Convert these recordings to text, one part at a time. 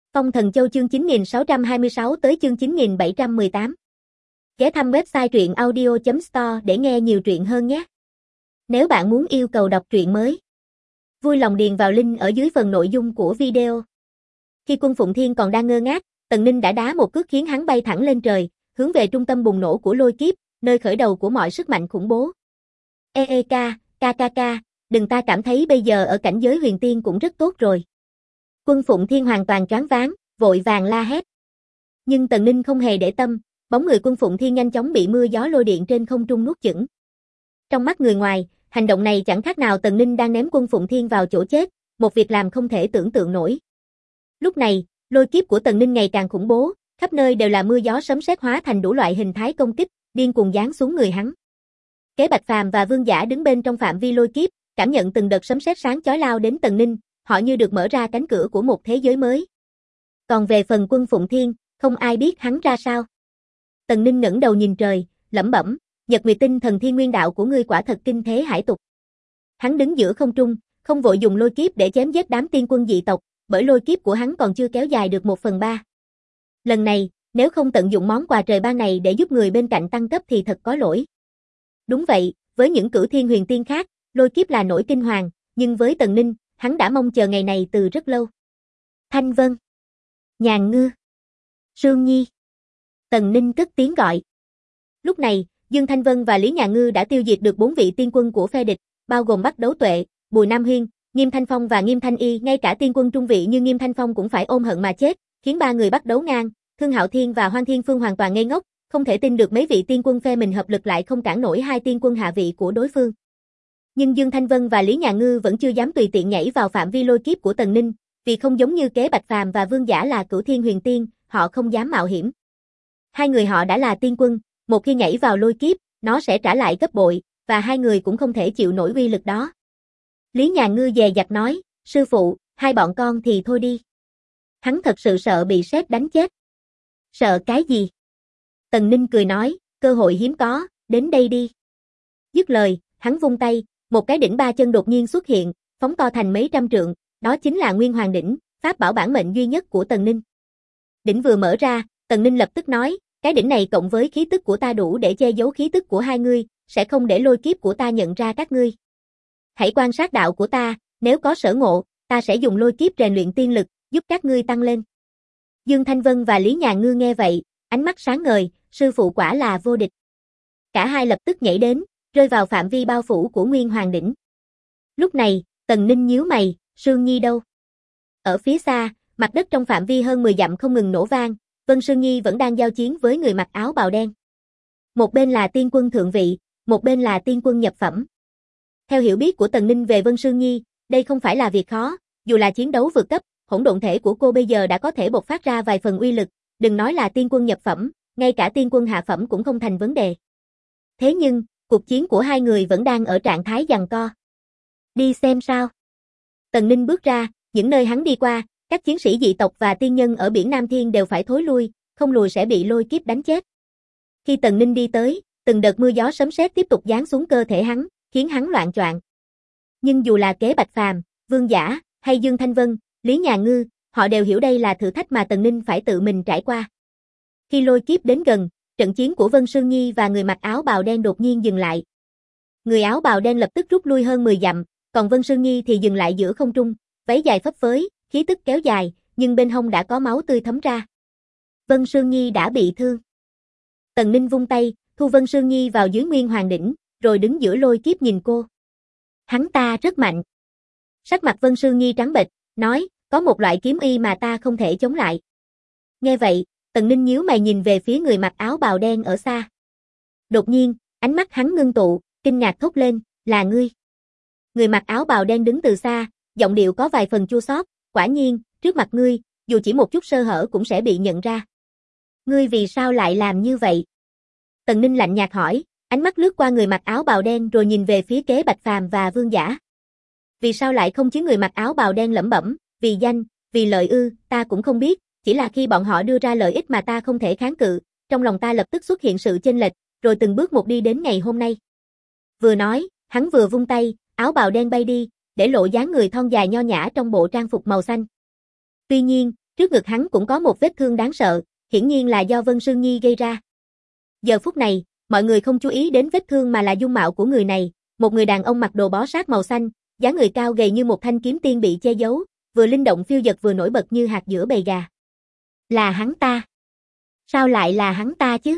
Phong Thần Châu chương 9626 tới chương 9718. Ghé thăm website truyện audio.store để nghe nhiều truyện hơn nhé. Nếu bạn muốn yêu cầu đọc truyện mới, vui lòng điền vào link ở dưới phần nội dung của video. Khi Quân Phụng Thiên còn đang ngơ ngác, Tần Ninh đã đá một cước khiến hắn bay thẳng lên trời, hướng về trung tâm bùng nổ của lôi kiếp, nơi khởi đầu của mọi sức mạnh khủng bố. Đừng, ta cảm thấy bây giờ ở cảnh giới huyền tiên cũng rất tốt rồi. Quân Phụng Thiên hoàn toàn choáng váng, vội vàng la hét. Nhưng Tần Ninh không hề để tâm, bóng người Quân Phụng Thiên nhanh chóng bị mưa gió lôi điện trên không trung nuốt chửng. Trong mắt người ngoài, hành động này chẳng khác nào Tần Ninh đang ném Quân Phụng Thiên vào chỗ chết, một việc làm không thể tưởng tượng nổi. Lúc này, lôi kiếp của Tần Ninh ngày càng khủng bố, khắp nơi đều là mưa gió sấm sét hóa thành đủ loại hình thái công kích, điên cuồng giáng xuống người hắn. Kế Bạch Phàm và Vương Giả đứng bên trong phạm vi lôi kiếp, cảm nhận từng đợt sấm sét sáng chói lao đến Tần Ninh, họ như được mở ra cánh cửa của một thế giới mới. Còn về phần Quân Phụng Thiên, không ai biết hắn ra sao. Tần Ninh ngẩng đầu nhìn trời, lẩm bẩm, Nhật Nguyệt Tinh Thần Thiên Nguyên Đạo của ngươi quả thật kinh thế hải tục. Hắn đứng giữa không trung, không vội dùng lôi kiếp để chém giết đám tiên quân dị tộc, bởi lôi kiếp của hắn còn chưa kéo dài được 1/3. Lần này, nếu không tận dụng món quà trời ban này để giúp người bên cạnh tăng cấp thì thật có lỗi. Đúng vậy, với những cửu thiên huyền tiên khác, lôi kiếp là nỗi kinh hoàng, nhưng với Tần Ninh, hắn đã mong chờ ngày này từ rất lâu. Thanh Vân, Nhàn Ngư, Sương Nhi. Tần Ninh cất tiếng gọi. Lúc này, Dương Thanh Vân và Lý Nhàn Ngư đã tiêu diệt được 4 vị tiên quân của phe địch, bao gồm Bắc Đấu Tuệ, Bùi Nam Huyên, Nghiêm Thanh Phong và Nghiêm Thanh Y, ngay cả tiên quân trung vị như Nghiêm Thanh Phong cũng phải ôm hận mà chết, khiến 3 người Bắc Đấu ngang, Thương Hạo Thiên và Hoang Thiên Phương hoàn toàn ngây ngốc, không thể tin được mấy vị tiên quân phe mình hợp lực lại không cản nổi hai tiên quân hạ vị của đối phương. Nhưng Dương Thanh Vân và Lý Nhàn Ngư vẫn chưa dám tùy tiện nhảy vào phạm vi lôi kiếp của Tần Ninh, vì không giống như Kế Bạch Phàm và Vương Giả là cửu thiên huyền tiên, họ không dám mạo hiểm. Hai người họ đã là tiên quân, một khi nhảy vào lôi kiếp, nó sẽ trả lại gấp bội, và hai người cũng không thể chịu nổi uy lực đó. Lý Nhàn Ngư dè dặt nói, sư phụ, hai bọn con thì thôi đi. Hắn thật sự sợ bị sét đánh chết. Sợ cái gì? Tần Ninh cười nói, cơ hội hiếm có, đến đây đi. Dứt lời, hắn vung tay, một cái đỉnh 3 chân đột nhiên xuất hiện, phóng to thành mấy trăm trượng, đó chính là Nguyên Hoàng đỉnh, pháp bảo bản mệnh duy nhất của Tần Ninh. Đỉnh vừa mở ra, Tần Ninh lập tức nói, cái đỉnh này cộng với khí tức của ta đủ để che giấu khí tức của hai ngươi, sẽ không để lôi kiếp của ta nhận ra các ngươi. Hãy quan sát đạo của ta, nếu có sở ngộ, ta sẽ dùng lôi kiếp rèn luyện tiên lực, giúp các ngươi tăng lên. Dương Thanh Vân và Lý Nhàn Ngư nghe vậy, ánh mắt sáng ngời, sư phụ quả là vô địch. Cả hai lập tức nhảy đến, rơi vào phạm vi bao phủ của Nguyên Hoàng đỉnh. Lúc này, Tần Ninh nhíu mày, Sương Nhi đâu? Ở phía xa, mặt đất trong phạm vi hơn 10 dặm không ngừng nổ vang, Vân Sương Nhi vẫn đang giao chiến với người mặc áo bào đen. Một bên là tiên quân thượng vị, một bên là tiên quân nhập phẩm. Theo hiểu biết của Tần Ninh về Vân Sương Nhi, đây không phải là việc khó, dù là chiến đấu vượt cấp, hỗn độn thể của cô bây giờ đã có thể bộc phát ra vài phần uy lực, đừng nói là tiên quân nhập phẩm, ngay cả tiên quân hạ phẩm cũng không thành vấn đề. Thế nhưng, cuộc chiến của hai người vẫn đang ở trạng thái giằng co. Đi xem sao. Tần Ninh bước ra, những nơi hắn đi qua, các chiến sĩ dị tộc và tiên nhân ở biển Nam Thiên đều phải thối lui, không lùi sẽ bị lôi kiếp đánh chết. Khi Tần Ninh đi tới, từng đợt mưa gió sấm sét tiếp tục giáng xuống cơ thể hắn, khiến hắn loạng choạng. Nhưng dù là Kế Bạch Phàm, Vương Giả, hay Dương Thanh Vân, Lý Nhàn Ngư, họ đều hiểu đây là thử thách mà Tần Ninh phải tự mình trải qua. Khi lôi kiếp đến gần, trận chiến của Vân Sương Nhi và người mặc áo bào đen đột nhiên dừng lại. Người áo bào đen lập tức rút lui hơn 10 dặm, còn Vân Sương Nhi thì dừng lại giữa không trung, váy dài phấp phới, khí tức kéo dài, nhưng bên hông đã có máu tươi thấm ra. Vân Sương Nhi đã bị thương. Tần Ninh vung tay, thu Vân Sương Nhi vào dưới Nguyên Hoàng đỉnh, rồi đứng giữa lôi kiếp nhìn cô. Hắn ta rất mạnh. Sắc mặt Vân Sương Nhi trắng bệch, nói, có một loại kiếm y mà ta không thể chống lại. Nghe vậy, Tần Ninh nhíu mày nhìn về phía người mặc áo bào đen ở xa. Đột nhiên, ánh mắt hắn ngưng tụ, kinh ngạc thốt lên, là ngươi. Người mặc áo bào đen đứng từ xa, giọng điệu có vài phần chua xót, quả nhiên, trước mặt ngươi, dù chỉ một chút sơ hở cũng sẽ bị nhận ra. Ngươi vì sao lại làm như vậy? Tần Ninh lạnh nhạt hỏi, ánh mắt lướt qua người mặc áo bào đen rồi nhìn về phía Kế Bạch Phàm và Vương Giả. Vì sao lại không chứ? Người mặc áo bào đen lẩm bẩm, vì danh, vì lợi ư, ta cũng không biết, chỉ là khi bọn họ đưa ra lợi ích mà ta không thể kháng cự, trong lòng ta lập tức xuất hiện sự chênh lệch, rồi từng bước một đi đến ngày hôm nay. Vừa nói, hắn vừa vung tay, áo bào đen bay đi, để lộ dáng người thon dài nho nhã trong bộ trang phục màu xanh. Tuy nhiên, Trước ngực hắn cũng có một vết thương đáng sợ, hiển nhiên là do Vân Sương Nhi gây ra. Giờ phút này, mọi người không chú ý đến vết thương mà là dung mạo của người này, một người đàn ông mặc đồ bó sát màu xanh, dáng người cao gầy như một thanh kiếm tiên bị che giấu, vừa linh động phiêu dật vừa nổi bật như hạt giữa bầy gà. Là hắn ta. Sao lại là hắn ta chứ?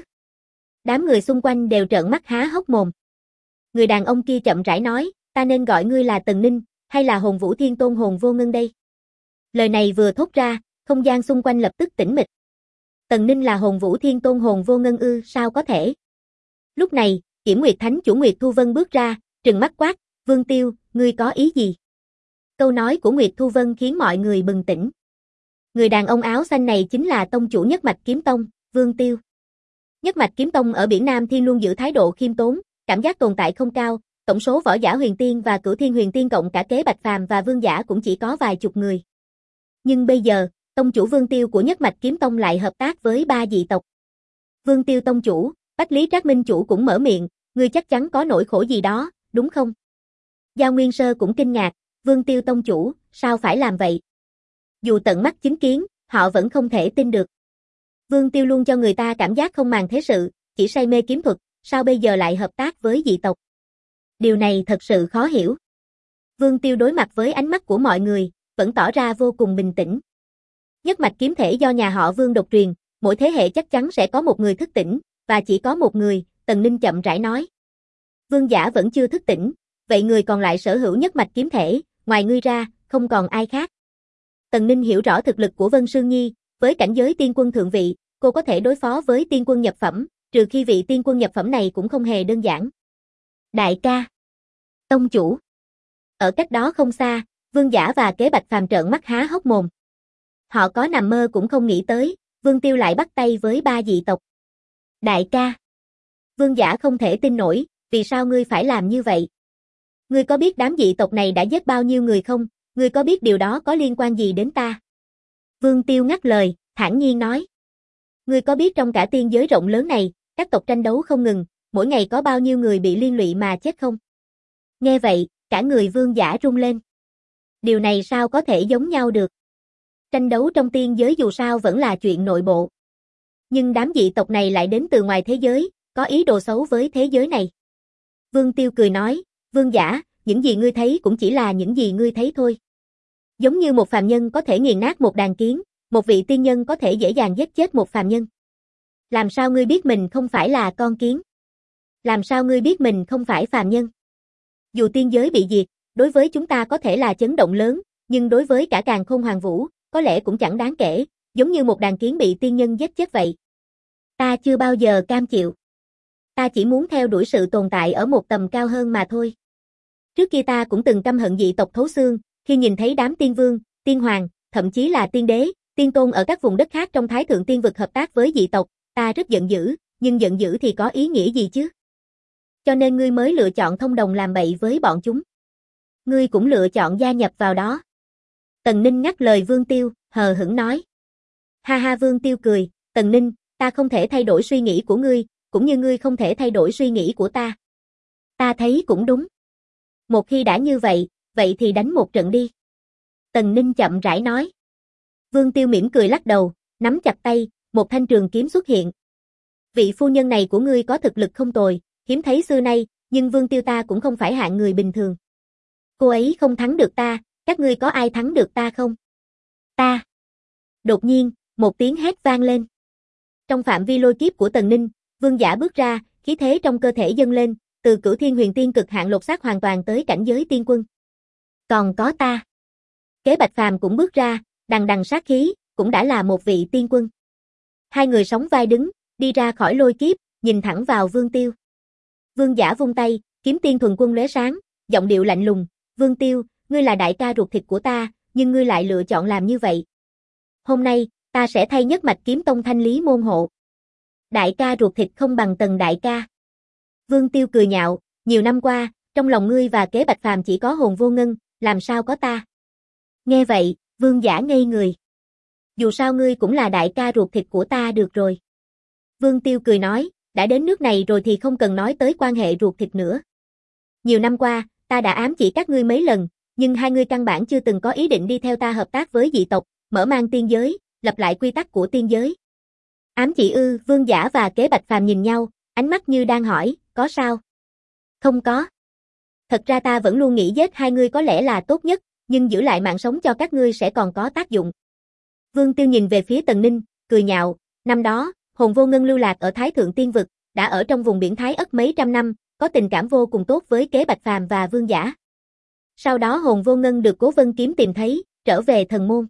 Đám người xung quanh đều trợn mắt há hốc mồm. Người đàn ông kia chậm rãi nói, ta nên gọi ngươi là Tần Ninh, hay là Hồn Vũ Thiên Tôn Hồn Vô Ngân đây? Lời này vừa thốt ra, không gian xung quanh lập tức tĩnh mịch. Tần Ninh là Hồn Vũ Thiên Tôn Hồn Vô Ngân ư? Sao có thể? Lúc này, Kiểm Nguyệt Thánh chủ Nguyệt Thu Vân bước ra, trừng mắt quát, Vương Tiêu, ngươi có ý gì? Câu nói của Nguyệt Thu Vân khiến mọi người bừng tỉnh. Người đàn ông áo xanh này chính là tông chủ Nhất Mạch Kiếm Tông, Vương Tiêu. Nhất Mạch Kiếm Tông ở biển Nam Thiên luôn giữ thái độ khiêm tốn, cảm giác tồn tại không cao, tổng số võ giả huyền tiên và cửu thiên huyền tiên cộng cả Kế Bạch Phàm và Vương giả cũng chỉ có vài chục người. Nhưng bây giờ, tông chủ Vương Tiêu của Nhất Mạch Kiếm Tông lại hợp tác với 3 dị tộc. Vương Tiêu tông chủ, Bách Lý Trác Minh chủ cũng mở miệng, ngươi chắc chắn có nỗi khổ gì đó, đúng không? Giao Nguyên Sơ cũng kinh ngạc, Vương Tiêu tông chủ, sao phải làm vậy? Dù tận mắt chứng kiến, họ vẫn không thể tin được. Vương Tiêu luôn cho người ta cảm giác không màng thế sự, chỉ say mê kiếm thuật, sao bây giờ lại hợp tác với dị tộc? Điều này thật sự khó hiểu. Vương Tiêu đối mặt với ánh mắt của mọi người, vẫn tỏ ra vô cùng bình tĩnh. Nhất mạch kiếm thể do nhà họ Vương độc truyền, mỗi thế hệ chắc chắn sẽ có một người thức tỉnh, và chỉ có một người, Tần Ninh chậm rãi nói. Vương giả vẫn chưa thức tỉnh, vậy người còn lại sở hữu nhất mạch kiếm thể, ngoài ngươi ra, không còn ai khác. Tần Ninh hiểu rõ thực lực của Vân Sương Nhi, với cảnh giới tiên quân thượng vị, cô có thể đối phó với tiên quân nhập phẩm, trừ khi vị tiên quân nhập phẩm này cũng không hề đơn giản. Đại ca, tông chủ. Ở cách đó không xa, Vương giả và Kế Bạch Phàm trợn mắt há hốc mồm. Họ có nằm mơ cũng không nghĩ tới, Vương Tiêu lại bắt tay với 3 dị tộc. Đại ca. Vương giả không thể tin nổi, vì sao ngươi phải làm như vậy? Ngươi có biết đám dị tộc này đã giết bao nhiêu người không? Ngươi có biết điều đó có liên quan gì đến ta? Vương Tiêu ngắt lời, thản nhiên nói. Ngươi có biết trong cả tiên giới rộng lớn này, các tộc tranh đấu không ngừng, mỗi ngày có bao nhiêu người bị liên lụy mà chết không? Nghe vậy, cả người vương giả rung lên. Điều này sao có thể giống nhau được? Tranh đấu trong tiên giới dù sao vẫn là chuyện nội bộ. Nhưng đám dị tộc này lại đến từ ngoài thế giới, có ý đồ xấu với thế giới này. Vương Tiêu cười nói, vương giả, những gì ngươi thấy cũng chỉ là những gì ngươi thấy thôi. Giống như một phàm nhân có thể nghiền nát một đàn kiến, một vị tiên nhân có thể dễ dàng giết chết một phàm nhân. Làm sao ngươi biết mình không phải là con kiến? Làm sao ngươi biết mình không phải phàm nhân? Dù tiên giới bị diệt, đối với chúng ta có thể là chấn động lớn, nhưng đối với cả càn khôn hoàng vũ, có lẽ cũng chẳng đáng kể, giống như một đàn kiến bị tiên nhân giết chết vậy. Ta chưa bao giờ cam chịu. Ta chỉ muốn theo đuổi sự tồn tại ở một tầm cao hơn mà thôi. Trước kia ta cũng từng căm hận dị tộc thấu xương, khi nhìn thấy đám tiên vương, tiên hoàng, thậm chí là tiên đế, tiên tôn ở các vùng đất khác trong Thái Thượng Tiên Vực hợp tác với dị tộc, ta rất giận dữ, nhưng giận dữ thì có ý nghĩa gì chứ? Cho nên ngươi mới lựa chọn thông đồng làm bậy với bọn chúng. Ngươi cũng lựa chọn gia nhập vào đó. Tần Ninh ngắt lời Vương Tiêu, hờ hững nói. Ha ha, Vương Tiêu cười, Tần Ninh, ta không thể thay đổi suy nghĩ của ngươi, cũng như ngươi không thể thay đổi suy nghĩ của ta. Ta thấy cũng đúng. Một khi đã như vậy, vậy thì đánh một trận đi. Tần Ninh chậm rãi nói. Vương Tiêu mỉm cười lắc đầu, nắm chặt tay, một thanh trường kiếm xuất hiện. Vị phu nhân này của ngươi có thực lực không tồi, hiếm thấy xưa nay, nhưng Vương Tiêu ta cũng không phải hạng người bình thường. Cô ấy không thắng được ta, các ngươi có ai thắng được ta không? Ta. Đột nhiên, một tiếng hét vang lên. Trong phạm vi lôi kiếp của Tần Ninh, vương giả bước ra, khí thế trong cơ thể dâng lên, từ cửu thiên huyền tiên cực hạn lột xác hoàn toàn tới cảnh giới tiên quân. Còn có ta. Kế Bạch Phàm cũng bước ra, đằng đằng sát khí, cũng đã là một vị tiên quân. Hai người sóng vai đứng, đi ra khỏi lôi kiếp, nhìn thẳng vào Vương Tiêu. Vương giả vung tay, kiếm tiên thuần quân lóe sáng, giọng điệu lạnh lùng, Vương Tiêu, ngươi là đại ca ruột thịt của ta, nhưng ngươi lại lựa chọn làm như vậy. Hôm nay, ta sẽ thay nhất mạch kiếm tông thanh lý môn hộ. Đại ca ruột thịt không bằng Tần đại ca. Vương Tiêu cười nhạo, nhiều năm qua, trong lòng ngươi và Kế Bạch Phàm chỉ có Hồn Vô Ngân, làm sao có ta. Nghe vậy, vương giả ngây người. Dù sao ngươi cũng là đại ca ruột thịt của ta được rồi. Vương Tiêu cười nói, đã đến nước này rồi thì không cần nói tới quan hệ ruột thịt nữa. Nhiều năm qua, ta đã ám chỉ các ngươi mấy lần, nhưng hai ngươi căn bản chưa từng có ý định đi theo ta hợp tác với dị tộc, mở mang tiên giới, lập lại quy tắc của tiên giới. Ám chỉ ư? Vương Giả và Kế Bạch Phàm nhìn nhau, ánh mắt như đang hỏi, có sao? Không có. Thật ra ta vẫn luôn nghĩ giết hai ngươi có lẽ là tốt nhất, nhưng giữ lại mạng sống cho các ngươi sẽ còn có tác dụng. Vương Tiêu nhìn về phía Tần Ninh, cười nhạo, năm đó, Hồn Vô Ngân lưu lạc ở Thái Thượng Tiên Vực, đã ở trong vùng biển Thái Ất mấy trăm năm, có tình cảm vô cùng tốt với Kế Bạch Phàm và Vương Giả. Sau đó Hồn Vô Ngân được Cố Vân Kiếm tìm thấy, trở về thần môn.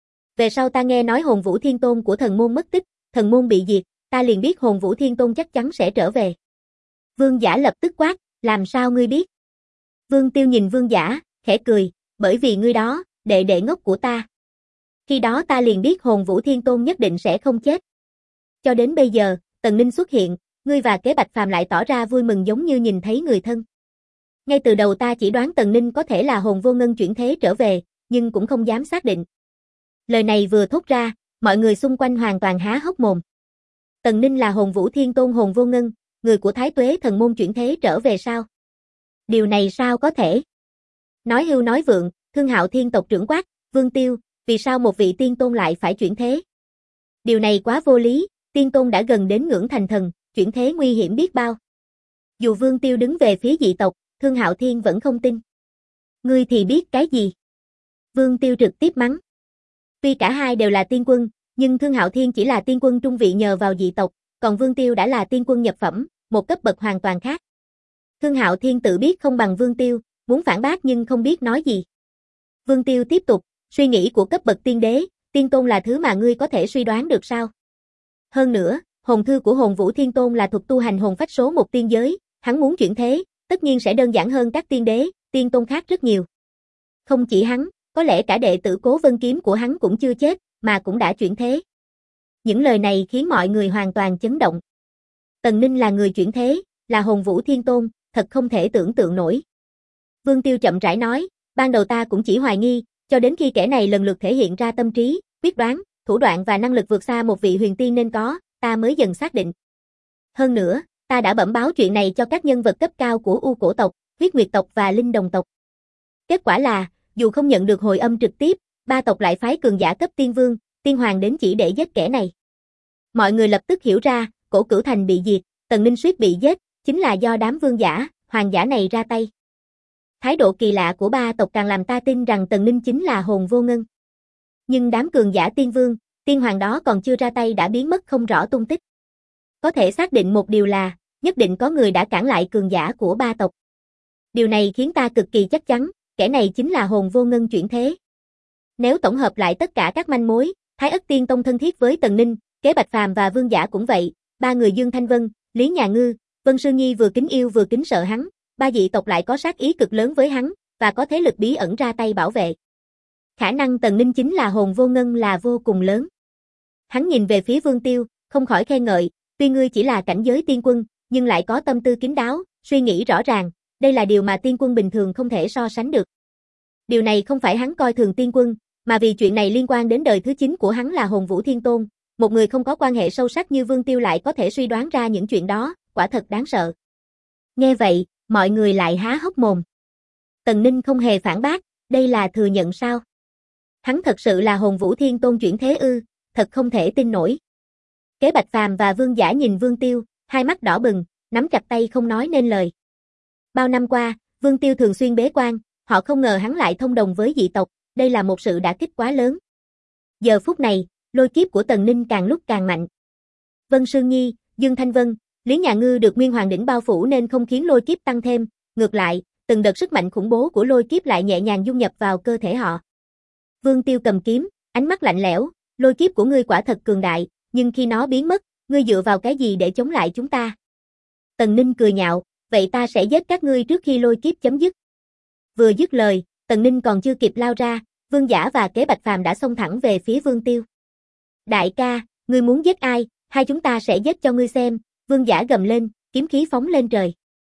Về sau ta nghe nói Hồn Vũ Thiên Tôn của thần môn mất tích, thần môn bị diệt, ta liền biết Hồn Vũ Thiên Tôn chắc chắn sẽ trở về. Vương Giả lập tức quát, làm sao ngươi biết? Vương Tiêu nhìn Vương Giả, khẽ cười, bởi vì ngươi đó, đệ đệ ngốc của ta. Khi đó ta liền biết Hồn Vũ Thiên Tôn nhất định sẽ không chết. Cho đến bây giờ, Tần Ninh xuất hiện, ngươi và Kế Bạch Phàm lại tỏ ra vui mừng giống như nhìn thấy người thân. Ngay từ đầu ta chỉ đoán Tần Ninh có thể là Hồn Vô Ngân chuyển thế trở về, nhưng cũng không dám xác định. Lời này vừa thốt ra, mọi người xung quanh hoàn toàn há hốc mồm. Tần Ninh là Hồn Vũ Thiên Tôn Hồn Vô Ngân, người của Thái Tuế thần môn chuyển thế trở về sao? Điều này sao có thể? Nói hưu nói vượng, Thương Hạo Thiên tộc trưởng quát, Vương Tiêu, vì sao một vị tiên tôn lại phải chuyển thế? Điều này quá vô lý, tiên tôn đã gần đến ngưỡng thành thần, chuyển thế nguy hiểm biết bao. Dù Vương Tiêu đứng về phía dị tộc, Thương Hạo Thiên vẫn không tin. Ngươi thì biết cái gì? Vương Tiêu trực tiếp mắng. Tuy cả hai đều là tiên quân, nhưng Thương Hạo Thiên chỉ là tiên quân trung vị nhờ vào dị tộc, còn Vương Tiêu đã là tiên quân nhập phẩm, một cấp bậc hoàn toàn khác. Thương Hạo Thiên tự biết không bằng Vương Tiêu, muốn phản bác nhưng không biết nói gì. Vương Tiêu tiếp tục, suy nghĩ của cấp bậc tiên đế, tiên tôn là thứ mà ngươi có thể suy đoán được sao? Hơn nữa, hồn thư của Hồn Vũ Thiên Tôn là thuật tu hành hồn phách số một tiên giới, hắn muốn chuyển thế, tất nhiên sẽ đơn giản hơn các tiên đế, tiên tôn khác rất nhiều. Không chỉ hắn, có lẽ cả đệ tử Cố Vân Kiếm của hắn cũng chưa chết, mà cũng đã chuyển thế. Những lời này khiến mọi người hoàn toàn chấn động. Tần Ninh là người chuyển thế, là Hồn Vũ Thiên Tôn, thật không thể tưởng tượng nổi. Vương Tiêu chậm rãi nói, ban đầu ta cũng chỉ hoài nghi, cho đến khi kẻ này lần lượt thể hiện ra tâm trí, quyết đoán, thủ đoạn và năng lực vượt xa một vị huyền tiên nên có, ta mới dần xác định. Hơn nữa, ta đã bẩm báo chuyện này cho các nhân vật cấp cao của U Cổ tộc, Huyết Nguyệt tộc và Linh Đồng tộc. Kết quả là, dù không nhận được hồi âm trực tiếp, ba tộc lại phái cường giả cấp tiên vương, tiên hoàng đến chỉ để giết kẻ này. Mọi người lập tức hiểu ra, Cổ Cửu Thành bị diệt, Tần Ninh suýt bị giết, chính là do đám vương giả, hoàng giả này ra tay. Thái độ kỳ lạ của ba tộc càng làm ta tin rằng Tần Ninh chính là Hồn Vô Ngân. Nhưng đám cường giả tiên vương, tiên hoàng đó còn chưa ra tay đã biến mất không rõ tung tích. Có thể xác định một điều là, nhất định có người đã cản lại cường giả của ba tộc. Điều này khiến ta cực kỳ chắc chắn, kẻ này chính là Hồn Vô Ngân chuyển thế. Nếu tổng hợp lại tất cả các manh mối, Thái Ất Tiên Tông thân thiết với Tần Ninh, Kế Bạch Phàm và Vương Giả cũng vậy, ba người Dương Thanh Vân, Lý Nhà Ngư, Vân Sư Nhi vừa kính yêu vừa kính sợ hắn, ba dị tộc lại có sát ý cực lớn với hắn, và có thế lực bí ẩn ra tay bảo vệ. Khả năng Tần Ninh chính là Hồn Vô Ngân là vô cùng lớn. Hắn nhìn về phía Vương Tiêu, không khỏi khen ngợi, tuy ngươi chỉ là cảnh giới tiên quân, nhưng lại có tâm tư kín đáo, suy nghĩ rõ ràng, đây là điều mà tiên quân bình thường không thể so sánh được. Điều này không phải hắn coi thường tiên quân, mà vì chuyện này liên quan đến đời thứ 9 của hắn là Hồn Vũ Thiên Tôn, một người không có quan hệ sâu sắc như Vương Tiêu lại có thể suy đoán ra những chuyện đó, quả thật đáng sợ. Nghe vậy, mọi người lại há hốc mồm. Tần Ninh không hề phản bác, đây là thừa nhận sao? Hắn thật sự là Hồn Vũ Thiên Tôn chuyển thế ư, thật không thể tin nổi. Kế Bạch Phàm và Vương Giả nhìn Vương Tiêu, hai mắt đỏ bừng, nắm chặt tay không nói nên lời. Bao năm qua, Vương Tiêu thường xuyên bế quan, họ không ngờ hắn lại thông đồng với dị tộc, đây là một sự đả kích quá lớn. Giờ phút này, lôi kiếp của Tần Ninh càng lúc càng mạnh. Vân Sương Nhi, Dương Thanh Vân, Lý Nhà Ngư được Nguyên Hoàng đỉnh bao phủ nên không khiến lôi kiếp tăng thêm, ngược lại, từng đợt sức mạnh khủng bố của lôi kiếp lại nhẹ nhàng dung nhập vào cơ thể họ. Vương Tiêu cầm kiếm, ánh mắt lạnh lẽo, lôi kiếp của ngươi quả thật cường đại, nhưng khi nó biến mất, ngươi dựa vào cái gì để chống lại chúng ta? Tần Ninh cười nhạo, vậy ta sẽ giết các ngươi trước khi lôi kiếp chấm dứt. Vừa dứt lời, Tần Ninh còn chưa kịp lao ra, Vương Giả và Kế Bạch Phàm đã xông thẳng về phía Vương Tiêu. Đại ca, ngươi muốn giết ai, hai chúng ta sẽ giết cho ngươi xem, Vương Giả gầm lên, kiếm khí phóng lên trời.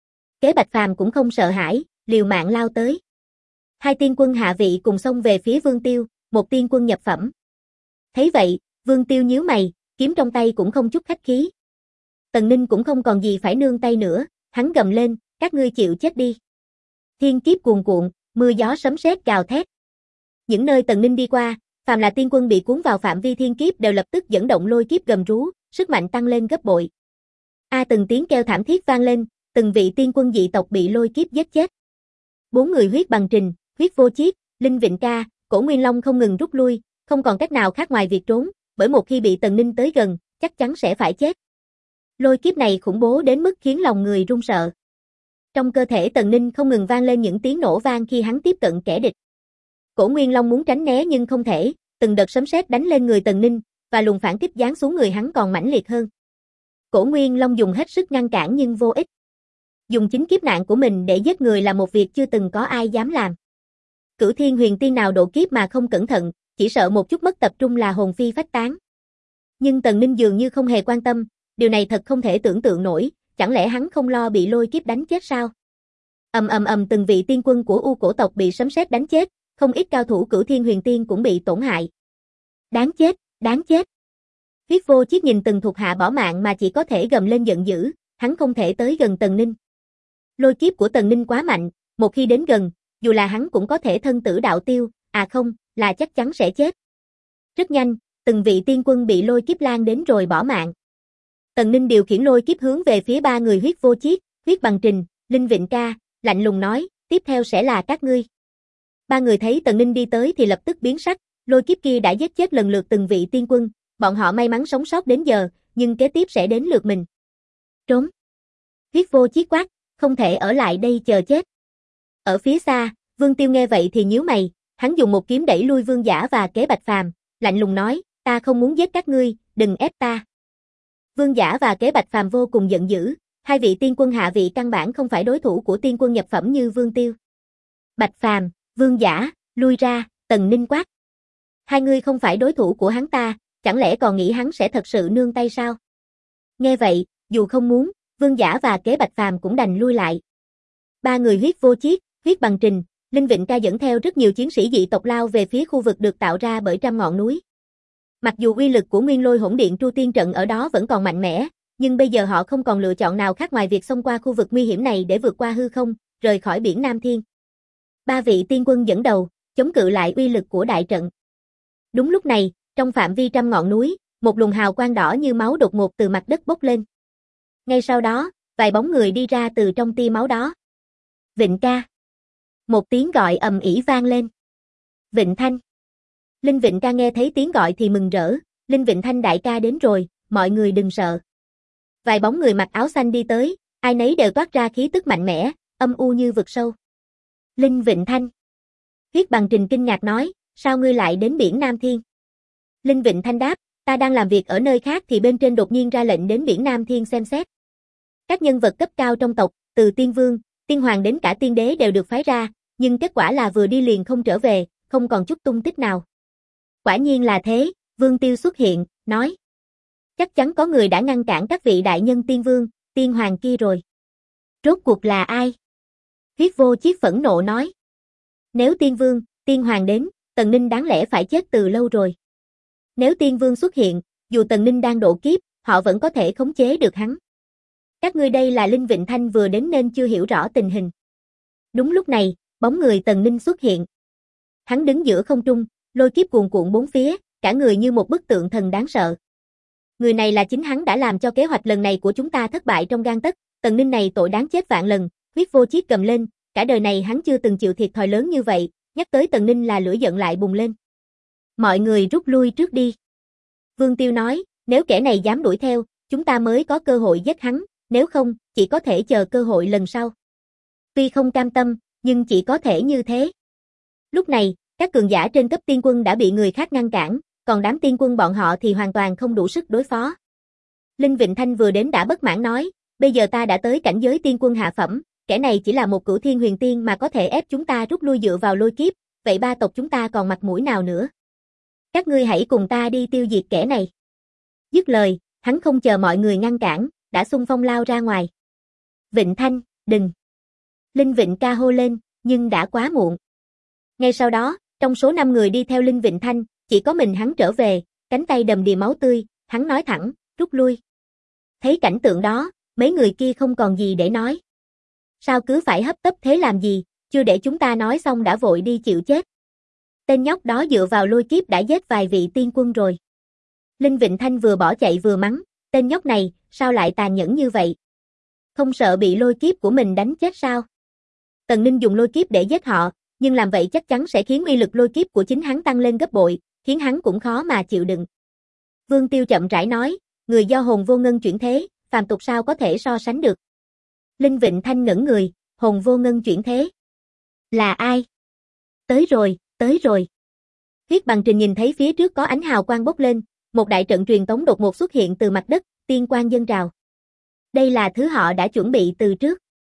Kế Bạch Phàm cũng không sợ hãi, liều mạng lao tới. Hai tiên quân hạ vị cùng xông về phía Vương Tiêu, một tiên quân nhập phẩm. Thấy vậy, Vương Tiêu nhíu mày, kiếm trong tay cũng không chút khách khí. Tần Ninh cũng không còn gì phải nương tay nữa, hắn gầm lên, các ngươi chịu chết đi. Thiên kiếp cuồn cuộn, mưa gió sấm sét gào thét. Những nơi Tần Ninh đi qua, Phàm là tiên quân bị cuốn vào phạm vi thiên kiếp đều lập tức dẫn động lôi kiếp gầm rú, sức mạnh tăng lên gấp bội. Từng tiếng kêu thảm thiết vang lên, từng vị tiên quân dị tộc bị lôi kiếp giết chết. 4 người huyết bằng trình, huyết vô chiết, Linh Vịnh Ca, Cổ Nguyên Long không ngừng rút lui, không còn cách nào khác ngoài việc trốn, bởi một khi bị Tần Ninh tới gần, chắc chắn sẽ phải chết. Lôi kiếp này khủng bố đến mức khiến lòng người run sợ. Trong cơ thể Tần Ninh không ngừng vang lên những tiếng nổ vang khi hắn tiếp cận kẻ địch. Cổ Nguyên Long muốn tránh né nhưng không thể, từng đợt sấm sét đánh lên người Tần Ninh, và luồng phản kích giáng xuống người hắn còn mãnh liệt hơn. Cổ Nguyên Long dùng hết sức ngăn cản nhưng vô ích. Dùng chính kiếp nạn của mình để giết người là một việc chưa từng có ai dám làm. Cửu Thiên Huyền Tiên nào độ kiếp mà không cẩn thận, chỉ sợ một chút mất tập trung là hồn phi phách tán. Nhưng Tần Ninh dường như không hề quan tâm, điều này thật không thể tưởng tượng nổi, chẳng lẽ hắn không lo bị lôi kiếp đánh chết sao? Từng vị tiên quân của U cổ tộc bị sấm sét đánh chết, không ít cao thủ Cửu Thiên Huyền Tiên cũng bị tổn hại. Đáng chết, đáng chết. Huyết vô chiết nhìn từng thuộc hạ bỏ mạng mà chỉ có thể gầm lên giận dữ, hắn không thể tới gần Tần Ninh. Lôi kiếp của Tần Ninh quá mạnh, một khi đến gần, dù là hắn cũng có thể thân tử đạo tiêu, không, là chắc chắn sẽ chết. Rất nhanh, từng vị tiên quân bị lôi kiếp lan đến rồi bỏ mạng. Tần Ninh điều khiển lôi kiếp hướng về phía 3 người huyết vô chiết, huyết bằng trình, Linh Vịnh Ca, lạnh lùng nói, tiếp theo sẽ là các ngươi. 3 người thấy Tần Ninh đi tới thì lập tức biến sắc, lôi kiếp kia đã giết chết lần lượt từng vị tiên quân, bọn họ may mắn sống sót đến giờ, nhưng kế tiếp sẽ đến lượt mình. Trốn. Huyết vô chiết quát, không thể ở lại đây chờ chết. Ở phía xa, Vương Tiêu nghe vậy thì nhíu mày, hắn dùng một kiếm đẩy lui Vương Giả và Kế Bạch Phàm, lạnh lùng nói, ta không muốn giết các ngươi, đừng ép ta. Vương Giả và Kế Bạch Phàm vô cùng giận dữ, hai vị tiên quân hạ vị căn bản không phải đối thủ của tiên quân nhập phẩm như Vương Tiêu. Bạch Phàm, Vương Giả, lui ra, Tần Ninh quát. Hai người không phải đối thủ của hắn ta, chẳng lẽ còn nghĩ hắn sẽ thật sự nương tay sao? Nghe vậy, dù không muốn, Vương Giả và Kế Bạch Phàm cũng đành lui lại. 3 người huyết vô chiết, huyết bằng trình, Linh Vịnh Ca dẫn theo rất nhiều chiến sĩ dị tộc lao về phía khu vực được tạo ra bởi trăm ngọn núi. Mặc dù uy lực của Nguyên Lôi Hỗn Điện Tru Tiên trận ở đó vẫn còn mạnh mẽ, nhưng bây giờ họ không còn lựa chọn nào khác ngoài việc xông qua khu vực nguy hiểm này để vượt qua hư không, rời khỏi biển Nam Thiên. 3 vị tiên quân dẫn đầu, chống cự lại uy lực của đại trận. Đúng lúc này, trong phạm vi trăm ngọn núi, một luồng hào quang đỏ như máu đột ngột từ mặt đất bốc lên. Ngay sau đó, vài bóng người đi ra từ trong tia máu đó. Vịnh Ca. Một tiếng gọi ầm ĩ vang lên. Vịnh Thanh. Linh Vịnh Ca nghe thấy tiếng gọi thì mừng rỡ, Linh Vịnh Thanh đại ca đến rồi, mọi người đừng sợ. Vài bóng người mặc áo xanh đi tới, ai nấy đều toát ra khí tức mạnh mẽ, âm u như vực sâu. Linh Vịnh Thanh. Huyết bằng trình kinh ngạc nói, sao ngươi lại đến biển Nam Thiên? Linh Vịnh Thanh đáp, ta đang làm việc ở nơi khác thì bên trên đột nhiên ra lệnh đến biển Nam Thiên xem xét. Các nhân vật cấp cao trong tộc, từ tiên vương, tiên hoàng đến cả tiên đế đều được phái ra, nhưng kết quả là vừa đi liền không trở về, không còn chút tung tích nào. Quả nhiên là thế, Vương Tiêu xuất hiện, nói. Chắc chắn có người đã ngăn cản các vị đại nhân tiên vương, tiên hoàng kia rồi. Rốt cuộc là ai? Huyết vô chiết phẫn nộ nói. Nếu tiên vương, tiên hoàng đến, Tần Ninh đáng lẽ phải chết từ lâu rồi. Nếu tiên vương xuất hiện, dù Tần Ninh đang độ kiếp, họ vẫn có thể khống chế được hắn. Các ngươi đây là Linh Vịnh Thanh vừa đến nên chưa hiểu rõ tình hình. Đúng lúc này, bóng người Tần Ninh xuất hiện. Hắn đứng giữa không trung, lôi kiếp cuồn cuộn bốn phía, cả người như một bức tượng thần đáng sợ. Người này là chính hắn đã làm cho kế hoạch lần này của chúng ta thất bại trong gang tấc, Tần Ninh này tội đáng chết vạn lần, huyết vô chiết cầm lên, cả đời này hắn chưa từng chịu thiệt thòi lớn như vậy, nhắc tới Tần Ninh là lửa giận lại bùng lên. Mọi người rút lui trước đi. Vương Tiêu nói, nếu kẻ này dám đuổi theo, chúng ta mới có cơ hội giết hắn, nếu không, chỉ có thể chờ cơ hội lần sau. Tuy không cam tâm, nhưng chỉ có thể như thế. Lúc này, các cường giả trên cấp tiên quân đã bị người khác ngăn cản, còn đám tiên quân bọn họ thì hoàn toàn không đủ sức đối phó. Linh Vịnh Thanh vừa đến đã bất mãn nói, bây giờ ta đã tới cảnh giới tiên quân hạ phẩm, kẻ này chỉ là một Cửu Thiên Huyền Tiên mà có thể ép chúng ta rút lui dựa vào lôi kiếp, vậy ba tộc chúng ta còn mặt mũi nào nữa? Các ngươi hãy cùng ta đi tiêu diệt kẻ này. Dứt lời, hắn không chờ mọi người ngăn cản, đã xung phong lao ra ngoài. Vịnh Thanh, đừng. Linh Vịnh Ca hô lên, nhưng đã quá muộn. Ngay sau đó, trong số 5 người đi theo Linh Vịnh Thanh, chỉ có mình hắn trở về, cánh tay đầm đìa máu tươi, hắn nói thẳng, rút lui. Thấy cảnh tượng đó, mấy người kia không còn gì để nói. Sao cứ phải hấp tấp thế làm gì, chưa để chúng ta nói xong đã vội đi chịu chết. Tên nhóc đó dựa vào lôi kiếp đã giết vài vị tiên quân rồi. Linh Vịnh Thanh vừa bỏ chạy vừa mắng, tên nhóc này, sao lại tàn nhẫn như vậy? Không sợ bị lôi kiếp của mình đánh chết sao? Tần Ninh dùng lôi kiếp để giết họ, nhưng làm vậy chắc chắn sẽ khiến uy lực lôi kiếp của chính hắn tăng lên gấp bội, khiến hắn cũng khó mà chịu đựng. Vương Tiêu chậm rãi nói, người do hồn vô ngân chuyển thế, phàm tục sao có thể so sánh được. Linh Vịnh Thanh ngẩn người, hồn vô ngân chuyển thế. Là ai? Tới rồi, tới rồi. Huyết Bằng Trình nhìn thấy phía trước có ánh hào quang bốc lên, một đại trận truyền tống đột ngột xuất hiện từ mặt đất, tiên quang dâng trào. Đây là thứ họ đã chuẩn bị từ trước.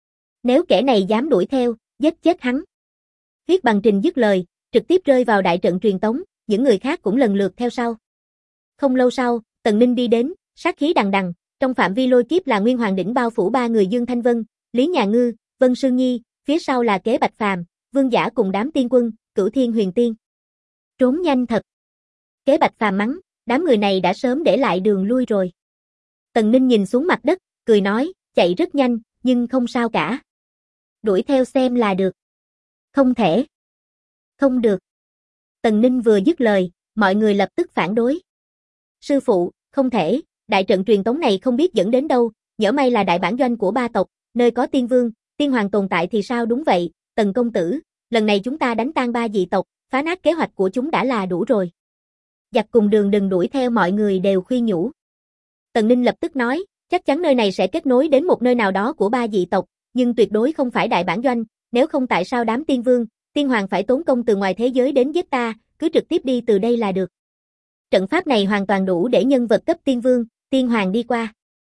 Nếu kẻ này dám đuổi theo, giết chết hắn. Huyết Bằng Trình dứt lời, trực tiếp rơi vào đại trận truyền tống, những người khác cũng lần lượt theo sau. Không lâu sau, Tần Ninh đi đến, sát khí đằng đằng, trong phạm vi lôi kiếp là Nguyên Hoàng đỉnh bao phủ ba người Dương Thanh Vân, Lý Nhà Ngư, Vân Sương Nhi, phía sau là Kế Bạch Phàm, Vương Giả cùng đám tiên quân, Cửu Thiên Huyền Tiên. Trốn nhanh thật. Kế Bạch Phàm mắng, đám người này đã sớm để lại đường lui rồi. Tần Ninh nhìn xuống mặt đất, cười nói, chạy rất nhanh, nhưng không sao cả. Đuổi theo xem là được. Không thể. Không được. Tần Ninh vừa dứt lời, mọi người lập tức phản đối. Sư phụ, không thể, đại trận truyền tống này không biết dẫn đến đâu, nhỡ may là đại bản doanh của ba tộc, nơi có tiên vương, tiên hoàng tồn tại thì sao? Đúng vậy, Tần công tử, lần này chúng ta đánh tan ba dị tộc, phá nát kế hoạch của chúng đã là đủ rồi. Giặc cùng đường đừng đuổi theo, mọi người đều khuyên nhủ. Tần Ninh lập tức nói, chắc chắn nơi này sẽ kết nối đến một nơi nào đó của ba dị tộc, nhưng tuyệt đối không phải đại bản doanh, nếu không tại sao đám tiên vương, tiên hoàng phải tốn công từ ngoài thế giới đến giết ta, cứ trực tiếp đi từ đây là được. Trận pháp này hoàn toàn đủ để nhân vật cấp tiên vương, tiên hoàng đi qua.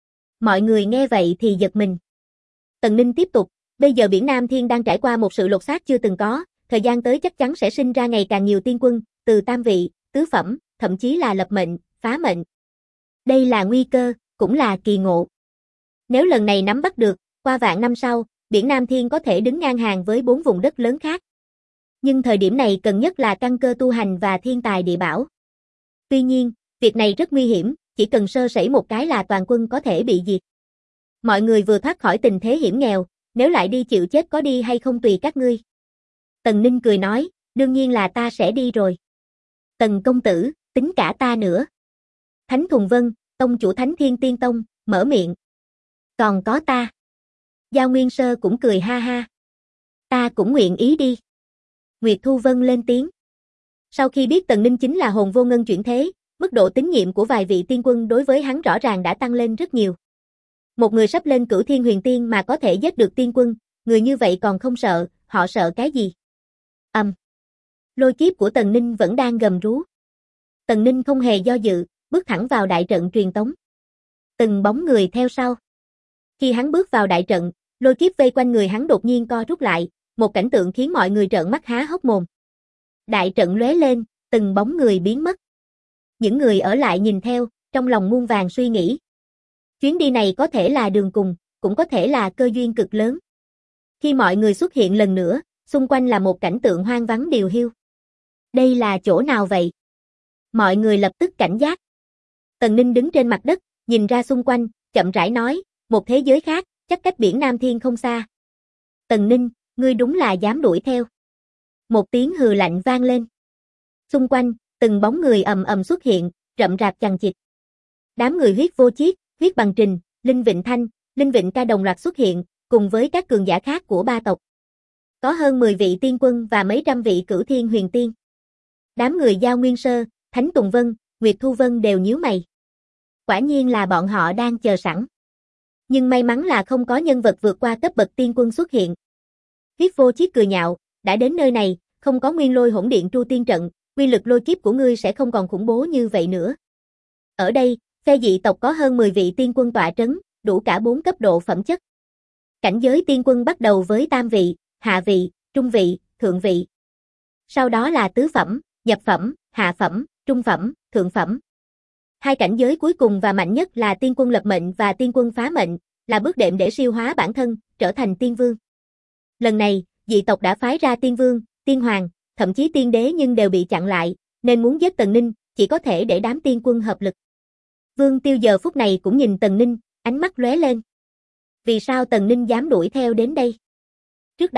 Mọi người nghe vậy thì giật mình. Tần Ninh tiếp tục, bây giờ biển Nam Thiên đang trải qua một sự lột xác chưa từng có, thời gian tới chắc chắn sẽ sinh ra ngày càng nhiều tiên quân, từ tam vị, tứ phẩm, thậm chí là lập mệnh, phá mệnh. Đây là nguy cơ, cũng là kỳ ngộ. Nếu lần này nắm bắt được, qua vạn năm sau, biển Nam Thiên có thể đứng ngang hàng với 4 vùng đất lớn khác. Nhưng thời điểm này cần nhất là căn cơ tu hành và thiên tài địa bảo. Tuy nhiên, việc này rất nguy hiểm, chỉ cần sơ sẩy một cái là toàn quân có thể bị diệt. Mọi người vừa thoát khỏi tình thế hiểm nghèo, nếu lại đi chịu chết có đi hay không tùy các ngươi. Tần Ninh cười nói, đương nhiên là ta sẽ đi rồi. Tần công tử, tính cả ta nữa. Thánh Thùng Vân, tông chủ Thánh Thiên Tiên Tông, mở miệng. Còn có ta. Giao Nguyên Sơ cũng cười ha ha. Ta cũng nguyện ý đi. Nguyệt Thu Vân lên tiếng. Sau khi biết Tần Ninh chính là hồn vô ngân chuyển thế, mức độ tín nhiệm của vài vị tiên quân đối với hắn rõ ràng đã tăng lên rất nhiều. Một người sắp lên Cửu Thiên Huyền Tiên mà có thể giết được tiên quân, người như vậy còn không sợ, họ sợ cái gì? Lôi kiếp của Tần Ninh vẫn đang gầm rú. Tần Ninh không hề do dự, bước thẳng vào đại trận truyền tống. Từng bóng người theo sau. Khi hắn bước vào đại trận, lôi kiếp vây quanh người hắn đột nhiên co rút lại, một cảnh tượng khiến mọi người trợn mắt há hốc mồm. Đại trận lóe lên, từng bóng người biến mất. Những người ở lại nhìn theo, trong lòng muôn vàn suy nghĩ. Chuyến đi này có thể là đường cùng, cũng có thể là cơ duyên cực lớn. Khi mọi người xuất hiện lần nữa, xung quanh là một cảnh tượng hoang vắng điều hiu. Đây là chỗ nào vậy? Mọi người lập tức cảnh giác. Tần Ninh đứng trên mặt đất, nhìn ra xung quanh, chậm rãi nói, một thế giới khác, chắc cách biển Nam Thiên không xa. Tần Ninh, ngươi đúng là dám đuổi theo. Một tiếng hừ lạnh vang lên. Xung quanh, từng bóng người ầm ầm xuất hiện, rậm rạp chằng chịt. Đám người Huyết Vô Chiết, Huyết Bằng Trình, Linh Vịnh Thanh, Linh Vịnh Ca đồng loạt xuất hiện, cùng với các cường giả khác của ba tộc. Có hơn 10 vị tiên quân và mấy trăm vị Cửu Thiên Huyền Tiên. Đám người Giao Nguyên Sơ, Thánh Tùng Vân, Nguyệt Thu Vân đều nhíu mày. Quả nhiên là bọn họ đang chờ sẵn. Nhưng may mắn là không có nhân vật vượt qua cấp bậc tiên quân xuất hiện. Huyết Vô Chiết cười nhạo, đã đến nơi này, không có Nguyên Lôi Hỗn Điện Tru Tiên trận, uy lực lôi kiếp của ngươi sẽ không còn khủng bố như vậy nữa. Ở đây, phe dị tộc có hơn 10 vị tiên quân tọa trấn, đủ cả 4 cấp độ phẩm chất. Cảnh giới tiên quân bắt đầu với tam vị, hạ vị, trung vị, thượng vị. Sau đó là tứ phẩm, nhập phẩm, hạ phẩm, trung phẩm, thượng phẩm. Hai cảnh giới cuối cùng và mạnh nhất là tiên quân lập mệnh và tiên quân phá mệnh, là bước đệm để siêu hóa bản thân, trở thành tiên vương. Lần này, dị tộc đã phái ra tiên vương, tiên hoàng, thậm chí tiên đế nhưng đều bị chặn lại, nên muốn giết Tần Ninh, chỉ có thể để đám tiên quân hợp lực. Vương Tiêu giờ phút này cũng nhìn Tần Ninh, ánh mắt lóe lên. Vì sao Tần Ninh dám đuổi theo đến đây? Trước đó,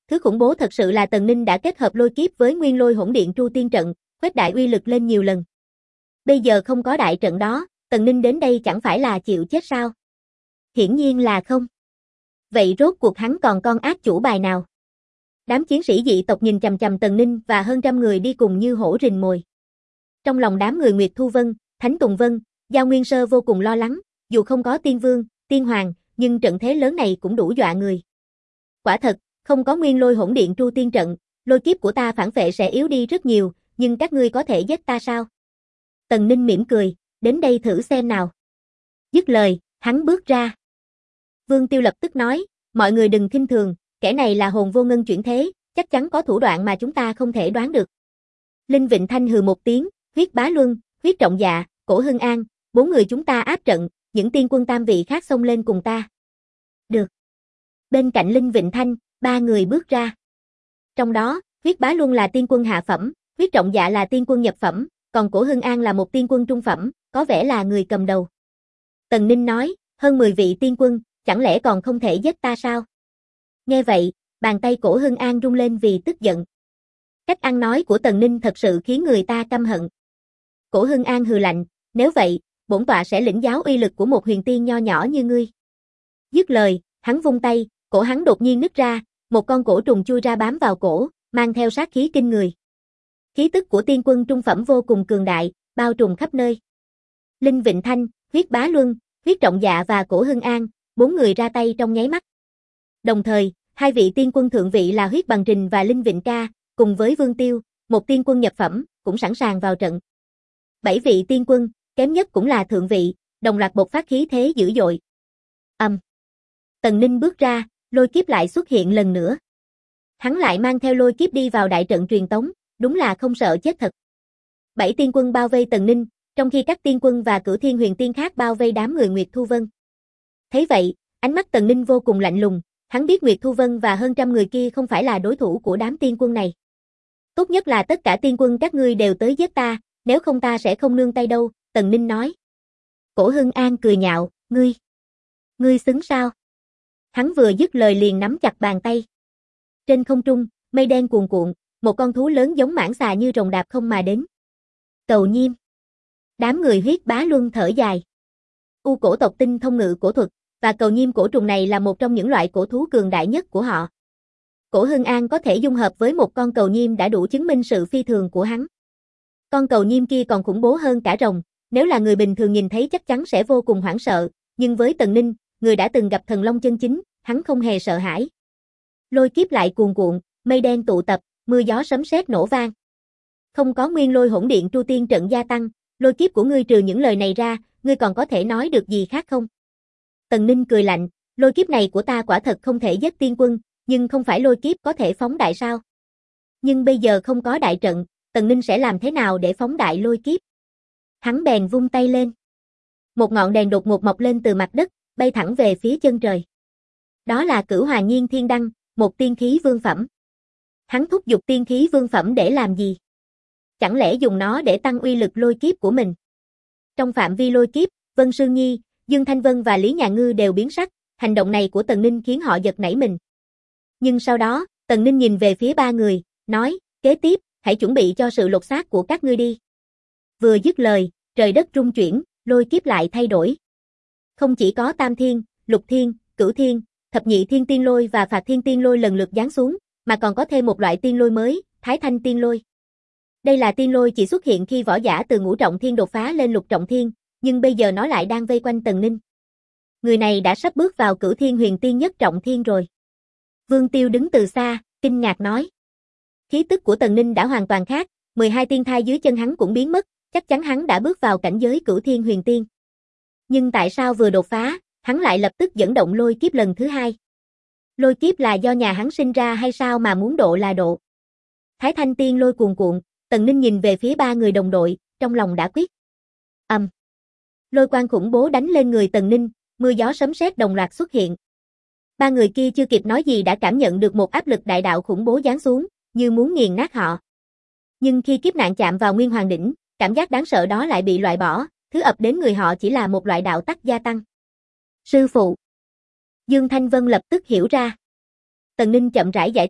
Thứ khủng bố thật sự là Tần Ninh đã kết hợp lôi kiếp với nguyên lôi hỗn điện tru tiên trận, khuếch đại uy lực lên nhiều lần. Bây giờ không có đại trận đó, Tần Ninh đến đây chẳng phải là chịu chết sao? Hiển nhiên là không. Vậy rốt cuộc hắn còn con ác chủ bài nào? Đám chiến sĩ dị tộc nhìn chằm chằm Tần Ninh và hơn trăm người đi cùng như hổ rình mồi. Trong lòng đám người Nguyệt Thu Vân, Thánh Tùng Vân, Giao Nguyên Sơ vô cùng lo lắng, dù không có tiên vương, tiên hoàng, nhưng trận thế lớn này cũng đủ dọa người. Quả thật, không có nguyên lôi hỗn điện tru tiên trận, lôi kiếp của ta phản phệ sẽ yếu đi rất nhiều, nhưng các ngươi có thể giết ta sao? Tần Ninh mỉm cười, đến đây thử xem nào. Dứt lời, hắn bước ra. Vương Tiêu lập tức nói, mọi người đừng khinh thường, kẻ này là hồn vô ngân chuyển thế, chắc chắn có thủ đoạn mà chúng ta không thể đoán được. Linh Vịnh Thanh hừ một tiếng, Huyết Bá Luân, Huyết Trọng Dạ, Cổ Hưng An, 4 người chúng ta áp trận, những tiên quân tam vị khác xông lên cùng ta. Được. Bên cạnh Linh Vịnh Thanh, 3 người bước ra. Trong đó, Huyết Bá Luân là tiên quân hạ phẩm, Huyết Trọng Dạ là tiên quân nhập phẩm, còn Cổ Hưng An là một tiên quân trung phẩm, có vẻ là người cầm đầu. Tần Ninh nói, hơn 10 vị tiên quân, chẳng lẽ còn không thể giết ta sao? Nghe vậy, bàn tay Cổ Hưng An rung lên vì tức giận. Cách ăn nói của Tần Ninh thật sự khiến người ta căm hận. Cổ Hưng An hừ lạnh, nếu vậy, bổn tọa sẽ lĩnh giáo uy lực của một huyền tiên nho nhỏ như ngươi. Dứt lời, hắn vung tay, cổ hắn đột nhiên nứt ra, một con cổ trùng chui ra bám vào cổ, mang theo sát khí kinh người. Khí tức của tiên quân trung phẩm vô cùng cường đại, bao trùm khắp nơi. Linh Vịnh Thanh, Huyết Bá Luân, Huyết Trọng Dạ và Cổ Hưng An, 4 người ra tay trong nháy mắt. Đồng thời, 2 vị tiên quân thượng vị là Huyết Bằng Trình và Linh Vịnh Ca, cùng với Vương Tiêu, một tiên quân nhập phẩm, cũng sẵn sàng vào trận. 7 vị tiên quân, kém nhất cũng là thượng vị, đồng loạt bộc phát khí thế dữ dội. Tần Ninh bước ra, lôi kiếp lại xuất hiện lần nữa. Hắn lại mang theo lôi kiếp đi vào đại trận truyền tống, đúng là không sợ chết thật. 7 tiên quân bao vây Tần Ninh, trong khi các tiên quân và Cửu Thiên Huyền Tiên khác bao vây đám người Nguyệt Thu Vân. Thấy vậy, ánh mắt Tần Ninh vô cùng lạnh lùng, hắn biết Nguyệt Thu Vân và hơn trăm người kia không phải là đối thủ của đám tiên quân này. Tốt nhất là tất cả tiên quân các ngươi đều tới giết ta, nếu không ta sẽ không nương tay đâu, Tần Ninh nói. Cổ Hưng An cười nhạo, ngươi xứng sao? Hắn vừa dứt lời liền nắm chặt bàn tay. Trên không trung, mây đen cuồn cuộn, một con thú lớn giống mãng xà như rồng đạp không mà đến. Cầu Nhiêm. Đám người Huyết Bá Luân thở dài. U cổ tộc tinh thông ngự cổ thuật, và cầu nhiêm cổ trùng này là một trong những loại cổ thú cường đại nhất của họ. Cổ Hưng An có thể dung hợp với một con cầu nhiêm đã đủ chứng minh sự phi thường của hắn. Con cầu nhiêm kia còn khủng bố hơn cả rồng, nếu là người bình thường nhìn thấy chắc chắn sẽ vô cùng hoảng sợ, nhưng với Tần Ninh, người đã từng gặp thần long chân chính, hắn không hề sợ hãi. Lôi kiếp lại cuồn cuộn, mây đen tụ tập, mưa gió sấm sét nổ vang. Không có nguyên lôi hỗn điện tru tiên trận gia tăng, lôi kiếp của ngươi trừ những lời này ra, ngươi còn có thể nói được gì khác không? Tần Ninh cười lạnh, lôi kiếp này của ta quả thật không thể giết tiên quân, nhưng không phải lôi kiếp có thể phóng đại sao? Nhưng bây giờ không có đại trận, Tần Ninh sẽ làm thế nào để phóng đại lôi kiếp? Hắn bèn vung tay lên. Một ngọn đèn đột ngột mọc lên từ mặt đất, bay thẳng về phía chân trời. Đó là Cửu Hòa Nhiên Thiên Đăng, một tiên khí vương phẩm. Hắn thúc giục tiên khí vương phẩm để làm gì? Chẳng lẽ dùng nó để tăng uy lực lôi kiếp của mình? Trong phạm vi lôi kiếp, Vân Sương Nhi, Dương Thanh Vân và Lý Nhà Ngư đều biến sắc, hành động này của Tần Ninh khiến họ giật nảy mình. Nhưng sau đó, Tần Ninh nhìn về phía 3 người, nói, kế tiếp, hãy chuẩn bị cho sự lột xác của các ngươi đi. Vừa dứt lời, trời đất rung chuyển, lôi kiếp lại thay đổi. Không chỉ có Tam Thiên, Lục Thiên, Cửu Thiên, Thập Nhị Thiên Tiên Lôi và Phạt Thiên Tiên Lôi lần lượt giáng xuống, mà còn có thêm một loại tiên lôi mới, Thái Thanh Tiên Lôi. Đây là tiên lôi chỉ xuất hiện khi võ giả từ ngũ trọng thiên đột phá lên lục trọng thiên, nhưng bây giờ nó lại đang vây quanh Tần Ninh. Người này đã sắp bước vào Cửu Thiên Huyền Tiên nhất trọng thiên rồi. Vương Tiêu đứng từ xa, kinh ngạc nói. Khí tức của Tần Ninh đã hoàn toàn khác, 12 tiên thai dưới chân hắn cũng biến mất, chắc chắn hắn đã bước vào cảnh giới Cửu Thiên Huyền Tiên. Nhưng tại sao vừa đột phá, hắn lại lập tức dẫn động lôi kiếp lần thứ 2? Lôi kiếp là do nhà hắn sinh ra hay sao mà muốn độ là độ? Thái Thanh Tiên Lôi cuồn cuộn, Tần Ninh nhìn về phía 3 người đồng đội, trong lòng đã quyết. Lôi quang khủng bố đánh lên người Tần Ninh, mưa gió sấm sét đồng loạt xuất hiện. 3 người kia chưa kịp nói gì đã cảm nhận được một áp lực đại đạo khủng bố giáng xuống, như muốn nghiền nát họ. Nhưng khi kiếp nạn chạm vào Nguyên Hoàng đỉnh, cảm giác đáng sợ đó lại bị loại bỏ, thứ ập đến người họ chỉ là một loại đạo tắc gia tăng. Sư phụ. Dương Thanh Vân lập tức hiểu ra. Tần Ninh chậm rãi giải thích,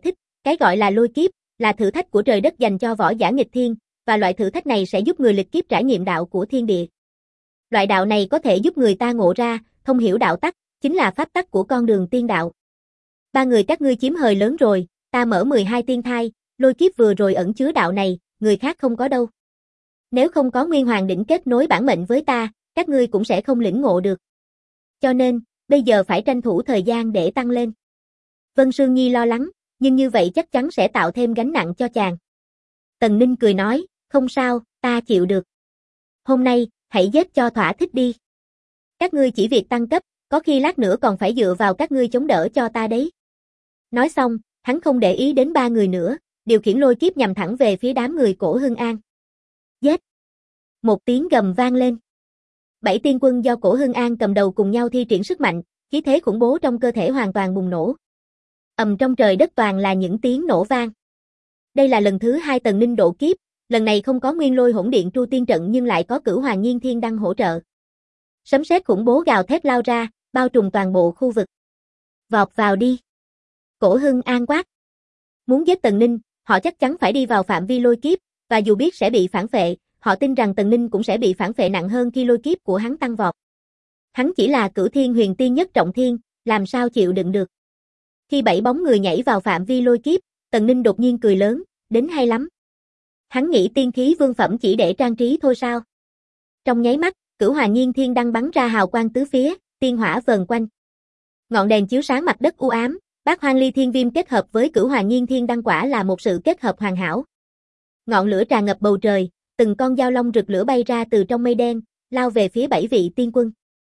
Cái gọi là lôi kiếp, là thử thách của trời đất dành cho võ giả nghịch thiên, và loại thử thách này sẽ giúp người lịch kiếp trải nghiệm đạo của thiên địa. Loại đạo này có thể giúp người ta ngộ ra, thông hiểu đạo tắc, chính là pháp tắc của con đường tiên đạo. Ba người các ngươi chiếm hời lớn rồi, ta mở 12 tiên thai, lôi kiếp vừa rồi ẩn chứa đạo này, người khác không có đâu. Nếu không có Nguyên Hoàng đỉnh kết nối bản mệnh với ta, các ngươi cũng sẽ không lĩnh ngộ được. Cho nên, bây giờ phải tranh thủ thời gian để tăng lên. Vân Sương Nhi lo lắng, nhưng như vậy chắc chắn sẽ tạo thêm gánh nặng cho chàng. Tần Ninh cười nói, không sao, ta chịu được. Hôm nay, hãy giết cho thỏa thích đi. Các ngươi chỉ việc tăng cấp, có khi lát nữa còn phải dựa vào các ngươi chống đỡ cho ta đấy. Nói xong, hắn không để ý đến ba người nữa, điều khiển lôi kiếp nhằm thẳng về phía đám người Cổ Hưng An. Giết! Một tiếng gầm vang lên. 7 tiên quân do Cổ Hưng An cầm đầu cùng nhau thi triển sức mạnh, khí thế khủng bố trong cơ thể hoàn toàn bùng nổ. Trong trời đất toàn là những tiếng nổ vang. Đây là lần thứ 2 Tần Ninh độ kiếp, lần này không có Nguyên Lôi Hỗn Điện Tru Tiên trận nhưng lại có Cửu Hoàng Nhiên Thiên Đăng hỗ trợ. Sấm sét khủng bố gào thét lao ra, bao trùm toàn bộ khu vực. Vọt vào đi. Cổ Hưng An quát. Muốn giết Tần Ninh, họ chắc chắn phải đi vào phạm vi lôi kiếp, và dù biết sẽ bị phản phệ, họ tin rằng Tần Ninh cũng sẽ bị phản phệ nặng hơn khi lôi kiếp của hắn tăng vọt. Hắn chỉ là Cửu Thiên Huyền Tiên nhất trọng thiên, làm sao chịu đựng được. Khi 7 bóng người nhảy vào phạm vi lôi kiếp, Tần Ninh đột nhiên cười lớn, đến hay lắm. Hắn nghĩ tiên khí vương phẩm chỉ để trang trí thôi sao? Trong nháy mắt, Cửu Hoàng Nhiên Thiên Đăng bắn ra hào quang tứ phía, tiên hỏa vờn quanh. Ngọn đèn chiếu sáng mặt đất u ám, Bát Hoang Ly Thiên Viêm kết hợp với Cửu Hoàng Nhiên Thiên Đăng quả là một sự kết hợp hoàn hảo. Ngọn lửa tràn ngập bầu trời, từng con dao long rực lửa bay ra từ trong mây đen, lao về phía 7 vị tiên quân.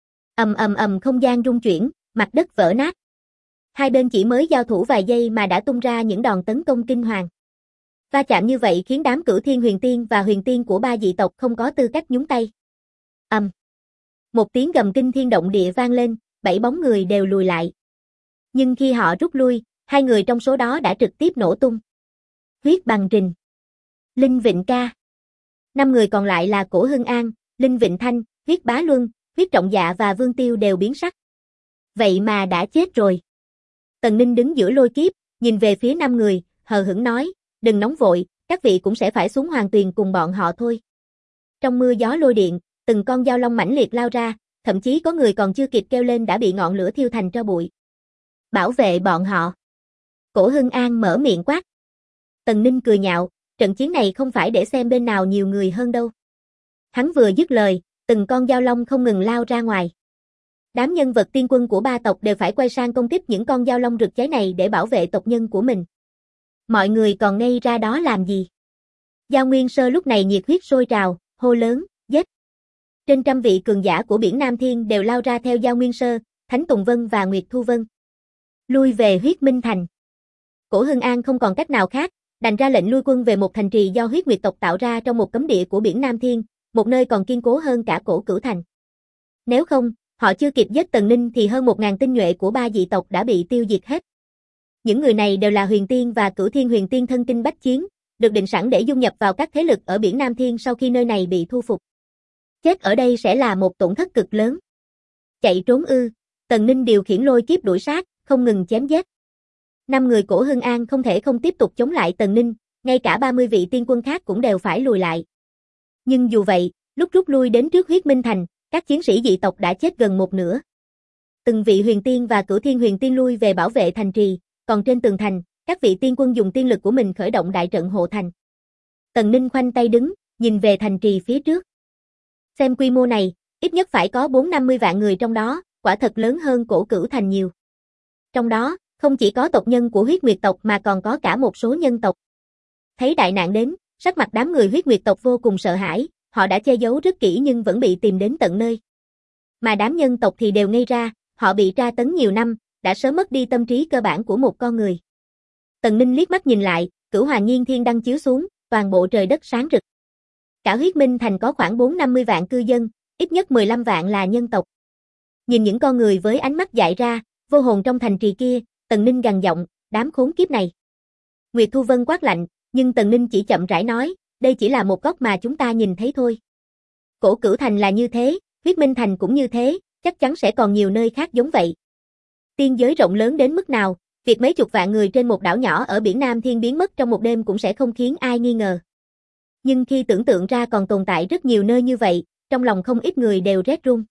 Không gian rung chuyển, mặt đất vỡ nát. Hai bên chỉ mới giao thủ vài giây mà đã tung ra những đòn tấn công kinh hoàng. Va chạm như vậy khiến đám Cửu Thiên Huyền Tiên và Huyền Tiên của ba dị tộc không có tư cách nhúng tay. Một tiếng gầm kinh thiên động địa vang lên, 7 bóng người đều lùi lại. Nhưng khi họ rút lui, 2 người trong số đó đã trực tiếp nổ tung. Huyết Bằng Trình, Linh Vịnh Ca. 5 người còn lại là Cổ Hưng An, Linh Vịnh Thanh, Huyết Bá Luân, Huyết Trọng Dạ và Vương Tiêu đều biến sắc. Vậy mà đã chết rồi. Tần Ninh đứng giữa lôi kiếp, nhìn về phía 5 người, hờ hững nói, đừng nóng vội, các vị cũng sẽ phải xuống hoàng tuyền cùng bọn họ thôi. Trong mưa gió lôi điện, từng con dao long mãnh liệt lao ra, thậm chí có người còn chưa kịp kêu lên đã bị ngọn lửa thiêu thành tro bụi. Bảo vệ bọn họ. Cổ Hưng An mở miệng quát. Tần Ninh cười nhạo, trận chiến này không phải để xem bên nào nhiều người hơn đâu. Hắn vừa dứt lời, từng con dao long không ngừng lao ra ngoài. Đám nhân vật tiên quân của ba tộc đều phải quay sang công kích những con dao long rực cháy này để bảo vệ tộc nhân của mình. Mọi người còn ngây ra đó làm gì? Giao Nguyên Sơ lúc này nhiệt huyết sôi trào, hô lớn, giết. Trên trăm vị cường giả của biển Nam Thiên đều lao ra theo Giao Nguyên Sơ, Thánh Tùng Vân và Nguyệt Thu Vân. Lui về Huyết Minh Thành. Cổ Hưng An không còn cách nào khác, đành ra lệnh lui quân về một thành trì do Huyết Nguyệt tộc tạo ra trong một cấm địa của biển Nam Thiên, một nơi còn kiên cố hơn cả Cổ Cửu Thành. Nếu không, họ chưa kịp giết Tần Ninh thì hơn 1000 tinh nhuệ của ba dị tộc đã bị tiêu diệt hết. Những người này đều là Huyền Tiên và Cửu Thiên Huyền Tiên thân kinh bách chiến, được định sẵn để dung nhập vào các thế lực ở biển Nam Thiên sau khi nơi này bị thu phục. Chết ở đây sẽ là một tổn thất cực lớn. Chạy trốn ư? Tần Ninh điều khiển lôi kiếp đuổi sát, không ngừng chém giết. 5 người Cổ Hưng An không thể không tiếp tục chống lại Tần Ninh, ngay cả 30 vị tiên quân khác cũng đều phải lùi lại. Nhưng dù vậy, lúc rút lui đến trước Huyết Minh Thành, các chiến sĩ dị tộc đã chết gần một nửa. Từng vị Huyền Tiên và Cửu Thiên Huyền Tiên lui về bảo vệ thành trì, còn trên tường thành, các vị tiên quân dùng tiên lực của mình khởi động đại trận hộ thành. Tần Ninh khoanh tay đứng, nhìn về thành trì phía trước. Xem quy mô này, ít nhất phải có 450 vạn người trong đó, quả thật lớn hơn Cổ Cửu Thành nhiều. Trong đó, không chỉ có tộc nhân của Huyết Nguyệt tộc mà còn có cả một số nhân tộc. Thấy đại nạn đến, sắc mặt đám người Huyết Nguyệt tộc vô cùng sợ hãi, họ đã che giấu rất kỹ nhưng vẫn bị tìm đến tận nơi. Mà đám nhân tộc thì đều ngây ra, họ bị tra tấn nhiều năm, đã sớm mất đi tâm trí cơ bản của một con người. Tần Ninh liếc mắt nhìn lại, Cửu Hoàng Nhiên Thiên Đăng chiếu xuống, toàn bộ trời đất sáng rực. Cả Huyết Minh Thành có khoảng 450 vạn cư dân, ít nhất 15 vạn là nhân tộc. Nhìn những con người với ánh mắt dại ra, vô hồn trong thành trì kia, Tần Ninh gằn giọng, đám khốn kiếp này. Nguyệt Thu Vân quát lạnh, nhưng Tần Ninh chỉ chậm rãi nói, đây chỉ là một góc mà chúng ta nhìn thấy thôi. Cổ Cửu Thành là như thế, Huyết Minh Thành cũng như thế, chắc chắn sẽ còn nhiều nơi khác giống vậy. Tiên giới rộng lớn đến mức nào, Việc mấy chục vạn người trên một đảo nhỏ ở biển Nam Thiên biến mất trong một đêm cũng sẽ không khiến ai nghi ngờ. Nhưng khi tưởng tượng ra còn tồn tại rất nhiều nơi như vậy, trong lòng không ít người đều rét run.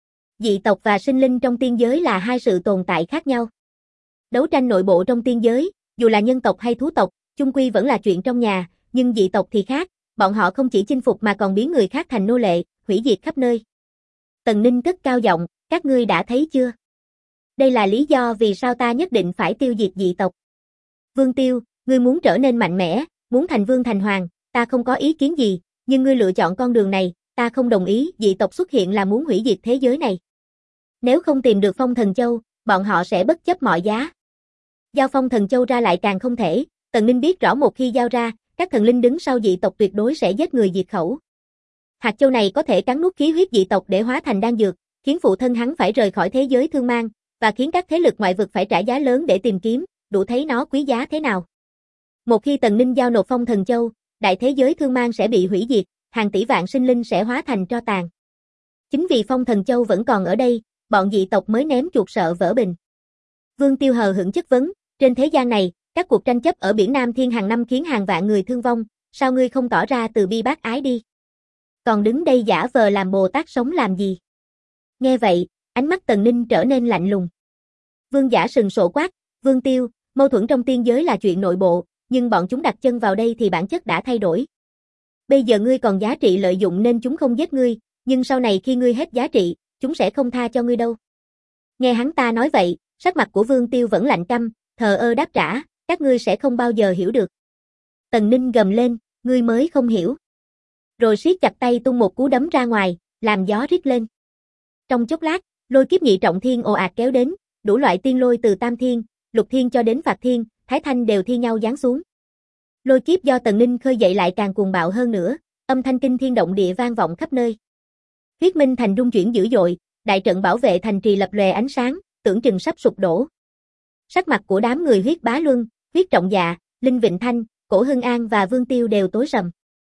Dị tộc và sinh linh trong tiên giới là hai sự tồn tại khác nhau. Đấu tranh nội bộ trong tiên giới, dù là nhân tộc hay thú tộc, chung quy vẫn là chuyện trong nhà, nhưng dị tộc thì khác, bọn họ không chỉ chinh phục mà còn biến người khác thành nô lệ, hủy diệt khắp nơi. Tần Ninh cất cao giọng, các ngươi đã thấy chưa? Đây là lý do vì sao ta nhất định phải tiêu diệt dị tộc. Vương Tiêu, ngươi muốn trở nên mạnh mẽ, muốn thành vương thành hoàng, ta không có ý kiến gì, nhưng ngươi lựa chọn con đường này, ta không đồng ý. Dị tộc xuất hiện là muốn hủy diệt thế giới này. Nếu không tìm được Phong Thần Châu, bọn họ sẽ bất chấp mọi giá. Giao Phong Thần Châu ra lại càng không thể, Tần Ninh biết rõ một khi giao ra, các thần linh đứng sau dị tộc tuyệt đối sẽ giết người diệt khẩu. Hạt châu này có thể cắn nuốt khí huyết dị tộc để hóa thành đan dược, khiến phụ thân hắn phải rời khỏi thế giới thương mang, và khiến các thế lực ngoại vực phải trả giá lớn để tìm kiếm, đủ thấy nó quý giá thế nào. Một khi Tần Ninh giao nộp Phong Thần Châu, đại thế giới thương mang sẽ bị hủy diệt, hàng tỷ vạn sinh linh sẽ hóa thành tro tàn. Chính vì Phong Thần Châu vẫn còn ở đây, bọn dị tộc mới ném chuột sợ vỡ bình. Vương Tiêu hờ hững chất vấn, trên thế gian này, các cuộc tranh chấp ở biển Nam Thiên hàng năm khiến hàng vạn người thương vong, sao ngươi không tỏ ra từ bi bác ái đi? Còn đứng đây giả vờ làm Bồ Tát sống làm gì? Nghe vậy, ánh mắt Tần Ninh trở nên lạnh lùng. Vương Giả sừng sộ quát, Vương Tiêu, mâu thuẫn trong tiên giới là chuyện nội bộ, nhưng bọn chúng đặt chân vào đây thì bản chất đã thay đổi. Bây giờ ngươi còn giá trị lợi dụng nên chúng không giết ngươi, nhưng sau này khi ngươi hết giá trị, chúng sẽ không tha cho ngươi đâu. Nghe hắn ta nói vậy, sắc mặt của Vương Tiêu vẫn lạnh căm, thờ ơ đáp trả, các ngươi sẽ không bao giờ hiểu được. Tần Ninh gầm lên, ngươi mới không hiểu. Rồi siết chặt tay tung một cú đấm ra ngoài, làm gió rít lên. Trong chốc lát, lôi kiếp nhị trọng thiên ồ ạt kéo đến, đủ loại tiên lôi từ Tam Thiên, Lục Thiên cho đến Phạt Thiên, Thái Thanh đều thi nhau giáng xuống. Lôi kiếp do Tần Ninh khơi dậy lại càng cuồng bạo hơn nữa, âm thanh kinh thiên động địa vang vọng khắp nơi. Huyết Minh Thành rung chuyển dữ dội, đại trận bảo vệ thành trì lập lòe ánh sáng, tưởng chừng sắp sụp đổ. Sắc mặt của đám người Huyết Bá Luân, Huyết Trọng Dạ, Linh Vịnh Thanh, Cổ Hưng An và Vương Tiêu đều tối sầm.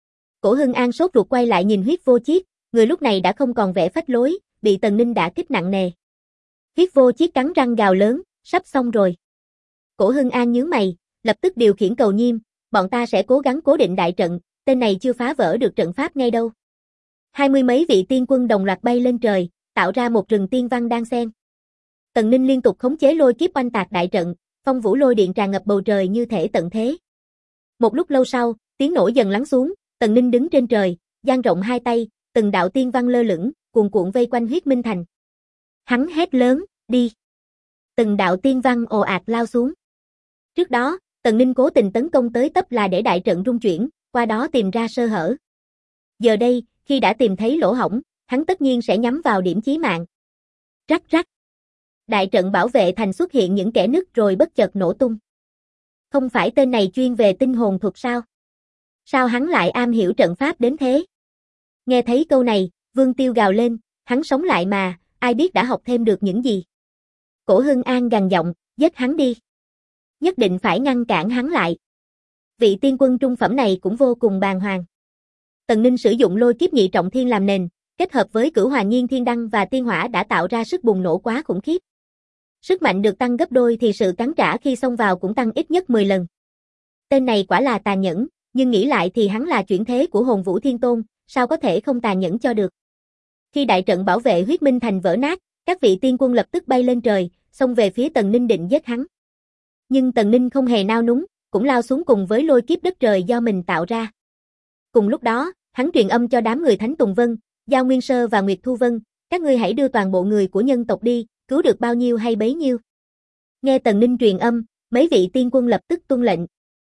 Cổ Hưng An sốt ruột quay lại nhìn Huyết Vô Chiết, người lúc này đã không còn vẻ phách lối, bị Tần Ninh đả kích nặng nề. Huyết Vô Chiết cắn răng gào lớn, sắp xong rồi. Cổ Hưng An nhướng mày, lập tức điều khiển Cầu Nhiêm, bọn ta sẽ cố gắng cố định đại trận, tên này chưa phá vỡ được trận pháp ngay đâu. 20 mấy vị tiên quân đồng loạt bay lên trời, tạo ra một rừng tiên văn đan xen. Tần Ninh liên tục khống chế lôi kiếp oanh tạc đại trận, phong vũ lôi điện tràn ngập bầu trời như thể tận thế. Một lúc lâu sau, tiếng nổ dần lắng xuống, Tần Ninh đứng trên trời, dang rộng hai tay, từng đạo tiên văn lơ lửng, cuồn cuộn vây quanh Huyết Minh Thành. Hắn hét lớn, đi. Từng đạo tiên văn ồ ạt lao xuống. Trước đó, Tần Ninh cố tình tấn công tới tấp là để đại trận rung chuyển, qua đó tìm ra sơ hở. Giờ đây, khi đã tìm thấy lỗ hổng, hắn tất nhiên sẽ nhắm vào điểm chí mạng. Rắc rắc. Đại trận bảo vệ thành xuất hiện những kẽ nứt rồi bất chợt nổ tung. Không phải tên này chuyên về tinh hồn thuật sao? Sao hắn lại am hiểu trận pháp đến thế? Nghe thấy câu này, Vương Tiêu gào lên, hắn sống lại mà, ai biết đã học thêm được những gì. Cổ Hưng An gằn giọng, giết hắn đi. Nhất định phải ngăn cản hắn lại. Vị tiên quân trung phẩm này cũng vô cùng bàng hoàng. Tần Ninh sử dụng lôi kiếp nhị trọng thiên làm nền, kết hợp với Cửu Hòa Nhiên Thiên Đăng và Tiên Hỏa đã tạo ra sức bùng nổ quá khủng khiếp. Sức mạnh được tăng gấp đôi thì sự cắn trả khi xông vào cũng tăng ít nhất 10 lần. Tên này quả là tàn nhẫn, nhưng nghĩ lại thì hắn là chuyển thế của Hồn Vũ Thiên Tôn, sao có thể không tàn nhẫn cho được. Khi đại trận bảo vệ Huyết Minh Thành vỡ nát, các vị tiên quân lập tức bay lên trời, xông về phía Tần Ninh định giết hắn. Nhưng Tần Ninh không hề nao núng, cũng lao xuống cùng với lôi kiếp đất trời do mình tạo ra. Cùng lúc đó, hắn truyền âm cho đám người Thánh Tùng Vân, Giao Nguyên Sơ và Nguyệt Thu Vân, các ngươi hãy đưa toàn bộ người của nhân tộc đi, cứu được bao nhiêu hay bấy nhiêu. Nghe Tần Ninh truyền âm, mấy vị tiên quân lập tức tuân lệnh.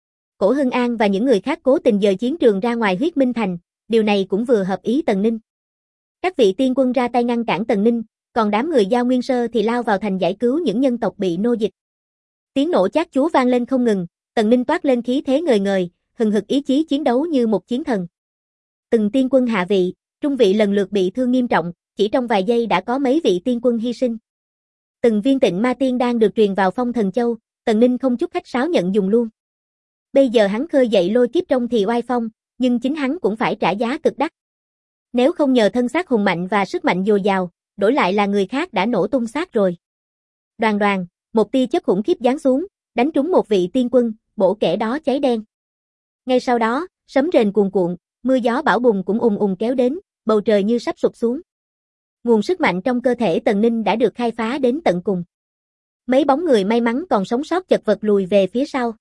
Cổ Hưng An và những người khác cố tình dời chiến trường ra ngoài Huyết Minh Thành, điều này cũng vừa hợp ý Tần Ninh. Các vị tiên quân ra tay ngăn cản Tần Ninh, còn đám người Giao Nguyên Sơ thì lao vào thành giải cứu những nhân tộc bị nô dịch. Tiếng nổ chát chúa vang lên không ngừng, Tần Ninh toát lên khí thế ngời ngời, hừng hực ý chí chiến đấu như một chiến thần. Từng tiên quân hạ vị, trung vị lần lượt bị thương nghiêm trọng, chỉ trong vài giây đã có mấy vị tiên quân hy sinh. Từng viên tịnh ma tiên đang được truyền vào Phong Thần Châu, Tần Ninh không chút khách sáo nhận dùng luôn. Bây giờ hắn khơi dậy lôi kiếp trong thì oai phong, nhưng chính hắn cũng phải trả giá cực đắt. Nếu không nhờ thân xác hùng mạnh và sức mạnh dồi dào, đổi lại là người khác đã nổ tung xác rồi. Đoàn đoàn, một tia chớp khủng khiếp giáng xuống, đánh trúng một vị tiên quân, bổ kẻ đó cháy đen. Ngay sau đó, sấm rền cuồn cuộn, mưa gió bão bùng cũng ùng ùng kéo đến, bầu trời như sắp sụp xuống. Nguồn sức mạnh trong cơ thể Tần Ninh đã được khai phá đến tận cùng. Mấy bóng người may mắn còn sống sót chật vật lùi về phía sau.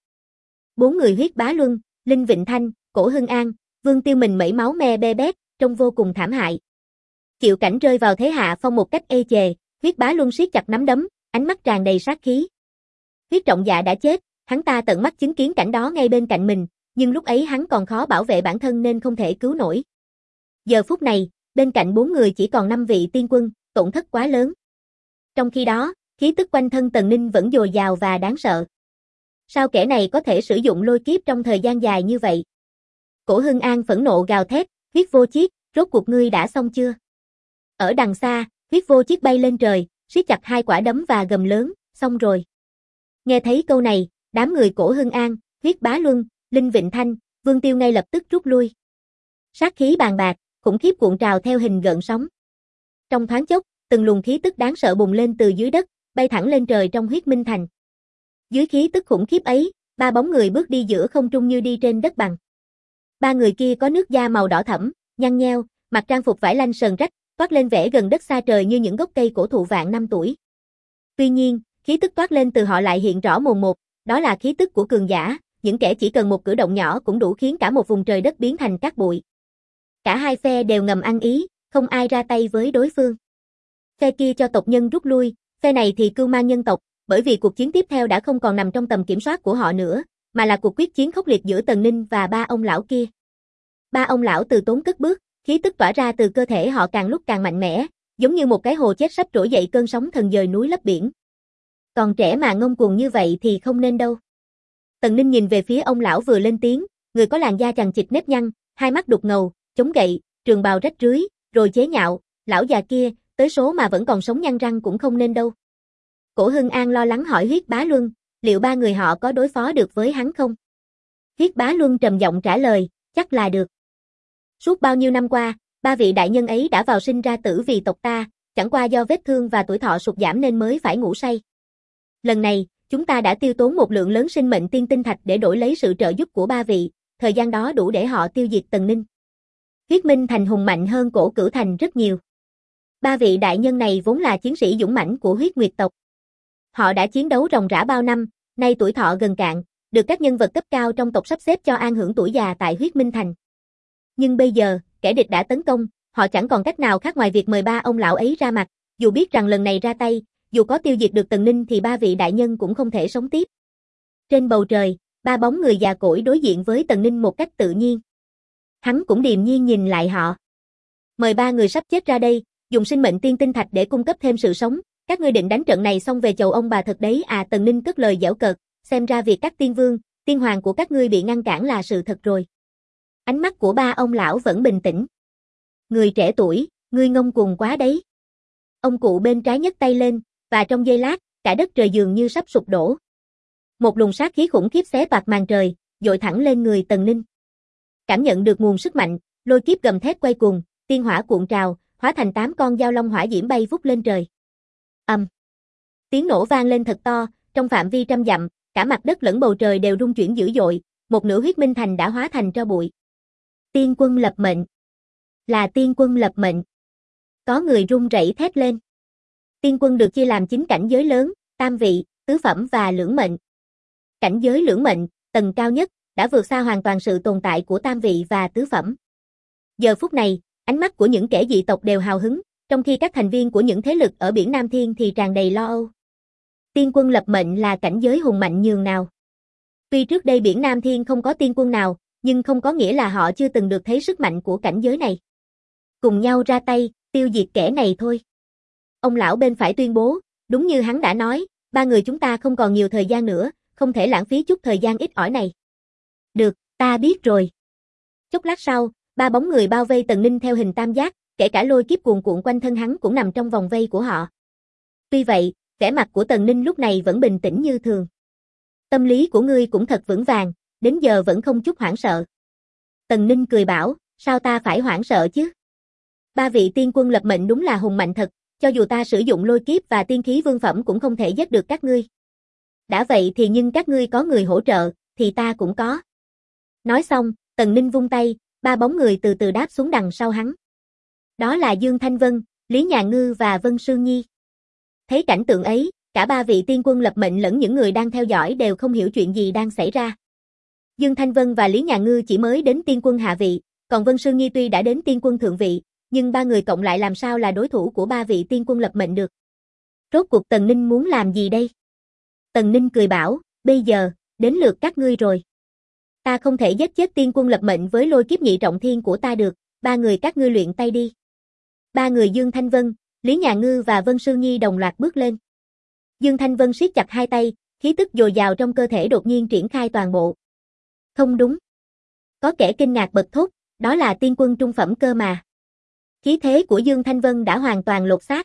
4 người Huyết Bá Luân, Linh Vịnh Thanh, Cổ Hưng An, Vương Tiêu mình mẩy máu me be bét, trông vô cùng thảm hại. Triệu Cảnh rơi vào thế hạ phong một cách ê chề, Huyết Bá Luân siết chặt nắm đấm, ánh mắt tràn đầy sát khí. Huyết Trọng Dạ đã chết, hắn ta tận mắt chứng kiến cảnh đó ngay bên cạnh mình, nhưng lúc ấy hắn còn khó bảo vệ bản thân nên không thể cứu nổi. Giờ phút này, bên cạnh 4 người chỉ còn 5 vị tiên quân, tổn thất quá lớn. Trong khi đó, khí tức quanh thân Tần Ninh vẫn dồi dào và đáng sợ. Sao kẻ này có thể sử dụng lôi kiếp trong thời gian dài như vậy? Cổ Hưng An phẫn nộ gào thét, Huyết Vô Chiết, rốt cuộc ngươi đã xong chưa? Ở đằng xa, Huyết Vô Chiết bay lên trời, siết chặt 2 quả đấm và gầm lớn, xong rồi. Nghe thấy câu này, đám người Cổ Hưng An, Huyết Bá Luân, Linh Vịnh Thanh, Vương Tiêu ngay lập tức rút lui. Sát khí bàn bạc, khủng khiếp cuộn trào theo hình gợn sóng. Trong thoáng chốc, từng luồng khí tức đáng sợ bùng lên từ dưới đất, bay thẳng lên trời trong Huyết Minh Thành. Dưới khí tức khủng khiếp ấy, 3 bóng người bước đi giữa không trung như đi trên đất bằng. 3 người kia có nước da màu đỏ thẫm, nhăn nheo, mặc trang phục vải lanh sờn rách, toát lên vẻ gần đất xa trời như những gốc cây cổ thụ vạn năm tuổi. Tuy nhiên, khí tức toát lên từ họ lại hiện rõ mồn một, đó là khí tức của cường giả, những kẻ chỉ cần một cử động nhỏ cũng đủ khiến cả một vùng trời đất biến thành cát bụi. Cả hai phe đều ngầm ăn ý, không ai ra tay với đối phương. Phe kia cho tộc nhân rút lui, phe này thì cưu mang nhân tộc, bởi vì cuộc chiến tiếp theo đã không còn nằm trong tầm kiểm soát của họ nữa, mà là cuộc quyết chiến khốc liệt giữa Tần Ninh và 3 ông lão kia. 3 ông lão từ tốn cất bước, khí tức tỏa ra từ cơ thể họ càng lúc càng mạnh mẽ, giống như một cái hồ chết sắp trỗi dậy cơn sóng thần dời núi lấp biển. Còn trẻ mà ngông cuồng như vậy thì không nên đâu. Tần Ninh nhìn về phía ông lão vừa lên tiếng, người có làn da chằng chịt nếp nhăn, hai mắt đục ngầu, chống gậy, trường bào rách rưới, rồi chế nhạo, lão già kia, tới số mà vẫn còn sống nhăn răng cũng không nên đâu. Cổ Hưng An lo lắng hỏi Huyết Bá Luân, liệu 3 người họ có đối phó được với hắn không? Huyết Bá Luân trầm giọng trả lời, chắc là được. Suốt bao nhiêu năm qua, 3 vị đại nhân ấy đã vào sinh ra tử vì tộc ta, chẳng qua do vết thương và tuổi thọ sụt giảm nên mới phải ngủ say. Lần này, chúng ta đã tiêu tốn một lượng lớn sinh mệnh tiên tinh thạch để đổi lấy sự trợ giúp của 3 vị, thời gian đó đủ để họ tiêu diệt Tần Ninh. Huyết Minh Thành hùng mạnh hơn Cổ Cửu Thành rất nhiều. 3 vị đại nhân này vốn là chiến sĩ dũng mãnh của Huyết Nguyệt tộc. Họ đã chiến đấu ròng rã bao năm, nay tuổi thọ gần cạn, được các nhân vật cấp cao trong tộc sắp xếp cho an hưởng tuổi già tại Huyết Minh Thành. Nhưng bây giờ, kẻ địch đã tấn công, họ chẳng còn cách nào khác ngoài việc mời 3 ông lão ấy ra mặt, dù biết rằng lần này ra tay, dù có tiêu diệt được Tần Ninh thì 3 vị đại nhân cũng không thể sống tiếp. Trên bầu trời, 3 bóng người già cỗi đối diện với Tần Ninh một cách tự nhiên. Hắn cũng điềm nhiên nhìn lại họ. Mời 3 người sắp chết ra đây, dùng sinh mệnh tiên tinh thạch để cung cấp thêm sự sống, các ngươi định đánh trận này xong về chầu ông bà thật đấy à? Tần Ninh cất lời giễu cợt, xem ra việc các tiên vương, tiên hoàng của các ngươi bị ngăn cản là sự thật rồi. Ánh mắt của 3 ông lão vẫn bình tĩnh. Người trẻ tuổi, ngươi ngông cuồng quá đấy. Ông cụ bên trái nhấc tay lên, và trong giây lát, cả đất trời dường như sắp sụp đổ. Một luồng sát khí khủng khiếp xé toạc màn trời, dội thẳng lên người Tần Ninh. Cảm nhận được nguồn sức mạnh, lôi kiếp gầm thét quay cuồng, tiên hỏa cuộn trào, hóa thành 8 con dao long hỏa diễm bay vút lên trời. Tiếng nổ vang lên thật to, trong phạm vi trăm dặm, cả mặt đất lẫn bầu trời đều rung chuyển dữ dội, một nửa Huyết Minh Thành đã hóa thành tro bụi. Tiên quân lập mệnh. Là tiên quân lập mệnh. Có người run rẩy thét lên. Tiên quân được chia làm 9 cảnh giới lớn, tam vị, tứ phẩm và lưỡng mệnh. Cảnh giới lưỡng mệnh, tầng cao nhất, đã vượt xa hoàn toàn sự tồn tại của tam vị và tứ phẩm. Giờ phút này, ánh mắt của những kẻ dị tộc đều hào hứng, trong khi các thành viên của những thế lực ở biển Nam Thiên thì tràn đầy lo âu. Tiên quân lập mệnh là cảnh giới hùng mạnh nhường nào. Tuy trước đây biển Nam Thiên không có tiên quân nào, nhưng không có nghĩa là họ chưa từng được thấy sức mạnh của cảnh giới này. Cùng nhau ra tay, tiêu diệt kẻ này thôi. Ông lão bên phải tuyên bố, đúng như hắn đã nói, 3 người chúng ta không còn nhiều thời gian nữa, không thể lãng phí chút thời gian ít ỏi này. Được, ta biết rồi. Chốc lát sau, 3 bóng người bao vây Tần Ninh theo hình tam giác, kể cả lôi kiếp cuồn cuộn quanh thân hắn cũng nằm trong vòng vây của họ. Tuy vậy, vẻ mặt của Tần Ninh lúc này vẫn bình tĩnh như thường. Tâm lý của ngươi cũng thật vững vàng, đến giờ vẫn không chút hoảng sợ. Tần Ninh cười bảo, sao ta phải hoảng sợ chứ? 3 vị tiên quân lập mệnh đúng là hùng mạnh thật, cho dù ta sử dụng lôi kiếp và tiên khí vương phẩm cũng không thể giết được các ngươi. Đã vậy thì nhưng các ngươi có người hỗ trợ, thì ta cũng có. Nói xong, Tần Ninh vung tay, ba bóng người từ từ đáp xuống đằng sau hắn. Đó là Dương Thanh Vân, Lý Nhà Ngư và Vân Sương Nhi. Thấy cảnh tượng ấy, cả ba vị tiên quân lập mệnh lẫn những người đang theo dõi đều không hiểu chuyện gì đang xảy ra. Dương Thanh Vân và Lý Nhà Ngư chỉ mới đến tiên quân hạ vị, còn Vân Sương Nhi tuy đã đến tiên quân thượng vị, nhưng ba người cộng lại làm sao là đối thủ của ba vị tiên quân lập mệnh được. Rốt cuộc Tần Ninh muốn làm gì đây? Tần Ninh cười bảo, bây giờ, đến lượt các ngươi rồi. Ta không thể giết chết tiên quân lập mệnh với lôi kiếp nhị trọng thiên của ta được, ba người các ngươi luyện tay đi. Ba người Dương Thanh Vân, Lý Nhà Ngư và Vân Sương Nhi đồng loạt bước lên. Dương Thanh Vân siết chặt hai tay, khí tức dồi dào trong cơ thể đột nhiên triển khai toàn bộ. Không đúng. Có kẻ kinh ngạc bật thốt, đó là tiên quân trung phẩm cơ mà. Khí thế của Dương Thanh Vân đã hoàn toàn lột xác.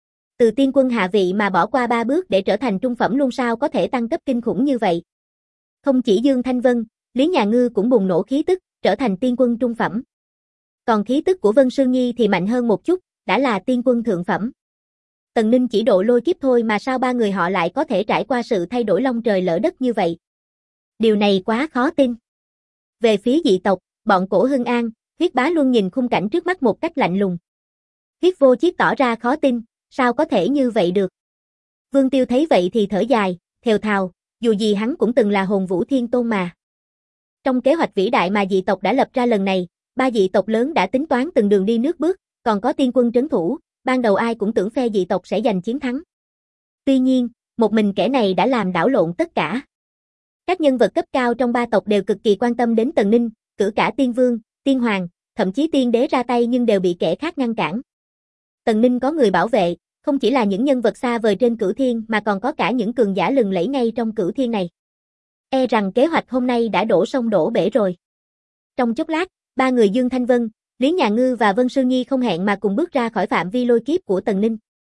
Từ tiên quân hạ vị mà bỏ qua 3 bước để trở thành trung phẩm luôn sao có thể tăng cấp kinh khủng như vậy. Không chỉ Dương Thanh Vân, Lý Nhà Ngư cũng bùng nổ khí tức, trở thành tiên quân trung phẩm. Còn khí tức của Vân Sương Nhi thì mạnh hơn một chút, đã là tiên quân thượng phẩm. Tần Ninh chỉ độ lôi kiếp thôi mà sao ba người họ lại có thể trải qua sự thay đổi long trời lỡ đất như vậy. Điều này quá khó tin. Về phía dị tộc, bọn Cổ Hưng An, Huyết Bá Luân nhìn khung cảnh trước mắt một cách lạnh lùng. Huyết Vô Chiết tỏ ra khó tin, sao có thể như vậy được. Vương Tiêu thấy vậy thì thở dài, thều thào, dù gì hắn cũng từng là hồn vũ thiên tôn mà. Trong kế hoạch vĩ đại mà dị tộc đã lập ra lần này, ba dị tộc lớn đã tính toán từng đường đi nước bước, còn có tiên quân trấn thủ, ban đầu ai cũng tưởng phe dị tộc sẽ giành chiến thắng. Tuy nhiên, một mình kẻ này đã làm đảo lộn tất cả. Các nhân vật cấp cao trong ba tộc đều cực kỳ quan tâm đến Tần Ninh, cử cả tiên vương, tiên hoàng, thậm chí tiên đế ra tay nhưng đều bị kẻ khác ngăn cản. Tần Ninh có người bảo vệ, không chỉ là những nhân vật xa vời trên cửu thiên mà còn có cả những cường giả lừng lẫy ngay trong cửu thiên này. E rằng kế hoạch hôm nay đã đổ sông đổ bể rồi. Trong chốc lát, ba người Dương Thanh Vân, Lý Nhà Ngư và Vân Sương Nhi không hẹn mà cùng bước ra khỏi phạm vi lôi kiếp của Tần Ninh.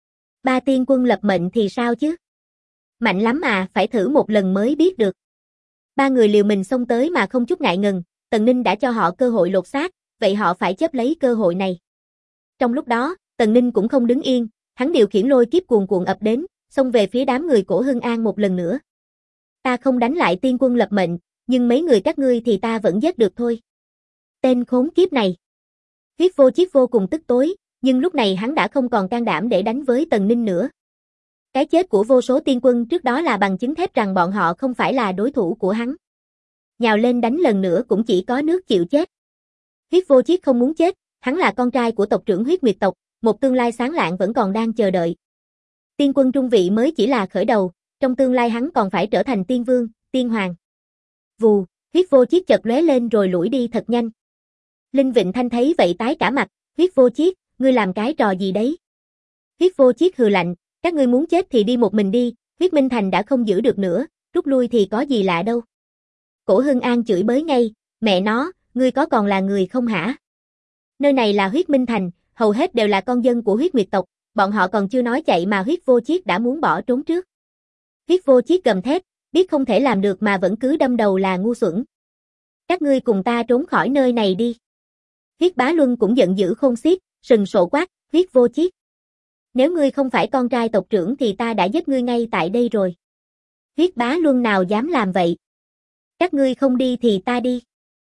Ba tiên quân lập mệnh thì sao chứ? Mạnh lắm à, phải thử một lần mới biết được. Ba người liều mình xông tới mà không chút ngại ngần, Tần Ninh đã cho họ cơ hội lột xác, vậy họ phải chấp lấy cơ hội này. Trong lúc đó, Tần Ninh cũng không đứng yên, hắn điều khiển lôi kiếp cuồn cuộn ập đến, xông về phía đám người Cổ Hưng An một lần nữa. Ta không đánh lại tiên quân lập mệnh, nhưng mấy người các ngươi thì ta vẫn giết được thôi. Tên khốn kiếp này. Huyết Vô Chiết vô cùng tức tối, nhưng lúc này hắn đã không còn can đảm để đánh với Tần Ninh nữa. Cái chết của vô số tiên quân trước đó là bằng chứng thép rằng bọn họ không phải là đối thủ của hắn. Nhào lên đánh lần nữa cũng chỉ có nước chịu chết. Huyết Vô Chiết không muốn chết, hắn là con trai của tộc trưởng Huyết Nguyệt tộc, một tương lai sáng lạng vẫn còn đang chờ đợi. Tiên quân trung vị mới chỉ là khởi đầu, trong tương lai hắn còn phải trở thành tiên vương, tiên hoàng. Vù, Huyết Vô Chiết chợt lóe lên rồi lủi đi thật nhanh. Linh Vịnh Thanh thấy vậy tái cả mặt, Huyết Vô Chiết, ngươi làm cái trò gì đấy? Huyết Vô Chiết hừ lạnh, các ngươi muốn chết thì đi một mình đi, Huyết Minh Thành đã không giữ được nữa, rút lui thì có gì lạ đâu. Cổ Hưng An chửi bới ngay, mẹ nó, ngươi có còn là người không hả? Nơi này là Huyết Minh Thành, hầu hết đều là con dân của Huyết Nguyệt tộc, bọn họ còn chưa nói chạy mà Huyết Vô Chiết đã muốn bỏ trốn trước. Huyết Vô Chiết gầm thét, biết không thể làm được mà vẫn cứ đâm đầu là ngu xuẩn. Các ngươi cùng ta trốn khỏi nơi này đi. Huyết Bá Luân cũng giận dữ khôn xiết, sừng sộ quát, Huyết Vô Chiết. Nếu ngươi không phải con trai tộc trưởng thì ta đã giết ngươi ngay tại đây rồi. Huyết Bá Luân nào dám làm vậy? Các ngươi không đi thì ta đi.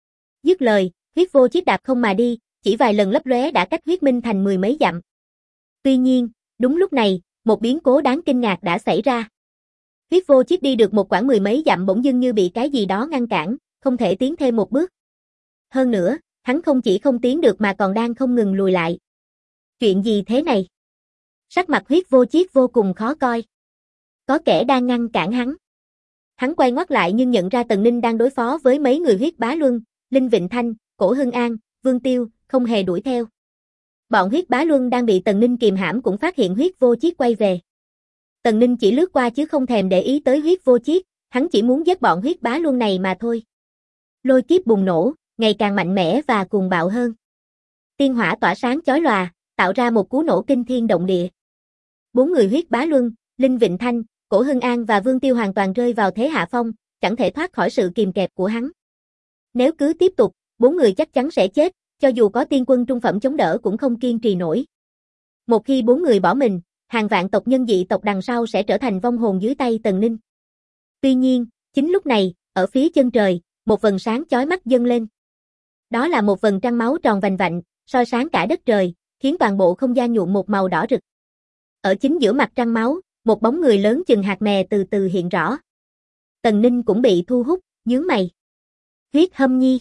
Dứt lời, Huyết Vô Chiết đạp không mà đi, chỉ vài lần lấp lóe đã cách Huyết Minh Thành 10 mấy dặm. Tuy nhiên, đúng lúc này, một biến cố đáng kinh ngạc đã xảy ra. Huyết Vô Chiết đi được một quãng 10 mấy dặm bỗng dưng như bị cái gì đó ngăn cản, không thể tiến thêm một bước. Hơn nữa, hắn không chỉ không tiến được mà còn đang không ngừng lùi lại. Chuyện gì thế này? Sắc mặt Huyết Vô Chiết vô cùng khó coi. Có kẻ đang ngăn cản hắn. Hắn quay ngoắt lại nhưng nhận ra Tần Ninh đang đối phó với mấy người Huyết Bá Luân, Linh Vịnh Thanh, Cổ Hưng An, Vương Tiêu, không hề đuổi theo. Bọn Huyết Bá Luân đang bị Tần Ninh kìm hãm cũng phát hiện Huyết Vô Chiết quay về. Tần Ninh chỉ lướt qua chứ không thèm để ý tới Huyết Vô Chiết, hắn chỉ muốn giết bọn Huyết Bá Luân này mà thôi. Lôi kiếp bùng nổ, ngày càng mạnh mẽ và cuồng bạo hơn. Tiên hỏa tỏa sáng chói lòa, tạo ra một cú nổ kinh thiên động địa. 4 người Huyết Bá Luân, Linh Vịnh Thanh, Cổ Hưng An và Vương Tiêu hoàn toàn rơi vào thế hạ phong, chẳng thể thoát khỏi sự kìm kẹp của hắn. Nếu cứ tiếp tục, 4 người chắc chắn sẽ chết, cho dù có tiên quân trung phẩm chống đỡ cũng không kiên trì nổi. Một khi 4 người bỏ mình, hàng vạn tộc nhân dị tộc đằng sau sẽ trở thành vong hồn dưới tay Tần Ninh. Tuy nhiên, chính lúc này, ở phía chân trời, một vầng sáng chói mắt dâng lên. Đó là một vầng trăng máu tròn vành vạnh, soi sáng cả đất trời, khiến toàn bộ không gian nhuộm một màu đỏ rực. Ở chính giữa mặt trăng máu, một bóng người lớn chừng hạt mè từ từ hiện rõ. Tần Ninh cũng bị thu hút, nhướng mày. Huyết Hâm Nhi.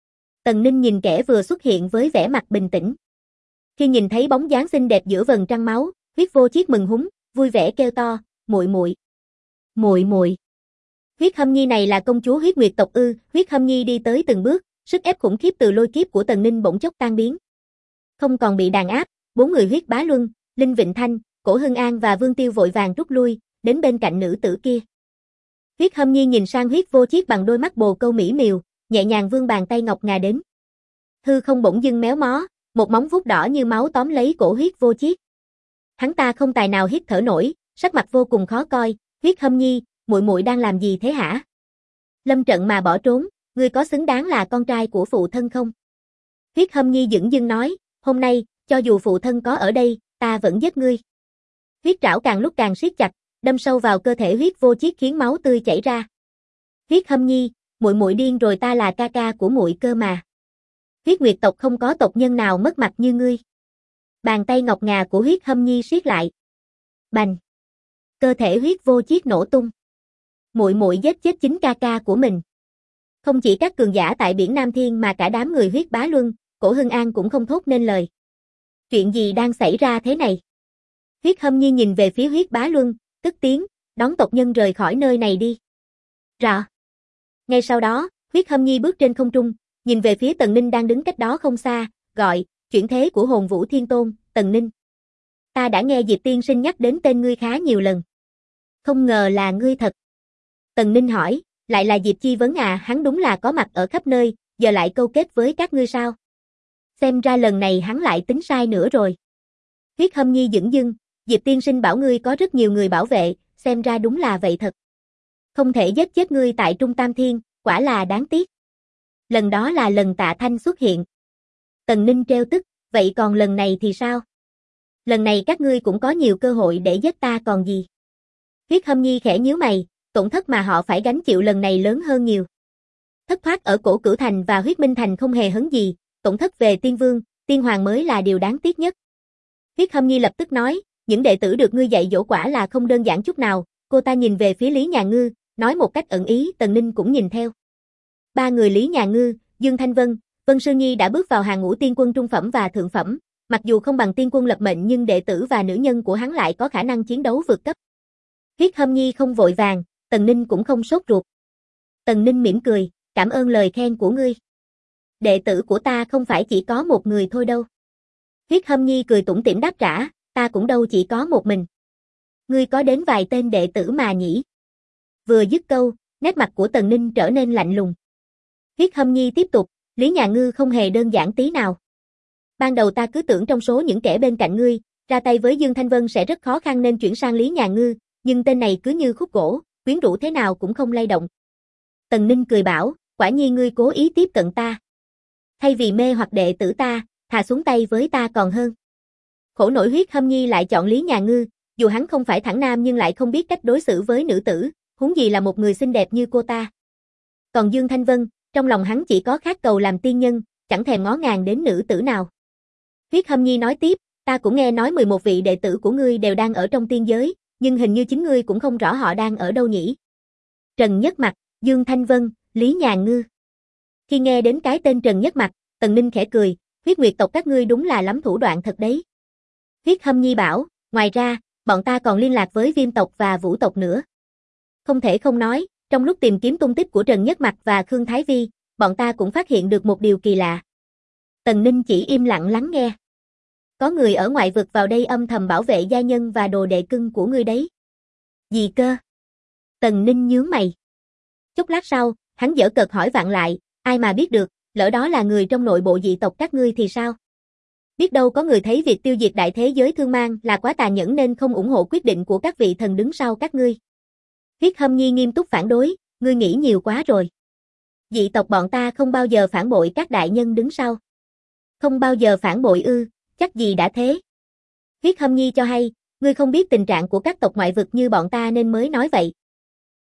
Tần Ninh nhìn kẻ vừa xuất hiện với vẻ mặt bình tĩnh. Khi nhìn thấy bóng dáng xinh đẹp giữa vầng trăng máu, Huyết Vô Chiết mừng húm, vui vẻ kêu to, muội muội, muội muội. Huyết Hâm Nhi này là công chúa Huyết Nguyệt tộc ư? Huyết Hâm Nhi đi tới từng bước, sức ép khủng khiếp từ lôi kiếp của Tần Ninh bỗng chốc tan biến. Không còn bị đàn áp, bốn người Huyết Bá Luân, Linh Vịnh Thanh, Cổ Hưng An và Vương Tiêu vội vàng rút lui, đến bên cạnh nữ tử kia. Huyết Hâm Nhi nhìn sang Huyết Vô Chiết bằng đôi mắt bồ câu mỹ miều, nhẹ nhàng vươn bàn tay ngọc ngà đến. Hư không bỗng dưng méo mó, một móng vuốt đỏ như máu tóm lấy cổ Huyết Vô Chiết. Hắn ta không tài nào hít thở nổi, sắc mặt vô cùng khó coi. Huyết Hâm Nhi, muội muội đang làm gì thế hả? Lâm trận mà bỏ trốn, ngươi có xứng đáng là con trai của phụ thân không? Huyết Hâm Nhi dửng dưng nói, hôm nay, cho dù phụ thân có ở đây, ta vẫn giết ngươi. Huyết trảo càng lúc càng siết chặt, đâm sâu vào cơ thể Huyết Vô Chiết khiến máu tươi chảy ra. Huyết Hâm Nhi, muội muội điên rồi, ta là ca ca của muội cơ mà. Huyết Nguyệt tộc không có tộc nhân nào mất mặt như ngươi. Bàn tay ngọc ngà của Huyết Hâm Nhi siết lại. Bành. Cơ thể Huyết Vô Chiết nổ tung. Muội muội giết chết chính ca ca của mình. Không chỉ các cường giả tại biển Nam Thiên mà cả đám người Huyết Bá Luân, Cổ Hưng An cũng không thốt nên lời. Chuyện gì đang xảy ra thế này? Huyết Hâm Nhi nhìn về phía Huyết Bá Luân, cất tiếng, đón tộc nhân rời khỏi nơi này đi. Rọ. Ngay sau đó, Huyết Hâm Nhi bước trên không trung, nhìn về phía Tần Ninh đang đứng cách đó không xa, gọi, chuyển thế của Hồn Vũ Thiên Tôn, Tần Ninh. Ta đã nghe Diệp tiên sinh nhắc đến tên ngươi khá nhiều lần. Không ngờ là ngươi thật. Tần Ninh hỏi, lại là Diệp Chi Vấn à? Hắn đúng là có mặt ở khắp nơi, giờ lại câu kết với các ngươi sao? Xem ra lần này hắn lại tính sai nữa rồi. Huyết Hâm Nhi dửng dưng, Diệp tiên sinh bảo ngươi có rất nhiều người bảo vệ, xem ra đúng là vậy thật. Không thể giết chết ngươi tại Trung Tam Thiên, quả là đáng tiếc. Lần đó là lần Tạ Thanh xuất hiện. Tần Ninh trêu tức, vậy còn lần này thì sao? Lần này các ngươi cũng có nhiều cơ hội để giết ta còn gì. Huyết Hâm Nhi khẽ nhíu mày, tổn thất mà họ phải gánh chịu lần này lớn hơn nhiều. Thất thoát ở Cổ Cửu Thành và Huyết Minh Thành không hề hấn gì, tổn thất về Tiên Vương, Tiên Hoàng mới là điều đáng tiếc nhất. Huyết Hâm Nhi lập tức nói, những đệ tử được ngươi dạy dỗ quả là không đơn giản chút nào. Cô ta nhìn về phía Lý Nhà Ngư, nói một cách ẩn ý. Tần Ninh cũng nhìn theo. Ba người Lý Nhà Ngư, Dương Thanh Vân, Vân Sư Nhi đã bước vào hàng ngũ tiên quân trung phẩm và thượng phẩm, mặc dù không bằng tiên quân lập mệnh nhưng đệ tử và nữ nhân của hắn lại có khả năng chiến đấu vượt cấp. Huyết Hâm Nhi không vội vàng, Tần Ninh cũng không sốt ruột. Tần Ninh mỉm cười, cảm ơn lời khen của ngươi. Đệ tử của ta không phải chỉ có một người thôi đâu. Huyết Hâm Nhi cười tủm tỉm đáp trả, ta cũng đâu chỉ có một mình. Ngươi có đến vài tên đệ tử mà nhỉ? Vừa dứt câu, nét mặt của Tần Ninh trở nên lạnh lùng. Huyết Hâm Nhi tiếp tục, Lý Nhà Ngư không hề đơn giản tí nào. Ban đầu ta cứ tưởng trong số những kẻ bên cạnh ngươi, ra tay với Dương Thanh Vân sẽ rất khó khăn nên chuyển sang Lý Nhà Ngư, nhưng tên này cứ như khúc gỗ, quyến rũ thế nào cũng không lay động. Tần Ninh cười bảo, quả nhiên ngươi cố ý tiếp cận ta. Thay vì mê hoặc đệ tử ta, thà xuống tay với ta còn hơn. Khổ nổi Huyết Hâm Nhi lại chọn Lý Nhà Ngư, dù hắn không phải thẳng nam nhưng lại không biết cách đối xử với nữ tử, huống gì là một người xinh đẹp như cô ta. Còn Dương Thanh Vân, trong lòng hắn chỉ có khát cầu làm tiên nhân, chẳng thèm ngó ngàng đến nữ tử nào. Huyết Hâm Nhi nói tiếp, ta cũng nghe nói 11 vị đệ tử của ngươi đều đang ở trong tiên giới, nhưng hình như chính ngươi cũng không rõ họ đang ở đâu nhỉ. Trần Nhất Mặc, Dương Thanh Vân, Lý Nhà Ngư. Khi nghe đến cái tên Trần Nhất Mặc, Tần Ninh khẽ cười, Huyết Nguyệt tộc các ngươi đúng là lắm thủ đoạn thật đấy. Huyết Hâm Nhi bảo, ngoài ra, bọn ta còn liên lạc với Viêm tộc và Vũ tộc nữa. Không thể không nói, trong lúc tìm kiếm tung tích của Trần Nhất Mặc và Khương Thái Vi, bọn ta cũng phát hiện được một điều kỳ lạ. Tần Ninh chỉ im lặng lắng nghe. Có người ở ngoại vực vào đây âm thầm bảo vệ gia nhân và đồ đệ cưng của ngươi đấy. Gì cơ? Tần Ninh nhướng mày. Chốc lát sau, hắn giở cợt hỏi vặn lại, ai mà biết được, lỡ đó là người trong nội bộ dị tộc các ngươi thì sao? Biết đâu có người thấy việc tiêu diệt đại thế giới thương mang là quá tàn nhẫn nên không ủng hộ quyết định của các vị thần đứng sau các ngươi. Huyết Hâm Nhi nghiêm túc phản đối, ngươi nghĩ nhiều quá rồi. Dị tộc bọn ta không bao giờ phản bội các đại nhân đứng sau. Không bao giờ phản bội ư, chắc gì đã thế. Huyết Hâm Nhi cho hay, ngươi không biết tình trạng của các tộc ngoại vực như bọn ta nên mới nói vậy.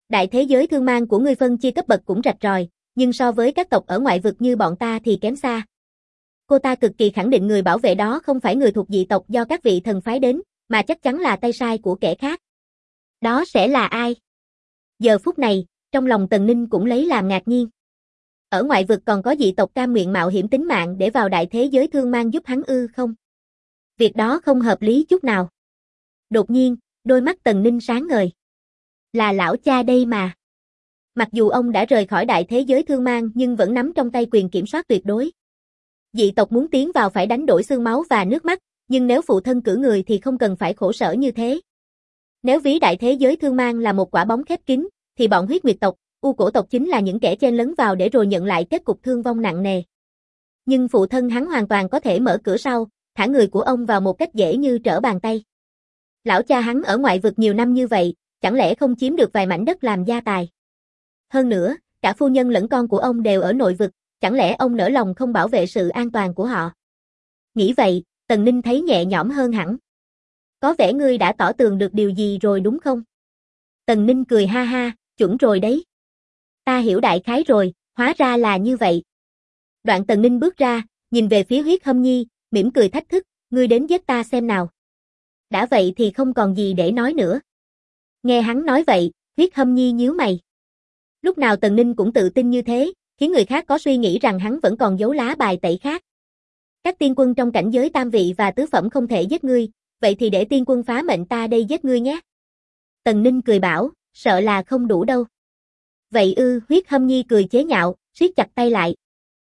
Đại thế giới thương mang của ngươi phân chia cấp bậc cũng rạch ròi, nhưng so với các tộc ở ngoại vực như bọn ta thì kém xa. Cô ta cực kỳ khẳng định người bảo vệ đó không phải người thuộc dị tộc do các vị thần phái đến, mà chắc chắn là tay sai của kẻ khác. Đó sẽ là ai? Giờ phút này, trong lòng Tần Ninh cũng lấy làm ngạc nhiên. Ở ngoại vực còn có dị tộc cam nguyện mạo hiểm tính mạng để vào đại thế giới thương mang giúp hắn ư không? Việc đó không hợp lý chút nào. Đột nhiên, đôi mắt Tần Ninh sáng ngời. Là lão cha đây mà. Mặc dù ông đã rời khỏi đại thế giới thương mang nhưng vẫn nắm trong tay quyền kiểm soát tuyệt đối. Dị tộc muốn tiến vào phải đánh đổi xương máu và nước mắt, nhưng nếu phụ thân cử người thì không cần phải khổ sở như thế. Nếu ví đại thế giới thương mang là một quả bóng khép kín, thì bọn huyết nguyệt tộc, u cổ tộc chính là những kẻ chen lấn vào để rồi nhận lại kết cục thương vong nặng nề. Nhưng phụ thân hắn hoàn toàn có thể mở cửa sau, thả người của ông vào một cách dễ như trở bàn tay. Lão cha hắn ở ngoại vực nhiều năm như vậy, chẳng lẽ không chiếm được vài mảnh đất làm gia tài? Hơn nữa, cả phu nhân lẫn con của ông đều ở nội vực, chẳng lẽ ông nỡ lòng không bảo vệ sự an toàn của họ? Nghĩ vậy, Tần Ninh thấy nhẹ nhõm hơn hẳn. Có vẻ ngươi đã tỏ tường được điều gì rồi đúng không? Tần Ninh cười ha ha, chuẩn rồi đấy. Ta hiểu đại khái rồi, hóa ra là như vậy. Đoạn Tần Ninh bước ra, nhìn về phía Huyết Hâm Nhi, mỉm cười thách thức, ngươi đến giết ta xem nào. Đã vậy thì không còn gì để nói nữa. Nghe hắn nói vậy, Huyết Hâm Nhi nhíu mày. Lúc nào Tần Ninh cũng tự tin như thế, khiến người khác có suy nghĩ rằng hắn vẫn còn giấu lá bài tẩy khác. Các tiên quân trong cảnh giới tam vị và tứ phẩm không thể giết ngươi, vậy thì để tiên quân phá mệnh ta đây giết ngươi nhé. Tần Ninh cười bảo, sợ là không đủ đâu. Vậy ư, Huyết Hâm Nhi cười chế nhạo, siết chặt tay lại.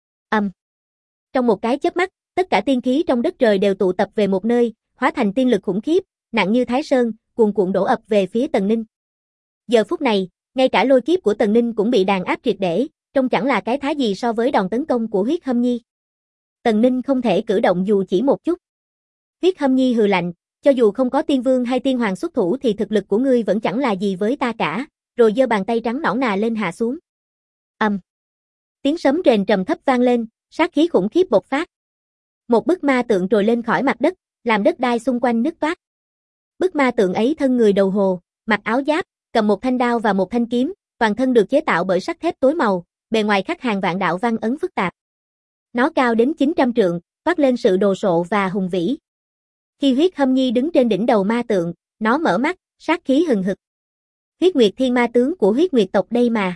Trong một cái chớp mắt, tất cả tiên khí trong đất trời đều tụ tập về một nơi, hóa thành tiên lực khủng khiếp, nặng như Thái Sơn, cuồn cuộn đổ ập về phía Tần Ninh. Giờ phút này, ngay cả lôi kiếp của Tần Ninh cũng bị đàn áp triệt để, trông chẳng là cái thá gì so với đòn tấn công của Huyết Hâm Nhi. Tần Ninh không thể cử động dù chỉ một chút. Huyết Hâm Nhi hừ lạnh, cho dù không có tiên vương hay tiên hoàng xuất thủ thì thực lực của ngươi vẫn chẳng là gì với ta cả, rồi giơ bàn tay trắng nõn nà lên hạ xuống. Tiếng sấm rền trầm thấp vang lên, sát khí khủng khiếp bộc phát. Một bức ma tượng trồi lên khỏi mặt đất, làm đất đai xung quanh nứt toác. Bức ma tượng ấy thân người đầu hồ, mặc áo giáp, cầm một thanh đao và một thanh kiếm, toàn thân được chế tạo bởi sắt thép tối màu, bề ngoài khắc hàng vạn đạo văn ấn phức tạp. Nó cao đến 900 trượng, toát lên sự đồ sộ và hùng vĩ. Khi Huyết Hâm Nhi đứng trên đỉnh đầu ma tượng, nó mở mắt, sát khí hừng hực. Huyết Nguyệt Thiên Ma tướng của Huyết Nguyệt tộc đây mà.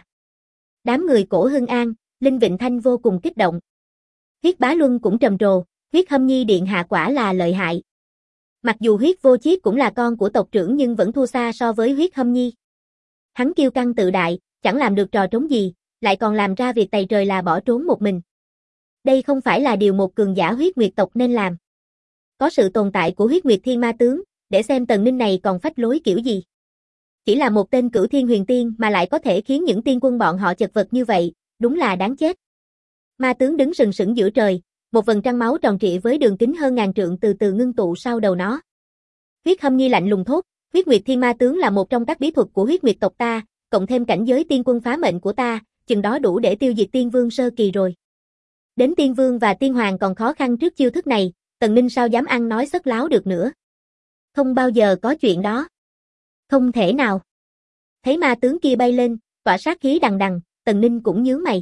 Đám người Cổ Hưng An, Linh Vịnh Thanh vô cùng kích động. Huyết Bá Luân cũng trầm trồ, Huyết Hâm Nhi điện hạ quả là lợi hại. Mặc dù Huyết Vô Chiết cũng là con của tộc trưởng nhưng vẫn thua xa so với Huyết Hâm Nhi. Hắn kiêu căng tự đại, chẳng làm được trò trống gì, lại còn làm ra việc tày trời là bỏ trốn một mình. Đây không phải là điều một cường giả Huyết Nguyệt tộc nên làm. Có sự tồn tại của Huyết Nguyệt Thiên Ma tướng, để xem Tần Ninh này còn phách lối kiểu gì. Chỉ là một tên Cửu Thiên Huyền Tiên mà lại có thể khiến những tiên quân bọn họ chật vật như vậy, đúng là đáng chết. Ma tướng đứng sừng sững giữa trời, một vầng trăng máu tròn trịa với đường kính hơn ngàn trượng từ từ ngưng tụ sau đầu nó. Huyết Hâm Nhi lạnh lùng thốt, Huyết Nguyệt Thiên Ma tướng là một trong các bí thuật của Huyết Nguyệt tộc ta, cộng thêm cảnh giới tiên quân phá mệnh của ta, chừng đó đủ để tiêu diệt tiên vương sơ kỳ rồi. Đến tiên vương và tiên hoàng còn khó khăn trước chiêu thức này, Tần Ninh sao dám ăn nói sất láo được nữa. Không bao giờ có chuyện đó. Không thể nào. Thấy ma tướng kia bay lên, tỏa sát khí đằng đằng, Tần Ninh cũng nhướng mày.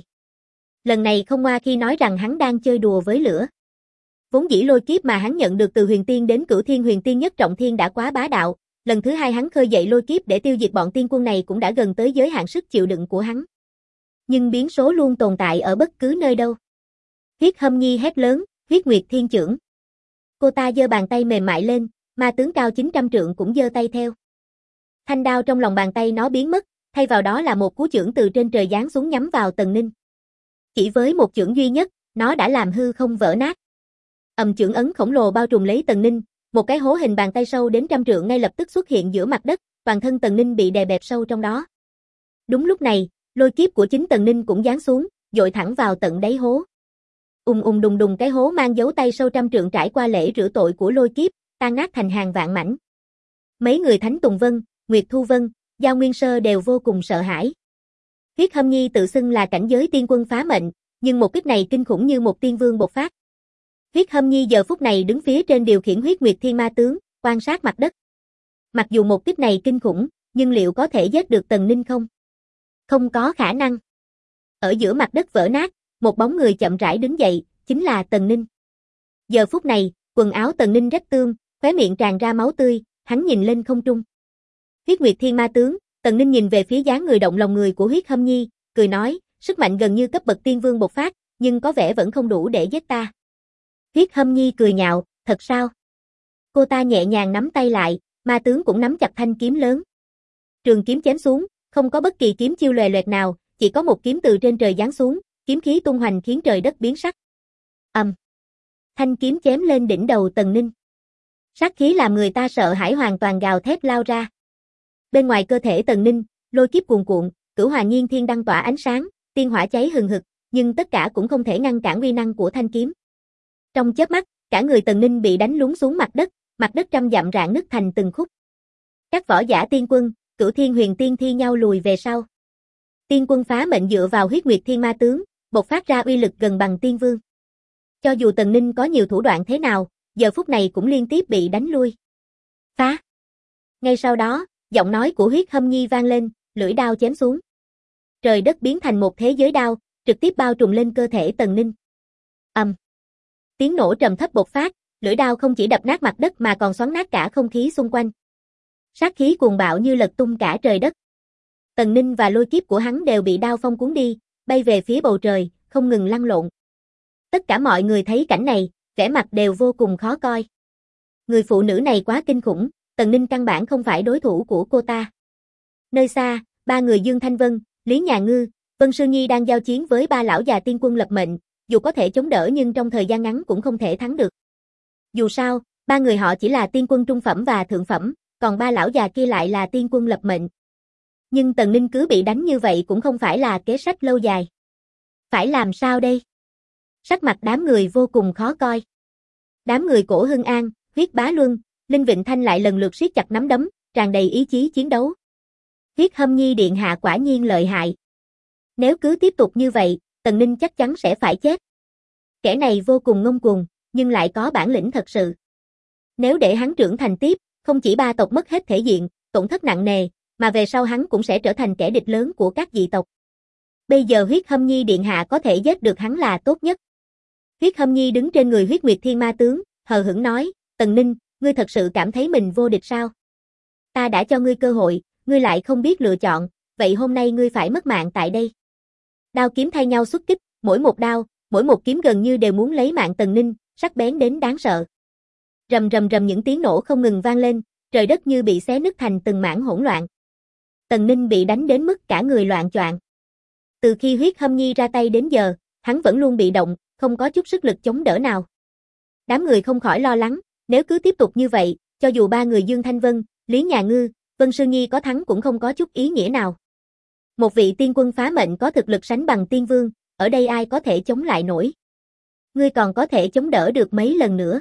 Lần này không ngoa khi nói rằng hắn đang chơi đùa với lửa. Vốn dĩ lôi kiếp mà hắn nhận được từ huyền tiên đến Cửu Thiên Huyền Tiên nhất trọng thiên đã quá bá đạo, lần thứ hai hắn khơi dậy lôi kiếp để tiêu diệt bọn tiên quân này cũng đã gần tới giới hạn sức chịu đựng của hắn. Nhưng biến số luôn tồn tại ở bất cứ nơi đâu. Huyết Hâm Nhi hét lớn, Huyết Nguyệt Thiên Chưởng. Cô ta giơ bàn tay mềm mại lên, ma tướng cao 900 trượng cũng giơ tay theo. Thanh đao trong lòng bàn tay nó biến mất, thay vào đó là một cú chưởng từ trên trời giáng xuống nhắm vào Tần Ninh. Chỉ với một chưởng duy nhất, nó đã làm hư không vỡ nát. Chưởng ấn khổng lồ bao trùm lấy Tần Ninh, một cái hố hình bàn tay sâu đến 100 trượng ngay lập tức xuất hiện giữa mặt đất, toàn thân Tần Ninh bị đè bẹp sâu trong đó. Đúng lúc này, lôi kiếp của chính Tần Ninh cũng giáng xuống, dội thẳng vào tận đáy hố. Đùng đùng, cái hố mang dấu tay sâu 100 trượng trải qua lễ rửa tội của lôi kiếp, tan nát thành hàng vạn mảnh. Mấy người Thánh Tùng Vân, Nguyệt Thu Vân, Giao Nguyên Sơ đều vô cùng sợ hãi. Huyết Hâm Nhi tự xưng là cảnh giới tiên quân phá mệnh, nhưng một kích này kinh khủng như một tiên vương bộc phát. Huyết Hâm Nhi giờ phút này đứng phía trên điều khiển Huyết Nguyệt Thiên Ma tướng, quan sát mặt đất. Mặc dù một kích này kinh khủng, nhưng liệu có thể giết được Tần Ninh không? Không có khả năng. Ở giữa mặt đất vỡ nát, một bóng người chậm rãi đứng dậy, chính là Tần Ninh. Giờ phút này, quần áo Tần Ninh rách tươm, khóe miệng tràn ra máu tươi, hắn nhìn lên không trung. Huyết Nguyệt Thiên Ma tướng, Tần Ninh nhìn về phía dáng người động lòng người của Huyết Hâm Nhi, cười nói, sức mạnh gần như cấp bậc tiên vương bộc phát, nhưng có vẻ vẫn không đủ để giết ta. Huyết Hâm Nhi cười nhạo, thật sao? Cô ta nhẹ nhàng nắm tay lại, ma tướng cũng nắm chặt thanh kiếm lớn. Trường kiếm chém xuống, không có bất kỳ kiếm chiêu lòe loẹt nào, chỉ có một kiếm từ trên trời giáng xuống, kiếm khí tung hoành khiến trời đất biến sắc. Thanh kiếm chém lên đỉnh đầu Tần Ninh. Sát khí làm người ta sợ hãi hoàn toàn gào thét lao ra. Bên ngoài cơ thể Tần Ninh, lôi kiếp cuồn cuộn, cửu hòa nhiên thiên đăng tỏa ánh sáng, tiên hỏa cháy hừng hực, nhưng tất cả cũng không thể ngăn cản uy năng của thanh kiếm. Trong chớp mắt, cả người Tần Ninh bị đánh lún xuống mặt đất trăm dặm rạn nứt thành từng khúc. Các võ giả tiên quân, Cửu Thiên Huyền Tiên thi nhau lùi về sau. Tiên quân phá mệnh dựa vào Huyết Nguyệt Thiên Ma tướng, bộc phát ra uy lực gần bằng tiên vương. Cho dù Tần Ninh có nhiều thủ đoạn thế nào, giờ phút này cũng liên tiếp bị đánh lui. Phá! Ngay sau đó, giọng nói của Huyết Hâm Nhi vang lên, lưỡi đao chém xuống. Trời đất biến thành một thế giới đao, trực tiếp bao trùm lên cơ thể Tần Ninh. Tiếng nổ trầm thấp bộc phát, lưỡi đao không chỉ đập nát mặt đất mà còn xoắn nát cả không khí xung quanh. Sát khí cuồng bạo như lật tung cả trời đất. Tần Ninh và lôi kiếp của hắn đều bị đao phong cuốn đi, bay về phía bầu trời, không ngừng lăn lộn. Tất cả mọi người thấy cảnh này, vẻ mặt đều vô cùng khó coi. Người phụ nữ này quá kinh khủng, Tần Ninh căn bản không phải đối thủ của cô ta. Nơi xa, ba người Dương Thanh Vân, Lý Nhà Ngư, Vân Sư Nhi đang giao chiến với ba lão già tiên quân lập mệnh, dù có thể chống đỡ nhưng trong thời gian ngắn cũng không thể thắng được. Dù sao, ba người họ chỉ là tiên quân trung phẩm và thượng phẩm, còn ba lão già kia lại là tiên quân lập mệnh. Nhưng Tần Ninh cứ bị đánh như vậy cũng không phải là kế sách lâu dài. Phải làm sao đây? Sắc mặt đám người vô cùng khó coi. Đám người Cổ Hưng An, Huyết Bá Luân, Linh Vịnh Thanh lại lần lượt siết chặt nắm đấm, tràn đầy ý chí chiến đấu. Huyết Hâm Nhi điện hạ quả nhiên lợi hại. Nếu cứ tiếp tục như vậy, Tần Ninh chắc chắn sẽ phải chết. Kẻ này vô cùng ngông cuồng, nhưng lại có bản lĩnh thật sự. Nếu để hắn trưởng thành tiếp, không chỉ ba tộc mất hết thể diện, tổn thất nặng nề, mà về sau hắn cũng sẽ trở thành kẻ địch lớn của các dị tộc. Bây giờ Huyết Hâm Nhi điện hạ có thể giết được hắn là tốt nhất. Huyết Hâm Nhi đứng trên người Huyết Nguyệt Thiên Ma tướng, hờ hững nói, Tần Ninh, ngươi thật sự cảm thấy mình vô địch sao? Ta đã cho ngươi cơ hội, ngươi lại không biết lựa chọn, vậy hôm nay ngươi phải mất mạng tại đây. Đao kiếm thay nhau xuất kích, mỗi một đao, mỗi một kiếm gần như đều muốn lấy mạng Tần Ninh, sắc bén đến đáng sợ. Rầm rầm rầm những tiếng nổ không ngừng vang lên, trời đất như bị xé nứt thành từng mảng hỗn loạn. Tần Ninh bị đánh đến mức cả người loạng choạng. Từ khi Huyết Hâm Nhi ra tay đến giờ, hắn vẫn luôn bị động, không có chút sức lực chống đỡ nào. Đám người không khỏi lo lắng, nếu cứ tiếp tục như vậy, cho dù ba người Dương Thanh Vân, Lý Nhà Ngư, Vân Sư Nhi có thắng cũng không có chút ý nghĩa nào. Một vị tiên quân phá mệnh có thực lực sánh bằng tiên vương, ở đây ai có thể chống lại nổi? Ngươi còn có thể chống đỡ được mấy lần nữa?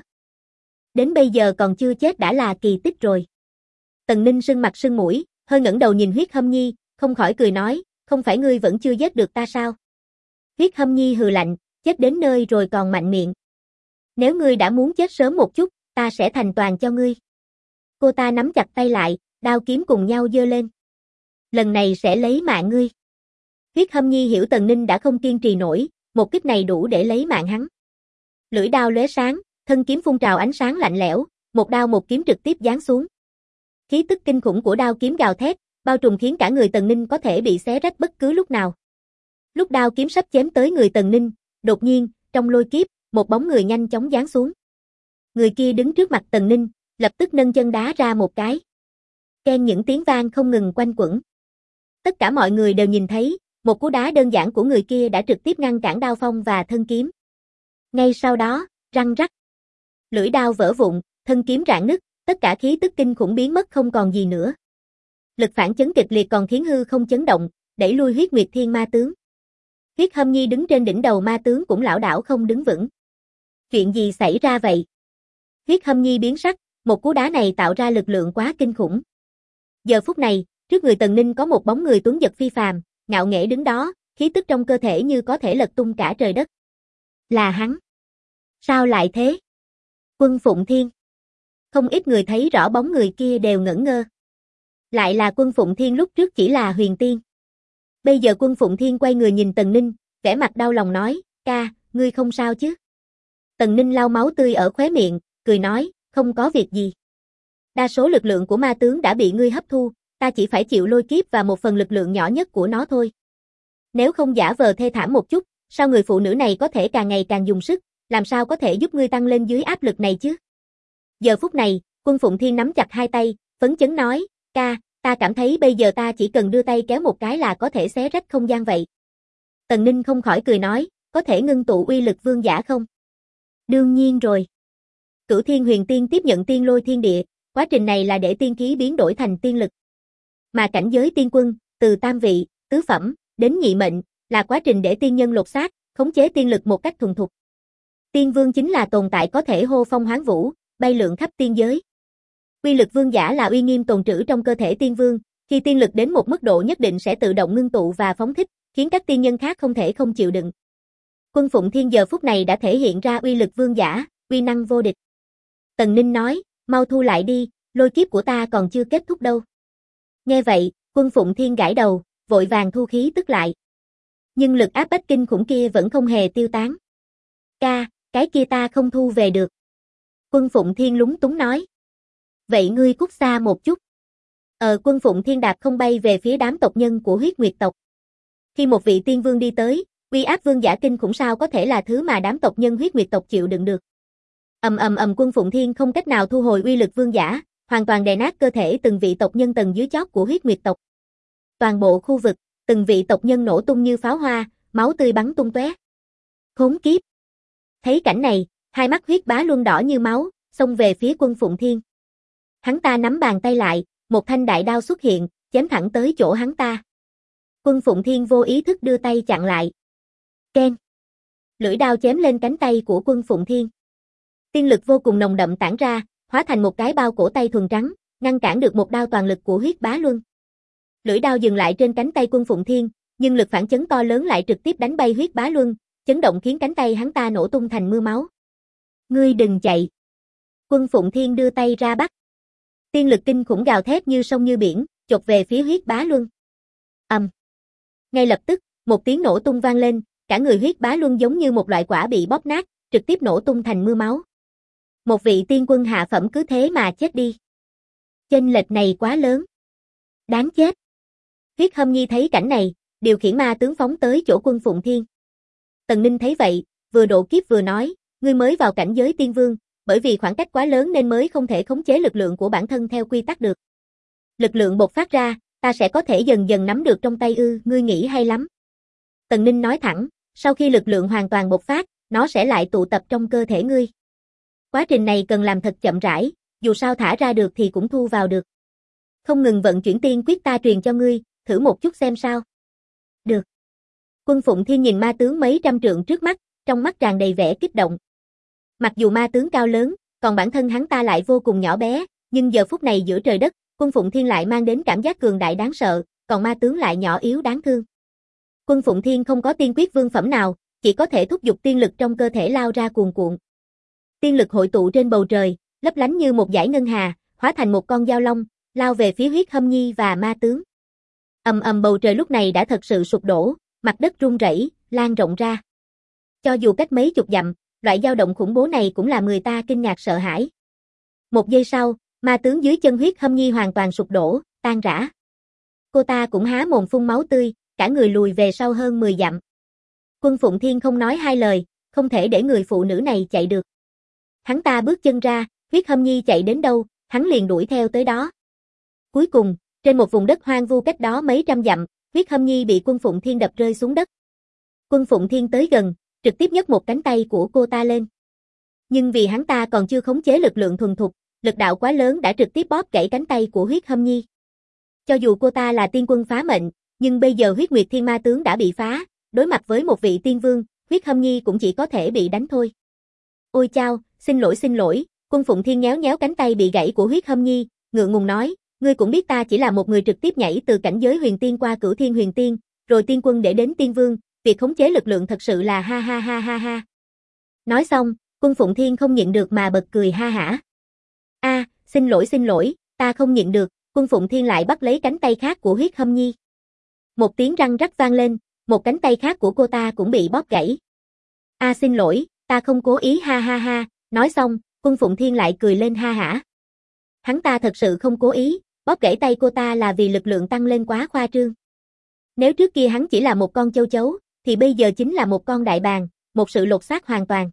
Đến bây giờ còn chưa chết đã là kỳ tích rồi. Tần Ninh sưng mặt sưng mũi, hơi ngẩng đầu nhìn Huyết Hâm Nhi, không khỏi cười nói, không phải ngươi vẫn chưa giết được ta sao? Huyết Hâm Nhi hừ lạnh, chết đến nơi rồi còn mạnh miệng. Nếu ngươi đã muốn chết sớm một chút, ta sẽ thành toàn cho ngươi. Cô ta nắm chặt tay lại, đao kiếm cùng nhau giơ lên. Lần này sẽ lấy mạng ngươi. Huyết Hâm Nhi hiểu Tần Ninh đã không kiên trì nổi, một kích này đủ để lấy mạng hắn. Lưỡi đao lóe sáng, thân kiếm phun trào ánh sáng lạnh lẽo, một đao một kiếm trực tiếp giáng xuống. Khí tức kinh khủng của đao kiếm gào thét, bao trùm khiến cả người Tần Ninh có thể bị xé rách bất cứ lúc nào. Lúc đao kiếm sắp chém tới người Tần Ninh, đột nhiên, trong lôi kiếp, một bóng người nhanh chóng giáng xuống. Người kia đứng trước mặt Tần Ninh, lập tức nâng chân đá ra một cái. Keng những tiếng vang không ngừng quanh quẩn. Tất cả mọi người đều nhìn thấy, một cú đá đơn giản của người kia đã trực tiếp ngăn cản đao phong và thân kiếm. Ngay sau đó, răng rắc. Lưỡi đao vỡ vụn, thân kiếm rạn nứt, tất cả khí tức kinh khủng biến mất không còn gì nữa. Lực phản chấn kịch liệt còn khiến hư không chấn động, đẩy lui Huyết Nguyệt Thiên Ma tướng. Huyết Hâm Nhi đứng trên đỉnh đầu ma tướng cũng lảo đảo không đứng vững. Chuyện gì xảy ra vậy? Huyết Hâm Nhi biến sắc, một cú đá này tạo ra lực lượng quá kinh khủng. Giờ phút này, trước người Tần Ninh có một bóng người tuấn giật phi phàm, ngạo nghễ đứng đó, khí tức trong cơ thể như có thể lật tung cả trời đất. Là hắn. Sao lại thế? Quân Phụng Thiên. Không ít người thấy rõ bóng người kia đều ngẩn ngơ. Lại là Quân Phụng Thiên lúc trước chỉ là huyền tiên. Bây giờ Quân Phụng Thiên quay người nhìn Tần Ninh, vẻ mặt đau lòng nói, ca, ngươi không sao chứ? Tần Ninh lau máu tươi ở khóe miệng, cười nói, không có việc gì. Đa số lực lượng của ma tướng đã bị ngươi hấp thu, ta chỉ phải chịu lôi kiếp và một phần lực lượng nhỏ nhất của nó thôi. Nếu không giả vờ thê thảm một chút, sao người phụ nữ này có thể càng ngày càng dùng sức, làm sao có thể giúp ngươi tăng lên dưới áp lực này chứ? Giờ phút này, Quân Phụng Thiên nắm chặt hai tay, phấn chấn nói, ca, ta cảm thấy bây giờ ta chỉ cần đưa tay kéo một cái là có thể xé rách không gian vậy. Tần Ninh không khỏi cười nói, có thể ngưng tụ uy lực vương giả không? Đương nhiên rồi. Cửu Thiên Huyền Tiên tiếp nhận tiên lôi thiên địa, quá trình này là để tiên khí biến đổi thành tiên lực. Mà cảnh giới tiên quân, từ tam vị, tứ phẩm, đến nhị mệnh, là quá trình để tiên nhân lột xác, khống chế tiên lực một cách thuần thục. Tiên vương chính là tồn tại có thể hô phong hoán vũ, bay lượn khắp tiên giới. Uy lực vương giả là uy nghiêm tồn trữ trong cơ thể tiên vương, khi tiên lực đến một mức độ nhất định sẽ tự động ngưng tụ và phóng thích, khiến các tiên nhân khác không thể không chịu đựng. Quân Phụng Thiên giờ phút này đã thể hiện ra uy lực vương giả, uy năng vô địch. Tần Ninh nói, mau thu lại đi, lôi kiếp của ta còn chưa kết thúc đâu. Nghe vậy, Quân Phụng Thiên gãi đầu, vội vàng thu khí tức lại. Nhưng lực áp bách kinh khủng kia vẫn không hề tiêu tán. Ca, cái kia ta không thu về được. Quân Phụng Thiên lúng túng nói. Vậy ngươi cút xa một chút. Quân Phụng Thiên đạp không bay về phía đám tộc nhân của huyết nguyệt tộc. Khi một vị tiên vương đi tới, uy áp vương giả kinh khủng sao có thể là thứ mà đám tộc nhân huyết nguyệt tộc chịu đựng được. Quân Phụng Thiên không cách nào thu hồi uy lực vương giả, hoàn toàn đè nát cơ thể từng vị tộc nhân tầng dưới chót của huyết nguyệt tộc. Toàn bộ khu vực, từng vị tộc nhân nổ tung như pháo hoa, máu tươi bắn tung tóe. Khốn kiếp. Thấy cảnh này, hai mắt huyết bá luân đỏ như máu, xông về phía Quân Phụng Thiên. Hắn ta nắm bàn tay lại, một thanh đại đao xuất hiện, chém thẳng tới chỗ hắn ta. Quân Phụng Thiên vô ý thức đưa tay chặn lại. Keng. Lưỡi đao chém lên cánh tay của Quân Phụng Thiên. Tiên lực vô cùng nồng đậm tản ra, hóa thành một cái bao cổ tay thuần trắng, ngăn cản được một đao toàn lực của huyết bá luân. Lưỡi đao dừng lại trên cánh tay Quân Phụng Thiên, nhưng lực phản chấn to lớn lại trực tiếp đánh bay huyết bá luân, chấn động khiến cánh tay hắn ta nổ tung thành mưa máu. Ngươi đừng chạy. Quân Phụng Thiên đưa tay ra bắt. Tiên lực kinh khủng gào thét như sông như biển, chộp về phía huyết bá luân. Ngay lập tức, một tiếng nổ tung vang lên, cả người huyết bá luân giống như một loại quả bị bóp nát, trực tiếp nổ tung thành mưa máu. Một vị tiên quân hạ phẩm cứ thế mà chết đi. Chênh lệch này quá lớn. Đáng chết. Huyết Hâm Nhi thấy cảnh này, điều khiển ma tướng phóng tới chỗ Quân Phụng Thiên. Tần Ninh thấy vậy, vừa độ kiếp vừa nói, ngươi mới vào cảnh giới tiên vương, bởi vì khoảng cách quá lớn nên mới không thể khống chế lực lượng của bản thân theo quy tắc được. Lực lượng bộc phát ra, ta sẽ có thể dần dần nắm được trong tay ngươi nghĩ hay lắm. Tần Ninh nói thẳng, sau khi lực lượng hoàn toàn bộc phát, nó sẽ lại tụ tập trong cơ thể ngươi. Quá trình này cần làm thật chậm rãi, dù sao thả ra được thì cũng thu vào được. Không ngừng vận chuyển tiên quyết ta truyền cho ngươi, thử một chút xem sao. Được. Quân Phụng Thiên nhìn ma tướng mấy trăm trượng trước mắt, trong mắt tràn đầy vẻ kích động. Mặc dù ma tướng cao lớn, còn bản thân hắn ta lại vô cùng nhỏ bé, nhưng giờ phút này giữa trời đất, Quân Phụng Thiên lại mang đến cảm giác cường đại đáng sợ, còn ma tướng lại nhỏ yếu đáng thương. Quân Phụng Thiên không có tiên quyết vương phẩm nào, chỉ có thể thúc giục tiên lực trong cơ thể lao ra cuồn cuộn. Tiên lực hội tụ trên bầu trời, lấp lánh như một dải ngân hà, hóa thành một con dao long, lao về phía Huyết Hâm Nhi và ma tướng. Bầu trời lúc này đã thật sự sụp đổ, mặt đất rung rẩy, lan rộng ra. Cho dù cách mấy chục dặm, loại dao động khủng bố này cũng làm người ta kinh ngạc sợ hãi. Một giây sau, ma tướng dưới chân Huyết Hâm Nhi hoàn toàn sụp đổ, tan rã. Cô ta cũng há mồm phun máu tươi, cả người lùi về sau hơn 10 dặm. Quân Phụng Thiên không nói hai lời, không thể để người phụ nữ này chạy được. Hắn ta bước chân ra, Huyết Hâm Nhi chạy đến đâu, hắn liền đuổi theo tới đó. Cuối cùng, trên một vùng đất hoang vu cách đó mấy trăm dặm, Huyết Hâm Nhi bị Quân Phụng Thiên đập rơi xuống đất. Quân Phụng Thiên tới gần, trực tiếp nhấc một cánh tay của cô ta lên. Nhưng vì hắn ta còn chưa khống chế lực lượng thuần thục, lực đạo quá lớn đã trực tiếp bóp gãy cánh tay của Huyết Hâm Nhi. Cho dù cô ta là tiên quân phá mệnh, nhưng bây giờ Huyết Nguyệt Thiên Ma tướng đã bị phá, đối mặt với một vị tiên vương, Huyết Hâm Nhi cũng chỉ có thể bị đánh thôi. Ôi chao, xin lỗi, Quân Phụng Thiên nhéo nhéo cánh tay bị gãy của Huyết Hâm Nhi, ngượng ngùng nói, ngươi cũng biết ta chỉ là một người trực tiếp nhảy từ cảnh giới huyền tiên qua cửu thiên huyền tiên, rồi tiên quân để đến tiên vương, việc khống chế lực lượng thật sự là ha ha ha ha ha. Nói xong, Quân Phụng Thiên không nhịn được mà bật cười ha hả. Xin lỗi, ta không nhịn được, Quân Phụng Thiên lại bắt lấy cánh tay khác của Huyết Hâm Nhi. Một tiếng răng rắc vang lên, một cánh tay khác của cô ta cũng bị bóp gãy. Xin lỗi, ta không cố ý ha ha ha, nói xong, Quân Phụng Thiên lại cười lên ha hả. Hắn ta thật sự không cố ý, bóp gãy tay cô ta là vì lực lượng tăng lên quá khoa trương. Nếu trước kia hắn chỉ là một con châu chấu, thì bây giờ chính là một con đại bàng, một sự lột xác hoàn toàn.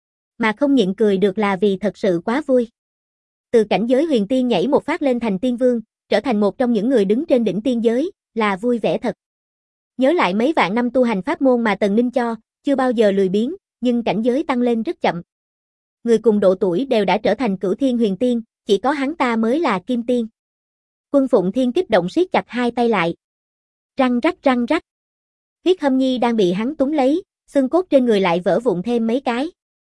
Mà không nhịn cười được là vì thật sự quá vui. Từ cảnh giới huyền tiên nhảy một phát lên thành tiên vương, trở thành một trong những người đứng trên đỉnh tiên giới, là vui vẻ thật. Nhớ lại mấy vạn năm tu hành pháp môn mà Tần Ninh cho, chưa bao giờ lười biếng, nhưng cảnh giới tăng lên rất chậm. Người cùng độ tuổi đều đã trở thành cửu thiên huyền tiên, chỉ có hắn ta mới là kim tiên. Quân Phụng Thiên kích động siết chặt hai tay lại. Răng rắc răng rắc. Huyết Hâm Nhi đang bị hắn túm lấy, xương cốt trên người lại vỡ vụn thêm mấy cái.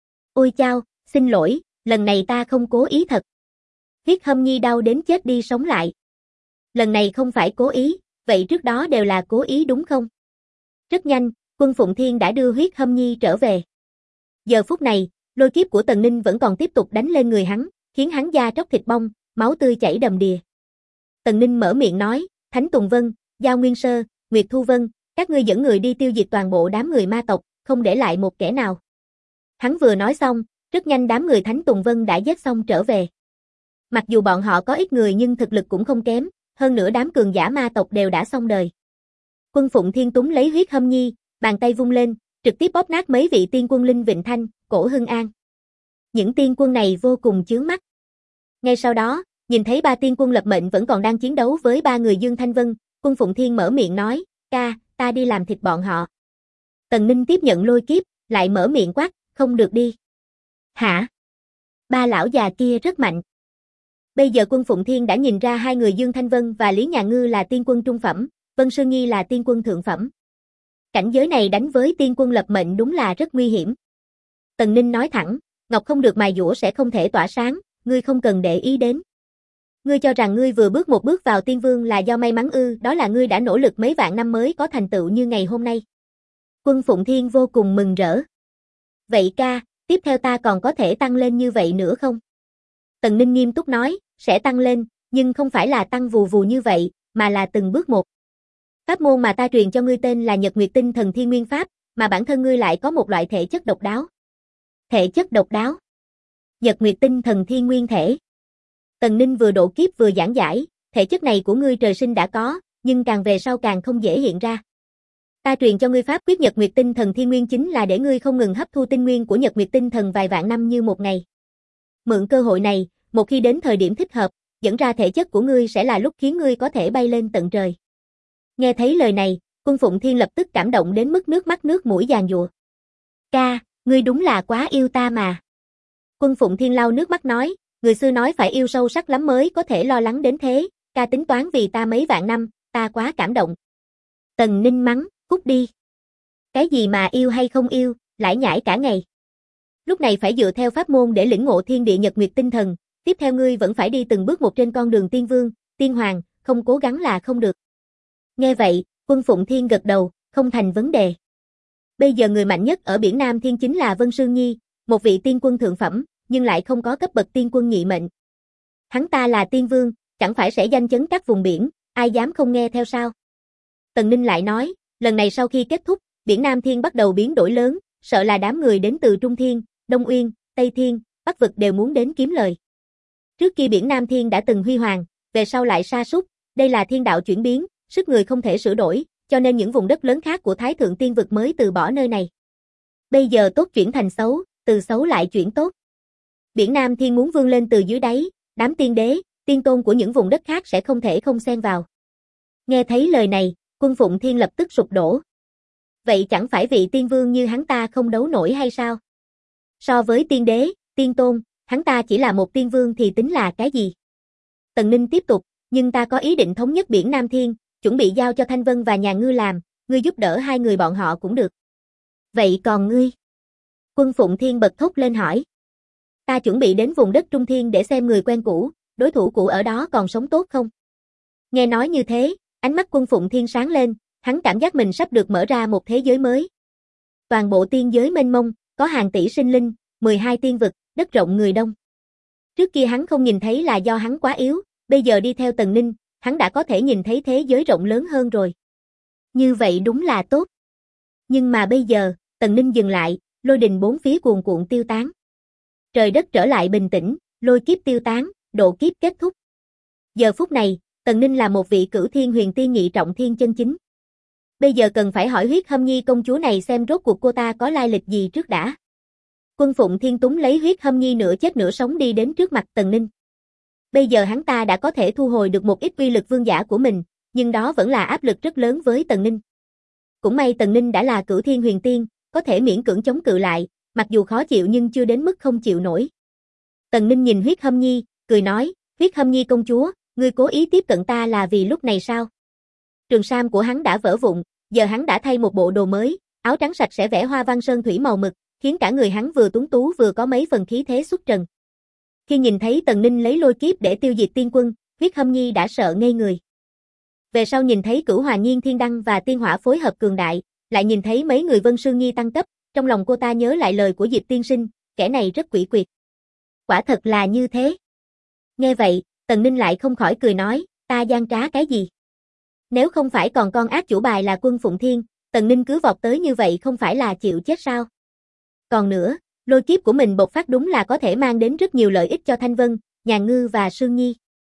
Ôi chao, xin lỗi, lần này ta không cố ý thật. Huyết Hâm Nhi đau đến chết đi sống lại. Lần này không phải cố ý, vậy trước đó đều là cố ý đúng không? Rất nhanh, Quân Phụng Thiên đã đưa Huyết Hâm Nhi trở về. Giờ phút này, lôi kiếp của Tần Ninh vẫn còn tiếp tục đánh lên người hắn, khiến hắn da tróc thịt bong, máu tươi chảy đầm đìa. Tần Ninh mở miệng nói, Thánh Tùng Vân, Giao Nguyên Sơ, Nguyệt Thu Vân, các ngươi dẫn người đi tiêu diệt toàn bộ đám người ma tộc, không để lại một kẻ nào. Hắn vừa nói xong, rất nhanh đám người Thánh Tùng Vân đã giết xong trở về. Mặc dù bọn họ có ít người nhưng thực lực cũng không kém, hơn nữa đám cường giả ma tộc đều đã xong đời. Quân Phụng Thiên túm lấy Huyết Hâm Nhi, bàn tay vung lên, trực tiếp bóp nát mấy vị tiên quân Linh Vịnh Thanh, Cổ Hưng An. Những tiên quân này vô cùng chướng mắt. Ngay sau đó, nhìn thấy ba tiên quân lập mệnh vẫn còn đang chiến đấu với ba người Dương Thanh Vân, Quân Phụng Thiên mở miệng nói, ca, ta đi làm thịt bọn họ. Tần Ninh tiếp nhận lôi kiếp, lại mở miệng quát, không được đi. Hả? Ba lão già kia rất mạnh. Bây giờ Quân Phụng Thiên đã nhìn ra hai người Dương Thanh Vân và Lý Nhà Ngư là tiên quân trung phẩm, Vân Sương Nhi là tiên quân thượng phẩm. Cảnh giới này đánh với tiên quân lập mệnh đúng là rất nguy hiểm. Tần Ninh nói thẳng, ngọc không được mài dũa sẽ không thể tỏa sáng, ngươi không cần để ý đến. Ngươi cho rằng ngươi vừa bước một bước vào tiên vương là do may mắn ư, đó là ngươi đã nỗ lực mấy vạn năm mới có thành tựu như ngày hôm nay. Quân Phụng Thiên vô cùng mừng rỡ. Vậy ca, tiếp theo ta còn có thể tăng lên như vậy nữa không? Tần Ninh nghiêm túc nói, sẽ tăng lên, nhưng không phải là tăng vù vù như vậy, mà là từng bước một. Pháp môn mà ta truyền cho ngươi tên là Nhật Nguyệt Tinh Thần Thiên Nguyên Pháp, mà bản thân ngươi lại có một loại thể chất độc đáo. Thể chất độc đáo? Nhật Nguyệt Tinh Thần Thiên Nguyên Thể. Tần Ninh vừa độ kiếp vừa giảng giải, thể chất này của ngươi trời sinh đã có, nhưng càng về sau càng không dễ hiện ra. Ta truyền cho ngươi pháp quyết Nhật Nguyệt Tinh Thần Thiên Nguyên chính là để ngươi không ngừng hấp thu tinh nguyên của Nhật Nguyệt Tinh Thần vài vạn năm như một ngày. Mượn cơ hội này, một khi đến thời điểm thích hợp, dẫn ra thể chất của ngươi sẽ là lúc khiến ngươi có thể bay lên tận trời. Nghe thấy lời này, Quân Phụng Thiên lập tức cảm động đến mức nước mắt nước mũi giàn giụa. Ca, ngươi đúng là quá yêu ta mà. Quân Phụng Thiên lau nước mắt nói, người xưa nói phải yêu sâu sắc lắm mới có thể lo lắng đến thế, ca tính toán vì ta mấy vạn năm, ta quá cảm động. Tần Ninh mắng, cút đi. Cái gì mà yêu hay không yêu, lải nhải cả ngày. Lúc này phải dựa theo pháp môn để lĩnh ngộ thiên địa Nhật Nguyệt Tinh Thần, tiếp theo ngươi vẫn phải đi từng bước một trên con đường tiên vương, tiên hoàng, không cố gắng là không được. Nghe vậy, Quân Phụng Thiên gật đầu, không thành vấn đề. Bây giờ người mạnh nhất ở biển Nam Thiên chính là Vân Sương Nhi, một vị tiên quân thượng phẩm, nhưng lại không có cấp bậc tiên quân nhị mệnh. Hắn ta là tiên vương, chẳng phải sẽ danh chấn các vùng biển, ai dám không nghe theo sao? Tần Ninh lại nói, lần này sau khi kết thúc, biển Nam Thiên bắt đầu biến đổi lớn, sợ là đám người đến từ Trung Thiên, Đông Uyên, Tây Thiên, Bắc Vực đều muốn đến kiếm lời. Trước kia biển Nam Thiên đã từng huy hoàng, về sau lại sa sút, đây là thiên đạo chuyển biến, sức người không thể sửa đổi, cho nên những vùng đất lớn khác của Thái Thượng Tiên Vực mới từ bỏ nơi này. Bây giờ tốt chuyển thành xấu, từ xấu lại chuyển tốt. Biển Nam Thiên muốn vươn lên từ dưới đáy, đám tiên đế, tiên tôn của những vùng đất khác sẽ không thể không xen vào. Nghe thấy lời này, Quân Phụng Thiên lập tức sụp đổ. Vậy chẳng phải vị tiên vương như hắn ta không đấu nổi hay sao? So với tiên đế, tiên tôn, hắn ta chỉ là một tiên vương thì tính là cái gì? Tần Ninh tiếp tục, nhưng ta có ý định thống nhất biển Nam Thiên, chuẩn bị giao cho Thanh Vân và Nhà Ngư làm, ngươi giúp đỡ hai người bọn họ cũng được. Vậy còn ngươi? Quân Phụng Thiên bật thốt lên hỏi. Ta chuẩn bị đến vùng đất Trung Thiên để xem người quen cũ, đối thủ cũ ở đó còn sống tốt không? Nghe nói như thế, ánh mắt Quân Phụng Thiên sáng lên, hắn cảm giác mình sắp được mở ra một thế giới mới. Toàn bộ tiên giới mênh mông, có hàng tỷ sinh linh, 12 tiên vực, đất rộng người đông. Trước kia hắn không nhìn thấy là do hắn quá yếu, bây giờ đi theo Tần Ninh, hắn đã có thể nhìn thấy thế giới rộng lớn hơn rồi. Như vậy đúng là tốt. Nhưng mà bây giờ, Tần Ninh dừng lại, lôi đình bốn phía cuồn cuộn tiêu tán. Trời đất trở lại bình tĩnh, lôi kiếp tiêu tán, độ kiếp kết thúc. Giờ phút này, Tần Ninh là một vị cửu thiên huyền tiên nhị trọng thiên chân chính. Bây giờ cần phải hỏi Huyết Hâm Nhi công chúa này xem rốt cuộc cô ta có lai lịch gì trước đã. Quân Phụng Thiên Túng lấy Huyết Hâm Nhi nửa chết nửa sống đi đến trước mặt Tần Ninh. Bây giờ hắn ta đã có thể thu hồi được một ít uy lực vương giả của mình, nhưng đó vẫn là áp lực rất lớn với Tần Ninh. Cũng may Tần Ninh đã là cửu thiên huyền tiên, có thể miễn cưỡng chống cự lại, mặc dù khó chịu nhưng chưa đến mức không chịu nổi. Tần Ninh nhìn Huyết Hâm Nhi, cười nói, Huyết Hâm Nhi công chúa, ngươi cố ý tiếp cận ta là vì lúc này sao? Trường sam của hắn đã vỡ vụn, giờ hắn đã thay một bộ đồ mới, áo trắng sạch sẽ vẽ hoa văn sơn thủy màu mực, khiến cả người hắn vừa tuấn tú vừa có mấy phần khí thế xuất trần. Khi nhìn thấy Tần Ninh lấy lôi kiếp để tiêu diệt tiên quân, Huyết Hâm Nhi đã sợ ngây người. Về sau nhìn thấy Cửu Hòa Nhiên Thiên Đăng và Tiên Hỏa phối hợp cường đại, lại nhìn thấy mấy người Vân Sương Nhi tăng cấp, trong lòng cô ta nhớ lại lời của Diệp tiên sinh, kẻ này rất quỷ quyệt. Quả thật là như thế. Nghe vậy, Tần Ninh lại không khỏi cười nói, ta gian trá cái gì? Nếu không phải còn con ác chủ bài là Quân Phụng Thiên, Tần Ninh cứ vọt tới như vậy không phải là chịu chết sao? Còn nữa, lôi kiếp của mình bộc phát đúng là có thể mang đến rất nhiều lợi ích cho Thanh Vân, Nhàn Ngư và Sương Nhi.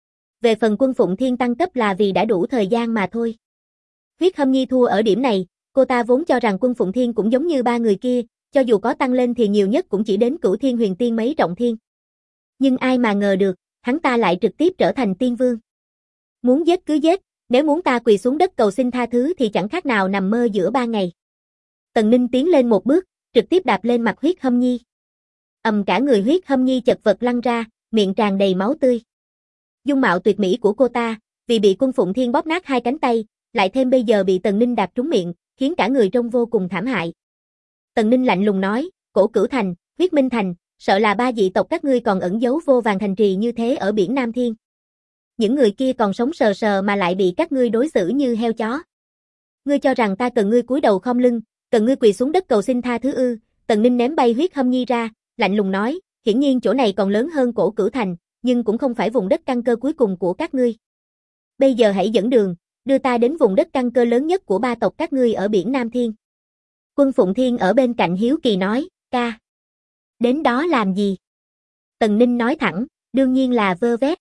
Về phần Quân Phụng Thiên tăng cấp là vì đã đủ thời gian mà thôi. Huyết Hâm Nhi thua ở điểm này, cô ta vốn cho rằng Quân Phụng Thiên cũng giống như ba người kia, cho dù có tăng lên thì nhiều nhất cũng chỉ đến cửu thiên huyền tiên mấy trọng thiên. Nhưng ai mà ngờ được, hắn ta lại trực tiếp trở thành tiên vương. Muốn giết cứ giết, nếu muốn ta quỳ xuống đất cầu xin tha thứ thì chẳng khác nào nằm mơ giữa ba ngày. Tần Ninh tiến lên một bước, trực tiếp đạp lên mặt Huyết Hâm Nhi. Cả người Huyết Hâm Nhi chật vật lăn ra, miệng tràn đầy máu tươi. Dung mạo tuyệt mỹ của cô ta, vì bị Quân Phụng Thiên bóp nát hai cánh tay, lại thêm bây giờ bị Tần Ninh đạp trúng miệng, khiến cả người trông vô cùng thảm hại. Tần Ninh lạnh lùng nói, Cổ Cửu Thành, Huyết Minh Thành, sợ là ba dị tộc các ngươi còn ẩn giấu vô vàn thành trì như thế ở biển Nam Thiên. Những người kia còn sống sờ sờ mà lại bị các ngươi đối xử như heo chó. Ngươi cho rằng ta cần ngươi cúi đầu khom lưng, cần ngươi quỳ xuống đất cầu xin tha thứ ư? Tần Ninh ném bay Huyết Hâm Nhi ra, lạnh lùng nói, hiển nhiên chỗ này còn lớn hơn Cổ Cửu Thành, nhưng cũng không phải vùng đất căn cơ cuối cùng của các ngươi. Bây giờ hãy dẫn đường, đưa ta đến vùng đất căn cơ lớn nhất của ba tộc các ngươi ở biển Nam Thiên. Quân Phụng Thiên ở bên cạnh hiếu kỳ nói, ca. Đến đó làm gì? Tần Ninh nói thẳng, đương nhiên là vơ vét.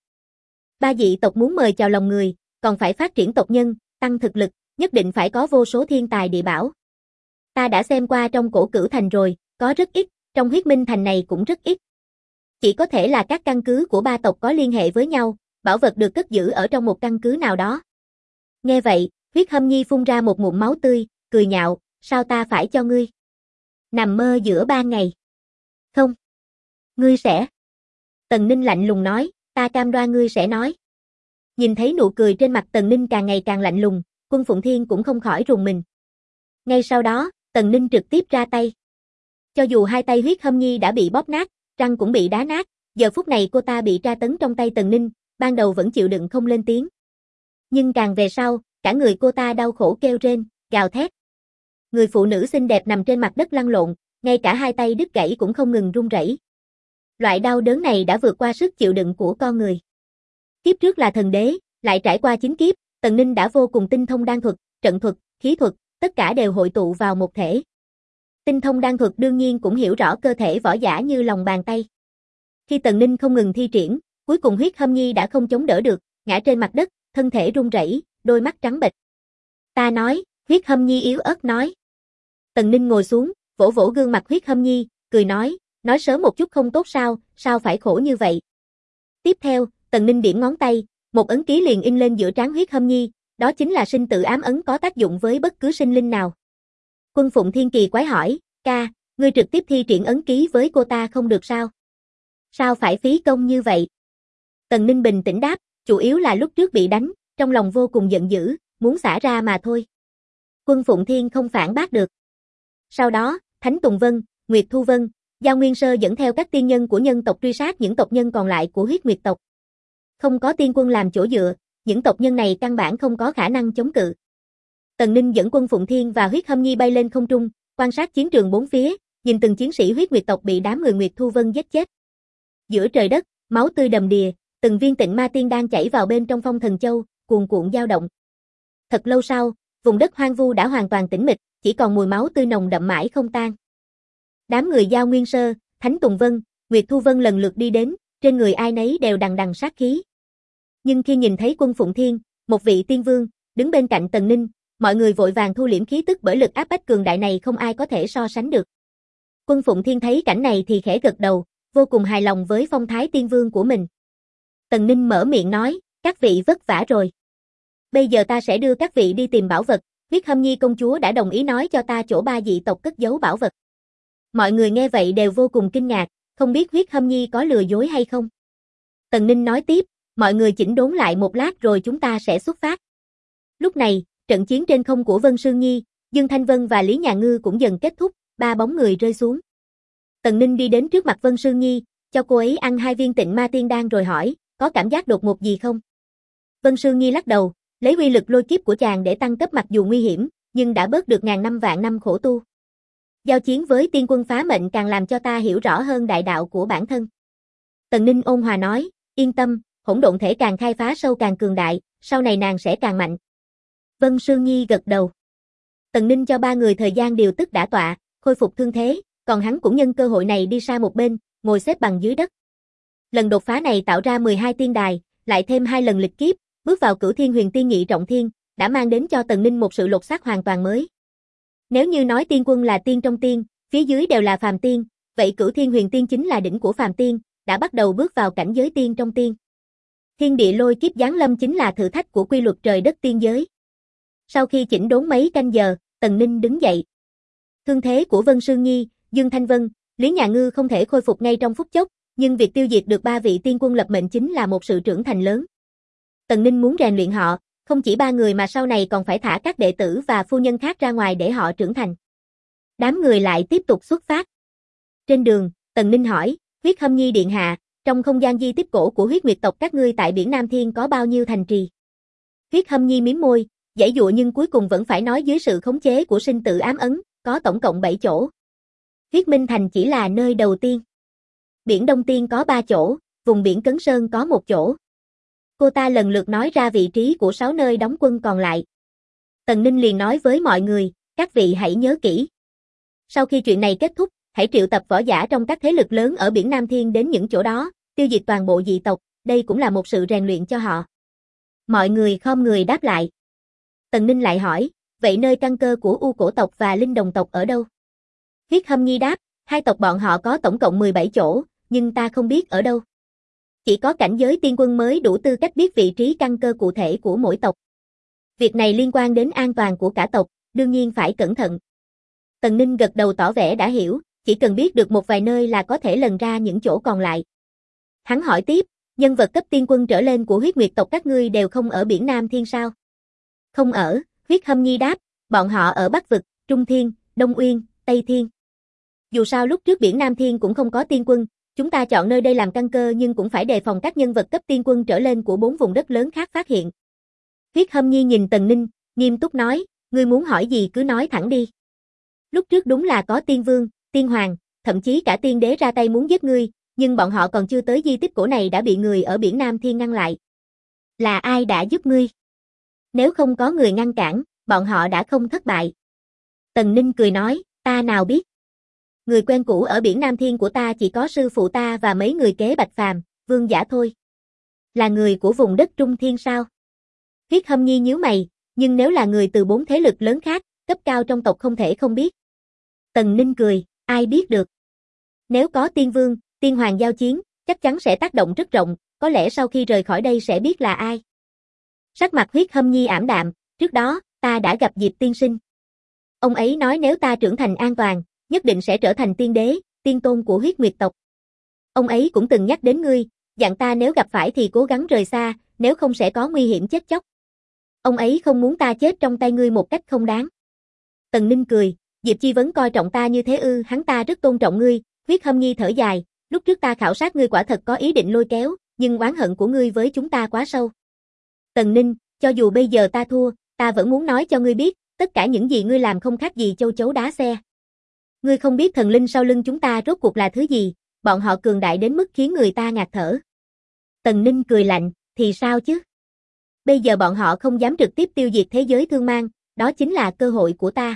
Ba dị tộc muốn mời chào lòng người, còn phải phát triển tộc nhân, tăng thực lực, nhất định phải có vô số thiên tài địa bảo. Ta đã xem qua trong Cổ Cửu Thành rồi, có rất ít, trong Huyết Minh Thành này cũng rất ít. Chỉ có thể là các căn cứ của ba tộc có liên hệ với nhau, bảo vật được cất giữ ở trong một căn cứ nào đó. Nghe vậy, Huyết Hâm Nhi phun ra một ngụm máu tươi, cười nhạo, sao ta phải cho ngươi? Nằm mơ giữa ban ngày. Không. Ngươi sẽ. Tần Ninh lạnh lùng nói, ta cam đoan ngươi sẽ nói. Nhìn thấy nụ cười trên mặt Tần Ninh càng ngày càng lạnh lùng, Quân Phụng Thiên cũng không khỏi rùng mình. Ngay sau đó, Tần Ninh trực tiếp ra tay. Cho dù hai tay Huyết Hâm Nhi đã bị bóp nát, răng cũng bị đá nát, giờ phút này cô ta bị tra tấn trong tay Tần Ninh, ban đầu vẫn chịu đựng không lên tiếng. Nhưng càng về sau, cả người cô ta đau khổ kêu rên, gào thét. Người phụ nữ xinh đẹp nằm trên mặt đất lăn lộn, ngay cả hai tay đứt gãy cũng không ngừng run rẩy. Loại đau đớn này đã vượt qua sức chịu đựng của con người. Kiếp trước là thần đế, lại trải qua 9 kiếp, Tần Ninh đã vô cùng tinh thông đan thuật, trận thuật, khí thuật, tất cả đều hội tụ vào một thể. Tinh thông đan thuật đương nhiên cũng hiểu rõ cơ thể võ giả như lòng bàn tay. Khi Tần Ninh không ngừng thi triển, cuối cùng Huyết Hâm Nhi đã không chống đỡ được, ngã trên mặt đất, thân thể run rẩy, đôi mắt trắng bệch. Ta nói, Huyết Hâm Nhi yếu ớt nói. Tần Ninh ngồi xuống, vỗ vỗ gương mặt Huyết Hâm Nhi, cười nói sớm một chút không tốt sao, sao phải khổ như vậy. Tiếp theo, Tần Ninh điểm ngón tay, một ấn ký liền in lên giữa trán Huyết Hâm Nhi, đó chính là sinh tử ám ấn có tác dụng với bất cứ sinh linh nào. Quân Phụng Thiên kỳ quái hỏi, ca, ngươi trực tiếp thi triển ấn ký với cô ta không được sao? Sao phải phí công như vậy? Tần Ninh bình tĩnh đáp, chủ yếu là lúc trước bị đánh, trong lòng vô cùng giận dữ, muốn xả ra mà thôi. Quân Phụng Thiên không phản bác được. Sau đó, Thánh Tùng Vân, Nguyệt Thu Vân, Giao Nguyên Sơ dẫn theo các tiên nhân của nhân tộc truy sát những tộc nhân còn lại của Huyết Nguyệt tộc. Không có tiên quân làm chỗ dựa, những tộc nhân này căn bản không có khả năng chống cự. Tần Ninh dẫn Quân Phụng Thiên và Huyết Hâm Nhi bay lên không trung, quan sát chiến trường bốn phía, nhìn từng chiến sĩ Huyết Nguyệt tộc bị đám người Nguyệt Thu Vân giết chết. Giữa trời đất, máu tươi đầm đìa, từng viên tịnh ma tiên đang chảy vào bên trong Phong Thần Châu, cuồn cuộn dao động. Thật lâu sau, vùng đất hoang vu đã hoàn toàn tĩnh mịch, chỉ còn mùi máu tươi nồng đậm mãi không tan. Đám người Giao Nguyên Sơ, Thánh Tùng Vân, Nguyệt Thu Vân lần lượt đi đến, trên người ai nấy đều đằng đằng sát khí. Nhưng khi nhìn thấy Quân Phụng Thiên, một vị tiên vương, đứng bên cạnh Tần Ninh, mọi người vội vàng thu liễm khí tức bởi lực áp bách cường đại này không ai có thể so sánh được. Quân Phụng Thiên thấy cảnh này thì khẽ gật đầu, vô cùng hài lòng với phong thái tiên vương của mình. Tần Ninh mở miệng nói, các vị vất vả rồi. Bây giờ ta sẽ đưa các vị đi tìm bảo vật, Huyết Hâm Nhi công chúa đã đồng ý nói cho ta chỗ 3 dị tộc cất giấu bảo vật. Mọi người nghe vậy đều vô cùng kinh ngạc, không biết Huyết Hâm Nhi có lừa dối hay không. Tần Ninh nói tiếp, mọi người chỉnh đốn lại một lát rồi chúng ta sẽ xuất phát. Lúc này, trận chiến trên không của Vân Sương Nhi, Dương Thanh Vân và Lý Nhà Ngư cũng dần kết thúc, 3 bóng người rơi xuống. Tần Ninh đi đến trước mặt Vân Sương Nhi, cho cô ấy ăn 2 viên Tịnh Ma Tiên Đan rồi hỏi, có cảm giác đột ngột gì không? Vân Sương Nhi lắc đầu, lấy uy lực lôi kiếp của chàng để tăng cấp mặc dù nguy hiểm, nhưng đã bớt được ngàn năm vạn năm khổ tu. Giao chiến với tiên quân phá mệnh càng làm cho ta hiểu rõ hơn đại đạo của bản thân. Tần Ninh ôn hòa nói, yên tâm, hỗn độn thể càng khai phá sâu càng cường đại, sau này nàng sẽ càng mạnh. Vân Sương Nhi gật đầu. Tần Ninh cho 3 người thời gian điều tức đả tọa, khôi phục thương thế, còn hắn cũng nhân cơ hội này đi sang một bên, ngồi xếp bằng dưới đất. Lần đột phá này tạo ra 12 tiên đài, lại thêm 2 lần lịch kiếp, bước vào Cửu Thiên Huyền Tiên Nhị Trọng Thiên, đã mang đến cho Tần Ninh một sự lột xác hoàn toàn mới. Nếu như nói tiên quân là tiên trong tiên, phía dưới đều là phàm tiên, vậy Cửu Thiên Huyền Tiên chính là đỉnh của phàm tiên, đã bắt đầu bước vào cảnh giới tiên trong tiên. Thiên địa lôi kiếp giáng lâm chính là thử thách của quy luật trời đất tiên giới. Sau khi chỉnh đốn mấy canh giờ, Tần Ninh đứng dậy. Thương thế của Vân Sương Nhi, Dương Thanh Vân, Lý Nhà Ngư không thể khôi phục ngay trong phút chốc, nhưng việc tiêu diệt được 3 vị tiên quân lập mệnh chính là một sự trưởng thành lớn. Tần Ninh muốn rèn luyện họ, không chỉ 3 người mà sau này còn phải thả các đệ tử và phu nhân khác ra ngoài để họ trưởng thành. Đám người lại tiếp tục xuất phát. Trên đường, Tần Ninh hỏi, Huyết Hâm Nhi điện hạ, trong không gian di tích cổ của huyết nguyệt tộc các ngươi tại biển Nam Thiên có bao nhiêu thành trì? Huyết Hâm Nhi mím môi, giãy giụa nhưng cuối cùng vẫn phải nói dưới sự khống chế của sinh tử ám ấn, có tổng cộng 7 chỗ. Huyết Minh Thành chỉ là nơi đầu tiên. Biển Đông Tiên có 3 chỗ, vùng biển Cấn Sơn có 1 chỗ. Cô ta lần lượt nói ra vị trí của 6 nơi đóng quân còn lại. Tần Ninh liền nói với mọi người, các vị hãy nhớ kỹ. Sau khi chuyện này kết thúc, hãy triệu tập võ giả trong các thế lực lớn ở biển Nam Thiên đến những chỗ đó, tiêu diệt toàn bộ dị tộc, đây cũng là một sự rèn luyện cho họ. Mọi người khom người đáp lại. Tần Ninh lại hỏi, vậy nơi căn cơ của U Cổ tộc và Linh Đồng tộc ở đâu? Huyết Hâm Nhi đáp, 2 tộc bọn họ có tổng cộng 17 chỗ, nhưng ta không biết ở đâu. Chỉ có cảnh giới tiên quân mới đủ tư cách biết vị trí căn cơ cụ thể của mỗi tộc. Việc này liên quan đến an toàn của cả tộc, đương nhiên phải cẩn thận. Tần Ninh gật đầu tỏ vẻ đã hiểu, chỉ cần biết được một vài nơi là có thể lần ra những chỗ còn lại. Hắn hỏi tiếp, nhân vật cấp tiên quân trở lên của huyết nguyệt tộc các ngươi đều không ở biển Nam Thiên sao? Không ở, Huyết Hâm Nhi đáp, bọn họ ở Bắc Vực, Trung Thiên, Đông Uyên, Tây Thiên. Dù sao lúc trước biển Nam Thiên cũng không có tiên quân, chúng ta chọn nơi đây làm căn cơ nhưng cũng phải đề phòng các nhân vật cấp tiên quân trở lên của 4 vùng đất lớn khác phát hiện. Huyết Hâm Nhi nhìn Tần Ninh, nghiêm túc nói, ngươi muốn hỏi gì cứ nói thẳng đi. Lúc trước đúng là có tiên vương, tiên hoàng, thậm chí cả tiên đế ra tay muốn giết ngươi, nhưng bọn họ còn chưa tới di tích cổ này đã bị người ở biển Nam Thiên ngăn lại. Là ai đã giúp ngươi? Nếu không có người ngăn cản, bọn họ đã không thất bại. Tần Ninh cười nói, ta nào biết. Người quen cũ ở biển Nam Thiên của ta chỉ có sư phụ ta và mấy người kế Bạch Phàm, Vương Giả thôi. Là người của vùng đất Trung Thiên sao? Huyết Hâm Nhi nhíu mày, nhưng nếu là người từ 4 thế lực lớn khác, cấp cao trong tộc không thể không biết. Tần Ninh cười, ai biết được. Nếu có tiên vương, tiên hoàng giao chiến, chắc chắn sẽ tác động rất rộng, có lẽ sau khi rời khỏi đây sẽ biết là ai. Sắc mặt Huyết Hâm Nhi ảm đạm, trước đó, ta đã gặp Diệp tiên sinh. Ông ấy nói nếu ta trưởng thành an toàn, nhất định sẽ trở thành tiên đế, tiên tôn của huyết nguyệt tộc. Ông ấy cũng từng nhắc đến ngươi, dặn ta nếu gặp phải thì cố gắng rời xa, nếu không sẽ có nguy hiểm chết chóc. Ông ấy không muốn ta chết trong tay ngươi một cách không đáng. Tần Ninh cười, Diệp Chi Vấn coi trọng ta như thế ư? Hắn ta rất tôn trọng ngươi. Huyết Hâm Nhi thở dài, lúc trước ta khảo sát ngươi quả thật có ý định lôi kéo, nhưng oán hận của ngươi với chúng ta quá sâu. Tần Ninh, cho dù bây giờ ta thua, ta vẫn muốn nói cho ngươi biết, tất cả những gì ngươi làm không khác gì châu chấu đá xe. Ngươi không biết thần linh sau lưng chúng ta rốt cuộc là thứ gì, bọn họ cường đại đến mức khiến người ta ngạt thở. Tần Ninh cười lạnh, thì sao chứ? Bây giờ bọn họ không dám trực tiếp tiêu diệt thế giới thương mang, đó chính là cơ hội của ta.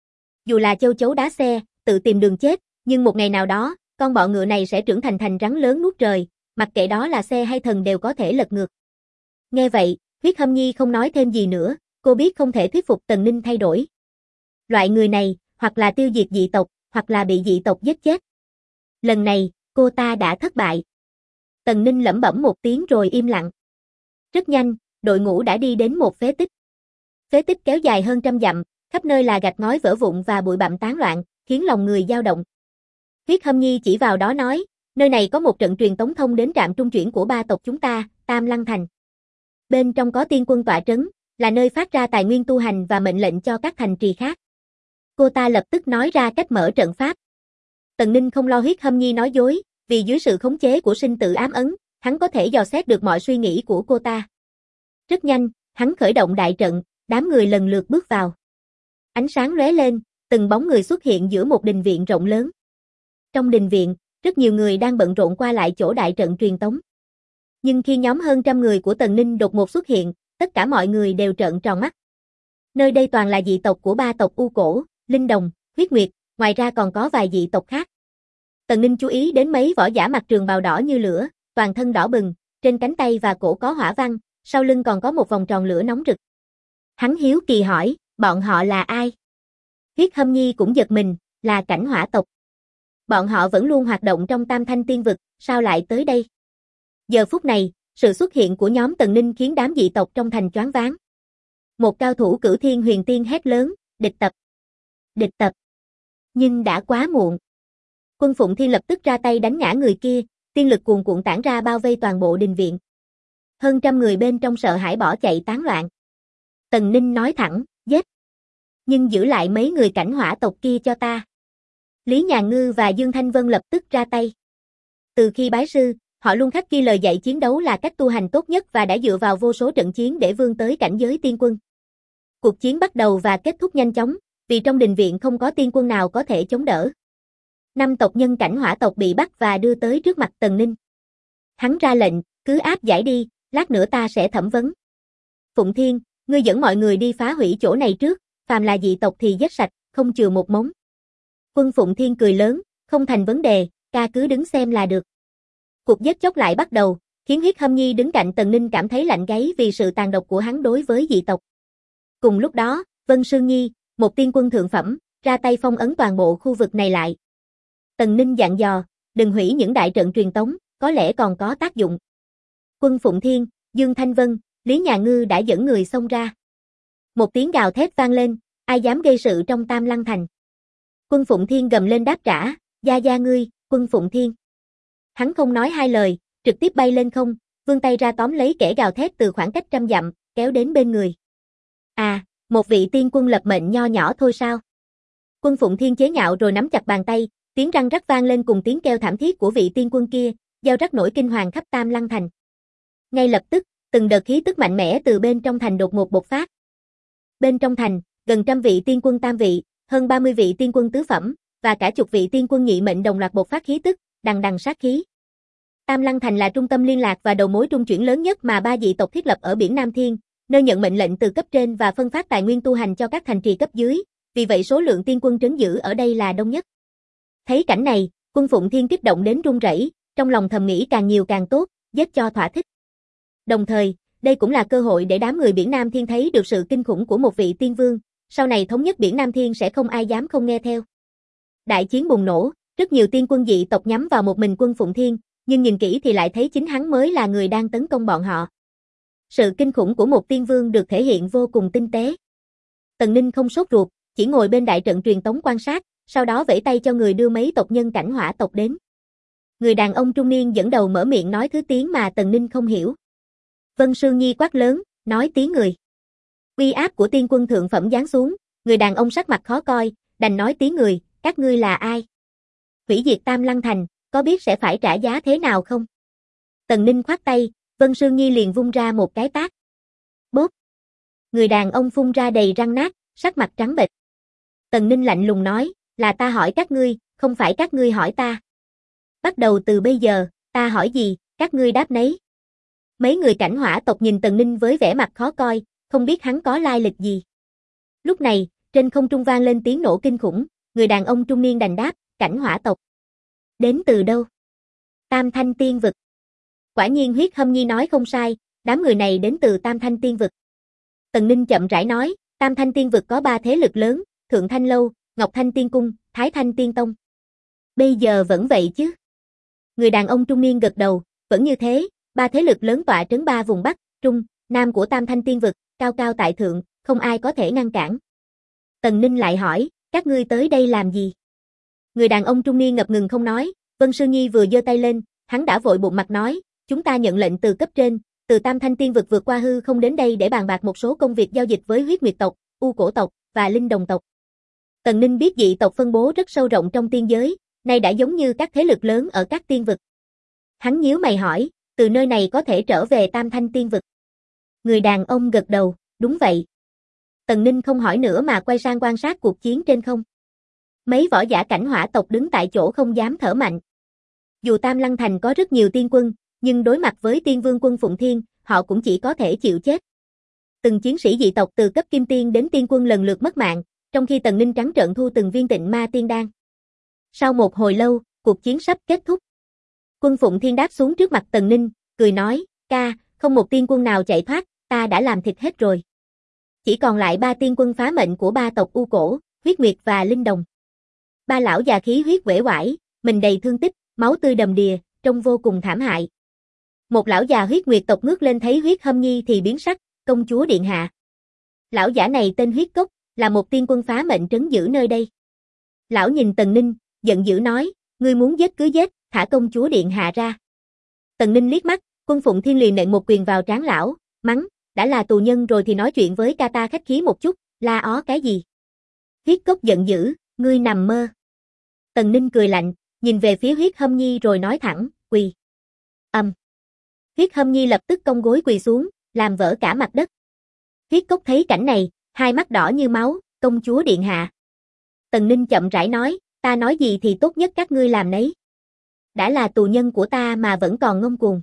Dù là châu chấu đá xe, tự tìm đường chết, nhưng một ngày nào đó, con bọ ngựa này sẽ trưởng thành rắn lớn nuốt trời, mặc kệ đó là xe hay thần đều có thể lật ngược. Nghe vậy, Huyết Hâm Nhi không nói thêm gì nữa, cô biết không thể thuyết phục Tần Ninh thay đổi. Loại người này, hoặc là tiêu diệt dị tộc, hoặc là bị dị tộc giết chết. Lần này, cô ta đã thất bại. Tần Ninh lẩm bẩm một tiếng rồi im lặng. Rất nhanh, đội ngũ đã đi đến một phế tích. Phế tích kéo dài hơn 100 dặm, khắp nơi là gạch ngói vỡ vụn và bụi bặm tán loạn, khiến lòng người dao động. Huyết Hâm Nhi chỉ vào đó nói, nơi này có một trận truyền tống thông đến trạm trung chuyển của ba tộc chúng ta, Tam Lăng Thành. Bên trong có tiên quân tọa trấn, là nơi phát ra tài nguyên tu hành và mệnh lệnh cho các thành trì khác. Cô ta lập tức nói ra cách mở trận pháp. Tần Ninh không lo Huyết Hâm Nhi nói dối, vì dưới sự khống chế của sinh tử ám ấn, hắn có thể dò xét được mọi suy nghĩ của cô ta. Rất nhanh, hắn khởi động đại trận, đám người lần lượt bước vào. Ánh sáng lóe lên, từng bóng người xuất hiện giữa một đình viện rộng lớn. Trong đình viện, rất nhiều người đang bận rộn qua lại chỗ đại trận truyền tống. Nhưng khi nhóm hơn 100 người của Tần Ninh đột ngột xuất hiện, tất cả mọi người đều trợn tròn mắt. Nơi đây toàn là dị tộc của ba tộc U Cổ, Linh Đồng, Huyết Nguyệt, ngoài ra còn có vài dị tộc khác. Tần Ninh chú ý đến mấy võ giả mặc trường bào đỏ như lửa, toàn thân đỏ bừng, trên cánh tay và cổ có hỏa văn, sau lưng còn có một vòng tròn lửa nóng rực. Hắn hiếu kỳ hỏi, bọn họ là ai? Huyết Hâm Nhi cũng giật mình, là Cảnh Hỏa tộc. Bọn họ vẫn luôn hoạt động trong Tam Thanh Tiên Vực, sao lại tới đây? Giờ phút này, sự xuất hiện của nhóm Tần Ninh khiến đám dị tộc trong thành choáng váng. Một cao thủ Cửu Thiên Huyền Tiên hét lớn, địch tập. Địch tập. Nhưng đã quá muộn. Quân Phụng Thiên lập tức ra tay đánh ngã người kia, tiên lực cuồn cuộn tản ra bao vây toàn bộ đình viện. Hơn 100 người bên trong sợ hãi bỏ chạy tán loạn. Tần Ninh nói thẳng, giết. Nhưng giữ lại mấy người Cảnh Hỏa tộc kia cho ta. Lý Nhà Ngư và Dương Thanh Vân lập tức ra tay. Từ khi bái sư, họ luôn khắc ghi lời dạy chiến đấu là cách tu hành tốt nhất và đã dựa vào vô số trận chiến để vươn tới cảnh giới tiên quân. Cuộc chiến bắt đầu và kết thúc nhanh chóng, vì trong đình viện không có tiên quân nào có thể chống đỡ. 5 tộc nhân Cảnh Hỏa tộc bị bắt và đưa tới trước mặt Tần Ninh. Hắn ra lệnh, cứ áp giải đi, lát nữa ta sẽ thẩm vấn. Phụng Thiên, ngươi dẫn mọi người đi phá hủy chỗ này trước, phàm là dị tộc thì giết sạch, không chừa một mống. Quân Phụng Thiên cười lớn, không thành vấn đề, ca cứ đứng xem là được. Cuộc giết chóc lại bắt đầu, khiến Huyết Hâm Nhi đứng cạnh Tần Ninh cảm thấy lạnh gáy vì sự tàn độc của hắn đối với dị tộc. Cùng lúc đó, Vân Sương Nhi, một tiên quân thượng phẩm, ra tay phong ấn toàn bộ khu vực này lại. Tần Ninh dặn dò, đừng hủy những đại trận truyền tống, có lẽ còn có tác dụng. Quân Phụng Thiên, Dương Thanh Vân, Lý Nhà Ngư đã dẫn người xông ra. Một tiếng gào thét vang lên, ai dám gây sự trong Tam Lăng Thành. Quân Phụng Thiên gầm lên đáp trả, gia gia ngươi, Quân Phụng Thiên. Hắn không nói hai lời, trực tiếp bay lên không, vươn tay ra tóm lấy kẻ gào thét từ khoảng cách 100 dặm, kéo đến bên người. À, một vị tiên quân lập mệnh nho nhỏ thôi sao? Quân Phụng Thiên chế nhạo rồi nắm chặt bàn tay, tiếng răng rắc vang lên cùng tiếng kêu thảm thiết của vị tiên quân kia, gieo rắc nổi kinh hoàng khắp Tam Lăng Thành. Ngay lập tức, từng đợt khí tức mạnh mẽ từ bên trong thành đột ngột bộc phát. Bên trong thành, gần 100 vị tiên quân tam vị, hơn 30 vị tiên quân tứ phẩm, và cả chục vị tiên quân nhị mệnh đồng loạt bộc phát khí tức, đằng đằng sát khí. Tam Lăng Thành là trung tâm liên lạc và đầu mối trung chuyển lớn nhất mà ba dị tộc thiết lập ở biển Nam Thiên, nơi nhận mệnh lệnh từ cấp trên và phân phát tài nguyên tu hành cho các thành trì cấp dưới, vì vậy số lượng tiên quân trấn giữ ở đây là đông nhất. Thấy cảnh này, Quân Phụng Thiên kích động đến run rẩy, trong lòng thầm nghĩ càng nhiều càng tốt, giết cho thỏa thích. Đồng thời, đây cũng là cơ hội để đám người biển Nam Thiên thấy được sự kinh khủng của một vị tiên vương, sau này thống nhất biển Nam Thiên sẽ không ai dám không nghe theo. Đại chiến bùng nổ, rất nhiều tiên quân dị tộc nhắm vào một mình Quân Phụng Thiên, nhưng nhìn kỹ thì lại thấy chính hắn mới là người đang tấn công bọn họ. Sự kinh khủng của một tiên vương được thể hiện vô cùng tinh tế. Tần Ninh không sốt ruột, chỉ ngồi bên đại trận truyền tống quan sát, sau đó vẫy tay cho người đưa mấy tộc nhân Cảnh Hỏa tộc đến. Người đàn ông trung niên dẫn đầu mở miệng nói thứ tiếng mà Tần Ninh không hiểu. Vân Sương Nhi quát lớn, nói tiếng người. Uy áp của tiên quân thượng phẩm giáng xuống, người đàn ông sắc mặt khó coi, đành nói tiếng người, các ngươi là ai? Hủy diệt Tam Lăng Thành, có biết sẽ phải trả giá thế nào không? Tần Ninh khoát tay, Vân Sương Nhi liền vung ra một cái tát. Bốp! Người đàn ông phun ra đầy răng nát, sắc mặt trắng bệch. Tần Ninh lạnh lùng nói, là ta hỏi các ngươi, không phải các ngươi hỏi ta. Bắt đầu từ bây giờ, ta hỏi gì, các ngươi đáp nấy. Mấy người Cảnh Hỏa tộc nhìn Tần Ninh với vẻ mặt khó coi, không biết hắn có lai lịch gì. Lúc này, trên không trung vang lên tiếng nổ kinh khủng, người đàn ông trung niên đành đáp, cảnh hỏa tộc. Đến từ đâu? Tam Thanh Tiên Vực. Quả nhiên Huyết Hâm Nhi nói không sai, đám người này đến từ Tam Thanh Tiên Vực. Tần Ninh chậm rãi nói, Tam Thanh Tiên Vực có 3 thế lực lớn, Thượng Thanh Lâu, Ngọc Thanh Tiên Cung, Thái Thanh Tiên Tông. Bây giờ vẫn vậy chứ? Người đàn ông trung niên gật đầu, vẫn như thế, 3 thế lực lớn tọa trấn 3 vùng Bắc, Trung, Nam của Tam Thanh Tiên Vực, cao cao tại thượng, không ai có thể ngăn cản. Tần Ninh lại hỏi, các ngươi tới đây làm gì? Người đàn ông trung niên ngập ngừng không nói, Vân Sư Nhi vừa giơ tay lên, hắn đã vội bụng mặt nói, chúng ta nhận lệnh từ cấp trên, từ Tam Thanh Tiên Vực vượt qua hư không đến đây để bàn bạc một số công việc giao dịch với Huyết Nguyệt tộc, U Cổ tộc và Linh Đồng tộc. Tần Ninh biết dị tộc phân bố rất sâu rộng trong tiên giới, nay đã giống như các thế lực lớn ở các tiên vực. Hắn nhíu mày hỏi, từ nơi này có thể trở về Tam Thanh Tiên Vực. Người đàn ông gật đầu, đúng vậy. Tần Ninh không hỏi nữa mà quay sang quan sát cuộc chiến trên không. Mấy võ giả cảnh hỏa tộc đứng tại chỗ không dám thở mạnh. Dù Tam Lăng Thành có rất nhiều tiên quân, nhưng đối mặt với tiên vương quân Phụng Thiên, họ cũng chỉ có thể chịu chết. Từng chiến sĩ dị tộc từ cấp kim tiên đến tiên quân lần lượt mất mạng, trong khi Tần Ninh trắng trợn thu từng viên tịnh ma tiên đan. Sau một hồi lâu, cuộc chiến sắp kết thúc. Quân Phụng Thiên đáp xuống trước mặt Tần Ninh, cười nói, ca, không một tiên quân nào chạy thoát, ta đã làm thịt hết rồi. Chỉ còn lại 3 tiên quân phá mệnh của 3 tộc U Cổ, Huyết Nguyệt và Linh Đồng. 3 lão già khí huyết uể oải, mình đầy thương tích, máu tươi đầm đìa, trông vô cùng thảm hại. Một lão già Huyết Nguyệt tộc ngước lên thấy Huyết Hâm Nhi thì biến sắc, công chúa điện hạ. Lão giả này tên Huyết Cốc, là một tiên quân phá mệnh trấn giữ nơi đây. Lão nhìn Tần Ninh, giận dữ nói, ngươi muốn giết cứ giết, thả công chúa điện hạ ra. Tần Ninh liếc mắt, Quân Phụng Thiên liền nện một quyền vào trán lão, mắng, đã là tù nhân rồi thì nói chuyện với ca ta khách khí một chút, la ó cái gì. Huyết Cốc giận dữ, ngươi nằm mơ. Tần Ninh cười lạnh, nhìn về phía Huyết Hâm Nhi rồi nói thẳng, quỳ. Huyết Hâm Nhi lập tức cong gối quỳ xuống, làm vỡ cả mặt đất. Huyết Cốc thấy cảnh này, hai mắt đỏ như máu, công chúa điện hạ. Tần Ninh chậm rãi nói, ta nói gì thì tốt nhất các ngươi làm nấy. Đã là tù nhân của ta mà vẫn còn ngông cuồng.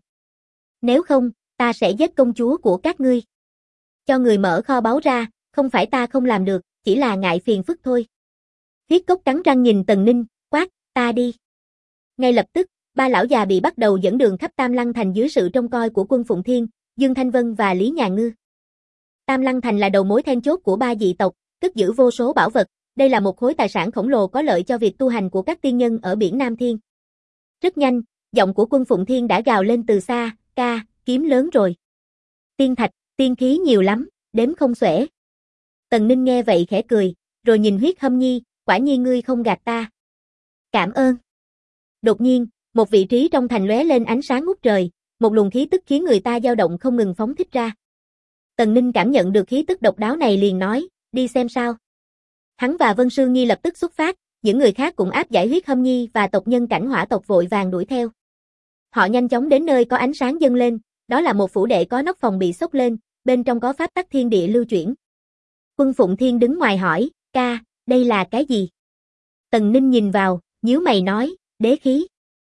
Nếu không, ta sẽ giết công chúa của các ngươi. Cho người mở kho báu ra, không phải ta không làm được, chỉ là ngại phiền phức thôi. Huyết Cốc cắn răng nhìn Tần Ninh, quát, ta đi. Ngay lập tức, 3 lão già bị bắt đầu dẫn đường khắp Tam Lăng Thành dưới sự trông coi của Quân Phụng Thiên, Dương Thanh Vân và Lý Nhà Ngư. Tam Lăng Thành là đầu mối then chốt của 3 dị tộc, cất giữ vô số bảo vật, đây là một khối tài sản khổng lồ có lợi cho việc tu hành của các tiên nhân ở biển Nam Thiên. Rất nhanh, giọng của Quân Phụng Thiên đã gào lên từ xa, ca, kiếm lớn rồi. Tiên thạch, tiên khí nhiều lắm, đếm không xuể. Tần Ninh nghe vậy khẽ cười, rồi nhìn Huyết Hâm Nhi, quả nhiên ngươi không gạt ta. Cảm ơn. Đột nhiên, một vị trí trong thành lóe lên ánh sáng ngút trời, một luồng khí tức khiến người ta dao động không ngừng phóng thích ra. Tần Ninh cảm nhận được khí tức độc đáo này liền nói, đi xem sao. Hắn và Vân Sư Nhi lập tức xuất phát, những người khác cũng áp giải Huyết Hâm Nhi và tộc nhân cảnh hỏa tộc vội vàng đuổi theo. Họ nhanh chóng đến nơi có ánh sáng dâng lên, đó là một phủ đệ có nóc phòng bị xốc lên, bên trong có pháp tắc thiên địa lưu chuyển. Quân Phụng Thiên đứng ngoài hỏi, ca, đây là cái gì? Tần Ninh nhìn vào, nhíu mày nói, đế khí.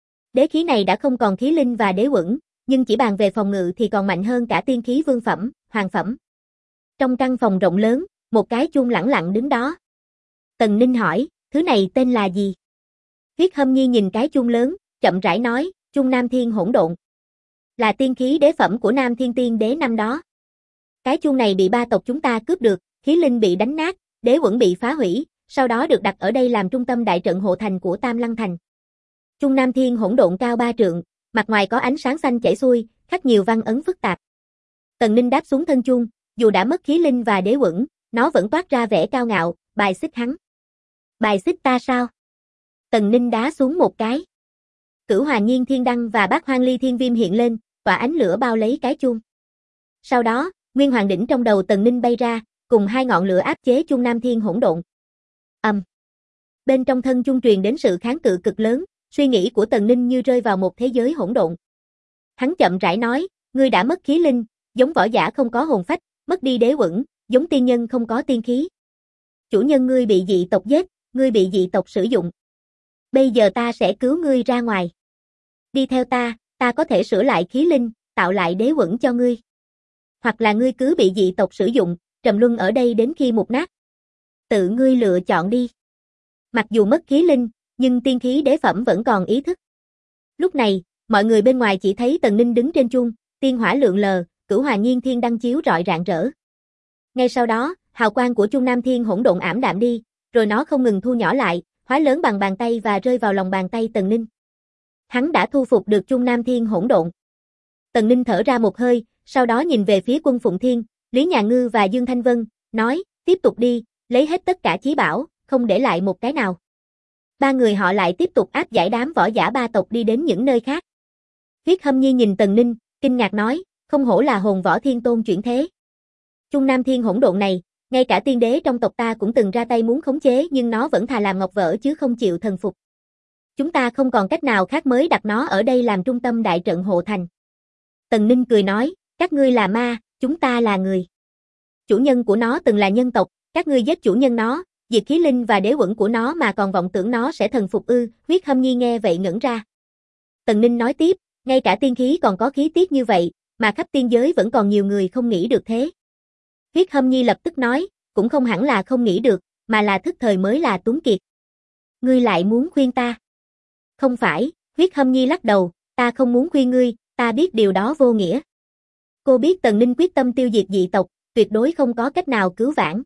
Đế khí này đã không còn khí linh và đế quẩn, nhưng chỉ bàn về phòng ngự thì còn mạnh hơn cả tiên khí vương phẩm, hoàng phẩm. Trong căn phòng rộng lớn, một cái chuông lẳng lặng đứng đó. Tần Ninh hỏi, thứ này tên là gì? Huyết Hâm Nhi nhìn cái chuông lớn, chậm rãi nói, chuông Nam Thiên hỗn độn. Là tiên khí đế phẩm của Nam Thiên Tiên Đế năm đó. Cái chuông này bị 3 tộc chúng ta cướp được, khí linh bị đánh nát, đế quẩn bị phá hủy, sau đó được đặt ở đây làm trung tâm đại trận hộ thành của Tam Lăng Thành. Chuông Nam Thiên hỗn độn cao 3 trượng, mặt ngoài có ánh sáng xanh chảy xuôi, khắc nhiều văn ấn phức tạp. Tần Ninh đáp xuống thân chuông, dù đã mất khí linh và đế quẩn, nó vẫn toát ra vẻ cao ngạo, bài xích hắn. Bài xích ta sao? Tần Ninh đá xuống một cái. Cửu Hòa Nhiên Thiên Đăng và Bát Hoang Ly Thiên Viêm hiện lên, tỏa ánh lửa bao lấy cái chuông. Sau đó, Nguyên Hoàng đỉnh trong đầu Tần Ninh bay ra, cùng 2 ngọn lửa áp chế chuông Nam Thiên hỗn độn. Bên trong thân chuông truyền đến sự kháng cự cực lớn, suy nghĩ của Tần Ninh như rơi vào một thế giới hỗn độn. Hắn chậm rãi nói, ngươi đã mất khí linh, giống võ giả không có hồn phách, mất đi đế quẩn, giống tiên nhân không có tiên khí. Chủ nhân ngươi bị dị tộc giết, ngươi bị dị tộc sử dụng. Bây giờ ta sẽ cứu ngươi ra ngoài. Đi theo ta có thể sửa lại khí linh, tạo lại đế quẩn cho ngươi. Hoặc là ngươi cứ bị dị tộc sử dụng, trầm luân ở đây đến khi mục nát. Tự ngươi lựa chọn đi. Mặc dù mất khí linh, nhưng tiên khí đế phẩm vẫn còn ý thức. Lúc này, mọi người bên ngoài chỉ thấy Tần Ninh đứng trên chuông, tiên hỏa lượn lờ, cửu hòa nhiên thiên đăng chiếu rọi rạng rỡ. Ngay sau đó, hào quang của chuông Nam Thiên hỗn độn ảm đạm đi, rồi nó không ngừng thu nhỏ lại, hóa lớn bằng bàn tay và rơi vào lòng bàn tay Tần Ninh. Hắn đã thu phục được chuông Nam Thiên hỗn độn. Tần Ninh thở ra một hơi, sau đó nhìn về phía Quân Phụng Thiên, Lý Nhà Ngư và Dương Thanh Vân, nói, tiếp tục đi, lấy hết tất cả chí bảo, không để lại một cái nào. Ba người họ lại tiếp tục áp giải đám võ giả ba tộc đi đến những nơi khác. Huyết Hâm Nhi nhìn Tần Ninh, kinh ngạc nói, không hổ là hồn võ thiên tôn chuyển thế. Trung Nam Thiên hỗn độn này, ngay cả tiên đế trong tộc ta cũng từng ra tay muốn khống chế nhưng nó vẫn thà làm ngọc vỡ chứ không chịu thần phục. Chúng ta không còn cách nào khác mới đặt nó ở đây làm trung tâm đại trận hộ thành. Tần Ninh cười nói, các ngươi là ma, chúng ta là người. Chủ nhân của nó từng là nhân tộc, các ngươi giết chủ nhân nó, diệt khí linh và đế uẩn của nó mà còn vọng tưởng nó sẽ thần phục ư? Huyết Hâm Nhi nghe vậy ngẩn ra. Tần Ninh nói tiếp, ngay cả tiên khí còn có khí tiết như vậy, mà khắp tiên giới vẫn còn nhiều người không nghĩ được thế. Huyết Hâm Nhi lập tức nói, cũng không hẳn là không nghĩ được, mà là thức thời mới là tuấn kiệt. Ngươi lại muốn khuyên ta? Không phải, Huyết Hâm Nhi lắc đầu, ta không muốn khuyên ngươi, ta biết điều đó vô nghĩa. Cô biết Tần Ninh quyết tâm tiêu diệt dị tộc, tuyệt đối không có cách nào cứu vãn.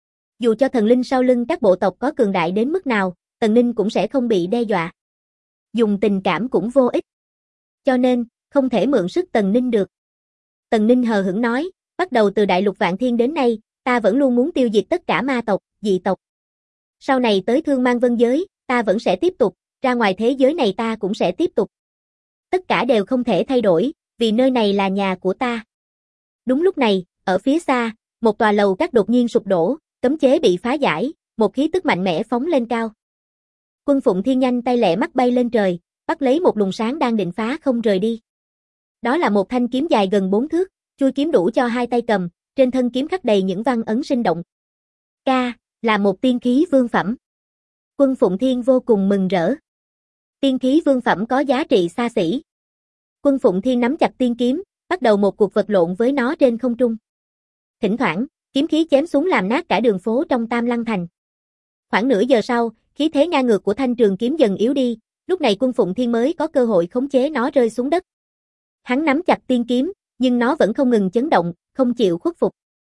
Dù cho thần linh sau lưng các bộ tộc có cường đại đến mức nào, Tần Ninh cũng sẽ không bị đe dọa. Dùng tình cảm cũng vô ích. Cho nên, không thể mượn sức Tần Ninh được. Tần Ninh hờ hững nói, bắt đầu từ Đại Lục Vạn Thiên đến nay, ta vẫn luôn muốn tiêu diệt tất cả ma tộc, dị tộc. Sau này tới Thương Mang Vân Giới, ta vẫn sẽ tiếp tục, ra ngoài thế giới này ta cũng sẽ tiếp tục. Tất cả đều không thể thay đổi, vì nơi này là nhà của ta. Đúng lúc này, ở phía xa, một tòa lầu các đột nhiên sụp đổ, cấm chế bị phá giải, một khí tức mạnh mẽ phóng lên cao. Quân Phụng Thiên nhanh tay lẹ mắt bay lên trời, bắt lấy một luồng sáng đang định phá không rời đi. Đó là một thanh kiếm dài gần 4 thước, chuôi kiếm đủ cho hai tay cầm, trên thân kiếm khắc đầy những văn ấn sinh động. Là một tiên khí vương phẩm. Quân Phụng Thiên vô cùng mừng rỡ. Tiên khí vương phẩm có giá trị xa xỉ. Quân Phụng Thiên nắm chặt tiên kiếm, bắt đầu một cuộc vật lộn với nó trên không trung. Thỉnh thoảng, kiếm khí chém xuống làm nát cả đường phố trong Tam Lăng Thành. Khoảng nửa giờ sau, khí thế ngang ngược của thanh trường kiếm dần yếu đi, lúc này Quân Phụng Thiên mới có cơ hội khống chế nó rơi xuống đất. Hắn nắm chặt tiên kiếm, nhưng nó vẫn không ngừng chấn động, không chịu khuất phục.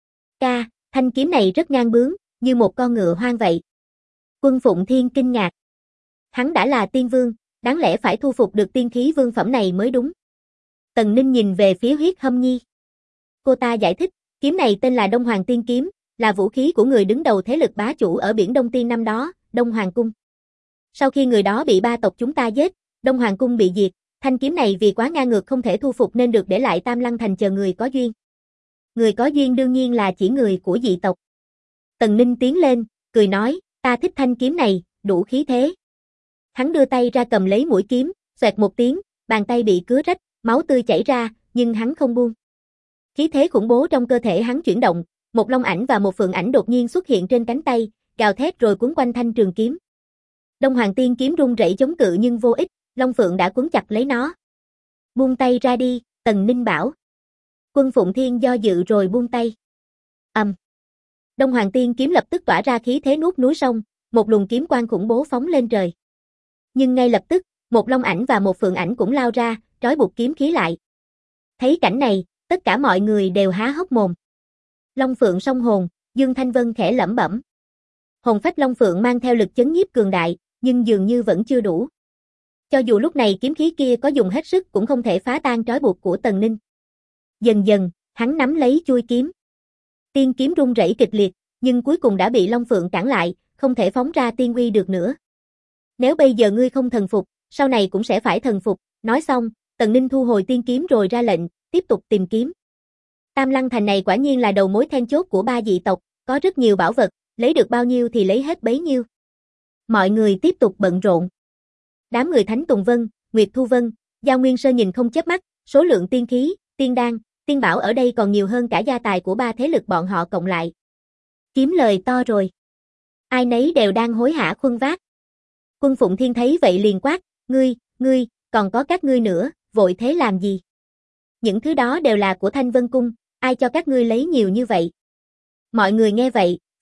Thanh kiếm này rất ngang bướng, như một con ngựa hoang vậy. Quân Phụng Thiên kinh ngạc. Hắn đã là tiên vương, đáng lẽ phải thu phục được tiên khí vương phẩm này mới đúng. Tần Ninh nhìn về phía Huyết Hâm Nhi. Cô ta giải thích, kiếm này tên là Đông Hoàng Tiên Kiếm, là vũ khí của người đứng đầu thế lực bá chủ ở biển Đông Tiên năm đó, Đông Hoàng Cung. Sau khi người đó bị ba tộc chúng ta giết, Đông Hoàng Cung bị diệt, thanh kiếm này vì quá ngang ngược không thể thu phục nên được để lại Tam Lăng Thành chờ người có duyên. Người có duyên đương nhiên là chỉ người của dị tộc. Tần Ninh tiến lên, cười nói, ta thích thanh kiếm này, đủ khí thế. Hắn đưa tay ra cầm lấy mũi kiếm, xoẹt một tiếng, bàn tay bị cứa rách, máu tươi chảy ra, nhưng hắn không buông. Khí thế khủng bố trong cơ thể hắn chuyển động, một long ảnh và một phượng ảnh đột nhiên xuất hiện trên cánh tay, gào thét rồi quấn quanh thanh trường kiếm. Đông Hoàng Tiên Kiếm rung rẩy chống cự nhưng vô ích, Long Phượng đã quấn chặt lấy nó. Buông tay ra đi, Tần Ninh bảo. Quân Phụng Thiên do dự rồi buông tay. Đông Hoàng Tiên Kiếm lập tức tỏa ra khí thế nuốt núi sông, một luồng kiếm quang khủng bố phóng lên trời. Nhưng ngay lập tức, một long ảnh và một phượng ảnh cũng lao ra, trói buộc kiếm khí lại. Thấy cảnh này, tất cả mọi người đều há hốc mồm. Long Phượng song hồn, Dương Thanh Vân khẽ lẩm bẩm. Hồn phách Long Phượng mang theo lực chấn nhiếp cường đại, nhưng dường như vẫn chưa đủ. Cho dù lúc này kiếm khí kia có dùng hết sức cũng không thể phá tan trói buộc của Tần Ninh. Dần dần, hắn nắm lấy chuôi kiếm. Tiên kiếm rung rẩy kịch liệt, nhưng cuối cùng đã bị Long Phượng cản lại, không thể phóng ra tiên uy được nữa. Nếu bây giờ ngươi không thần phục, sau này cũng sẽ phải thần phục. Nói xong, Tần Ninh thu hồi tiên kiếm rồi ra lệnh, tiếp tục tìm kiếm. Tam Lăng Thành này quả nhiên là đầu mối then chốt của ba dị tộc, có rất nhiều bảo vật, lấy được bao nhiêu thì lấy hết bấy nhiêu. Mọi người tiếp tục bận rộn. Đám người Thánh Tùng Vân, Nguyệt Thu Vân, Giao Nguyên Sơ nhìn không chớp mắt, số lượng tiên khí, tiên đan, tiên bảo ở đây còn nhiều hơn cả gia tài của ba thế lực bọn họ cộng lại. Kiếm lời to rồi. Ai nấy đều đang hối hả khuân vác. Quân Phụng Thiên thấy vậy liền quát, ngươi, còn có các ngươi nữa, vội thế làm gì? Những thứ đó đều là của Thanh Vân Cung, ai cho các ngươi lấy nhiều như vậy? Mọi người nghe vậy,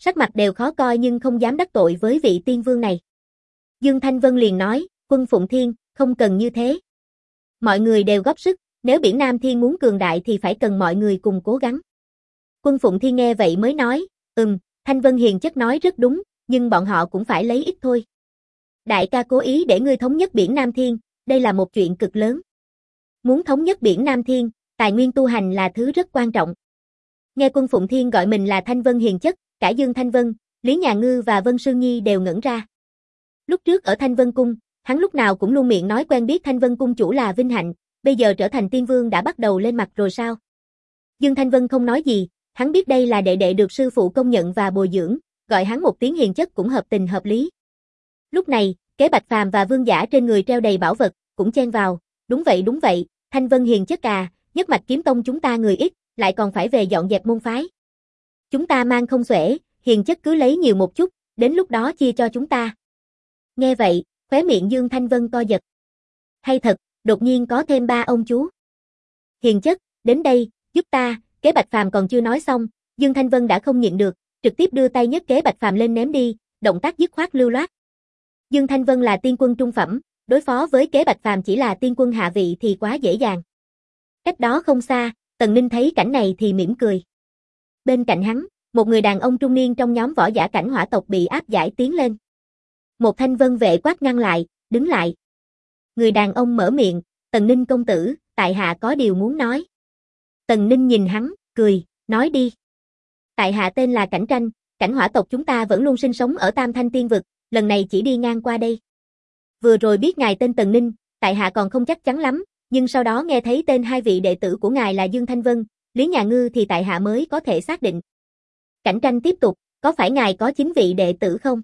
sắc mặt đều khó coi nhưng không dám đắc tội với vị tiên vương này. Dương Thanh Vân liền nói, Quân Phụng Thiên, không cần như thế. Mọi người đều góp sức, nếu biển Nam Thiên muốn cường đại thì phải cần mọi người cùng cố gắng. Quân Phụng Thiên nghe vậy mới nói, Thanh Vân hiền chất nói rất đúng, nhưng bọn họ cũng phải lấy ít thôi. Đại ca cố ý để ngươi thống nhất biển Nam Thiên, đây là một chuyện cực lớn. Muốn thống nhất biển Nam Thiên, tài nguyên tu hành là thứ rất quan trọng. Nghe Quân Phụng Thiên gọi mình là Thanh Vân hiền chất, cả Dương Thanh Vân, Lý Nhà Ngư và Vân Sương Nhi đều ngẩn ra. Lúc trước ở Thanh Vân Cung, hắn lúc nào cũng luôn miệng nói quen biết Thanh Vân Cung chủ là vinh hạnh, bây giờ trở thành tiên vương đã bắt đầu lên mặt rồi sao? Dương Thanh Vân không nói gì, hắn biết đây là đệ đệ được sư phụ công nhận và bồi dưỡng, gọi hắn một tiếng hiền chất cũng hợp tình hợp lý. Lúc này, Kế Bạch Phàm và Vương Giả trên người treo đầy bảo vật, cũng chen vào, đúng vậy, Thanh Vân hiền chất à, nhất mạch kiếm tông chúng ta người ít, lại còn phải về dọn dẹp môn phái. Chúng ta mang không xuể, hiền chất cứ lấy nhiều một chút, đến lúc đó chia cho chúng ta. Nghe vậy, khóe miệng Dương Thanh Vân co giật. Hay thật, đột nhiên có thêm 3 ông chú. Hiền chất, đến đây, giúp ta, Kế Bạch Phàm còn chưa nói xong, Dương Thanh Vân đã không nhịn được, trực tiếp đưa tay nhấc Kế Bạch Phàm lên ném đi, động tác dứt khoát lưu loát. Dương Thanh Vân là tiên quân trung phẩm, đối phó với Kế Bạch Phàm chỉ là tiên quân hạ vị thì quá dễ dàng. Cách đó không xa, Tần Ninh thấy cảnh này thì mỉm cười. Bên cạnh hắn, một người đàn ông trung niên trong nhóm võ giả cảnh hỏa tộc bị áp giải tiến lên. Một thanh vân vệ quát ngăn lại, đứng lại. Người đàn ông mở miệng, Tần Ninh công tử, tại hạ có điều muốn nói. Tần Ninh nhìn hắn, cười, nói đi. Tại hạ tên là Cảnh Tranh, cảnh hỏa tộc chúng ta vẫn luôn sinh sống ở Tam Thanh Tiên Vực, lần này chỉ đi ngang qua đây. Vừa rồi biết ngài tên Tần Ninh, tại hạ còn không chắc chắn lắm, nhưng sau đó nghe thấy tên 2 vị đệ tử của ngài là Dương Thanh Vân, Lý Nhà Ngư thì tại hạ mới có thể xác định. Cảnh Tranh tiếp tục, có phải ngài có 9 vị đệ tử không?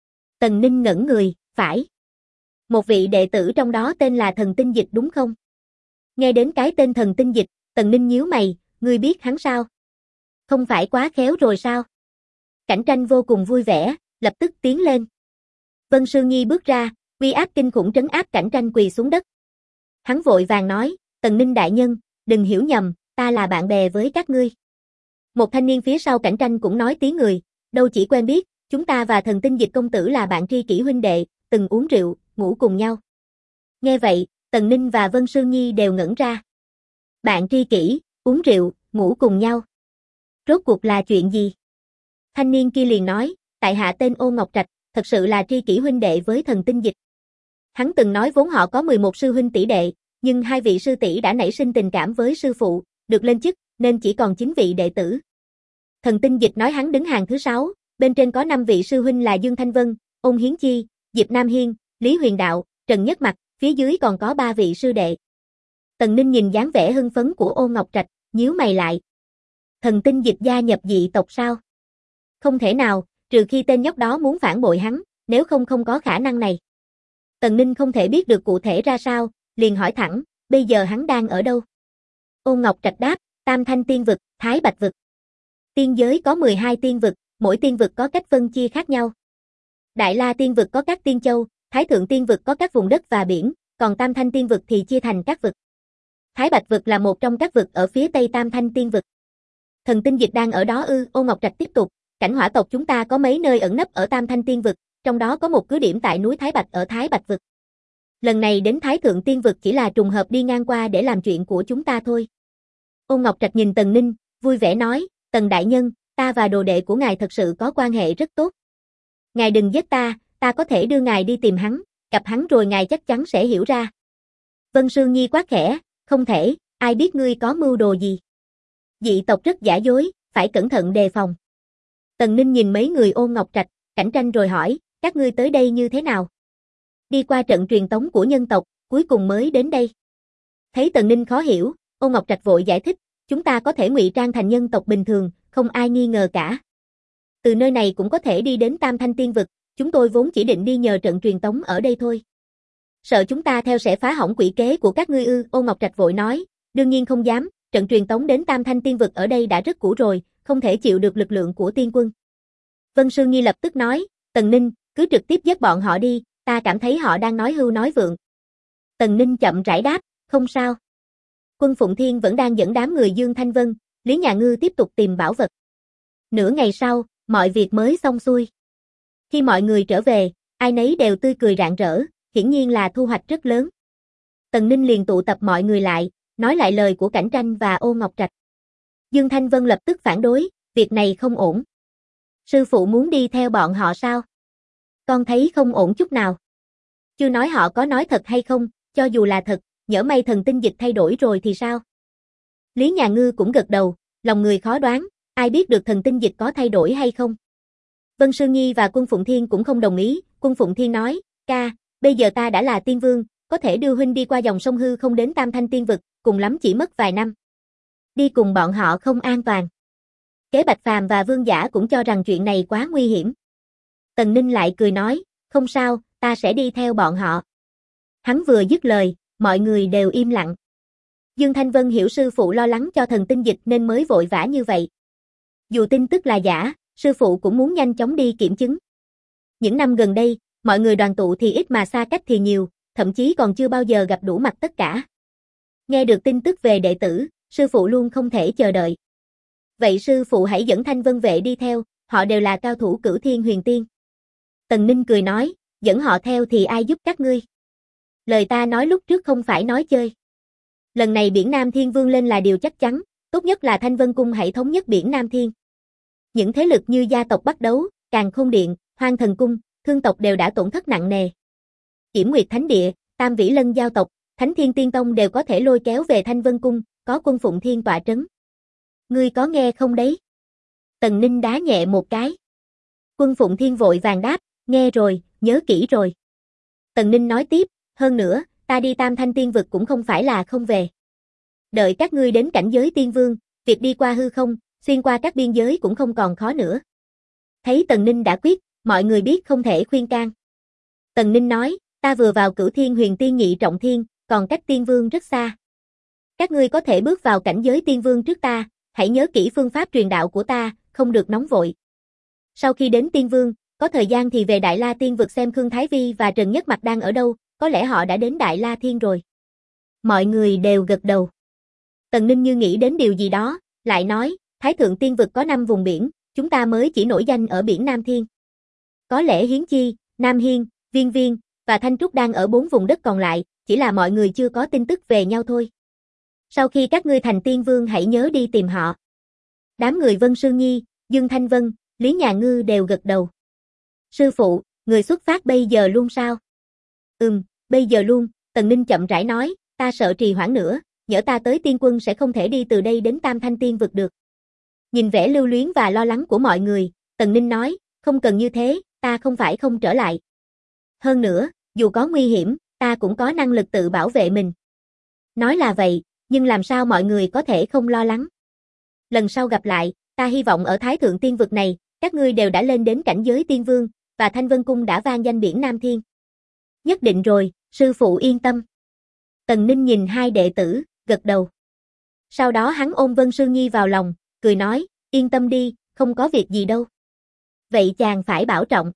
Tần Ninh ngẩn người, phải. Một vị đệ tử trong đó tên là Thần Tinh Dịch đúng không? Nghe đến cái tên Thần Tinh Dịch, Tần Ninh nhíu mày, ngươi biết hắn sao? Không phải quá khéo rồi sao? Cảnh Tranh vô cùng vui vẻ, lập tức tiến lên. Vân Sương Nhi bước ra, uy áp kinh khủng trấn áp Cảnh Tranh quỳ xuống đất. Hắn vội vàng nói, Tần Ninh đại nhân, đừng hiểu nhầm, ta là bạn bè với các ngươi. Một thanh niên phía sau Cảnh Tranh cũng nói tiếng người, đâu chỉ quen biết, chúng ta và Thần Tinh Dịch công tử là bạn tri kỷ huynh đệ, từng uống rượu, ngủ cùng nhau. Nghe vậy, Tần Ninh và Vân Sương Nhi đều ngẩn ra. Bạn tri kỷ, uống rượu, ngủ cùng nhau. Rốt cuộc là chuyện gì? Thanh niên kia liền nói, tại hạ tên Ô Ngọc Trạch, thật sự là tri kỷ huynh đệ với Thần Tinh Dịch. Hắn từng nói vốn họ có 11 sư huynh tỷ đệ, nhưng 2 vị sư tỷ đã nảy sinh tình cảm với sư phụ, được lên chức, nên chỉ còn 9 vị đệ tử. Thần Tinh Dịch nói hắn đứng hàng thứ 6, bên trên có 5 vị sư huynh là Dương Thanh Vân, Ôn Hiến Chi, Diệp Nam Hiên, Lý Huyền Đạo, Trần Nhất Mặc, phía dưới còn có 3 vị sư đệ. Tần Ninh nhìn dáng vẻ hưng phấn của Ô Ngọc Trạch, nhíu mày lại. Thần Tinh Dịch gia nhập dị tộc sao? Không thể nào, trừ khi tên nhóc đó muốn phản bội hắn, nếu không không có khả năng này. Tần Ninh không thể biết được cụ thể ra sao, liền hỏi thẳng, bây giờ hắn đang ở đâu? Ô Ngọc Trạch đáp, Tam Thanh Tiên Vực, Thái Bạch Vực. Tiên giới có 12 tiên vực, mỗi tiên vực có cách phân chia khác nhau. Đại La Tiên Vực có các tiên châu, Thái Thượng Tiên Vực có các vùng đất và biển, còn Tam Thanh Tiên Vực thì chia thành các vực. Thái Bạch Vực là một trong các vực ở phía tây Tam Thanh Tiên Vực. Thần Tinh Dịch đang ở đó ư? Ô Ngọc Trạch tiếp tục, cảnh hỏa tộc chúng ta có mấy nơi ẩn nấp ở Tam Thanh Tiên Vực, trong đó có một cứ điểm tại núi Thái Bạch ở Thái Bạch Vực. Lần này đến Thái Thượng Tiên Vực chỉ là trùng hợp đi ngang qua để làm chuyện của chúng ta thôi. Ô Ngọc Trạch nhìn Tần Ninh, vui vẻ nói, Tần đại nhân, ta và đồ đệ của ngài thật sự có quan hệ rất tốt. Ngài đừng giết ta có thể đưa ngài đi tìm hắn, gặp hắn rồi ngài chắc chắn sẽ hiểu ra. Vân Sương Nhi quát khẽ, không thể, ai biết ngươi có mưu đồ gì. Dị tộc rất giả dối, phải cẩn thận đề phòng. Tần Ninh nhìn mấy người Ô Ngọc Trạch, Cảnh Tranh rồi hỏi, các ngươi tới đây như thế nào? Đi qua trận truyền tống của nhân tộc, cuối cùng mới đến đây. Thấy Tần Ninh khó hiểu, Ô Ngọc Trạch vội giải thích, chúng ta có thể ngụy trang thành nhân tộc bình thường, không ai nghi ngờ cả. Từ nơi này cũng có thể đi đến Tam Thanh Tiên Vực, chúng tôi vốn chỉ định đi nhờ trận truyền tống ở đây thôi. Sợ chúng ta theo sẽ phá hỏng quỷ kế của các ngươi ư? Ô Ngọc Trạch vội nói, đương nhiên không dám, trận truyền tống đến Tam Thanh Tiên Vực ở đây đã rất cũ rồi, không thể chịu được lực lượng của tiên quân. Vân Sương Nhi lập tức nói, Tần Ninh, cứ trực tiếp giết bọn họ đi, ta cảm thấy họ đang nói hưu nói vượng. Tần Ninh chậm rãi đáp, không sao. Quân Phụng Thiên vẫn đang dẫn đám người Dương Thanh Vân, Lý Nhà Ngư tiếp tục tìm bảo vật. Nửa ngày sau, mọi việc mới xong xuôi. Khi mọi người trở về, ai nấy đều tươi cười rạng rỡ, hiển nhiên là thu hoạch rất lớn. Tần Ninh liền tụ tập mọi người lại, nói lại lời của Cảnh Tranh và Ô Ngọc Trạch. Dương Thanh Vân lập tức phản đối, việc này không ổn. Sư phụ muốn đi theo bọn họ sao? Con thấy không ổn chút nào. Chưa nói họ có nói thật hay không, cho dù là thật, nhỡ may thần tinh dịch thay đổi rồi thì sao? Lý Nhà Ngư cũng gật đầu, lòng người khó đoán, ai biết được thần tinh dịch có thay đổi hay không? Vân Sư Nhi và Quân Phụng Thiên cũng không đồng ý, Quân Phụng Thiên nói, ca, bây giờ ta đã là tiên vương, có thể đưa huynh đi qua dòng sông hư không đến Tam Thanh Tiên Vực, cùng lắm chỉ mất vài năm. Đi cùng bọn họ không an toàn. Kế Bạch Phàm và Vương Giả cũng cho rằng chuyện này quá nguy hiểm. Tần Ninh lại cười nói, không sao, ta sẽ đi theo bọn họ. Hắn vừa dứt lời, mọi người đều im lặng. Dương Thanh Vân hiểu sư phụ lo lắng cho thần tinh dịch nên mới vội vã như vậy. Dù tin tức là giả, sư phụ cũng muốn nhanh chóng đi kiểm chứng. Những năm gần đây, mọi người đoàn tụ thì ít mà xa cách thì nhiều, thậm chí còn chưa bao giờ gặp đủ mặt tất cả. Nghe được tin tức về đệ tử, sư phụ luôn không thể chờ đợi. Vậy sư phụ hãy dẫn Thanh Vân vệ đi theo, họ đều là cao thủ Cửu Thiên Huyền Tiên. Tần Ninh cười nói, dẫn họ theo thì ai giúp các ngươi? Lời ta nói lúc trước không phải nói chơi. Lần này biển Nam Thiên Vương lên là điều chắc chắn, tốt nhất là Thanh Vân Cung hãy thống nhất biển Nam Thiên. Những thế lực như gia tộc Bắc Đấu, Càn Khôn Điện, Hoang Thần Cung, Thương tộc đều đã tổn thất nặng nề. Yểm Nguyệt Thánh Địa, Tam Vĩ Lân giao tộc, Thánh Thiên Tiên Tông đều có thể lôi kéo về Thanh Vân Cung, có Quân Phụng Thiên tọa trấn. Ngươi có nghe không đấy? Tần Ninh đá nhẹ một cái. Quân Phụng Thiên vội vàng đáp, nghe rồi, nhớ kỹ rồi. Tần Ninh nói tiếp, hơn nữa, ta đi Tam Thanh Tiên Vực cũng không phải là không về. Đợi các ngươi đến cảnh giới tiên vương, việc đi qua hư không, xuyên qua các biên giới cũng không còn khó nữa. Thấy Tần Ninh đã quyết, mọi người biết không thể khuyên can. Tần Ninh nói, ta vừa vào Cửu Thiên Huyền Tiên nhị trọng thiên, còn cách tiên vương rất xa. Các ngươi có thể bước vào cảnh giới tiên vương trước ta, hãy nhớ kỹ phương pháp truyền đạo của ta, không được nóng vội. Sau khi đến tiên vương, có thời gian thì về Đại La Tiên Vực xem Khương Thái Vi và Trần Nhất Mặc đang ở đâu, có lẽ họ đã đến Đại La Thiên rồi. Mọi người đều gật đầu. Tần Ninh như nghĩ đến điều gì đó, lại nói, Thái Thượng Tiên Vực có 5 vùng biển, chúng ta mới chỉ nổi danh ở biển Nam Thiên. Có lẽ Hiến Chi, Nam Hiên, Viên Viên và Thanh Trúc đang ở 4 vùng đất còn lại, chỉ là mọi người chưa có tin tức về nhau thôi. Sau khi các ngươi thành tiên vương hãy nhớ đi tìm họ. Đám người Vân Sư Nhi, Dương Thanh Vân, Lý Nhà Ngư đều gật đầu. Sư phụ, người xuất phát bây giờ luôn sao? Bây giờ luôn, Tần Ninh chậm rãi nói, ta sợ trì hoãn nữa, nhỡ ta tới tiên quân sẽ không thể đi từ đây đến Tam Thanh Tiên Vực được. Nhìn vẻ lưu luyến và lo lắng của mọi người, Tần Ninh nói, không cần như thế, ta không phải không trở lại. Hơn nữa, dù có nguy hiểm, ta cũng có năng lực tự bảo vệ mình. Nói là vậy, nhưng làm sao mọi người có thể không lo lắng? Lần sau gặp lại, ta hy vọng ở Thái Thượng Tiên Vực này, các ngươi đều đã lên đến cảnh giới tiên vương, và Thanh Vân Cung đã vang danh biển Nam Thiên. Nhất định rồi, sư phụ yên tâm. Tần Ninh nhìn hai đệ tử, gật đầu. Sau đó hắn ôm Vân Sư Nhi vào lòng, cười nói, yên tâm đi, không có việc gì đâu. Vậy chàng phải bảo trọng.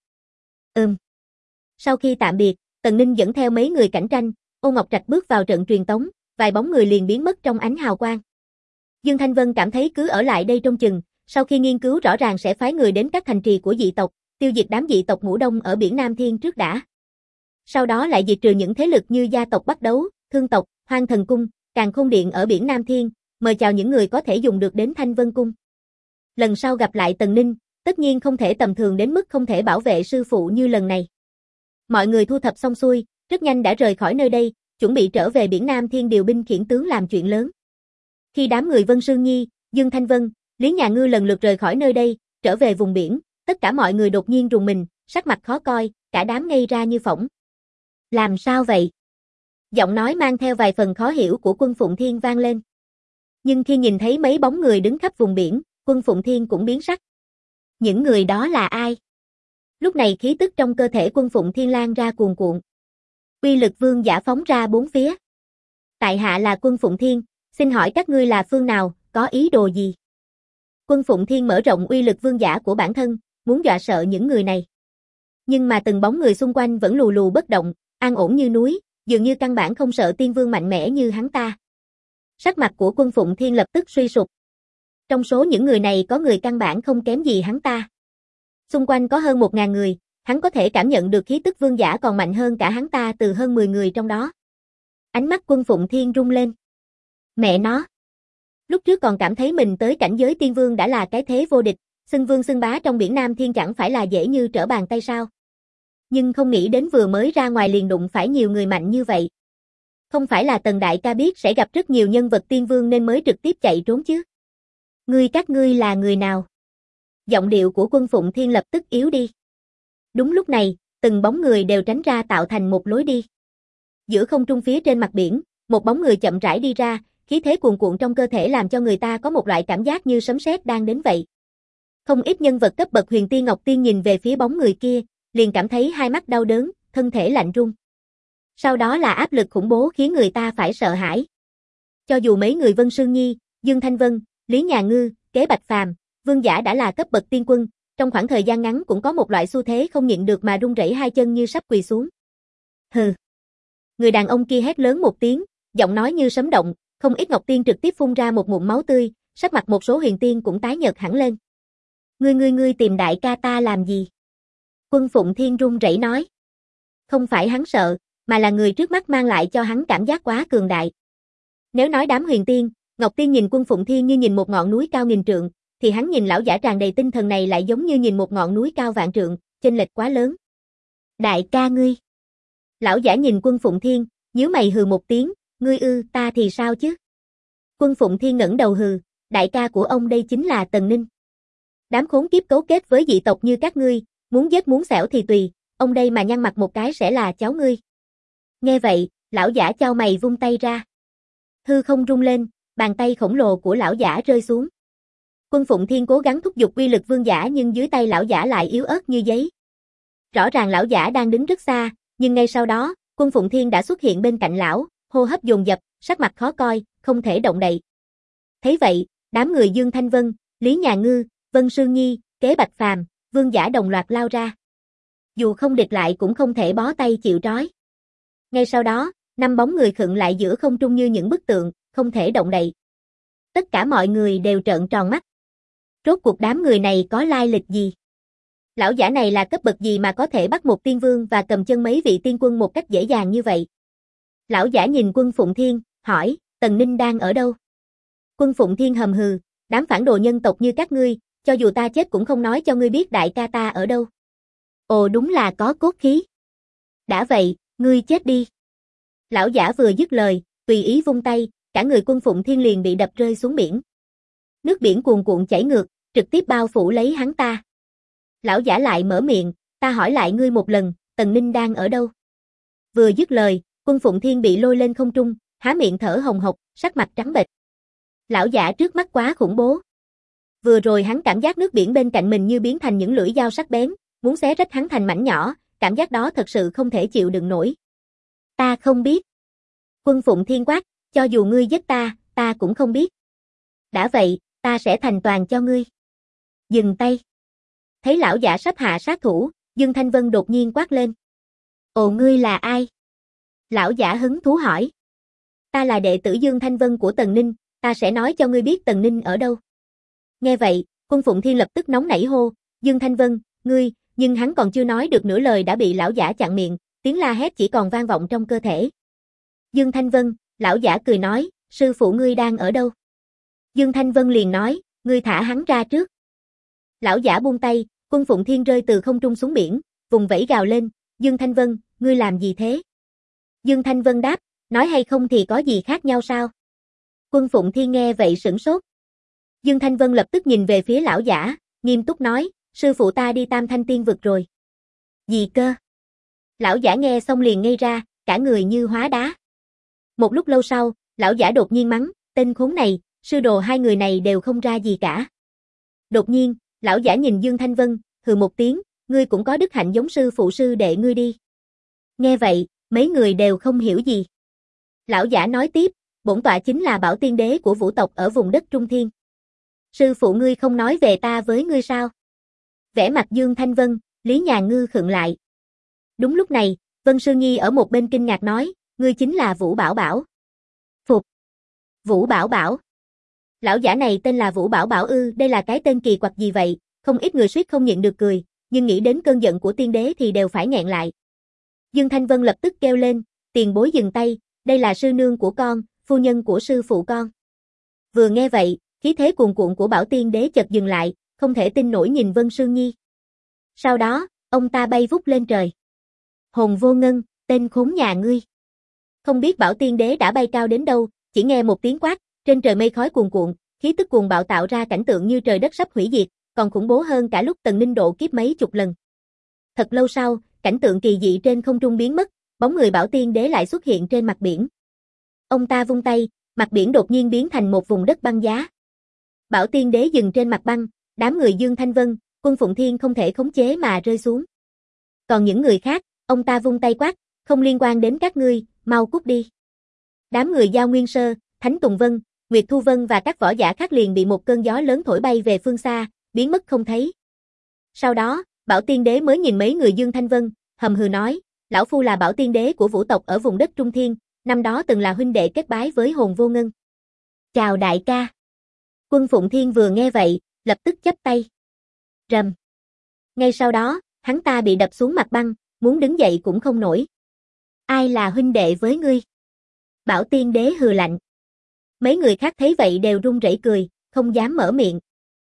Sau khi tạm biệt, Tần Ninh dẫn theo mấy người Cảnh Tranh, Ô Ngọc Trạch bước vào trận truyền tống, vài bóng người liền biến mất trong ánh hào quang. Dương Thanh Vân cảm thấy cứ ở lại đây trông chừng, sau khi nghiên cứu rõ ràng sẽ phái người đến các thành trì của dị tộc, tiêu diệt đám dị tộc ngủ đông ở biển Nam Thiên trước đã. Sau đó lại diệt trừ những thế lực như gia tộc Bắc Đấu, Thương tộc, Hoang Thần Cung, Càn Khôn Điện ở biển Nam Thiên, mời chào những người có thể dùng được đến Thanh Vân Cung. Lần sau gặp lại Tần Ninh, tất nhiên không thể tầm thường đến mức không thể bảo vệ sư phụ như lần này. Mọi người thu thập xong xuôi, rất nhanh đã rời khỏi nơi đây, chuẩn bị trở về biển Nam Thiên điều binh khiển tướng làm chuyện lớn. Khi đám người Vân Sư Nhi, Dương Thanh Vân, Lý Nhà Ngư lần lượt rời khỏi nơi đây, trở về vùng biển, tất cả mọi người đột nhiên rùng mình, sắc mặt khó coi, cả đám ngây ra như phỗng. Làm sao vậy? Giọng nói mang theo vài phần khó hiểu của Quân Phụng Thiên vang lên. Nhưng khi nhìn thấy mấy bóng người đứng khắp vùng biển, Quân Phụng Thiên cũng biến sắc. Những người đó là ai? Lúc này khí tức trong cơ thể Quân Phụng Thiên lan ra cuồn cuộn. Uy lực vương giả phóng ra bốn phía. Tại hạ là Quân Phụng Thiên, xin hỏi các ngươi là phương nào, có ý đồ gì? Quân Phụng Thiên mở rộng uy lực vương giả của bản thân, muốn dọa sợ những người này. Nhưng mà từng bóng người xung quanh vẫn lù lù bất động, an ổn như núi, dường như căn bản không sợ tiên vương mạnh mẽ như hắn ta. Sắc mặt của Quân Phụng Thiên lập tức suy sụp. Trong số những người này có người căn bản không kém gì hắn ta. Xung quanh có hơn 1.000 người, hắn có thể cảm nhận được khí tức vương giả còn mạnh hơn cả hắn ta từ hơn 10 người trong đó. Ánh mắt Quân Phụng Thiên rung lên. Mẹ nó! Lúc trước còn cảm thấy mình tới cảnh giới tiên vương đã là cái thế vô địch, xưng vương xưng bá trong biển Nam Thiên chẳng phải là dễ như trở bàn tay sao. Nhưng không nghĩ đến vừa mới ra ngoài liền đụng phải nhiều người mạnh như vậy. Không phải là Tần đại ca biết sẽ gặp rất nhiều nhân vật tiên vương nên mới trực tiếp chạy trốn chứ. Các ngươi là người nào? Giọng điệu của Quân Phụng Thiên lập tức yếu đi. Đúng lúc này, từng bóng người đều tránh ra tạo thành một lối đi. Giữa không trung phía trên mặt biển, một bóng người chậm rãi đi ra, khí thế cuồn cuộn trong cơ thể làm cho người ta có một loại cảm giác như sấm sét đang đến vậy. Không ít nhân vật cấp bậc huyền tiên ngọc tiên nhìn về phía bóng người kia, liền cảm thấy hai mắt đau đớn, thân thể lạnh run. Sau đó là áp lực khủng bố khiến người ta phải sợ hãi. Cho dù mấy người Vân Sương Nhi, Dương Thanh Vân, Lý Nhà Ngư, Kế Bạch Phàm, vương giả đã là cấp bậc tiên quân, trong khoảng thời gian ngắn cũng có một loại xu thế không nhịn được mà run rẩy hai chân như sắp quỳ xuống. Hừ. Người đàn ông kia hét lớn một tiếng, giọng nói như sấm động, không ít ngọc tiên trực tiếp phun ra một ngụm máu tươi, sắc mặt một số huyền tiên cũng tái nhợt hẳn lên. Ngươi tìm đại ca ta làm gì? Quân Phụng Thiên run rẩy nói. Không phải hắn sợ, mà là người trước mắt mang lại cho hắn cảm giác quá cường đại. Nếu nói đám huyền tiên, ngọc tiên nhìn Quân Phụng Thiên như nhìn một ngọn núi cao nghìn trượng, thì hắn nhìn lão giả tràn đầy tinh thần này lại giống như nhìn một ngọn núi cao vạn trượng, chênh lệch quá lớn. Đại ca ngươi. Lão giả nhìn Quân Phụng Thiên, nhíu mày hừ một tiếng, ngươi ta thì sao chứ? Quân Phụng Thiên ngẩng đầu hừ, đại ca của ông đây chính là Tần Ninh. Đám khốn kiếp cấu kết với dị tộc như các ngươi, muốn giết muốn xẻo thì tùy, ông đây mà nhăn mặt một cái sẽ là cháu ngươi. Nghe vậy, lão giả chau mày vung tay ra. Hư không rung lên, bàn tay khổng lồ của lão giả rơi xuống. Quân Phụng Thiên cố gắng thúc giục uy lực vương giả nhưng dưới tay lão giả lại yếu ớt như giấy. Rõ ràng lão giả đang đứng rất xa, nhưng ngay sau đó, Quân Phụng Thiên đã xuất hiện bên cạnh lão, hô hấp dồn dập, sắc mặt khó coi, không thể động đậy. Thấy vậy, đám người Dương Thanh Vân, Lý Nhà Ngư, Vân Sương Nhi, Kế Bạch Phàm, vương giả đồng loạt lao ra. Dù không địch lại cũng không thể bó tay chịu trói. Ngay sau đó, 5 bóng người khựng lại giữa không trung như những bức tượng, không thể động đậy. Tất cả mọi người đều trợn tròn mắt. Rốt cuộc đám người này có lai lịch gì? Lão giả này là cấp bậc gì mà có thể bắt một tiên vương và cầm chân mấy vị tiên quân một cách dễ dàng như vậy? Lão giả nhìn Quân Phụng Thiên, hỏi, Tần Ninh đang ở đâu? Quân Phụng Thiên hầm hừ, đám phản đồ nhân tộc như các ngươi, cho dù ta chết cũng không nói cho ngươi biết đại ca ta ở đâu. Ồ đúng là có cốt khí. Đã vậy, ngươi chết đi. Lão giả vừa dứt lời, tùy ý vung tay, cả người Quân Phụng Thiên liền bị đập rơi xuống biển. Nước biển cuồn cuộn chảy ngược, trực tiếp bao phủ lấy hắn ta. Lão giả lại mở miệng, ta hỏi lại ngươi một lần, Tần Ninh đang ở đâu? Vừa dứt lời, Quân Phụng Thiên bị lôi lên không trung, há miệng thở hồng hộc, sắc mặt trắng bệch. Lão giả trước mắt quá khủng bố. Vừa rồi hắn cảm giác nước biển bên cạnh mình như biến thành những lưỡi dao sắc bén, muốn xé rách hắn thành mảnh nhỏ, cảm giác đó thật sự không thể chịu đựng nổi. Ta không biết. Quân Phụng Thiên quát, cho dù ngươi giết ta cũng không biết. Đã vậy, ta sẽ thành toàn cho ngươi. Dừng tay. Thấy lão giả sắp hạ sát thủ, Dương Thanh Vân đột nhiên quát lên. Ồ ngươi là ai? Lão giả hứng thú hỏi. Ta là đệ tử Dương Thanh Vân của Tần Ninh, ta sẽ nói cho ngươi biết Tần Ninh ở đâu. Nghe vậy, Quân Phụng Thiên lập tức nóng nảy hô, Dương Thanh Vân, ngươi, nhưng hắn còn chưa nói được nửa lời đã bị lão giả chặn miệng, tiếng la hét chỉ còn vang vọng trong cơ thể. Dương Thanh Vân, lão giả cười nói, sư phụ ngươi đang ở đâu? Dương Thanh Vân liền nói, ngươi thả hắn ra trước. Lão giả buông tay, Quân Phụng Thiên rơi từ không trung xuống biển, vùng vẫy gào lên, Dương Thanh Vân, ngươi làm gì thế? Dương Thanh Vân đáp, nói hay không thì có gì khác nhau sao? Quân Phụng Thiên nghe vậy sửng sốt. Dương Thanh Vân lập tức nhìn về phía lão giả, nghiêm túc nói, sư phụ ta đi Tam Thanh Tiên vực rồi. Gì cơ? Lão giả nghe xong liền ngây ra, cả người như hóa đá. Một lúc lâu sau, lão giả đột nhiên mắng, tên khốn này, sư đồ hai người này đều không ra gì cả. Đột nhiên, lão giả nhìn Dương Thanh Vân, hừ một tiếng, ngươi cũng có đức hạnh giống sư phụ sư đệ ngươi đi. Nghe vậy, mấy người đều không hiểu gì. Lão giả nói tiếp, bổn tọa chính là Bảo Tiên Đế của vũ tộc ở vùng đất Trung Thiên. Sư phụ ngươi không nói về ta với ngươi sao? Vẻ mặt Dương Thanh Vân, Lý Nhà Ngư khựng lại. Đúng lúc này, Vân Sương Nhi ở một bên kinh ngạc nói, ngươi chính là Vũ Bảo Bảo. Phục. Vũ Bảo Bảo. Lão giả này tên là Vũ Bảo Bảo ư, đây là cái tên kỳ quặc gì vậy? Không ít người suýt không nhịn được cười, nhưng nghĩ đến cơn giận của tiên đế thì đều phải nghẹn lại. Dương Thanh Vân lập tức kêu lên, tiền bối dừng tay, đây là sư nương của con, phu nhân của sư phụ con. Vừa nghe vậy, khí thế cuồn cuộn của Bảo Tiên Đế chợt dừng lại, không thể tin nổi nhìn Vân Sương Nhi. Sau đó, ông ta bay vút lên trời. Hồn Vô Ngân, tên khốn nhà ngươi. Không biết Bảo Tiên Đế đã bay cao đến đâu, chỉ nghe một tiếng quát, trên trời mây khói cuồn cuộn, khí tức cuồng bạo tạo ra cảnh tượng như trời đất sắp hủy diệt, còn khủng bố hơn cả lúc Tần Ninh độ kiếp mấy chục lần. Thật lâu sau, cảnh tượng kỳ dị trên không trung biến mất, bóng người Bảo Tiên Đế lại xuất hiện trên mặt biển. Ông ta vung tay, mặt biển đột nhiên biến thành một vùng đất băng giá. Bảo Tiên Đế dừng trên mặt băng, đám người Dương Thanh Vân, Quân Phụng Thiên không thể khống chế mà rơi xuống. Còn những người khác, ông ta vung tay quát, không liên quan đến các ngươi, mau cút đi. Đám người Giao Nguyên Sơ, Thánh Tùng Vân, Nguyệt Thu Vân và các võ giả khác liền bị một cơn gió lớn thổi bay về phương xa, biến mất không thấy. Sau đó, Bảo Tiên Đế mới nhìn mấy người Dương Thanh Vân, hầm hừ nói, lão phu là Bảo Tiên Đế của Vũ tộc ở vùng đất Trung Thiên, năm đó từng là huynh đệ kết bái với Hồn Vô Ngân. Chào đại ca. Quân Phụng Thiên vừa nghe vậy, lập tức chắp tay. Rầm. Ngay sau đó, hắn ta bị đập xuống mặt băng, muốn đứng dậy cũng không nổi. Ai là huynh đệ với ngươi? Bảo Tiên Đế hừ lạnh. Mấy người khác thấy vậy đều run rẩy cười, không dám mở miệng.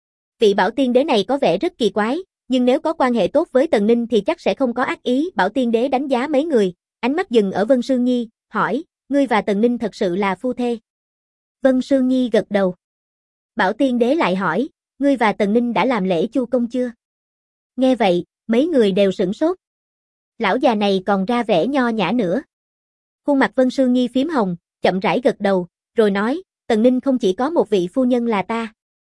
Vị Bảo Tiên Đế này có vẻ rất kỳ quái, nhưng nếu có quan hệ tốt với Tần Ninh thì chắc sẽ không có ác ý. Bảo Tiên Đế đánh giá mấy người, ánh mắt dừng ở Vân Sương Nhi, hỏi, ngươi và Tần Ninh thật sự là phu thê? Vân Sương Nhi gật đầu. Bảo Tiên Đế lại hỏi, ngươi và Tần Ninh đã làm lễ chu công chưa? Nghe vậy, mấy người đều sửng sốt. Lão già này còn ra vẻ nho nhã nữa. Khuôn mặt Vân Sương Nhi phím hồng, chậm rãi gật đầu, rồi nói, Tần Ninh không chỉ có một vị phu nhân là ta.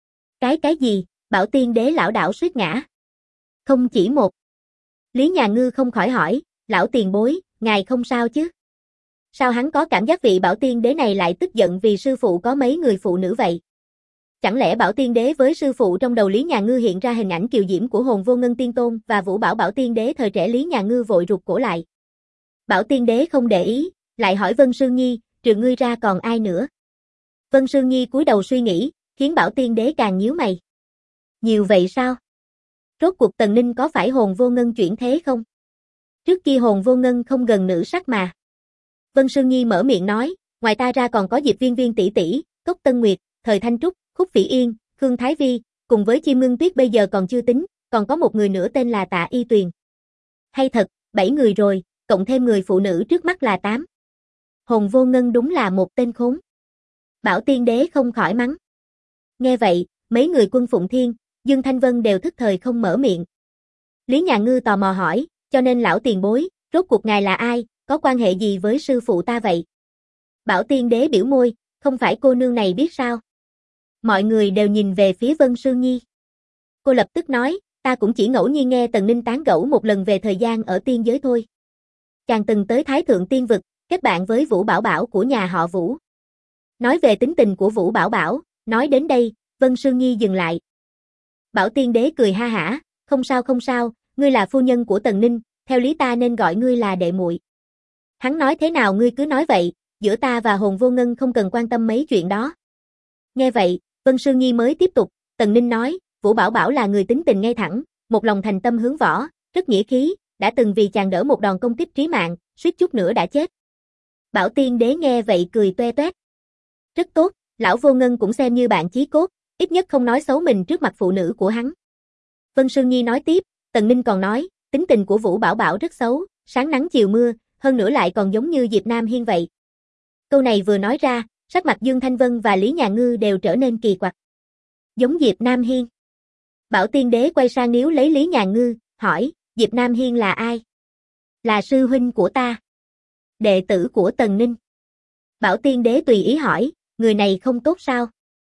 Cái gì? Bảo Tiên Đế lão đảo suýt ngã. Không chỉ một. Lý Nhà Ngư không khỏi hỏi, lão tiền bối, ngài không sao chứ? Sao hắn có cảm giác vị Bảo Tiên Đế này lại tức giận vì sư phụ có mấy người phụ nữ vậy? Chẳng lẽ Bảo Tiên Đế với sư phụ trong đầu Lý Nhà Ngư hiện ra hình ảnh kiều diễm của Hồn Vô Ngân Tiên Tôn và Vũ Bảo Bảo Tiên Đế thời trẻ? Lý Nhà Ngư vội rụt cổ lại. Bảo Tiên Đế không để ý, lại hỏi Vân Sương Nhi, trừ ngươi ra còn ai nữa? Vân Sương Nhi cúi đầu suy nghĩ, khiến Bảo Tiên Đế càng nhíu mày. Nhiều vậy sao? Rốt cuộc Tần Ninh có phải Hồn Vô Ngân chuyển thế không? Trước kia Hồn Vô Ngân không gần nữ sắc mà. Vân Sương Nhi mở miệng nói, ngoài ta ra còn có Diệp Viên Viên tỷ tỷ, Cốc Tân Nguyệt, Thời Thanh Trúc, Khúc Phỉ Yên, Khương Thái Vi, cùng với Chim Ngưng Tuyết bây giờ còn chưa tính, còn có một người nữa tên là Tạ Y Tuyền. Hay thật, 7 người rồi, cộng thêm người phụ nữ trước mắt là 8. Hồn Vô Ngân đúng là một tên khốn. Bảo Tiên Đế không khỏi mắng. Nghe vậy, mấy người Quân Phụng Thiên, Dương Thanh Vân đều thức thời không mở miệng. Lý Nhà Ngư tò mò hỏi, cho nên lão tiền bối, rốt cuộc ngài là ai, có quan hệ gì với sư phụ ta vậy? Bảo Tiên Đế biểu môi, không phải cô nương này biết sao? Mọi người đều nhìn về phía Vân Sương Nhi. Cô lập tức nói, ta cũng chỉ ngẫu nhiên nghe Tần Ninh tán gẫu một lần về thời gian ở tiên giới thôi. Chàng từng tới Thái Thượng Tiên Vực, kết bạn với Vũ Bảo Bảo của nhà họ Vũ. Nói về tính tình của Vũ Bảo Bảo, nói đến đây, Vân Sương Nhi dừng lại. Bảo Tiên Đế cười ha hả, không sao, ngươi là phu nhân của Tần Ninh, theo lý ta nên gọi ngươi là đệ muội. Hắn nói thế nào ngươi cứ nói vậy, giữa ta và Hồn Vô Ngân không cần quan tâm mấy chuyện đó. Nghe vậy, Vân Sương Nhi mới tiếp tục, Tần Ninh nói, Vũ Bảo Bảo là người tính tình ngay thẳng, một lòng thành tâm hướng võ, rất nghĩa khí, đã từng vì chàng đỡ một đòn công kích trí mạng, suýt chút nữa đã chết. Bảo Tiên Đế nghe vậy cười toe toét. Rất tốt, lão Vô Ngân cũng xem như bạn chí cốt, ít nhất không nói xấu mình trước mặt phụ nữ của hắn. Vân Sương Nhi nói tiếp, Tần Ninh còn nói, tính tình của Vũ Bảo Bảo rất xấu, sáng nắng chiều mưa, hơn nữa lại còn giống như Diệp Nam Hiên vậy. Câu này vừa nói ra, sắc mặt Dương Thanh Vân và Lý Nhà Ngư đều trở nên kỳ quặc. Giống Diệp Nam Hiên. Bảo Tiên Đế quay sang níu lấy Lý Nhà Ngư, hỏi, Diệp Nam Hiên là ai? Là sư huynh của ta. Đệ tử của Tần Ninh. Bảo Tiên Đế tùy ý hỏi, người này không tốt sao?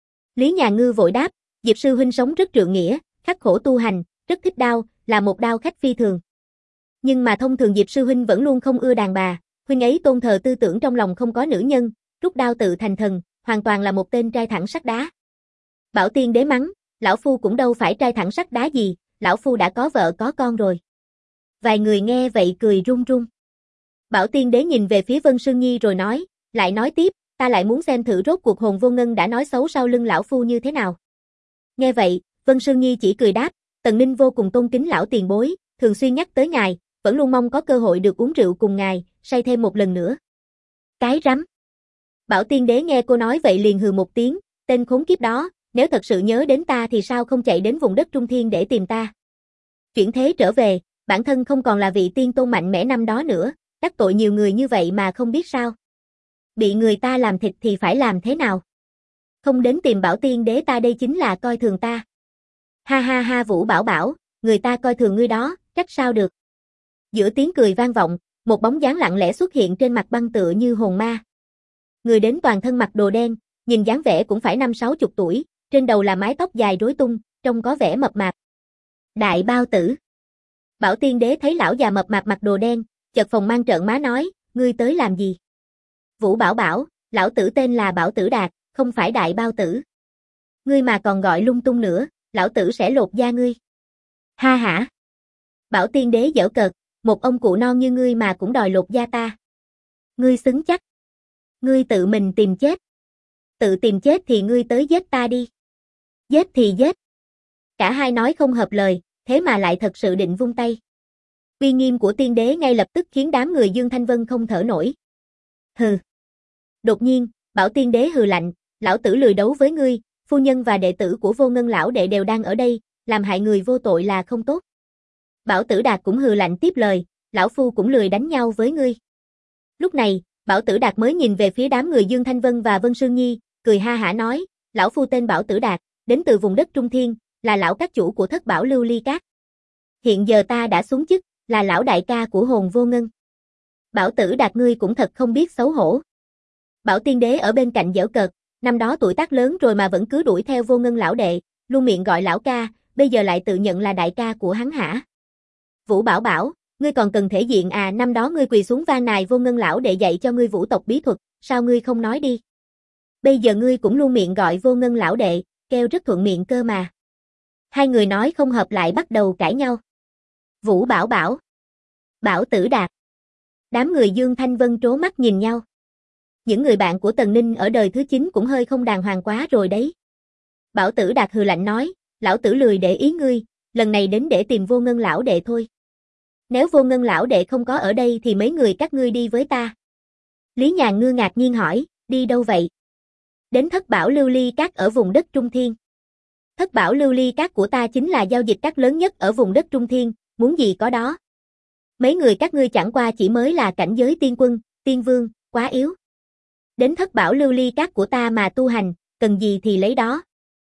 Lý Nhà Ngư vội đáp, Diệp sư huynh sống rất trượng nghĩa, khắc khổ tu hành, rất thích đao, là một đao khách phi thường. Nhưng mà thông thường Diệp sư huynh vẫn luôn không ưa đàn bà, huynh ấy tôn thờ tư tưởng trong lòng không có nữ nhân, rút đao tự thành thần, hoàn toàn là một tên trai thẳng sắt đá. Bảo Tiên Đế mắng, lão phu cũng đâu phải trai thẳng sắt đá gì, lão phu đã có vợ có con rồi. Vài người nghe vậy cười run run. Bảo Tiên Đế nhìn về phía Vân Sương Nhi rồi lại nói tiếp, ta lại muốn xem thử rốt cuộc Hồn Vô Ngân đã nói xấu sau lưng lão phu như thế nào. Nghe vậy, Vân Sương Nhi chỉ cười đáp, Tần Ninh vô cùng tôn kính lão tiền bối, thường xuyên nhắc tới ngài, vẫn luôn mong có cơ hội được uống rượu cùng ngài, say thêm một lần nữa. Cái rắm. Bảo Tiên Đế nghe cô nói vậy liền hừ một tiếng, tên khốn kiếp đó, nếu thật sự nhớ đến ta thì sao không chạy đến vùng đất Trung Thiên để tìm ta. Chuyển thế trở về, bản thân không còn là vị tiên tôn mạnh mẽ năm đó nữa, đắc tội nhiều người như vậy mà không biết sao. Bị người ta làm thịt thì phải làm thế nào? Không đến tìm Bảo Tiên Đế ta đây chính là coi thường ta. Ha ha ha Vũ Bảo Bảo, người ta coi thường ngươi đó, trách sao được. Giữa tiếng cười vang vọng, một bóng dáng lặng lẽ xuất hiện trên mặt băng tựa như hồn ma. Người đến toàn thân mặc đồ đen, nhìn dáng vẻ cũng phải 50-60 tuổi, trên đầu là mái tóc dài rối tung, trông có vẻ mập mạp. Đại Bao Tử. Bảo Tiên Đế thấy lão già mập mạp mặc đồ đen, chợt phồng mang trợn má nói, ngươi tới làm gì? Vũ Bảo Bảo, lão tử tên là Bảo Tử Đạt, không phải Đại Bao Tử. Ngươi mà còn gọi lung tung nữa, lão tử sẽ lột da ngươi. Ha hả. Bảo Tiên Đế giễu cợt, một ông cụ non như ngươi mà cũng đòi lột da ta. Ngươi xứng chắc. Ngươi tự mình tìm chết. Tự tìm chết thì ngươi tới giết ta đi. Giết thì giết. Cả hai nói không hợp lời, thế mà lại thật sự định vung tay. Uy nghiêm của Tiên Đế ngay lập tức khiến đám người Dương Thanh Vân không thở nổi. Hừ. Đột nhiên, Bảo Tiên Đế hừ lạnh, lão tử lười đấu với ngươi, phu nhân và đệ tử của Vô Ngân lão đệ đều đang ở đây, làm hại người vô tội là không tốt. Bảo Tử Đạt cũng hừ lạnh tiếp lời, lão phu cũng lười đánh nhau với ngươi. Lúc này, Bảo Tử Đạt mới nhìn về phía đám người Dương Thanh Vân và Vân Sương Nhi, cười ha hả nói, lão phu tên Bảo Tử Đạt, đến từ vùng đất Trung Thiên, là lão các chủ của Thất Bảo Lưu Ly Các. Hiện giờ ta đã xuống chức, là lão đại ca của Hồn Vô Ngân. Bảo Tử Đạt ngươi cũng thật không biết xấu hổ. Bảo Tiên Đế ở bên cạnh giễu cợt, năm đó tuổi tác lớn rồi mà vẫn cứ đuổi theo Vô Ngân lão đệ, luôn miệng gọi lão ca, bây giờ lại tự nhận là đại ca của hắn hả? Vũ Bảo Bảo, ngươi còn cần thể diện à, năm đó ngươi quỳ xuống van nài Vô Ngân lão đệ dạy cho ngươi vũ tộc bí thuật, sao ngươi không nói đi? Bây giờ ngươi cũng luôn miệng gọi Vô Ngân lão đệ, kêu rất thuận miệng cơ mà. Hai người nói không hợp lại bắt đầu cãi nhau. Vũ Bảo Bảo, Bảo Tử Đạt. Đám người Dương Thanh Vân trố mắt nhìn nhau. Những người bạn của Tần Ninh ở đời thứ 9 cũng hơi không đàng hoàng quá rồi đấy. Bảo Tử Đạt hừ lạnh nói, lão tử lười để ý ngươi, lần này đến để tìm Vô Ngân lão đệ thôi. Nếu Vô Ngân lão đệ không có ở đây thì mấy người các ngươi đi với ta. Lý Nhàn Ngư ngạc nhiên hỏi, đi đâu vậy? Đến Thất Bảo Lưu Ly Các ở vùng đất Trung Thiên. Thất Bảo Lưu Ly Các của ta chính là giao dịch các lớn nhất ở vùng đất Trung Thiên, muốn gì có đó. Mấy người các ngươi chẳng qua chỉ mới là cảnh giới tiên quân, tiên vương, quá yếu. Đến Thất Bảo Lưu Ly Các của ta mà tu hành, cần gì thì lấy đó.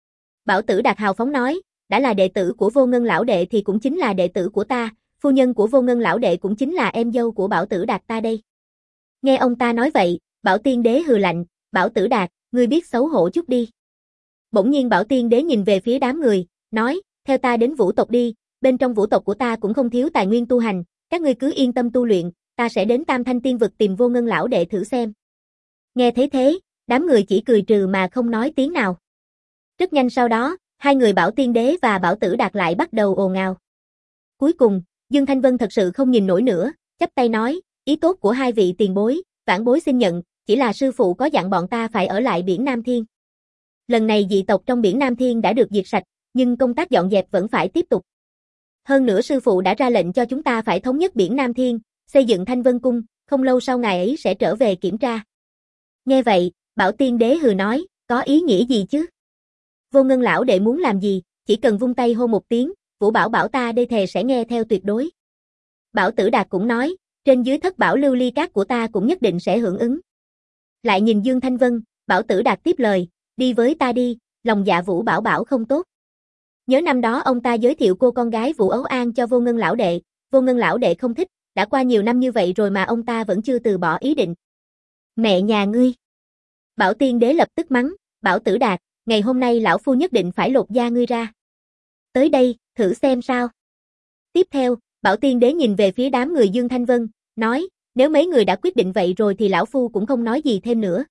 Bảo Tử Đạt hào phóng nói, đã là đệ tử của Vô Ngân lão đệ thì cũng chính là đệ tử của ta, phu nhân của Vô Ngân lão đệ cũng chính là em dâu của Bảo Tử Đạt ta đây. Nghe ông ta nói vậy, Bảo Tiên Đế hừ lạnh, Bảo Tử Đạt, ngươi biết xấu hổ chút đi. Bỗng nhiên Bảo Tiên Đế nhìn về phía đám người, nói, theo ta đến vũ tộc đi, bên trong vũ tộc của ta cũng không thiếu tài nguyên tu hành, các ngươi cứ yên tâm tu luyện, ta sẽ đến Tam Thanh Tiên Vực tìm Vô Ngân lão đệ thử xem. Nghe thấy thế, đám người chỉ cười trừ mà không nói tiếng nào. Rất nhanh sau đó, hai người Bảo Tiên Đế và Bảo Tử Đạt lại bắt đầu ồn ào. Cuối cùng, Dương Thanh Vân thật sự không nhìn nổi nữa, chắp tay nói, ý tốt của hai vị tiền bối, vãn bối xin nhận, chỉ là sư phụ có dặn bọn ta phải ở lại biển Nam Thiên. Lần này dị tộc trong biển Nam Thiên đã được diệt sạch, nhưng công tác dọn dẹp vẫn phải tiếp tục. Hơn nữa sư phụ đã ra lệnh cho chúng ta phải thống nhất biển Nam Thiên, xây dựng Thanh Vân Cung, không lâu sau ngài ấy sẽ trở về kiểm tra. Nghe vậy, Bảo Tiên Đế hừ nói, có ý nghĩa gì chứ? Vô Ngân lão đệ muốn làm gì, chỉ cần vung tay hô một tiếng, Vũ Bảo Bảo ta đây thề sẽ nghe theo tuyệt đối. Bảo Tử Đạt cũng nói, trên dưới Thất Bảo Lưu Ly Các của ta cũng nhất định sẽ hưởng ứng. Lại nhìn Dương Thanh Vân, Bảo Tử Đạt tiếp lời, đi với ta đi, lòng dạ Vũ Bảo Bảo không tốt. Nhớ năm đó ông ta giới thiệu cô con gái Vũ Ấu An cho Vô Ngân lão đệ, Vô Ngân lão đệ không thích, đã qua nhiều năm như vậy rồi mà ông ta vẫn chưa từ bỏ ý định. Mẹ nhà ngươi. Bảo Tiên Đế lập tức mắng, Bảo Tử Đạt, ngày hôm nay lão phu nhất định phải lột da ngươi ra. Tới đây, thử xem sao. Tiếp theo, Bảo Tiên Đế nhìn về phía đám người Dương Thanh Vân, nói, nếu mấy người đã quyết định vậy rồi thì lão phu cũng không nói gì thêm nữa.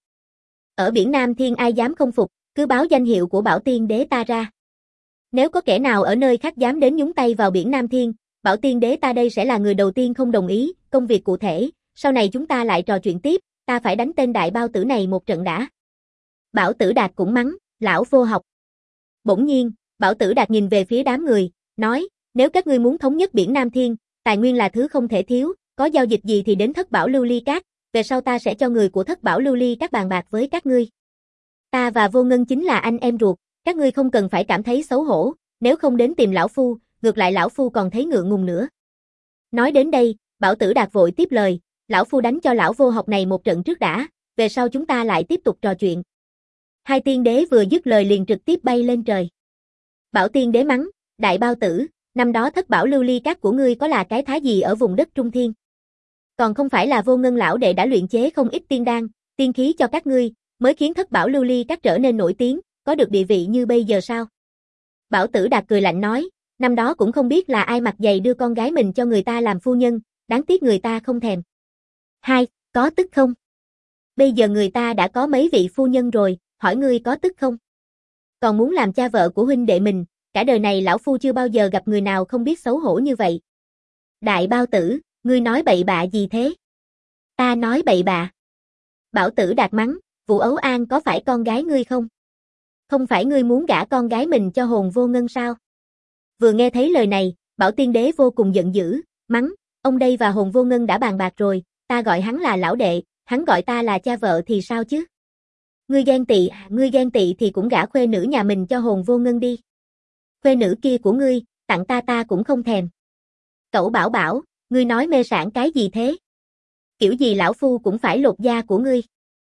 Ở biển Nam Thiên ai dám không phục, cứ báo danh hiệu của Bảo Tiên Đế ta ra. Nếu có kẻ nào ở nơi khác dám đến nhúng tay vào biển Nam Thiên, Bảo Tiên Đế ta đây sẽ là người đầu tiên không đồng ý, công việc cụ thể, sau này chúng ta lại trò chuyện tiếp, ta phải đánh tên đại bao tử này một trận đã. Bảo Tử Đạt cũng mắng, lão vô học. Bỗng nhiên, Bảo Tử Đạt nhìn về phía đám người, nói, nếu các ngươi muốn thống nhất biển Nam Thiên, tài nguyên là thứ không thể thiếu, có giao dịch gì thì đến Thất Bảo Lưu Ly Các, về sau ta sẽ cho người của Thất Bảo Lưu Ly Các bàn bạc với các ngươi. Ta và Vô Ngân chính là anh em ruột, các ngươi không cần phải cảm thấy xấu hổ, nếu không đến tìm lão phu, ngược lại lão phu còn thấy ngượng ngùng nữa. Nói đến đây, Bảo Tử Đạt vội tiếp lời, lão phu đánh cho lão vô học này một trận trước đã, về sau chúng ta lại tiếp tục trò chuyện. Hai tiên đế vừa dứt lời liền trực tiếp bay lên trời. Bảo tiên đế mắng, đại bao tử, năm đó Thất Bảo Lưu Ly Các của ngươi có là cái thá gì ở vùng đất Trung Thiên? Còn không phải là Vô Ngân lão đệ đã luyện chế không ít tiên đan, tiên khí cho các ngươi, mới khiến Thất Bảo Lưu Ly Các trở nên nổi tiếng, có được địa vị như bây giờ sao? Bảo Tử Đạt cười lạnh nói, năm đó cũng không biết là ai mặt dày đưa con gái mình cho người ta làm phu nhân, đáng tiếc người ta không thèm. Hai, có tức không? Bây giờ người ta đã có mấy vị phu nhân rồi, hỏi ngươi có tức không? Còn muốn làm cha vợ của huynh đệ mình, cả đời này lão phu chưa bao giờ gặp người nào không biết xấu hổ như vậy. Đại bao tử, ngươi nói bậy bạ gì thế? Ta nói bậy bạ. Bảo Tử Đạt mắng, Vũ Ấu An có phải con gái ngươi không? Không phải ngươi muốn gả con gái mình cho Hồn Vô Ngân sao? Vừa nghe thấy lời này, Bảo Tiên Đế vô cùng giận dữ, mắng, ông đây và Hồn Vô Ngân đã bàn bạc rồi, ta gọi hắn là lão đệ, hắn gọi ta là cha vợ thì sao chứ? Ngươi ghen tị thì cũng gả khuê nữ nhà mình cho Hồn Vô Ngân đi. Khuê nữ kia của ngươi, tặng ta cũng không thèm. Cậu Bảo, ngươi nói mê sảng cái gì thế? Kiểu gì lão phu cũng phải lột da của ngươi.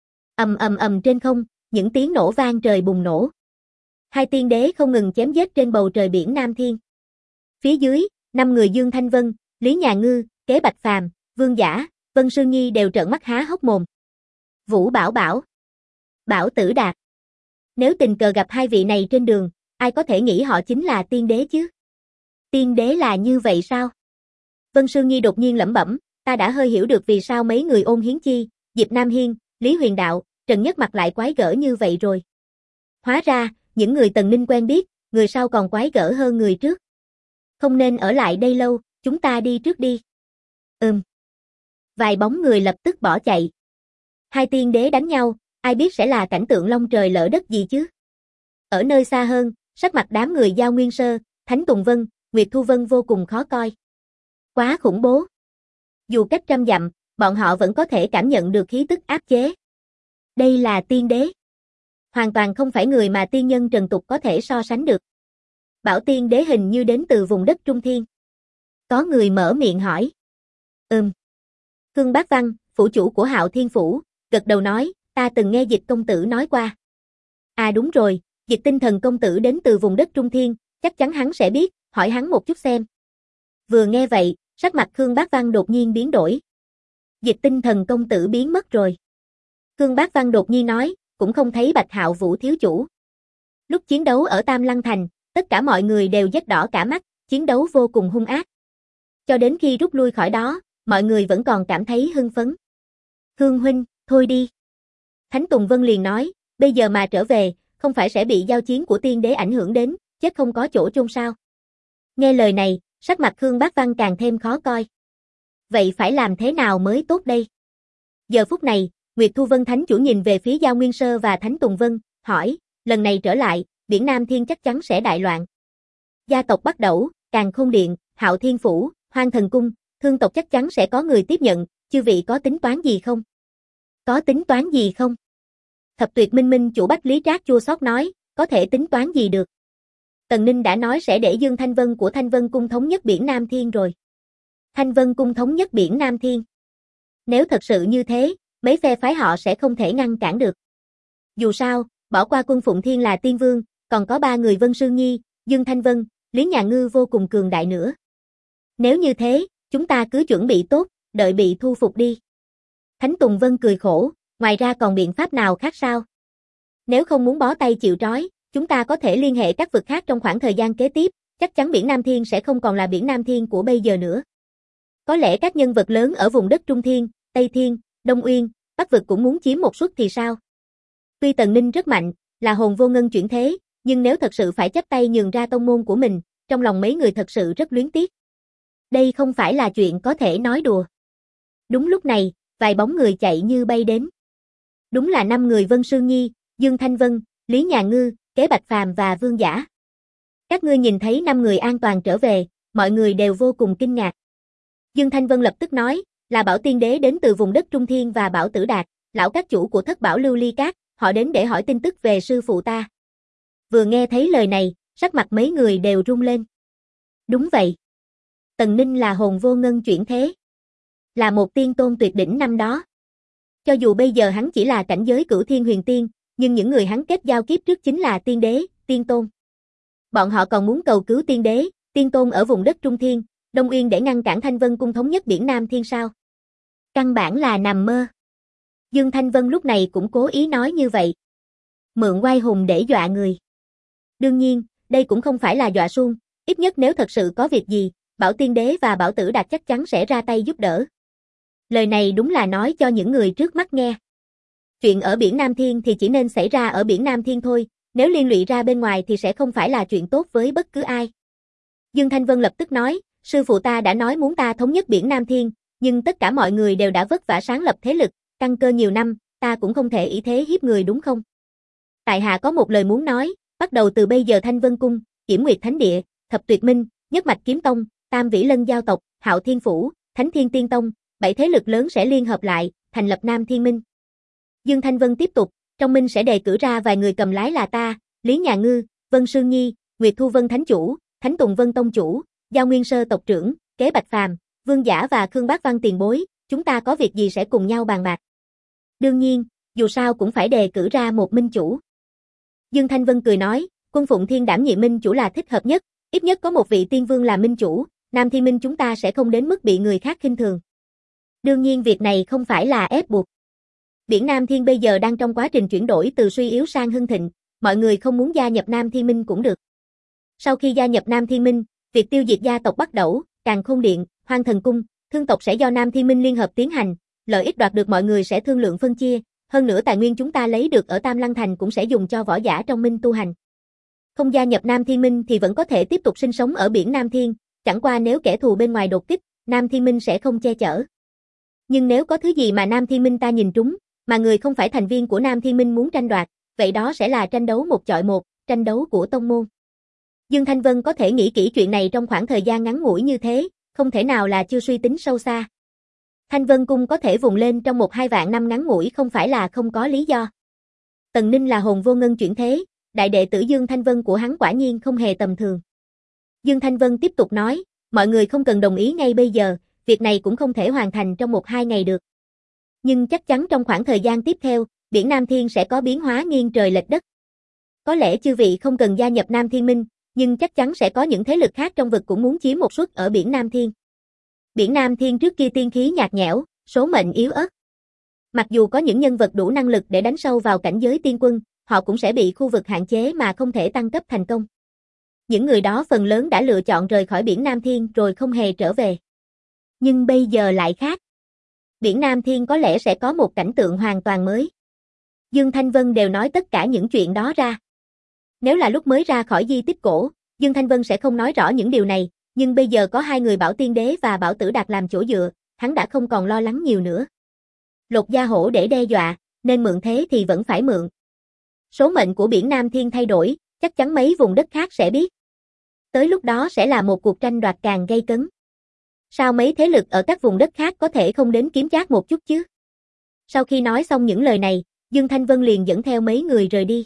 Ầm trên không, những tiếng nổ vang trời bùng nổ. Hai tiên đế không ngừng chém giết trên bầu trời biển Nam Thiên. Phía dưới, 5 người Dương Thanh Vân, Lý Nhà Ngư, Kế Bạch Phàm, Vương Giả, Vân Sương Nhi đều trợn mắt há hốc mồm. Vũ Bảo, Bảo Tử Đạt. Nếu tình cờ gặp hai vị này trên đường, ai có thể nghĩ họ chính là tiên đế chứ? Tiên đế là như vậy sao? Vân Sương Nhi đột nhiên lẩm bẩm, ta đã hơi hiểu được vì sao mấy người Ôn Hiến Chi, Diệp Nam Hiên, Lý Huyền Đạo, Trần Nhất Mặt lại quái gở như vậy rồi. Hóa ra, những người Tần Ninh quen biết, người sau còn quái gở hơn người trước. Không nên ở lại đây lâu, chúng ta đi trước đi. Vài bóng người lập tức bỏ chạy. Hai tiên đế đánh nhau, ai biết sẽ là cảnh tượng long trời lỡ đất gì chứ? Ở nơi xa hơn, sắc mặt đám người Giao Nguyên Sơ, Thánh Tùng Vân, Nguyệt Thu Vân vô cùng khó coi. Quá khủng bố. Dù cách trăm dặm, bọn họ vẫn có thể cảm nhận được khí tức áp chế. Đây là tiên đế. Hoàn toàn không phải người mà tiên nhân trần tục có thể so sánh được. Bảo tiên đế hình như đến từ vùng đất Trung Thiên. Có người mở miệng hỏi. Khương Bác Văn, phủ chủ của Hạo Thiên Phủ, gật đầu nói, ta từng nghe Dịch công tử nói qua. À đúng rồi, Dịch Tinh Thần công tử đến từ vùng đất Trung Thiên, chắc chắn hắn sẽ biết, hỏi hắn một chút xem. Vừa nghe vậy, sắc mặt Khương Bác Văn đột nhiên biến đổi. Dịch Tinh Thần công tử biến mất rồi. Khương Bác Văn đột nhiên nói, cũng không thấy Bạch Hạo Vũ thiếu chủ. Lúc chiến đấu ở Tam Lăng Thành, tất cả mọi người đều rét đỏ cả mắt, chiến đấu vô cùng hung ác. Cho đến khi rút lui khỏi đó, mọi người vẫn còn cảm thấy hưng phấn. Khương huynh, thôi đi. Thánh Tùng Vân liền nói, bây giờ mà trở về, không phải sẽ bị giao chiến của tiên đế ảnh hưởng đến, chết không có chỗ chôn sao. Nghe lời này, sắc mặt Khương Bác Văn càng thêm khó coi. Vậy phải làm thế nào mới tốt đây? Giờ phút này, Nguyệt Thu Vân Thánh chủ nhìn về phía Giao Nguyên Sơ và Thánh Tùng Vân, hỏi, lần này trở lại, biển Nam Thiên chắc chắn sẽ đại loạn. Gia tộc Bắc Đẩu, Càn Khôn Điện, Hạo Thiên Phủ, Hoang Thần Cung, Thương tộc chắc chắn sẽ có người tiếp nhận, chư vị có tính toán gì không? Có tính toán gì không? Thập Tuyệt Minh Minh chủ Bách Lý Trác chua xót nói, có thể tính toán gì được? Tần Ninh đã nói sẽ để Dương Thanh Vân của Thanh Vân Cung thống nhất biển Nam Thiên rồi. Thanh Vân Cung thống nhất biển Nam Thiên. Nếu thật sự như thế, mấy phe phái họ sẽ không thể ngăn cản được. Dù sao, bỏ qua Quân Phụng Thiên là tiên vương, còn có 3 người Vân Sương Nhi, Dương Thanh Vân, Lý Nhà Ngư vô cùng cường đại nữa. Nếu như thế, chúng ta cứ chuẩn bị tốt, đợi bị thu phục đi. Thánh Tùng Vân cười khổ, ngoài ra còn biện pháp nào khác sao? Nếu không muốn bó tay chịu trói, chúng ta có thể liên hệ các vực khác trong khoảng thời gian kế tiếp, chắc chắn biển Nam Thiên sẽ không còn là biển Nam Thiên của bây giờ nữa. Có lẽ các nhân vật lớn ở vùng đất Trung Thiên, Tây Thiên, Đông Uyên, Bắc vực cũng muốn chiếm một suất thì sao? Tuy Tần Ninh rất mạnh, là hồn vô ngân chuyển thế, nhưng nếu thật sự phải chắp tay nhường ra tông môn của mình, trong lòng mấy người thật sự rất luyến tiếc. Đây không phải là chuyện có thể nói đùa. Đúng lúc này, vài bóng người chạy như bay đến. Đúng là 5 người Vân Sương Nhi, Dương Thanh Vân, Lý Nhà Ngư, Kế Bạch Phàm và Vương Giả. Các ngươi nhìn thấy 5 người an toàn trở về, mọi người đều vô cùng kinh ngạc. Dương Thanh Vân lập tức nói, là Bảo Tiên Đế đến từ vùng đất Trung Thiên và Bảo Tử Đạt, lão các chủ của Thất Bảo Lưu Ly Các, họ đến để hỏi tin tức về sư phụ ta. Vừa nghe thấy lời này, sắc mặt mấy người đều rung lên. Đúng vậy. Tần Ninh là hồn vô ngân chuyển thế. Là một tiên tôn tuyệt đỉnh năm đó. Cho dù bây giờ hắn chỉ là cảnh giới cửu thiên huyền tiên, nhưng những người hắn kết giao kiếp trước chính là tiên đế, tiên tôn. Bọn họ còn muốn cầu cứu tiên đế, tiên tôn ở vùng đất Trung Thiên, Đông Uyên để ngăn cản Thanh Vân cung thống nhất biển Nam Thiên sao? Căn bản là nằm mơ. Dương Thanh Vân lúc này cũng cố ý nói như vậy. Mượn oai hùng để dọa người. Đương nhiên, đây cũng không phải là dọa suông, ít nhất nếu thật sự có việc gì, Bảo Tiên Đế và Bảo Tử Đạt chắc chắn sẽ ra tay giúp đỡ. Lời này đúng là nói cho những người trước mắt nghe. Chuyện ở biển Nam Thiên thì chỉ nên xảy ra ở biển Nam Thiên thôi, nếu liên lụy ra bên ngoài thì sẽ không phải là chuyện tốt với bất cứ ai. Dương Thanh Vân lập tức nói, sư phụ ta đã nói muốn ta thống nhất biển Nam Thiên, nhưng tất cả mọi người đều đã vất vả sáng lập thế lực, căn cơ nhiều năm, ta cũng không thể ý thế hiếp người đúng không? Tại hạ có một lời muốn nói, bắt đầu từ bây giờ Thanh Vân Cung, Yểm Nguyệt Thánh Địa, Thập Tuyệt Minh, Nhất Mạch Kiếm Tông, Tam Vĩ Lân Giao tộc, Hạo Thiên Phủ, Thánh Thiên Tiên Tông, 7 thế lực lớn sẽ liên hợp lại, thành lập Nam Thiên Minh. Dương Thanh Vân tiếp tục, trong Minh sẽ đề cử ra vài người cầm lái là ta, Lý Nhà Ngư, Vân Sương Nhi, Nguyệt Thu Vân Thánh Chủ, Thánh Tùng Vân Tông Chủ, Giao Nguyên Sơ tộc trưởng, Kế Bạch Phàm, Vương Giả và Khương Bác Văn tiền bối, chúng ta có việc gì sẽ cùng nhau bàn bạc. Đương nhiên, dù sao cũng phải đề cử ra một minh chủ. Dương Thanh Vân cười nói, Quân Phụng Thiên đảm nhiệm minh chủ là thích hợp nhất, ít nhất có một vị tiên vương làm minh chủ, Nam Thiên Minh chúng ta sẽ không đến mức bị người khác khinh thường. Đương nhiên việc này không phải là ép buộc. Biển Nam Thiên bây giờ đang trong quá trình chuyển đổi từ suy yếu sang hưng thịnh, mọi người không muốn gia nhập Nam Thiên Minh cũng được. Sau khi gia nhập Nam Thiên Minh, việc tiêu diệt gia tộc Bắc Đẩu, Càn Khôn Điện, Hoang Thần Cung, Thương tộc sẽ do Nam Thiên Minh liên hợp tiến hành, lợi ích đoạt được mọi người sẽ thương lượng phân chia, hơn nữa tài nguyên chúng ta lấy được ở Tam Lăng Thành cũng sẽ dùng cho võ giả trong Minh tu hành. Không gia nhập Nam Thiên Minh thì vẫn có thể tiếp tục sinh sống ở biển Nam Thiên, chẳng qua nếu kẻ thù bên ngoài đột kích, Nam Thiên Minh sẽ không che chở. Nhưng nếu có thứ gì mà Nam Thiên Minh ta nhìn trúng, mà người không phải thành viên của Nam Thiên Minh muốn tranh đoạt, vậy đó sẽ là tranh đấu một chọi một, tranh đấu của tông môn. Dương Thanh Vân có thể nghĩ kỹ chuyện này trong khoảng thời gian ngắn ngủi như thế, không thể nào là chưa suy tính sâu xa. Thanh Vân Cung có thể vùng lên trong 1-2 vạn năm ngắn ngủi không phải là không có lý do. Tần Ninh là hồn vô ngân chuyển thế, đại đệ tử Dương Thanh Vân của hắn quả nhiên không hề tầm thường. Dương Thanh Vân tiếp tục nói, mọi người không cần đồng ý ngay bây giờ, việc này cũng không thể hoàn thành trong 1-2 ngày được. Nhưng chắc chắn trong khoảng thời gian tiếp theo, biển Nam Thiên sẽ có biến hóa nghiêng trời lệch đất. Có lẽ chư vị không cần gia nhập Nam Thiên Minh, nhưng chắc chắn sẽ có những thế lực khác trong vực cũng muốn chiếm một suất ở biển Nam Thiên. Biển Nam Thiên trước kia tiên khí nhạt nhẽo, số mệnh yếu ớt. Mặc dù có những nhân vật đủ năng lực để đánh sâu vào cảnh giới tiên quân, họ cũng sẽ bị khu vực hạn chế mà không thể tăng cấp thành công. Những người đó phần lớn đã lựa chọn rời khỏi biển Nam Thiên rồi không hề trở về. Nhưng bây giờ lại khác. Biển Nam Thiên có lẽ sẽ có một cảnh tượng hoàn toàn mới. Dương Thanh Vân đều nói tất cả những chuyện đó ra. Nếu là lúc mới ra khỏi di tích cổ, Dương Thanh Vân sẽ không nói rõ những điều này, nhưng bây giờ có 2 người Bảo Tiên Đế và Bảo Tử Đạt làm chỗ dựa, hắn đã không còn lo lắng nhiều nữa. Lột da hổ để đe dọa, nên mượn thế thì vẫn phải mượn. Số mệnh của biển Nam Thiên thay đổi, chắc chắn mấy vùng đất khác sẽ biết. Tới lúc đó sẽ là một cuộc tranh đoạt càng gay cấn. Sao mấy thế lực ở các vùng đất khác có thể không đến kiếm trác một chút chứ? Sau khi nói xong những lời này, Dương Thanh Vân liền dẫn theo mấy người rời đi.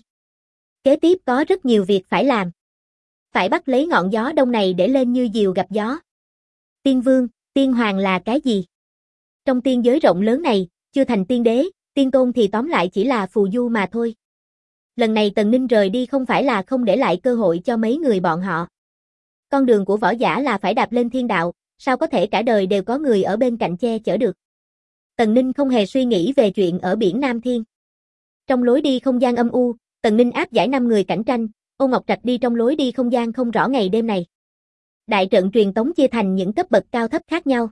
Kế tiếp có rất nhiều việc phải làm. Phải bắt lấy ngọn gió đông này để lên như diều gặp gió. Tiên vương, tiên hoàng là cái gì? Trong tiên giới rộng lớn này, chưa thành tiên đế, tiên tôn thì tóm lại chỉ là phù du mà thôi. Lần này Tần Ninh rời đi không phải là không để lại cơ hội cho mấy người bọn họ. Con đường của võ giả là phải đạp lên thiên đạo, sao có thể cả đời đều có người ở bên cạnh che chở được. Tần Ninh không hề suy nghĩ về chuyện ở biển Nam Thiên. Trong lối đi không gian âm u, Tần Ninh áp giải 5 người cạnh tranh, Ôn Ngọc Trạch đi trong lối đi không gian không rõ ngày đêm này. Đại trận truyền tống chia thành những cấp bậc cao thấp khác nhau.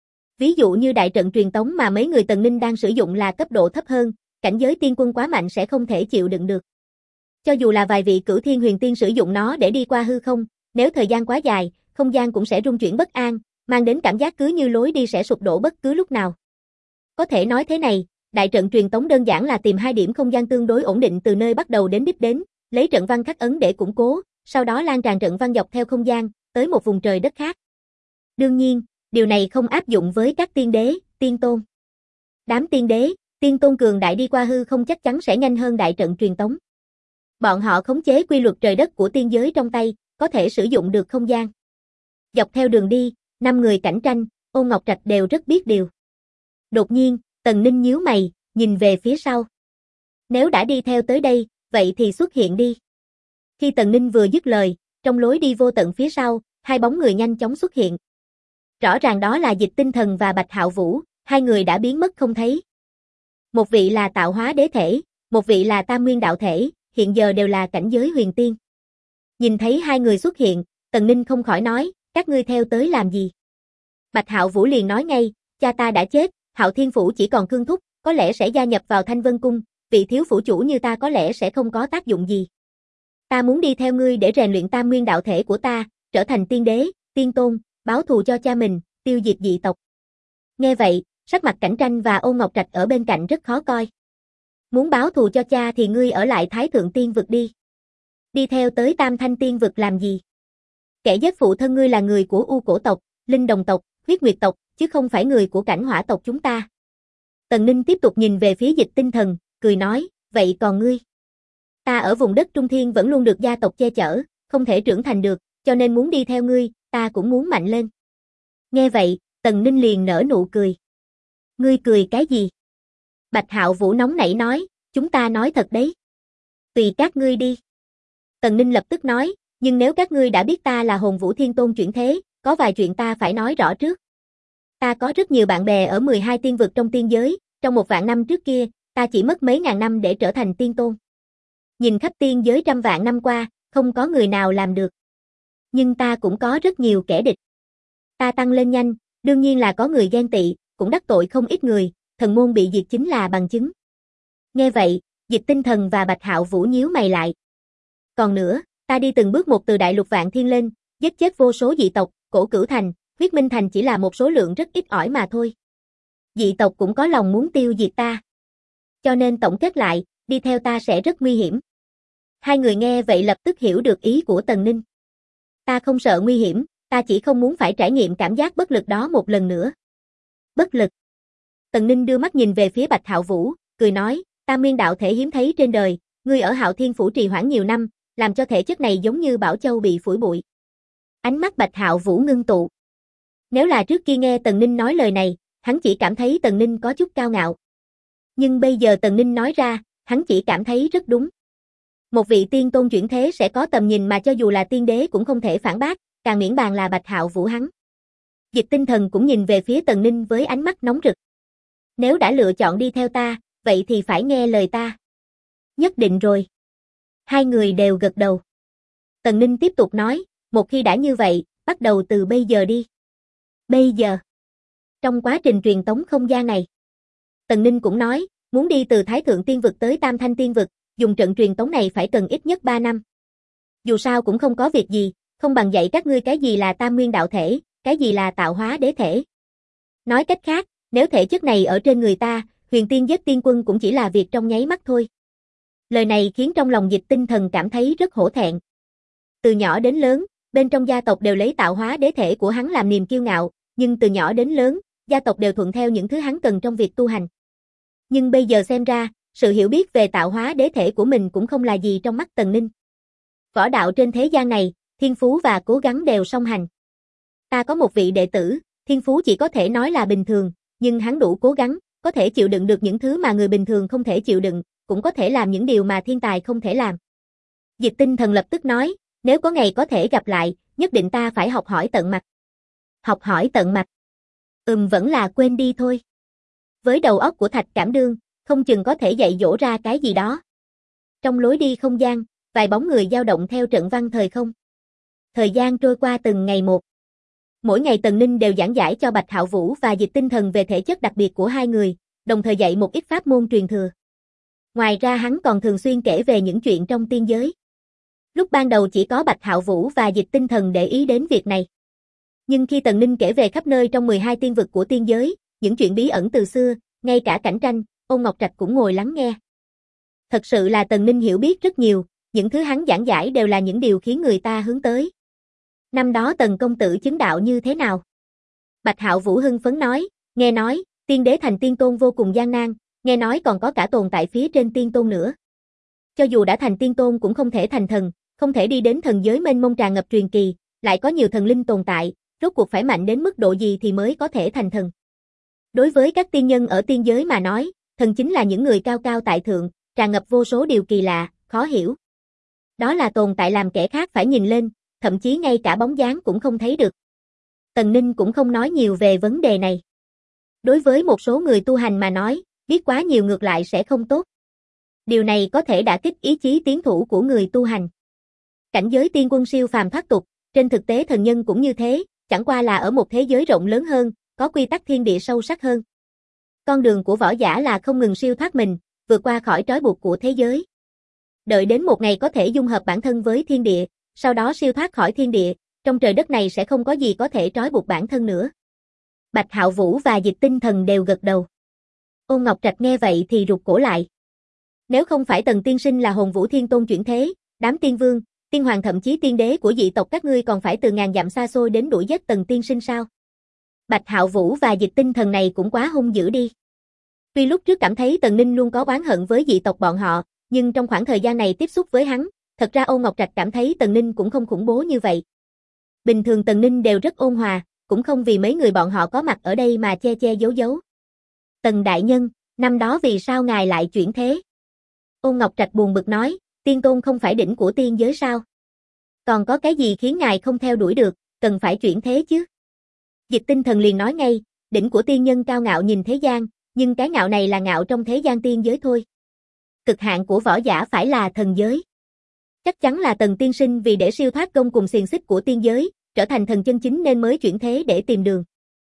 Ví dụ như đại trận truyền tống mà mấy người Tần Ninh đang sử dụng là cấp độ thấp hơn, cảnh giới tiên quân quá mạnh sẽ không thể chịu đựng được. Cho dù là vài vị cửu thiên huyền tiên sử dụng nó để đi qua hư không, nếu thời gian quá dài, không gian cũng sẽ rung chuyển bất an, mang đến cảm giác cứ như lối đi sẽ sụp đổ bất cứ lúc nào. Có thể nói thế này, đại trận truyền tống đơn giản là tìm 2 điểm không gian tương đối ổn định từ nơi bắt đầu đến đích đến, lấy trận văn khắc ấn để củng cố, sau đó lan tràn trận văn dọc theo không gian, tới một vùng trời đất khác. Đương nhiên, điều này không áp dụng với các tiên đế, tiên tôn. Đám tiên đế, tiên tôn cường đại đi qua hư không chắc chắn sẽ nhanh hơn đại trận truyền tống. Bọn họ khống chế quy luật trời đất của tiên giới trong tay, có thể sử dụng được không gian. Dọc theo đường đi, 5 người cạnh tranh, Ôn Ngọc Trạch đều rất biết điều. Đột nhiên, Tần Ninh nhíu mày, nhìn về phía sau. Nếu đã đi theo tới đây, vậy thì xuất hiện đi. Khi Tần Ninh vừa dứt lời, trong lối đi vô tận phía sau, hai bóng người nhanh chóng xuất hiện. Rõ ràng đó là Dịch Tinh Thần và Bạch Hạo Vũ, hai người đã biến mất không thấy. Một vị là tạo hóa đế thể, một vị là tam nguyên đạo thể, hiện giờ đều là cảnh giới huyền tiên. Nhìn thấy hai người xuất hiện, Tần Ninh không khỏi nói, các ngươi theo tới làm gì? Bạch Hạo Vũ liền nói ngay, cha ta đã chết, Hạo Thiên Phủ chỉ còn Cương Thúc, có lẽ sẽ gia nhập vào Thanh Vân Cung, vị thiếu phủ chủ như ta có lẽ sẽ không có tác dụng gì. Ta muốn đi theo ngươi để rèn luyện tam nguyên đạo thể của ta, trở thành tiên đế, tiên tôn, báo thù cho cha mình, tiêu diệt dị tộc. Nghe vậy, sắc mặt Cảnh Tranh và Ôn Ngọc Trạch ở bên cạnh rất khó coi. Muốn báo thù cho cha thì ngươi ở lại Thái Thượng Tiên Vực đi. Đi theo tới Tam Thanh Tiên Vực làm gì? Kẻ giết phụ thân ngươi là người của U Cổ tộc, Linh Đồng tộc, Huyết Nguyệt tộc, chứ không phải người của Cảnh Hỏa tộc chúng ta. Tần Ninh tiếp tục nhìn về phía Dịch Tinh Thần, cười nói, vậy còn ngươi? Ta ở vùng đất Trung Thiên vẫn luôn được gia tộc che chở, không thể trưởng thành được, cho nên muốn đi theo ngươi, ta cũng muốn mạnh lên. Nghe vậy, Tần Ninh liền nở nụ cười. Ngươi cười cái gì? Bạch Hạo Vũ nóng nảy nói, chúng ta nói thật đấy. Tùy các ngươi đi. Tần Ninh lập tức nói, nhưng nếu các ngươi đã biết ta là Hồn Vũ Thiên Tôn chuyển thế, có vài chuyện ta phải nói rõ trước. Ta có rất nhiều bạn bè ở 12 tiên vực trong tiên giới, trong 1.000 năm trước kia, ta chỉ mất mấy ngàn năm để trở thành tiên tôn. Nhìn khắp tiên giới trăm vạn năm qua, không có người nào làm được. Nhưng ta cũng có rất nhiều kẻ địch. Ta tăng lên nhanh, đương nhiên là có người ghen tị, cũng đắc tội không ít người, thần môn bị diệt chính là bằng chứng. Nghe vậy, Dịch Tinh Thần và Bạch Hạo Vũ nhíu mày lại. Còn nữa, ta đi từng bước một từ đại lục vạn thiên lên, giết chết vô số dị tộc, Cổ Cửu Thành, Huyết Minh Thành chỉ là một số lượng rất ít ỏi mà thôi. Dị tộc cũng có lòng muốn tiêu diệt ta. Cho nên tổng kết lại, đi theo ta sẽ rất nguy hiểm. Hai người nghe vậy lập tức hiểu được ý của Tần Ninh. Ta không sợ nguy hiểm, ta chỉ không muốn phải trải nghiệm cảm giác bất lực đó một lần nữa. Bất lực. Tần Ninh đưa mắt nhìn về phía Bạch Hạo Vũ, cười nói, tam nguyên đạo thể hiếm thấy trên đời, ngươi ở Hạo Thiên Phủ trì hoãn nhiều năm, làm cho thể chất này giống như bảo châu bị phủi bụi. Ánh mắt Bạch Hạo Vũ ngưng tụ. Nếu là trước kia nghe Tần Ninh nói lời này, hắn chỉ cảm thấy Tần Ninh có chút cao ngạo. Nhưng bây giờ Tần Ninh nói ra, hắn chỉ cảm thấy rất đúng. Một vị tiên tôn chuyển thế sẽ có tầm nhìn mà cho dù là tiên đế cũng không thể phản bác, càng miễn bàn là Bạch Hạo Vũ hắn. Dịch Tinh Thần cũng nhìn về phía Tần Ninh với ánh mắt nóng rực. Nếu đã lựa chọn đi theo ta, vậy thì phải nghe lời ta. Nhất định rồi. Hai người đều gật đầu. Tần Ninh tiếp tục nói, một khi đã như vậy, bắt đầu từ bây giờ đi. Bây giờ. Trong quá trình truyền tống không gian này, Tần Ninh cũng nói, muốn đi từ Thái Thượng Tiên Vực tới Tam Thanh Tiên Vực, dùng trận truyền tống này phải cần ít nhất 3 năm. Dù sao cũng không có việc gì, không bằng dạy các ngươi cái gì là tam nguyên đạo thể, cái gì là tạo hóa đế thể. Nói cách khác, nếu thể chất này ở trên người ta, huyền tiên giết tiên quân cũng chỉ là việc trong nháy mắt thôi. Lời này khiến trong lòng Dịch Tinh Thần cảm thấy rất hổ thẹn. Từ nhỏ đến lớn, bên trong gia tộc đều lấy tạo hóa đế thể của hắn làm niềm kiêu ngạo, nhưng từ nhỏ đến lớn, gia tộc đều thuận theo những thứ hắn cần trong việc tu hành. Nhưng bây giờ xem ra, sự hiểu biết về tạo hóa đế thể của mình cũng không là gì trong mắt Tần Ninh. Võ đạo trên thế gian này, thiên phú và cố gắng đều song hành. Ta có một vị đệ tử, thiên phú chỉ có thể nói là bình thường, nhưng hắn đủ cố gắng, có thể chịu đựng được những thứ mà người bình thường không thể chịu đựng, cũng có thể làm những điều mà thiên tài không thể làm. Dịch Tinh Thần lập tức nói, nếu có ngày có thể gặp lại, nhất định ta phải học hỏi tận mặt. Học hỏi tận mặt. Vẫn là quên đi thôi. Với đầu óc của Thạch Cảm Đương, không chừng có thể dạy dỗ ra cái gì đó. Trong lối đi không gian, vài bóng người dao động theo trận văn thời không. Thời gian trôi qua từng ngày một. Mỗi ngày Tần Ninh đều giảng giải cho Bạch Hạo Vũ và Dịch Tinh Thần về thể chất đặc biệt của hai người, đồng thời dạy một ít pháp môn truyền thừa. Ngoài ra hắn còn thường xuyên kể về những chuyện trong tiên giới. Lúc ban đầu chỉ có Bạch Hạo Vũ và Dịch Tinh Thần để ý đến việc này. Nhưng khi Tần Ninh kể về khắp nơi trong 12 tiên vực của tiên giới, những chuyện bí ẩn từ xưa, ngay cả Cảnh Tranh, Ôn Ngọc Trạch cũng ngồi lắng nghe. Thật sự là Tần Ninh hiểu biết rất nhiều, những thứ hắn giảng giải đều là những điều khiến người ta hướng tới. Năm đó Tần công tử chứng đạo như thế nào? Bạch Hạo Vũ hưng phấn nói, nghe nói, tiên đế thành tiên tôn vô cùng gian nan, nghe nói còn có cả tồn tại phía trên tiên tôn nữa. Cho dù đã thành tiên tôn cũng không thể thành thần, không thể đi đến thần giới mênh mông tràn ngập truyền kỳ, lại có nhiều thần linh tồn tại, rốt cuộc phải mạnh đến mức độ gì thì mới có thể thành thần. Đối với các tiên nhân ở tiên giới mà nói, thần chính là những người cao cao tại thượng, tràn ngập vô số điều kỳ lạ, khó hiểu. Đó là tồn tại làm kẻ khác phải nhìn lên, thậm chí ngay cả bóng dáng cũng không thấy được. Tần Ninh cũng không nói nhiều về vấn đề này. Đối với một số người tu hành mà nói, biết quá nhiều ngược lại sẽ không tốt. Điều này có thể đả kích ý chí tiến thủ của người tu hành. Cảnh giới tiên quân siêu phàm thoát tục, trên thực tế thần nhân cũng như thế, chẳng qua là ở một thế giới rộng lớn hơn, có quy tắc thiên địa sâu sắc hơn. Con đường của võ giả là không ngừng siêu thoát mình, vượt qua khỏi trói buộc của thế giới. Đợi đến một ngày có thể dung hợp bản thân với thiên địa, sau đó siêu thoát khỏi thiên địa, trong trời đất này sẽ không có gì có thể trói buộc bản thân nữa. Bạch Hạo Vũ và Dịch Tinh Thần đều gật đầu. Ôn Ngọc Trạch nghe vậy thì rụt cổ lại. Nếu không phải Tần tiên sinh là Hồn Vũ Thiên Tôn chuyển thế, đám tiên vương, tiên hoàng thậm chí tiên đế của dị tộc các ngươi còn phải từ ngàn dặm xa xôi đến đuổi giết Tần tiên sinh sao? Bạch Hạo Vũ và Dịch Tinh Thần này cũng quá hung dữ đi. Tuy lúc trước cảm thấy Tần Ninh luôn có oán hận với dị tộc bọn họ, nhưng trong khoảng thời gian này tiếp xúc với hắn, thật ra Ôn Ngọc Trạch cảm thấy Tần Ninh cũng không khủng bố như vậy. Bình thường Tần Ninh đều rất ôn hòa, cũng không vì mấy người bọn họ có mặt ở đây mà che che giấu giấu. Tần đại nhân, năm đó vì sao ngài lại chuyển thế? Ôn Ngọc Trạch buồn bực nói, tiên tôn không phải đỉnh của tiên giới sao? Còn có cái gì khiến ngài không theo đuổi được, cần phải chuyển thế chứ? Dịch Tinh Thần liền nói ngay, đỉnh của tiên nhân cao ngạo nhìn thế gian, nhưng cái ngạo này là ngạo trong thế gian tiên giới thôi. Cực hạn của võ giả phải là thần giới. Chắc chắn là Tần tiên sinh vì để siêu thoát gông cùng xiềng xích của tiên giới, trở thành thần chân chính nên mới chuyển thế để tìm đường.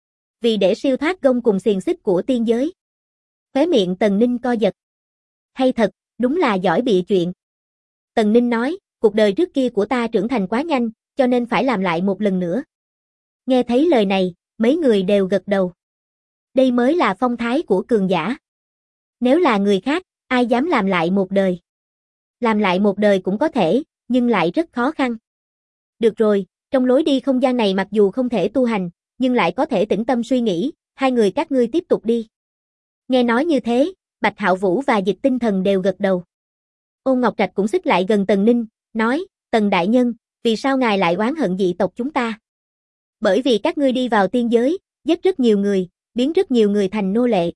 Vì để siêu thoát gông cùng xiềng xích của tiên giới. Khóe miệng Tần Ninh co giật. Hay thật, đúng là giỏi bịa chuyện. Tần Ninh nói, cuộc đời trước kia của ta trưởng thành quá nhanh, cho nên phải làm lại một lần nữa. Nghe thấy lời này, mấy người đều gật đầu. Đây mới là phong thái của cường giả. Nếu là người khác, ai dám làm lại một đời? Làm lại một đời cũng có thể, nhưng lại rất khó khăn. Được rồi, trong lối đi không gian này mặc dù không thể tu hành, nhưng lại có thể tĩnh tâm suy nghĩ, hai người các ngươi tiếp tục đi. Nghe nói như thế, Bạch Hạo Vũ và Dịch Tinh Thần đều gật đầu. Ôn Ngọc Trạch cũng xích lại gần Tần Ninh, nói, Tần đại nhân, vì sao ngài lại oán hận dị tộc chúng ta? Bởi vì các ngươi đi vào tiên giới, giết rất nhiều người, biến rất nhiều người thành nô lệ.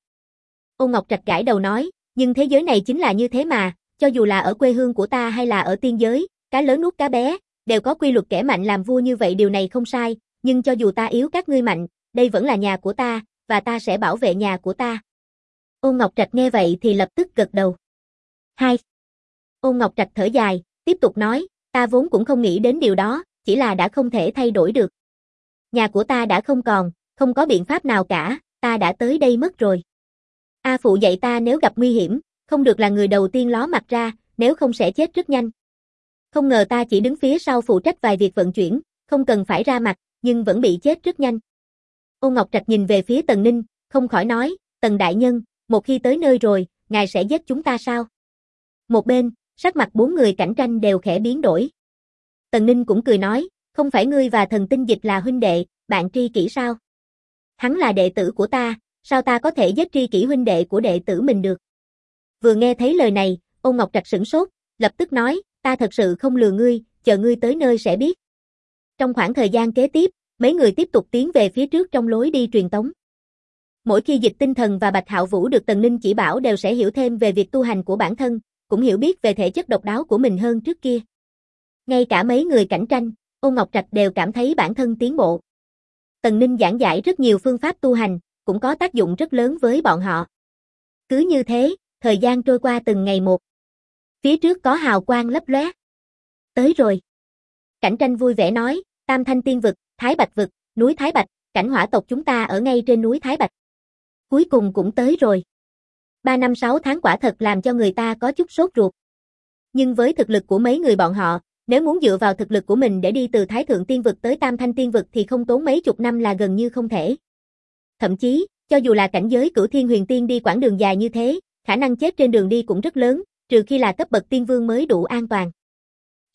Ôn Ngọc Trạch gãi đầu nói, nhưng thế giới này chính là như thế mà, cho dù là ở quê hương của ta hay là ở tiên giới, cá lớn nuốt cá bé, đều có quy luật kẻ mạnh làm vua như vậy điều này không sai, nhưng cho dù ta yếu các ngươi mạnh, đây vẫn là nhà của ta, và ta sẽ bảo vệ nhà của ta. Ôn Ngọc Trạch nghe vậy thì lập tức gật đầu. 2. Ôn Ngọc Trạch thở dài, tiếp tục nói, ta vốn cũng không nghĩ đến điều đó, chỉ là đã không thể thay đổi được. Nhà của ta đã không còn, không có biện pháp nào cả, ta đã tới đây mất rồi. A phụ dạy ta nếu gặp nguy hiểm, không được là người đầu tiên ló mặt ra, nếu không sẽ chết rất nhanh. Không ngờ ta chỉ đứng phía sau phụ trách vài việc vận chuyển, không cần phải ra mặt, nhưng vẫn bị chết rất nhanh. Ôn Ngọc Trạch nhìn về phía Tần Ninh, không khỏi nói, Tần đại nhân, một khi tới nơi rồi, ngài sẽ giết chúng ta sao? Một bên, sắc mặt bốn người cạnh tranh đều khẽ biến đổi. Tần Ninh cũng cười nói, không phải ngươi và Thần Tinh Dịch là huynh đệ, bạn tri kỷ sao? Hắn là đệ tử của ta, sao ta có thể giết tri kỷ huynh đệ của đệ tử mình được? Vừa nghe thấy lời này, Ôn Ngọc Trạch sửng sốt, lập tức nói, ta thật sự không lừa ngươi, chờ ngươi tới nơi sẽ biết. Trong khoảng thời gian kế tiếp, mấy người tiếp tục tiến về phía trước trong lối đi truyền tống. Mỗi khi Dịch Tinh Thần và Bạch Hạo Vũ được Tần Ninh chỉ bảo đều sẽ hiểu thêm về việc tu hành của bản thân, cũng hiểu biết về thể chất độc đáo của mình hơn trước kia. Ngay cả mấy người cạnh tranh, Ôn Ngọc Trạch đều cảm thấy bản thân tiến bộ. Tần Ninh giảng giải rất nhiều phương pháp tu hành, cũng có tác dụng rất lớn với bọn họ. Cứ như thế, thời gian trôi qua từng ngày một. Phía trước có hào quang lấp lóe. Tới rồi. Cảnh tranh vui vẻ nói, Tam Thanh Tiên Vực, Thái Bạch Vực, núi Thái Bạch, cảnh hỏa tộc chúng ta ở ngay trên núi Thái Bạch. Cuối cùng cũng tới rồi. 3 năm 6 tháng quả thật làm cho người ta có chút sốt ruột. Nhưng với thực lực của mấy người bọn họ, nếu muốn dựa vào thực lực của mình để đi từ Thái Thượng Tiên Vực tới Tam Thanh Tiên Vực thì không tốn mấy chục năm là gần như không thể. Thậm chí, cho dù là cảnh giới Cửu Thiên Huyền Tiên đi quãng đường dài như thế, khả năng chết trên đường đi cũng rất lớn, trừ khi là cấp bậc tiên vương mới đủ an toàn.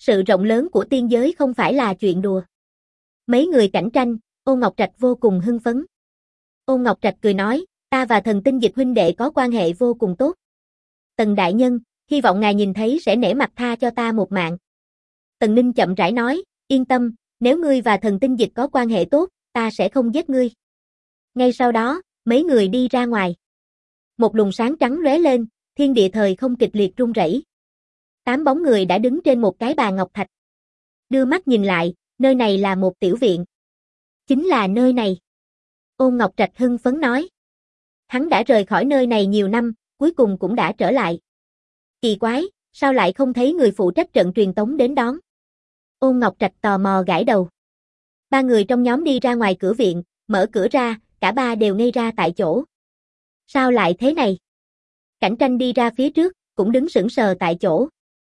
Sự rộng lớn của tiên giới không phải là chuyện đùa. Mấy người cảnh tranh, Ôn Ngọc Trạch vô cùng hưng phấn. Ôn Ngọc Trạch cười nói, ta và Thần Tinh Dịch huynh đệ có quan hệ vô cùng tốt. Tần đại nhân, hy vọng ngài nhìn thấy sẽ nể mặt tha cho ta một mạng. Tần Ninh chậm rãi nói, yên tâm, nếu ngươi và Thần Tinh Dịch có quan hệ tốt, ta sẽ không giết ngươi. Ngay sau đó, mấy người đi ra ngoài. Một luồng sáng trắng lóe lên, thiên địa thời không kịch liệt rung rẩy. 8 bóng người đã đứng trên một cái bàn ngọc thạch. Đưa mắt nhìn lại, nơi này là một tiểu viện. Chính là nơi này. Ôn Ngọc Trạch hưng phấn nói. Hắn đã rời khỏi nơi này nhiều năm, cuối cùng cũng đã trở lại. Kỳ quái, sao lại không thấy người phụ trách trận truyền tống đến đón? Ôn Ngọc Trạch tò mò gãi đầu. 3 người trong nhóm đi ra ngoài cửa viện, mở cửa ra, cả ba đều ngây ra tại chỗ. Sao lại thế này? Cảnh tranh đi ra phía trước, cũng đứng sững sờ tại chỗ.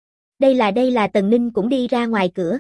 Đây là Tần Ninh cũng đi ra ngoài cửa.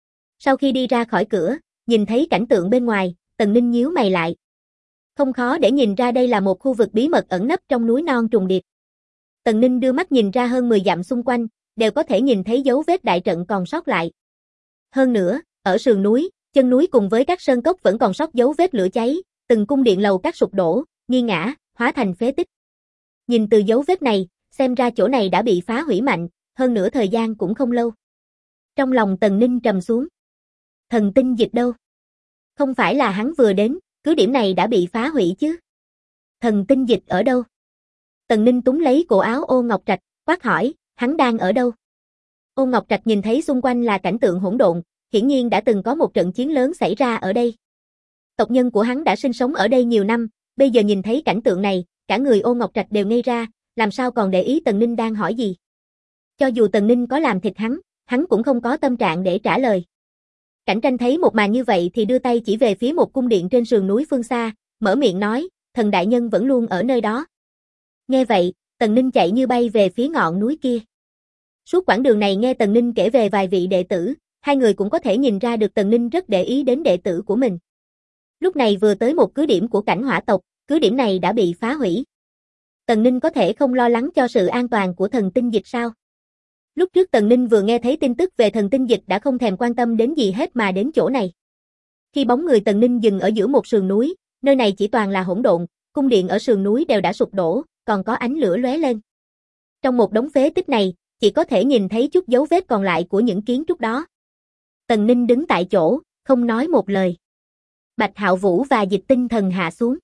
Sau khi đi ra khỏi cửa, nhìn thấy cảnh tượng bên ngoài, Tần Ninh nhíu mày lại. Không khó để nhìn ra đây là một khu vực bí mật ẩn nấp trong núi non trùng điệp. Tần Ninh đưa mắt nhìn ra hơn 10 dặm xung quanh, đều có thể nhìn thấy dấu vết đại trận còn sót lại. Hơn nữa, ở sườn núi, chân núi cùng với các sơn cốc vẫn còn sót dấu vết lửa cháy, từng cung điện lầu các sụp đổ, nghiêng ngã, hóa thành phế tích. Nhìn từ dấu vết này, xem ra chỗ này đã bị phá hủy mạnh, hơn nữa thời gian cũng không lâu. Trong lòng Tần Ninh trầm xuống. Thần Tinh Dịch đâu? Không phải là hắn vừa đến, cứ điểm này đã bị phá hủy chứ? Thần Tinh Dịch ở đâu? Tần Ninh túm lấy cổ áo Ôn Ngọc Trạch, quát hỏi, hắn đang ở đâu? Ôn Ngọc Trạch nhìn thấy xung quanh là cảnh tượng hỗn độn, hiển nhiên đã từng có một trận chiến lớn xảy ra ở đây. Tộc nhân của hắn đã sinh sống ở đây nhiều năm, bây giờ nhìn thấy cảnh tượng này, cả người Ôn Ngọc Trạch đều ngây ra, làm sao còn để ý Tần Ninh đang hỏi gì. Cho dù Tần Ninh có làm thịt hắn cũng không có tâm trạng để trả lời. Cảnh tranh thấy một màn như vậy thì đưa tay chỉ về phía một cung điện trên sườn núi phương xa, mở miệng nói, thần đại nhân vẫn luôn ở nơi đó. Nghe vậy, Tần Ninh chạy như bay về phía ngọn núi kia. Suốt quãng đường này nghe Tần Ninh kể về vài vị đệ tử, hai người cũng có thể nhìn ra được Tần Ninh rất để ý đến đệ tử của mình. Lúc này vừa tới một cứ điểm của cảnh hỏa tộc, cứ điểm này đã bị phá hủy. Tần Ninh có thể không lo lắng cho sự an toàn của Thần Tinh Dịch sao? Lúc trước Tần Ninh vừa nghe thấy tin tức về Thần Tinh Dịch đã không thèm quan tâm đến gì hết mà đến chỗ này. Khi bóng người Tần Ninh dừng ở giữa một sườn núi, nơi này chỉ toàn là hỗn độn, cung điện ở sườn núi đều đã sụp đổ, còn có ánh lửa lóe lên. Trong một đống phế tích này, chỉ có thể nhìn thấy chút dấu vết còn lại của những kiến trúc đó. Tần Ninh đứng tại chỗ, không nói một lời. Bạch Hạo Vũ và Dịch Tinh Thần hạ xuống.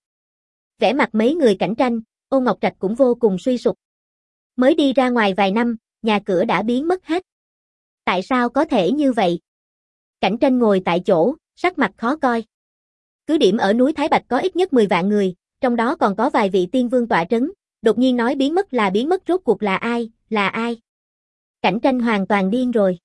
Vẻ mặt mấy người cảnh tranh, Ôn Ngọc Trạch cũng vô cùng suy sụp. Mới đi ra ngoài vài năm, nhà cửa đã biến mất hết. Tại sao có thể như vậy? Cảnh tranh ngồi tại chỗ, sắc mặt khó coi. Cứ điểm ở núi Thái Bạch có ít nhất 10 vạn người, trong đó còn có vài vị tiên vương tọa trấn, đột nhiên nói biến mất là biến mất, rốt cuộc là ai, là ai? Cảnh tranh hoàn toàn điên rồi.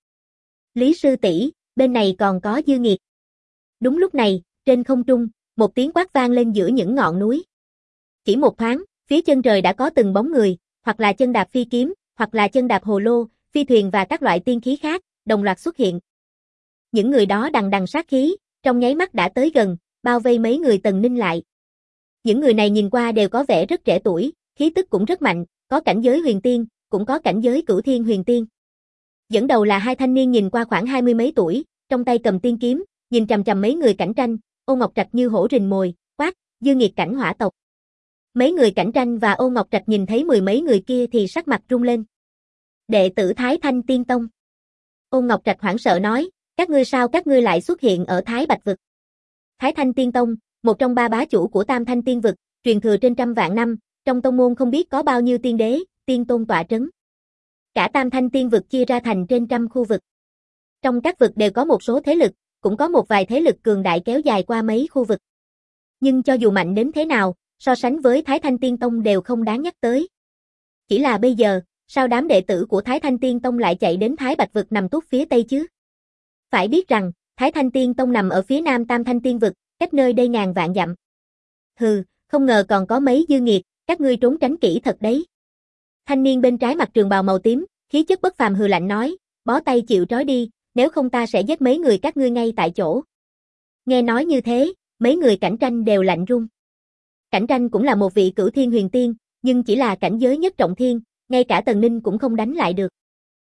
Lý sư tỷ, bên này còn có Dư Nghiệt. Đúng lúc này, trên không trung, một tiếng quát vang lên giữa những ngọn núi. Chỉ một thoáng, phía chân trời đã có từng bóng người, hoặc là chân đạp phi kiếm, hoặc là chân đạp hồ lô, phi thuyền và các loại tiên khí khác, đồng loạt xuất hiện. Những người đó đằng đằng sát khí, trong nháy mắt đã tới gần, bao vây mấy người Tần Ninh lại. Những người này nhìn qua đều có vẻ rất trẻ tuổi, khí tức cũng rất mạnh, có cảnh giới huyền tiên, cũng có cảnh giới cửu thiên huyền tiên. Dẫn đầu là hai thanh niên nhìn qua khoảng 20 mấy tuổi, trong tay cầm tiên kiếm, nhìn chằm chằm mấy người cảnh tranh, Ôn Ngọc Trạch như hổ rình mồi, quát, Dư Nghiệt cảnh hỏa tộc. Mấy người cảnh tranh và Ôn Ngọc Trạch nhìn thấy 10 mấy người kia thì sắc mặt rung lên. Đệ tử Thái Thanh Tiên Tông. Ôn Ngọc Trạch hoảng sợ nói, các ngươi sao các ngươi lại xuất hiện ở Thái Bạch Vực? Thái Thanh Tiên Tông, một trong 3 bá chủ của Tam Thanh Tiên Vực, truyền thừa trên trăm vạn năm, trong tông môn không biết có bao nhiêu tiên đế, tiên tôn tọa trấn. Cả Tam Thanh Tiên Vực chia ra thành trên trăm khu vực. Trong các vực đều có một số thế lực, cũng có một vài thế lực cường đại kéo dài qua mấy khu vực. Nhưng cho dù mạnh đến thế nào, so sánh với Thái Thanh Tiên Tông đều không đáng nhắc tới. Chỉ là bây giờ, sao đám đệ tử của Thái Thanh Tiên Tông lại chạy đến Thái Bạch Vực nằm tút phía tây chứ? Phải biết rằng, Thái Thanh Tiên Tông nằm ở phía nam Tam Thanh Tiên Vực, cách nơi đây ngàn vạn dặm. Hừ, không ngờ còn có mấy Dư Nghiệt, các ngươi trốn tránh kỹ thật đấy. Thanh niên bên trái mặc trường bào màu tím, khí chất bất phàm hừ lạnh nói, bó tay chịu trói đi, nếu không ta sẽ giết mấy người các ngươi ngay tại chỗ. Nghe nói như thế, mấy người cảnh tranh đều lạnh run. Cảnh tranh cũng là một vị cửu thiên huyền tiên, nhưng chỉ là cảnh giới nhất trọng thiên, ngay cả Tần Ninh cũng không đánh lại được.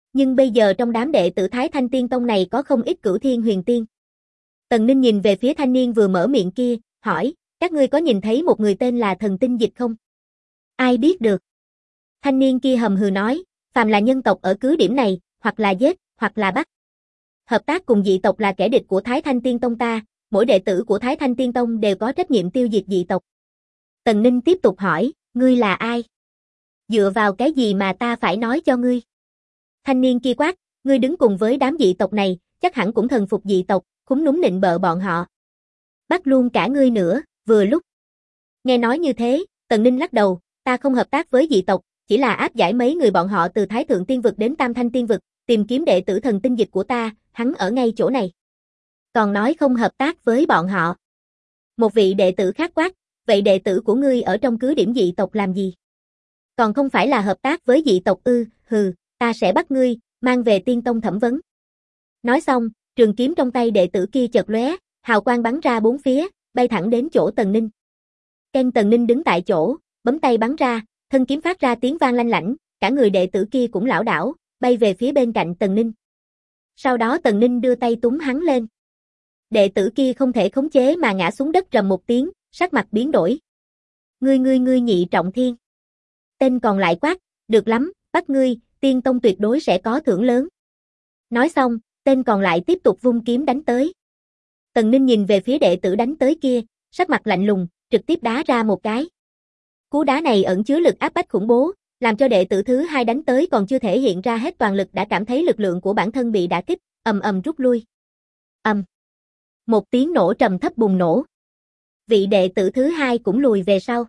Nhưng bây giờ trong đám đệ tử Thái Thanh Tiên Tông này có không ít Cửu Thiên Huyền Tiên. Tần Ninh nhìn về phía thanh niên vừa mở miệng kia, hỏi, các ngươi có nhìn thấy một người tên là Thần Tinh Dịch không? Ai biết được? Thanh niên kia hầm hừ nói, phàm là nhân tộc ở cứ điểm này, hoặc là giết, hoặc là bắt. Hợp tác cùng dị tộc là kẻ địch của Thái Thanh Tiên Tông ta, mỗi đệ tử của Thái Thanh Tiên Tông đều có trách nhiệm tiêu diệt dị tộc. Tần Ninh tiếp tục hỏi, ngươi là ai? Dựa vào cái gì mà ta phải nói cho ngươi? Thanh niên kia quát, ngươi đứng cùng với đám dị tộc này, chắc hẳn cũng thần phục dị tộc, khúm núm nịnh bợ bọn họ. Bắt luôn cả ngươi nữa, vừa lúc. Nghe nói như thế, Tần Ninh lắc đầu, ta không hợp tác với dị tộc, chỉ là áp giải mấy người bọn họ từ Thái Thượng Tiên Vực đến Tam Thanh Tiên Vực, tìm kiếm đệ tử Thần Tinh Dịch của ta, hắn ở ngay chỗ này. Còn nói không hợp tác với bọn họ. Một vị đệ tử khác quát, vậy đệ tử của ngươi ở trong cứ điểm dị tộc làm gì? Còn không phải là hợp tác với dị tộc ư, hừ, ta sẽ bắt ngươi, mang về Tiên Tông thẩm vấn. Nói xong, trường kiếm trong tay đệ tử kia chợt lóe, hào quang bắn ra bốn phía, bay thẳng đến chỗ Tần Ninh. Tần Ninh đứng tại chỗ, bấm tay bắn ra, thân kiếm phát ra tiếng vang lanh lảnh, cả người đệ tử kia cũng lảo đảo, bay về phía bên cạnh Tần Ninh. Sau đó Tần Ninh đưa tay túm hắn lên. Đệ tử kia không thể khống chế mà ngã xuống đất rầm một tiếng, sắc mặt biến đổi. Ngươi Nhị Trọng Thiên. Tên còn lại quát, được lắm, bắt ngươi, Tiên Tông tuyệt đối sẽ có thưởng lớn. Nói xong, tên còn lại tiếp tục vung kiếm đánh tới. Tần Ninh nhìn về phía đệ tử đánh tới kia, sắc mặt lạnh lùng, trực tiếp đá ra một cái. Cú đá này ẩn chứa lực áp bách khủng bố, làm cho đệ tử thứ hai đánh tới còn chưa thể hiện ra hết toàn lực đã cảm thấy lực lượng của bản thân bị đả kích, ầm ầm rút lui. Một tiếng nổ trầm thấp bùng nổ. Vị đệ tử thứ hai cũng lùi về sau.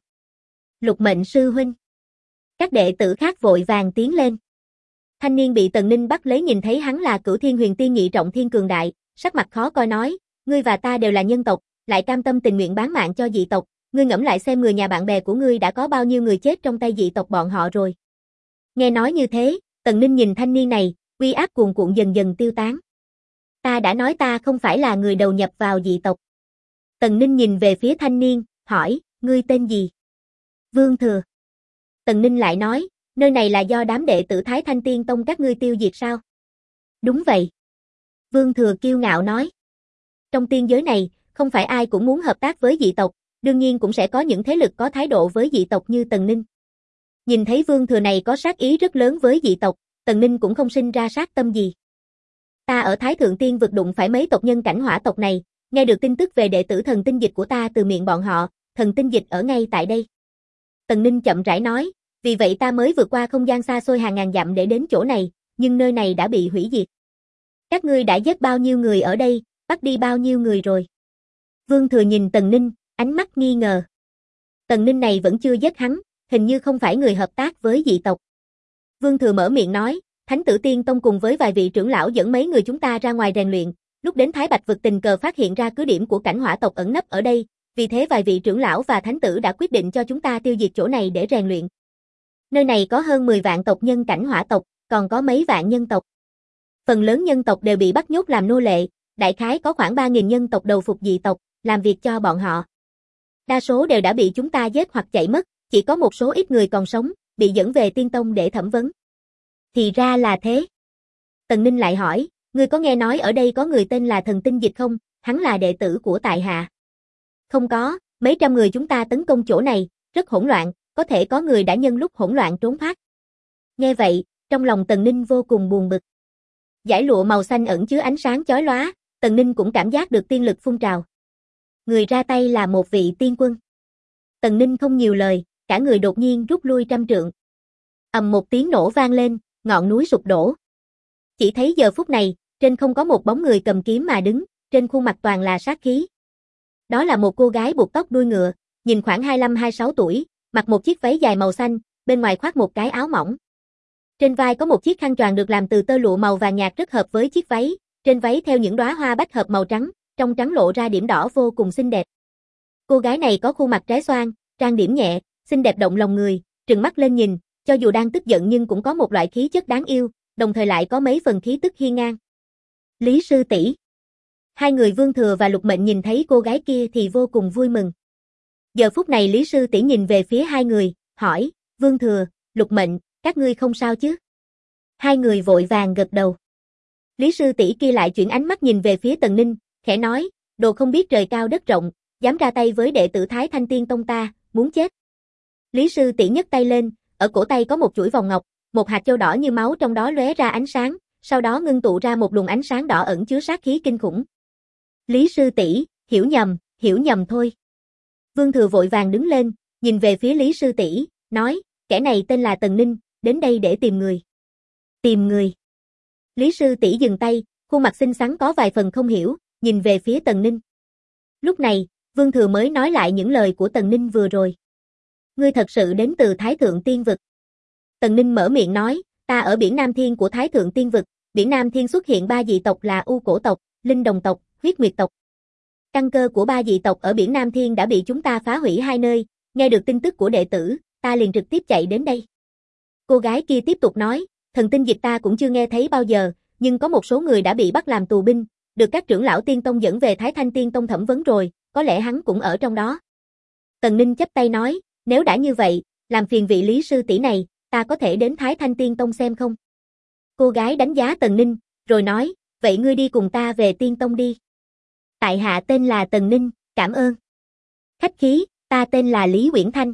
Lục Mệnh sư huynh. Các đệ tử khác vội vàng tiến lên. Thanh niên bị Tần Ninh bắt lấy nhìn thấy hắn là Cửu Thiên Huyền Tiên Nhị Trọng Thiên cường đại, sắc mặt khó coi nói, ngươi và ta đều là nhân tộc, lại cam tâm tình nguyện bán mạng cho dị tộc, ngươi ngẫm lại xem người nhà bạn bè của ngươi đã có bao nhiêu người chết trong tay dị tộc bọn họ rồi. Nghe nói như thế, Tần Ninh nhìn thanh niên này, uy áp cuồn cuộn dần dần tiêu tán. Ta đã nói ta không phải là người đầu nhập vào dị tộc. Tần Ninh nhìn về phía thanh niên, hỏi, ngươi tên gì? Vương Thừa. Tần Ninh lại nói, nơi này là do đám đệ tử Thái Thanh Tiên Tông các ngươi tiêu diệt sao? Đúng vậy. Vương Thừa kiêu ngạo nói. Trong tiên giới này, không phải ai cũng muốn hợp tác với dị tộc, đương nhiên cũng sẽ có những thế lực có thái độ với dị tộc như Tần Ninh. Nhìn thấy Vương Thừa này có sát ý rất lớn với dị tộc, Tần Ninh cũng không sinh ra sát tâm gì. Ta ở Thái Thượng Tiên Vực đụng phải mấy tộc nhân cảnh hỏa tộc này, nghe được tin tức về đệ tử Thần Tinh Dịch của ta từ miệng bọn họ, Thần Tinh Dịch ở ngay tại đây. Tần Ninh chậm rãi nói, vì vậy ta mới vượt qua không gian xa xôi hàng ngàn dặm để đến chỗ này, nhưng nơi này đã bị hủy diệt. Các ngươi đã giết bao nhiêu người ở đây, bắt đi bao nhiêu người rồi? Vương Thừa nhìn Tần Ninh, ánh mắt nghi ngờ. Tần Ninh này vẫn chưa giết hắn, hình như không phải người hợp tác với dị tộc. Vương Thừa mở miệng nói, Thánh Tử Tiên Tông cùng với vài vị trưởng lão dẫn mấy người chúng ta ra ngoài rèn luyện, lúc đến Thái Bạch vực tình cờ phát hiện ra cứ điểm của cảnh hỏa tộc ẩn nấp ở đây, vì thế vài vị trưởng lão và thánh tử đã quyết định cho chúng ta tiêu diệt chỗ này để rèn luyện. Nơi này có hơn 10 vạn tộc nhân cảnh hỏa tộc, còn có mấy vạn nhân tộc. Phần lớn nhân tộc đều bị bắt nhốt làm nô lệ, đại khái có khoảng 3.000 nhân tộc đầu phục dị tộc, làm việc cho bọn họ. Đa số đều đã bị chúng ta giết hoặc chạy mất, chỉ có một số ít người còn sống, bị dẫn về Tiên Tông để thẩm vấn. Thì ra là thế. Tần Ninh lại hỏi, ngươi có nghe nói ở đây có người tên là Thần Tinh Dịch không? Hắn là đệ tử của tại hạ. Không có, mấy trăm người chúng ta tấn công chỗ này, rất hỗn loạn, có thể có người đã nhân lúc hỗn loạn trốn thoát. Nghe vậy, trong lòng Tần Ninh vô cùng buồn bực. Dải lụa màu xanh ẩn chứa ánh sáng chói lóa, Tần Ninh cũng cảm giác được tiên lực phun trào. Người ra tay là một vị tiên quân. Tần Ninh không nhiều lời, cả người đột nhiên rút lui trăm trượng. Ầm một tiếng nổ vang lên, ngọn núi sụp đổ. Chỉ thấy giờ phút này, trên không có một bóng người cầm kiếm mà đứng, trên khuôn mặt toàn là sát khí. Đó là một cô gái buộc tóc đuôi ngựa, nhìn khoảng 25-26 tuổi, mặc một chiếc váy dài màu xanh, bên ngoài khoác một cái áo mỏng. Trên vai có một chiếc khăn choàng được làm từ tơ lụa màu vàng nhạt rất hợp với chiếc váy, trên váy theo những đóa hoa bách hợp màu trắng, trong trắng lộ ra điểm đỏ vô cùng xinh đẹp. Cô gái này có khuôn mặt trái xoan, trang điểm nhẹ, xinh đẹp động lòng người, trừng mắt lên nhìn, cho dù đang tức giận nhưng cũng có một loại khí chất đáng yêu, đồng thời lại có mấy phần khí tức hiên ngang. Lý sư tỷ. Hai người Vương Thừa và Lục Mệnh nhìn thấy cô gái kia thì vô cùng vui mừng. Giờ phút này Lý sư tỷ nhìn về phía hai người, hỏi, Vương Thừa, Lục Mệnh, các ngươi không sao chứ? Hai người vội vàng gật đầu. Lý sư tỷ kia lại chuyển ánh mắt nhìn về phía Tần Ninh, khẽ nói, đồ không biết trời cao đất rộng, dám ra tay với đệ tử Thái Thanh Tiên Tông ta, muốn chết. Lý sư tỷ nhấc tay lên, ở cổ tay có một chuỗi vòng ngọc, một hạt châu đỏ như máu trong đó lóe ra ánh sáng, sau đó ngưng tụ ra một luồng ánh sáng đỏ ẩn chứa sát khí kinh khủng. Lý sư tỷ, hiểu nhầm thôi. Vương Thừa vội vàng đứng lên, nhìn về phía Lý sư tỷ, nói, kẻ này tên là Tần Ninh, đến đây để tìm người. Tìm người. Lý sư tỷ dừng tay, khuôn mặt xinh xắn có vài phần không hiểu, nhìn về phía Tần Ninh. Lúc này, Vương Thừa mới nói lại những lời của Tần Ninh vừa rồi. Ngươi thật sự đến từ Thái Thượng Tiên Vực. Tần Ninh mở miệng nói, ta ở biển Nam Thiên của Thái Thượng Tiên Vực, biển Nam Thiên xuất hiện 3 dị tộc là U Cổ tộc, Linh Đồng tộc, Huyết Nguyệt tộc. Căn cơ của 3 dị tộc ở biển Nam Thiên đã bị chúng ta phá hủy 2 nơi, nghe được tin tức của đệ tử, ta liền trực tiếp chạy đến đây. Cô gái kia tiếp tục nói, thần tinh dịch ta cũng chưa nghe thấy bao giờ, nhưng có một số người đã bị bắt làm tù binh, được các trưởng lão Tiên Tông dẫn về Thái Thanh Tiên Tông thẩm vấn rồi, có lẽ hắn cũng ở trong đó. Tần Ninh chắp tay nói, nếu đã như vậy, làm phiền vị Lý sư tỷ này, ta có thể đến Thái Thanh Tiên Tông xem không? Cô gái đánh giá Tần Ninh, rồi nói, vậy ngươi đi cùng ta về Tiên Tông đi. Tại hạ tên là Tần Ninh, cảm ơn. Khách khí, ta tên là Lý Uyển Thanh.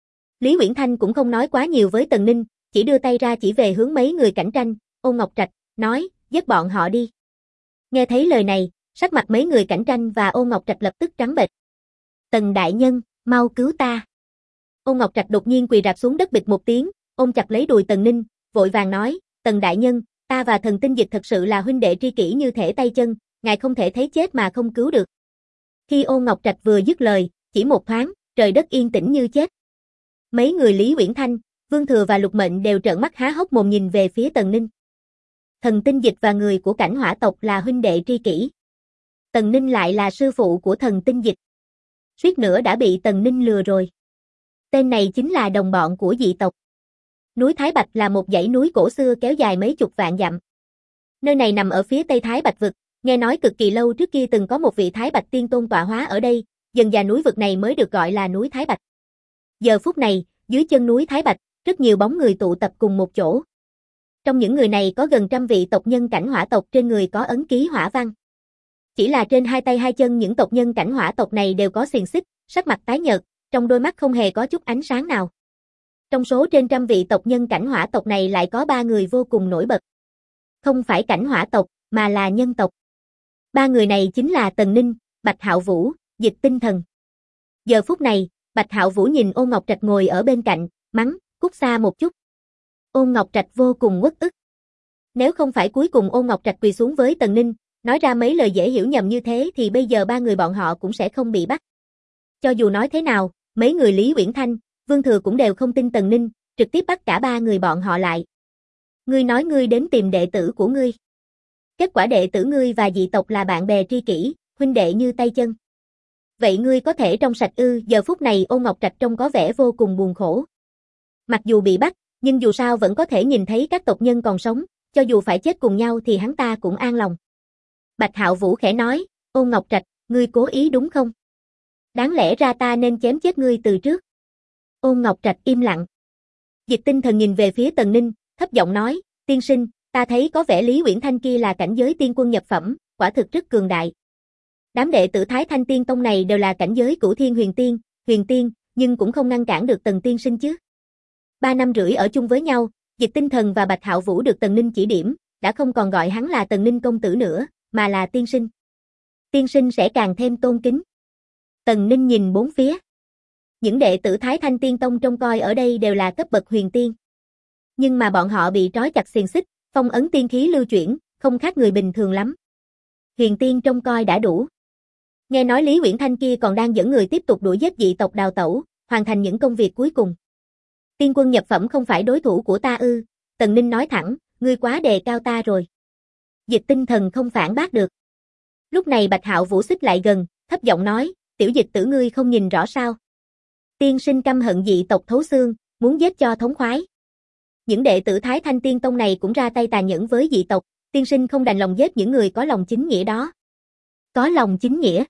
Lý Uyển Thanh cũng không nói quá nhiều với Tần Ninh, chỉ đưa tay ra chỉ về hướng mấy người cạnh tranh, Ôn Ngọc Trạch, nói, dắt bọn họ đi. Nghe thấy lời này, sắc mặt mấy người cạnh tranh và Ôn Ngọc Trạch lập tức trắng bệch. Tần đại nhân, mau cứu ta. Ôn Ngọc Trạch đột nhiên quỳ rạp xuống đất bịch một tiếng, ôm chặt lấy đùi Tần Ninh, vội vàng nói, Tần đại nhân, ta và thần tinh dịch thật sự là huynh đệ tri kỷ như thể tay chân, ngài không thể thấy chết mà không cứu được. Khi Ôn Ngọc Trạch vừa dứt lời, chỉ một thoáng, trời đất yên tĩnh như chết. Mấy người Lý Uyển Thanh, Vương Thừa và Lục Mệnh đều trợn mắt há hốc mồm nhìn về phía Tần Ninh. Thần tinh dịch và người của Cảnh Hỏa tộc là huynh đệ tri kỷ. Tần Ninh lại là sư phụ của thần tinh dịch. Suýt nữa đã bị Tần Ninh lừa rồi. Tên này chính là đồng bọn của dị tộc. Núi Thái Bạch là một dãy núi cổ xưa kéo dài mấy chục vạn dặm. Nơi này nằm ở phía tây Thái Bạch vực, nghe nói cực kỳ lâu trước kia từng có một vị Thái Bạch tiên tôn tọa hóa ở đây, dần dà núi vực này mới được gọi là núi Thái Bạch. Giờ phút này, dưới chân núi Thái Bạch, rất nhiều bóng người tụ tập cùng một chỗ. Trong những người này có gần 100 vị tộc nhân Cảnh Hỏa tộc, trên người có ấn ký hỏa văn. Chỉ là trên hai tay hai chân những tộc nhân Cảnh Hỏa tộc này đều có xiềng xích, sắc mặt tái nhợt, trong đôi mắt không hề có chút ánh sáng nào. Trong số trên 100 vị tộc nhân Cảnh Hỏa tộc này lại có 3 người vô cùng nổi bật. Không phải Cảnh Hỏa tộc, mà là nhân tộc. 3 người này chính là Tần Ninh, Bạch Hạo Vũ, Dịch Tinh Thần. Giờ phút này, Bạch Hạo Vũ nhìn Ôn Ngọc Trạch ngồi ở bên cạnh, mắng, cút xa một chút. Ôn Ngọc Trạch vô cùng uất ức. Nếu không phải cuối cùng Ôn Ngọc Trạch quỳ xuống với Tần Ninh, nói ra mấy lời dễ hiểu nhầm như thế thì bây giờ 3 người bọn họ cũng sẽ không bị bắt. Cho dù nói thế nào, mấy người Lý Uyển Thanh, Vương Thừa cũng đều không tin Tần Ninh, trực tiếp bắt cả 3 người bọn họ lại. Ngươi nói ngươi đến tìm đệ tử của ngươi. Kết quả đệ tử ngươi và dị tộc là bạn bè tri kỷ, huynh đệ như tay chân. Vậy ngươi có thể trong sạch ư? Giờ phút này Ôn Ngọc Trạch trông có vẻ vô cùng buồn khổ. Mặc dù bị bắt, nhưng dù sao vẫn có thể nhìn thấy các tộc nhân còn sống, cho dù phải chết cùng nhau thì hắn ta cũng an lòng. Bạch Hạo Vũ khẽ nói, Ôn Ngọc Trạch, ngươi cố ý đúng không? Đáng lẽ ra ta nên chém chết ngươi từ trước. Ôn Ngọc Trạch im lặng. Dịch Tinh Thần nhìn về phía Tần Ninh, thấp giọng nói, tiên sinh, ta thấy có vẻ Lý Uyển Thanh kia là cảnh giới tiên quân nhập phẩm, quả thực rất cường đại. Đám đệ tử Thái Thanh Tiên Tông này đều là cảnh giới Cửu Thiên Huyền Tiên, nhưng cũng không ngăn cản được Tần tiên sinh chứ. 3 năm rưỡi ở chung với nhau, Dịch Tinh Thần và Bạch Hạo Vũ được Tần Ninh chỉ điểm, đã không còn gọi hắn là Tần Ninh công tử nữa, mà là tiên sinh. Tiên sinh sẽ càng thêm tôn kính. Tần Ninh nhìn bốn phía. Những đệ tử Thái Thanh Tiên Tông trông coi ở đây đều là cấp bậc huyền tiên. Nhưng mà bọn họ bị trói chặt xiềng xích, phong ấn tiên khí lưu chuyển, không khác người bình thường lắm. Huyền tiên trông coi đã đủ. Nghe nói Lý Uyển Thanh kia còn đang dẫn người tiếp tục đuổi giết dị tộc đào tẩu, hoàn thành những công việc cuối cùng. Tiên quân nhập phẩm không phải đối thủ của ta ư? Tần Ninh nói thẳng, ngươi quá đề cao ta rồi. Dịch Tinh Thần không phản bác được. Lúc này Bạch Hạo Vũ xích lại gần, thấp giọng nói, tiểu dịch tử ngươi không nhìn rõ sao? Tiên sinh căm hận dị tộc thấu xương, muốn giết cho thống khoái. Những đệ tử Thái Thanh Tiên Tông này cũng ra tay tàn nhẫn với dị tộc, tiên sinh không đành lòng giết những người có lòng chính nghĩa đó. Có lòng chính nghĩa.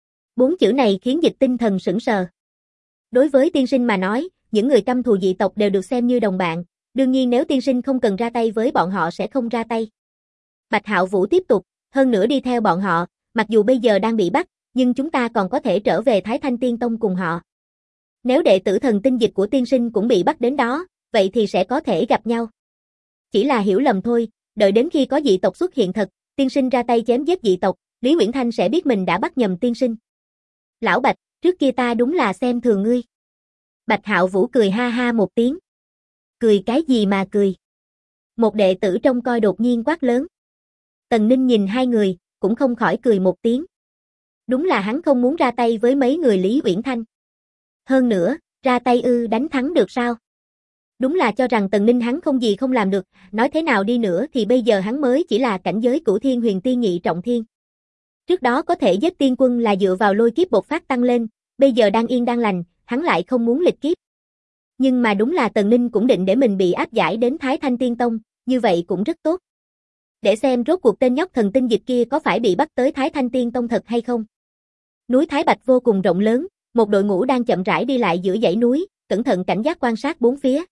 4 chữ này khiến Dịch Tinh Thần sững sờ. Đối với tiên sinh mà nói, những người căm thù dị tộc đều được xem như đồng bạn, đương nhiên nếu tiên sinh không cần ra tay với bọn họ sẽ không ra tay. Bạch Hạo Vũ tiếp tục, hơn nữa đi theo bọn họ, mặc dù bây giờ đang bị bắt, nhưng chúng ta còn có thể trở về Thái Thanh Tiên Tông cùng họ. Nếu đệ tử thần tinh dịch của tiên sinh cũng bị bắt đến đó, vậy thì sẽ có thể gặp nhau. Chỉ là hiểu lầm thôi, đợi đến khi có dị tộc xuất hiện thật, tiên sinh ra tay chém giết dị tộc, Lý Uyển Thanh sẽ biết mình đã bắt nhầm tiên sinh. Lão Bạch, trước kia ta đúng là xem thường ngươi. Bạch Hạo Vũ cười ha ha một tiếng. Cười cái gì mà cười? Một đệ tử trông coi đột nhiên quát lớn. Tần Ninh nhìn hai người, cũng không khỏi cười một tiếng. Đúng là hắn không muốn ra tay với mấy người Lý Uyển Thanh. Hơn nữa, ra tay đánh thắng được sao? Đúng là cho rằng Tần Ninh hắn không gì không làm được, nói thế nào đi nữa thì bây giờ hắn mới chỉ là cảnh giới Cửu Thiên Huyền Tiên nhị trọng thiên. Trước đó có thể giết tiên quân là dựa vào lôi kiếp bộc phát tăng lên, bây giờ đang yên đang lành, hắn lại không muốn lịch kiếp. Nhưng mà đúng là Tần Ninh cũng định để mình bị áp giải đến Thái Thanh Tiên Tông, như vậy cũng rất tốt. Để xem rốt cuộc tên nhóc thần tinh dịch kia có phải bị bắt tới Thái Thanh Tiên Tông thật hay không. Núi Thái Bạch vô cùng rộng lớn, một đội ngũ đang chậm rãi đi lại giữa dãy núi, cẩn thận cảnh giác quan sát bốn phía.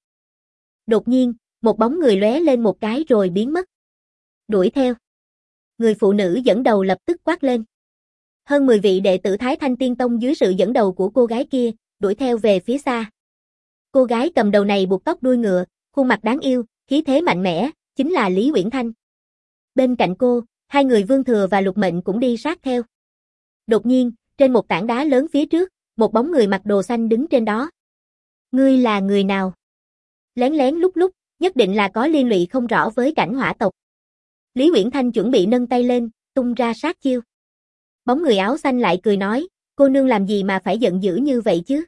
Đột nhiên, một bóng người lóe lên một cái rồi biến mất. Đuổi theo. Người phụ nữ dẫn đầu lập tức quát lên. Hơn 10 vị đệ tử Thái Thanh Tiên Tông dưới sự dẫn đầu của cô gái kia, đuổi theo về phía xa. Cô gái cầm đầu này buộc tóc đuôi ngựa, khuôn mặt đáng yêu, khí thế mạnh mẽ, chính là Lý Uyển Thanh. Bên cạnh cô, hai người Vương Thừa và Lục Mệnh cũng đi sát theo. Đột nhiên, trên một tảng đá lớn phía trước, một bóng người mặc đồ xanh đứng trên đó. Ngươi là người nào? Lén lén lúc lúc, nhất định là có liên lụy không rõ với cảnh hỏa tộc. Lý Uyển Thanh chuẩn bị nâng tay lên, tung ra sát chiêu. Bóng người áo xanh lại cười nói, cô nương làm gì mà phải giận dữ như vậy chứ?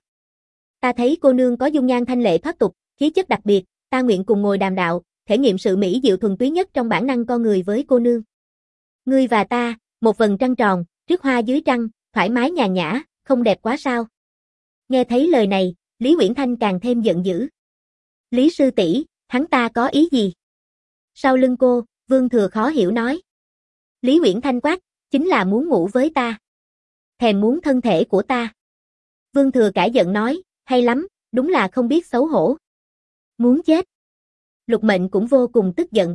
Ta thấy cô nương có dung nhan thanh lệ thoát tục, khí chất đặc biệt, ta nguyện cùng ngồi đàm đạo, thể nghiệm sự mỹ diệu thuần túy nhất trong bản năng con người với cô nương. Ngươi và ta, một vầng trăng tròn, trước hoa dưới trăng, thoải mái nhàn nhã, không đẹp quá sao? Nghe thấy lời này, Lý Uyển Thanh càng thêm giận dữ. Lý sư tỷ, hắn ta có ý gì? Sau lưng cô, Vương Thừa khó hiểu nói. Lý Uyển Thanh quát, chính là muốn ngủ với ta. Thèm muốn thân thể của ta. Vương Thừa cãi giận nói, hay lắm, đúng là không biết xấu hổ. Muốn chết. Lục Mệnh cũng vô cùng tức giận.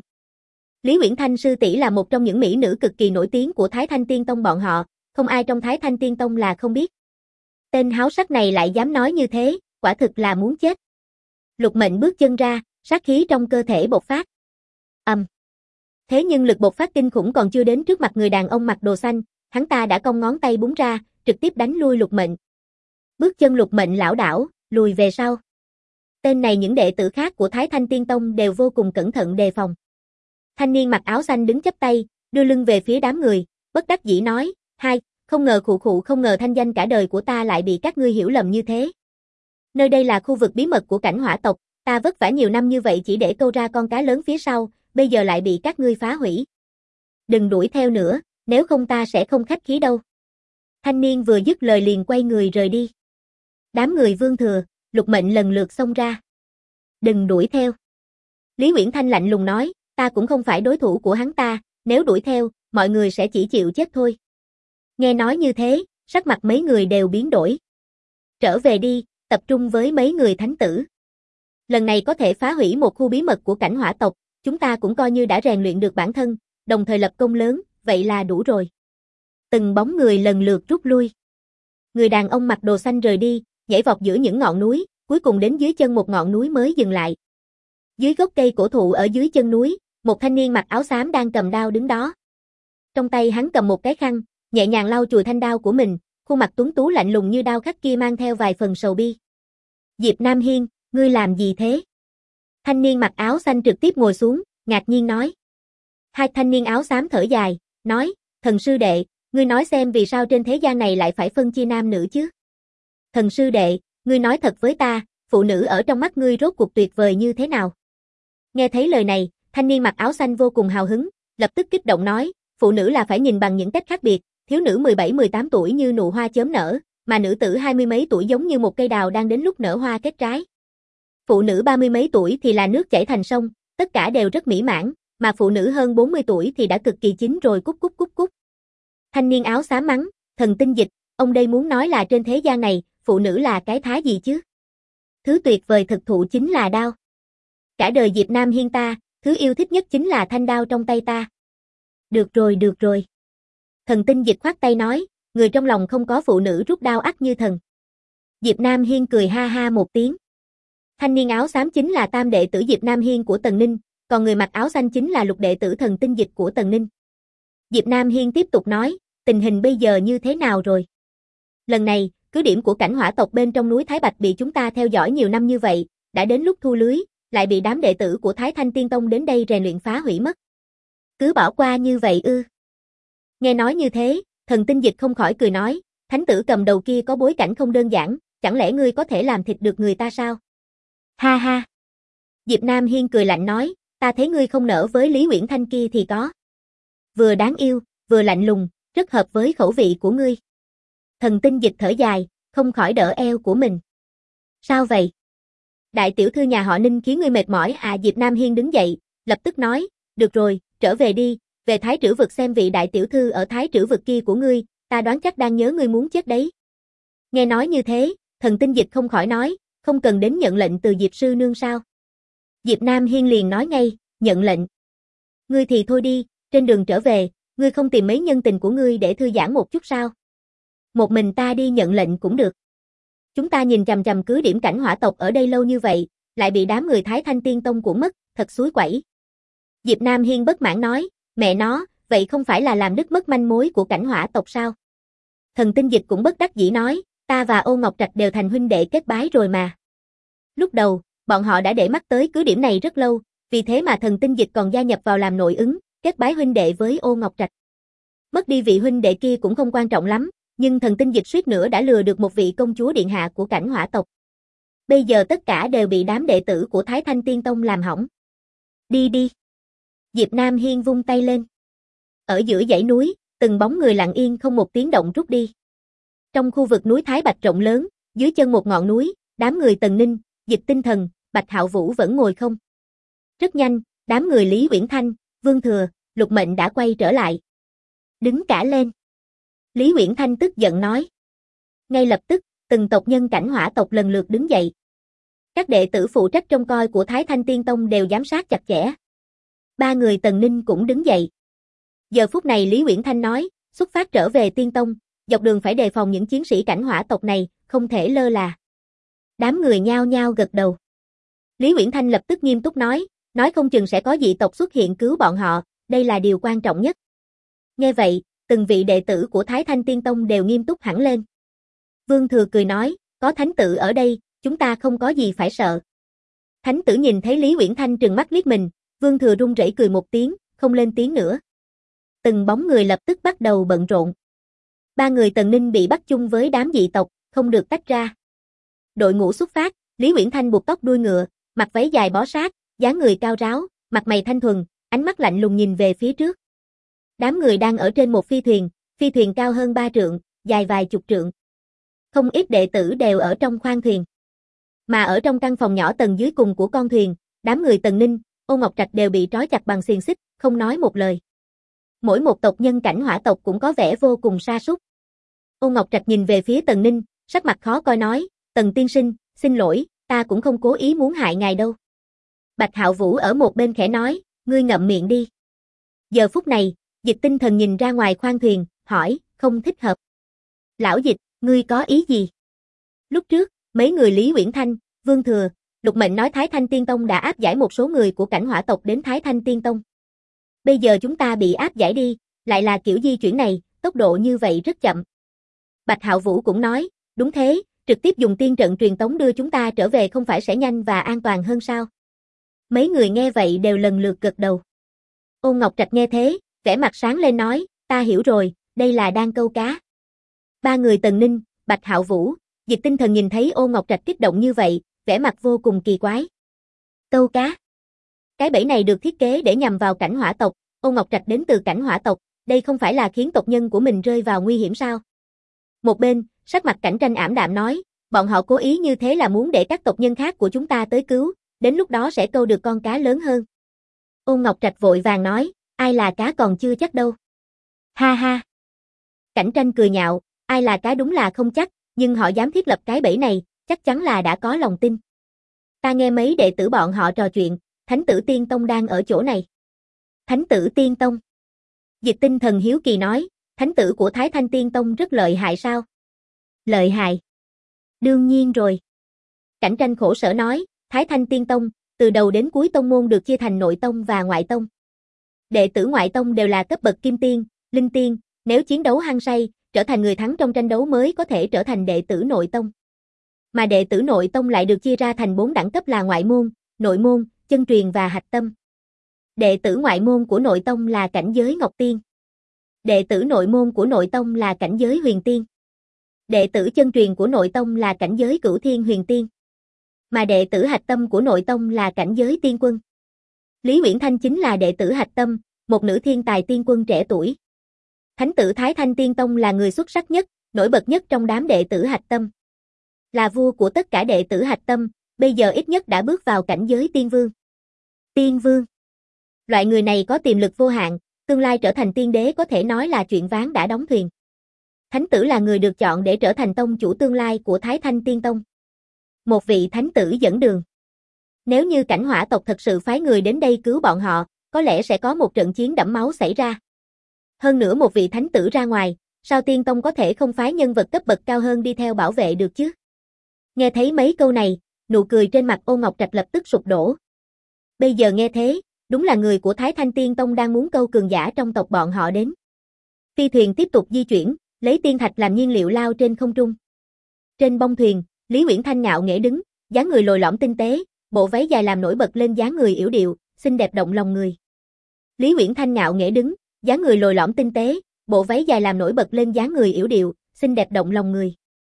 Lý Uyển Thanh sư tỷ là một trong những mỹ nữ cực kỳ nổi tiếng của Thái Thanh Tiên Tông bọn họ, không ai trong Thái Thanh Tiên Tông là không biết. Tên háo sắc này lại dám nói như thế, quả thực là muốn chết. Lục Mệnh bước chân ra, sát khí trong cơ thể bộc phát. Thế nhưng lực bộc phát kinh khủng còn chưa đến trước mặt người đàn ông mặc đồ xanh, hắn ta đã cong ngón tay búng ra, trực tiếp đánh lui Lục Mệnh. Bước chân Lục Mệnh lảo đảo, lùi về sau. Tên này những đệ tử khác của Thái Thanh Tiên Tông đều vô cùng cẩn thận đề phòng. Thanh niên mặc áo xanh đứng chắp tay, đưa lưng về phía đám người, bất đắc dĩ nói, không ngờ không ngờ thanh danh cả đời của ta lại bị các ngươi hiểu lầm như thế. Nơi đây là khu vực bí mật của cảnh hỏa tộc, ta vất vả nhiều năm như vậy chỉ để câu ra con cá lớn phía sau, bây giờ lại bị các ngươi phá hủy. Đừng đuổi theo nữa, nếu không ta sẽ không khách khí đâu. Thanh niên vừa dứt lời liền quay người rời đi. Đám người Vương Thừa, Lục Mệnh lần lượt xông ra. Đừng đuổi theo. Lý Uyển Thanh lạnh lùng nói, ta cũng không phải đối thủ của hắn ta, nếu đuổi theo, mọi người sẽ chỉ chịu chết thôi. Nghe nói như thế, sắc mặt mấy người đều biến đổi. Trở về đi, tập trung với mấy người thánh tử. Lần này có thể phá hủy một khu bí mật của cảnh hỏa tộc, chúng ta cũng coi như đã rèn luyện được bản thân, đồng thời lập công lớn, vậy là đủ rồi. Từng bóng người lần lượt rút lui. Người đàn ông mặc đồ xanh rời đi, nhảy vọt giữa những ngọn núi, cuối cùng đến dưới chân một ngọn núi mới dừng lại. Dưới gốc cây cổ thụ ở dưới chân núi, một thanh niên mặc áo xám đang cầm đao đứng đó. Trong tay hắn cầm một cái khăn, nhẹ nhàng lau chùi thanh đao của mình, khuôn mặt tuấn tú lạnh lùng như đao khắc kia mang theo vài phần sầu bi. Diệp Nam Hiên, ngươi làm gì thế? Thanh niên mặc áo xanh trực tiếp ngồi xuống, ngạc nhiên nói. Hai thanh niên áo xám thở dài, nói, thần sư đệ, ngươi nói xem vì sao trên thế gian này lại phải phân chia nam nữ chứ? Thần sư đệ, ngươi nói thật với ta, phụ nữ ở trong mắt ngươi rốt cuộc tuyệt vời như thế nào? Nghe thấy lời này, thanh niên mặc áo xanh vô cùng hào hứng, lập tức kích động nói, phụ nữ là phải nhìn bằng những cách khác biệt, thiếu nữ 17-18 tuổi như nụ hoa chớm nở, mà nữ tử 20 mấy tuổi giống như một cây đào đang đến lúc nở hoa kết trái. Phụ nữ 30 mấy tuổi thì là nước chảy thành sông, tất cả đều rất mỹ mãn, mà phụ nữ hơn 40 tuổi thì đã cực kỳ chín rồi cút cút cút cút. Thanh niên áo xám mắng, thần tinh dịch, ông đây muốn nói là trên thế gian này, phụ nữ là cái thá gì chứ? Thứ tuyệt vời thực thụ chính là đao. Cả đời Diệp Nam Hiên ta, thứ yêu thích nhất chính là thanh đao trong tay ta. Được rồi, được rồi. Thần Tinh Dịch khoát tay nói, người trong lòng không có phụ nữ rút đao ắt như thần. Diệp Nam Hiên cười ha ha một tiếng. Thanh niên áo xám chính là tam đệ tử Diệp Nam Hiên của Tần Ninh, còn người mặc áo xanh chính là lục đệ tử Thần Tinh Dịch của Tần Ninh. Diệp Nam Hiên tiếp tục nói, tình hình bây giờ như thế nào rồi? Lần này, cứ điểm của cảnh hỏa tộc bên trong núi Thái Bạch bị chúng ta theo dõi nhiều năm như vậy, đã đến lúc thu lưới, lại bị đám đệ tử của Thái Thanh Tiên Tông đến đây rèn luyện phá hủy mất. Cứ bỏ qua như vậy ư? Nghe nói như thế, Thần Tinh Dịch không khỏi cười nói, thánh tử cầm đầu kia có bối cảnh không đơn giản, chẳng lẽ ngươi có thể làm thịt được người ta sao? Ha ha. Diệp Nam Hiên cười lạnh nói, ta thấy ngươi không nỡ với Lý Uyển Thanh kia thì có. Vừa đáng yêu, vừa lạnh lùng, rất hợp với khẩu vị của ngươi. Thần Tinh Dịch thở dài, không khỏi đỡ eo của mình. Sao vậy? Đại tiểu thư nhà họ Ninh khiến ngươi mệt mỏi à? Diệp Nam Hiên đứng dậy, lập tức nói, được rồi, trở về đi, về Thái Trữ Vực xem vị đại tiểu thư ở Thái Trữ Vực kia của ngươi, ta đoán chắc đang nhớ ngươi muốn chết đấy. Nghe nói như thế, Thần Tinh Dịch không khỏi nói, không cần đến nhận lệnh từ Diệp sư nương sao? Diệp Nam Hiên liền nói ngay, nhận lệnh. Ngươi thì thôi đi, trên đường trở về, ngươi không tìm mấy nhân tình của ngươi để thư giãn một chút sao? Một mình ta đi nhận lệnh cũng được. Chúng ta nhìn chằm chằm cứ điểm cảnh hỏa tộc ở đây lâu như vậy, lại bị đám người Thái Thanh Tiên Tông của mất, thật xúi quẩy. Diệp Nam Hiên bất mãn nói, mẹ nó, vậy không phải là làm đứt mất manh mối của cảnh hỏa tộc sao? Thần Tinh Dịch cũng bất đắc dĩ nói, ta và Ô Ngọc Trạch đều thành huynh đệ kết bái rồi mà. Lúc đầu, bọn họ đã để mắt tới cứ điểm này rất lâu, vì thế mà Thần Tinh Dịch còn gia nhập vào làm nội ứng, kết bái huynh đệ với Ô Ngọc Trạch. Mất đi vị huynh đệ kia cũng không quan trọng lắm, nhưng Thần Tinh Dịch suýt nữa đã lừa được một vị công chúa điện hạ của cảnh hỏa tộc. Bây giờ tất cả đều bị đám đệ tử của Thái Thanh Tiên Tông làm hỏng. Đi đi. Diệp Nam Hiên vung tay lên. Ở giữa dãy núi, từng bóng người lặng yên không một tiếng động rút đi. Trong khu vực núi Thái Bạch rộng lớn, dưới chân một ngọn núi, đám người Tần Ninh, Dịch Tinh Thần, Bạch Hạo Vũ vẫn ngồi không. Rất nhanh, đám người Lý Uyển Thanh, Vương Thừa, Lục Mệnh đã quay trở lại. Đứng cả lên. Lý Uyển Thanh tức giận nói. Ngay lập tức, từng tộc nhân cảnh hỏa tộc lần lượt đứng dậy. Các đệ tử phụ trách trông coi của Thái Thanh Tiên Tông đều giám sát chặt chẽ. Ba người Tần Ninh cũng đứng dậy. Giờ phút này Lý Uyển Thanh nói, xuất phát trở về Tiên Tông, dọc đường phải đề phòng những chiến sĩ cảnh hỏa tộc này, không thể lơ là. Đám người nhao nhao gật đầu. Lý Uyển Thanh lập tức nghiêm túc nói không chừng sẽ có dị tộc xuất hiện cứu bọn họ, đây là điều quan trọng nhất. Nghe vậy, từng vị đệ tử của Thái Thanh Tiên Tông đều nghiêm túc hẳn lên. Vương Thừa cười nói, có thánh tử ở đây, chúng ta không có gì phải sợ. Thánh tử nhìn thấy Lý Uyển Thanh trừng mắt liếc mình, Vương Thừa run rẩy cười một tiếng, không lên tiếng nữa. Từng bóng người lập tức bắt đầu bận rộn. Ba người Tần Ninh bị bắt chung với đám dị tộc, không được tách ra. Đội ngũ xuất phát, Lý Uyển Thanh buộc tóc đuôi ngựa, mặc váy dài bó sát, dáng người cao ráo, mặt mày thanh thuần, ánh mắt lạnh lùng nhìn về phía trước. Đám người đang ở trên một phi thuyền cao hơn 3 trượng, dài vài chục trượng. Không ít đệ tử đều ở trong khoang thuyền. Mà ở trong căn phòng nhỏ tầng dưới cùng của con thuyền, đám người Tần Ninh, Ô Ngọc Trạch đều bị trói chặt bằng xiềng xích, không nói một lời. Mỗi một tộc nhân cảnh hỏa tộc cũng có vẻ vô cùng sa sút. Ô Ngọc Trạch nhìn về phía Tần Ninh, sắc mặt khó coi nói, Tần tiên sinh, xin lỗi, ta cũng không cố ý muốn hại ngài đâu. Bạch Hạo Vũ ở một bên khẽ nói, ngươi ngậm miệng đi. Giờ phút này, Dịch Tinh Thần nhìn ra ngoài khoang thuyền, hỏi, không thích hợp. Lão Dịch, ngươi có ý gì? Lúc trước, mấy người Lý Uyển Thanh, Vương Thừa, Lục Mệnh nói Thái Thanh Tiên Tông đã áp giải một số người của cảnh hỏa tộc đến Thái Thanh Tiên Tông. Bây giờ chúng ta bị áp giải đi, lại là kiểu di chuyển này, tốc độ như vậy rất chậm. Bạch Hạo Vũ cũng nói, đúng thế, trực tiếp dùng tiên trận truyền tống đưa chúng ta trở về không phải sẽ nhanh và an toàn hơn sao? Mấy người nghe vậy đều lần lượt gật đầu. Ô Ngọc Trạch nghe thế, vẻ mặt sáng lên nói, ta hiểu rồi, đây là đang câu cá. Ba người Tần Ninh, Bạch Hạo Vũ, Dịch Tinh Thần nhìn thấy Ô Ngọc Trạch kích động như vậy, vẻ mặt vô cùng kỳ quái. Câu cá? Cái bẫy này được thiết kế để nhằm vào cảnh hỏa tộc, Ô Ngọc Trạch đến từ cảnh hỏa tộc, đây không phải là khiến tộc nhân của mình rơi vào nguy hiểm sao? Một bên, sắc mặt Cảnh Tranh ảm đạm nói, bọn họ cố ý như thế là muốn để các tộc nhân khác của chúng ta tới cứu, đến lúc đó sẽ câu được con cá lớn hơn. Ôn Ngọc Trạch vội vàng nói, ai là cá còn chưa chắc đâu. Ha ha. Cảnh Tranh cười nhạo, ai là cá đúng là không chắc, nhưng họ dám thiết lập cái bẫy này, chắc chắn là đã có lòng tin. Ta nghe mấy đệ tử bọn họ trò chuyện, Thánh tử Tiên Tông đang ở chỗ này. Thánh tử Tiên Tông. Dịch Tinh Thần hiếu kỳ nói, thánh tử của Thái Thanh Tiên Tông rất lợi hại sao? Lợi hại. Đương nhiên rồi. Cảnh Tranh khổ sở nói, Thái Thanh Tiên Tông, từ đầu đến cuối tông môn được chia thành nội tông và ngoại tông. Đệ tử ngoại tông đều là cấp bậc kim tiên, linh tiên, nếu chiến đấu hăng say, trở thành người thắng trong tranh đấu mới có thể trở thành đệ tử nội tông. Mà đệ tử nội tông lại được chia ra thành 4 đẳng cấp là ngoại môn, nội môn, chân truyền và hạch tâm. Đệ tử ngoại môn của nội tông là cảnh giới Ngọc Tiên. Đệ tử nội môn của nội tông là cảnh giới Huyền Tiên. Đệ tử chân truyền của nội tông là cảnh giới Cửu Thiên Huyền Tiên. Mà đệ tử hạch tâm của nội tông là cảnh giới Tiên Quân. Lý Uyển Thanh chính là đệ tử hạch tâm, một nữ thiên tài tiên quân trẻ tuổi. Thánh tử Thái Thanh Tiên Tông là người xuất sắc nhất, nổi bật nhất trong đám đệ tử hạch tâm. Là vua của tất cả đệ tử hạch tâm, bây giờ ít nhất đã bước vào cảnh giới tiên vương. Tiên vương. Loại người này có tiềm lực vô hạn, tương lai trở thành tiên đế có thể nói là chuyện ván đã đóng thuyền. Thánh tử là người được chọn để trở thành tông chủ tương lai của Thái Thanh Tiên Tông. Một vị thánh tử dẫn đường. Nếu như Cảnh Hỏa tộc thật sự phái người đến đây cứu bọn họ, có lẽ sẽ có một trận chiến đẫm máu xảy ra. Hơn nữa một vị thánh tử ra ngoài, sao Tiên Tông có thể không phái nhân vật cấp bậc cao hơn đi theo bảo vệ được chứ? Nghe thấy mấy câu này, nụ cười trên mặt Ôn Ngọc Trạch lập tức sụp đổ. Bây giờ nghe thế, đúng là người của Thái Thanh Tiên Tông đang muốn câu cường giả trong tộc bọn họ đến. Phi thuyền tiếp tục di chuyển, lấy tiên thạch làm nhiên liệu lao trên không trung. Trên bông thuyền, Lý Uyển Thanh ngạo nghễ đứng, dáng người lồi lõm tinh tế, bộ váy dài làm nổi bật lên dáng người yểu điệu, xinh đẹp động lòng người. Lý Uyển Thanh ngạo nghễ đứng, dáng người lồi lõm tinh tế, bộ váy dài làm nổi bật lên dáng người yểu điệu, xinh đẹp động lòng người.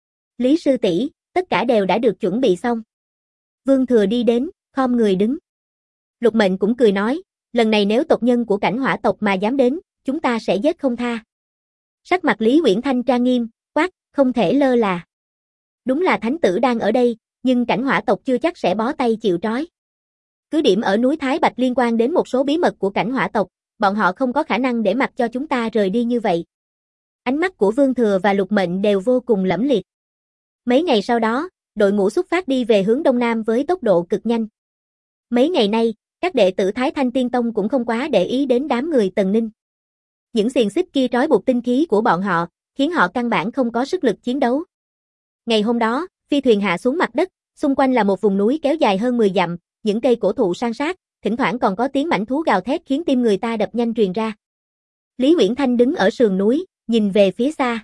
Lý sư tỷ, tất cả đều đã được chuẩn bị xong. Vương Thừa đi đến, khom người đứng. Lục Mệnh cũng cười nói, lần này nếu tộc nhân của Cảnh Hỏa tộc mà dám đến, chúng ta sẽ giết không tha. Sắc mặt Lý Uyển Thanh trang nghiêm, quát, không thể lơ là. Đúng là thánh tử đang ở đây, nhưng Cảnh Hỏa tộc chưa chắc sẽ bó tay chịu trói. Cứ điểm ở núi Thái Bạch liên quan đến một số bí mật của Cảnh Hỏa tộc, bọn họ không có khả năng để mặc cho chúng ta rời đi như vậy. Ánh mắt của Vương Thừa và Lục Mệnh đều vô cùng lẫm liệt. Mấy ngày sau đó, đội ngũ xuất phát đi về hướng đông nam với tốc độ cực nhanh. Mấy ngày nay, các đệ tử Thái Thanh Tiên Tông cũng không quá để ý đến đám người Tần Ninh. Những xiềng xích kia trói buộc tinh khí của bọn họ, khiến họ căn bản không có sức lực chiến đấu. Ngày hôm đó, phi thuyền hạ xuống mặt đất, xung quanh là một vùng núi kéo dài hơn 10 dặm, những cây cổ thụ san sát, thỉnh thoảng còn có tiếng mãnh thú gào thét khiến tim người ta đập nhanh truyền ra. Lý Uyển Thanh đứng ở sườn núi, nhìn về phía xa.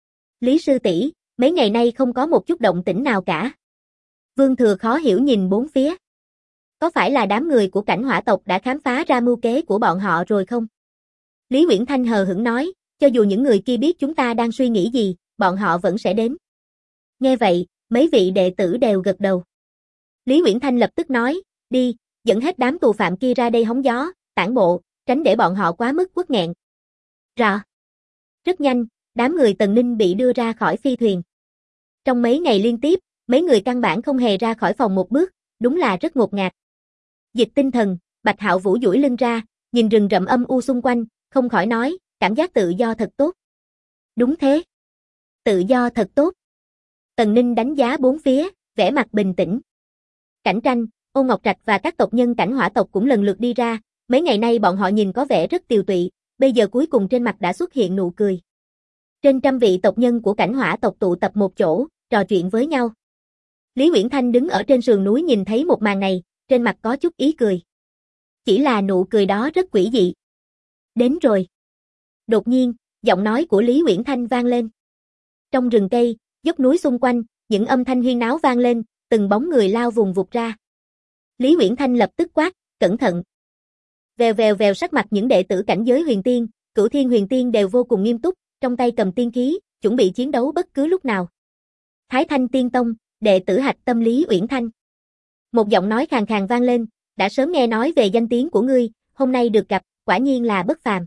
Lý sư tỷ, mấy ngày nay không có một chút động tĩnh nào cả. Vương Thừa khó hiểu nhìn bốn phía. Có phải là đám người của Cảnh Hỏa tộc đã khám phá ra mưu kế của bọn họ rồi không? Lý Uyển Thanh hờ hững nói, cho dù những người kia biết chúng ta đang suy nghĩ gì, bọn họ vẫn sẽ đến. Nghe vậy, mấy vị đệ tử đều gật đầu. Lý Uyển Thanh lập tức nói, đi, dẫn hết đám tù phạm kia ra đây hóng gió, tản bộ, tránh để bọn họ quá mức quất nghẹn. Rõ. Rất nhanh, đám người Tần Ninh bị đưa ra khỏi phi thuyền. Trong mấy ngày liên tiếp, mấy người căn bản không hề ra khỏi phòng một bước, đúng là rất ngột ngạt. Dịch Tinh Thần, Bạch Hạo Vũ duỗi lưng ra, nhìn rừng rậm âm u xung quanh, không khỏi nói, cảm giác tự do thật tốt. Đúng thế. Tự do thật tốt. Tần Ninh đánh giá bốn phía, vẻ mặt bình tĩnh. Cảnh Tranh, Ôn Ngọc Trạch và các tộc nhân Cảnh Hỏa tộc cũng lần lượt đi ra, mấy ngày nay bọn họ nhìn có vẻ rất tiều tụy, bây giờ cuối cùng trên mặt đã xuất hiện nụ cười. Trên trăm vị tộc nhân của Cảnh Hỏa tộc tụ tập một chỗ, trò chuyện với nhau. Lý Uyển Thanh đứng ở trên sườn núi nhìn thấy một màn này, trên mặt có chút ý cười. Chỉ là nụ cười đó rất quỷ dị. Đến rồi. Đột nhiên, giọng nói của Lý Uyển Thanh vang lên. Trong rừng cây, dốc núi xung quanh, những âm thanh huyên náo vang lên, từng bóng người lao vùng vụt ra. Lý Uyển Thanh lập tức quát, cẩn thận. Vèo vèo vèo, sắc mặt những đệ tử cảnh giới huyền tiên, Cửu Thiên huyền tiên đều vô cùng nghiêm túc, trong tay cầm tiên khí, chuẩn bị chiến đấu bất cứ lúc nào. Thái Thanh Tiên Tông, đệ tử hạch tâm Lý Uyển Thanh. Một giọng nói khàn khàn vang lên, đã sớm nghe nói về danh tiếng của ngươi, hôm nay được gặp, quả nhiên là bất phàm.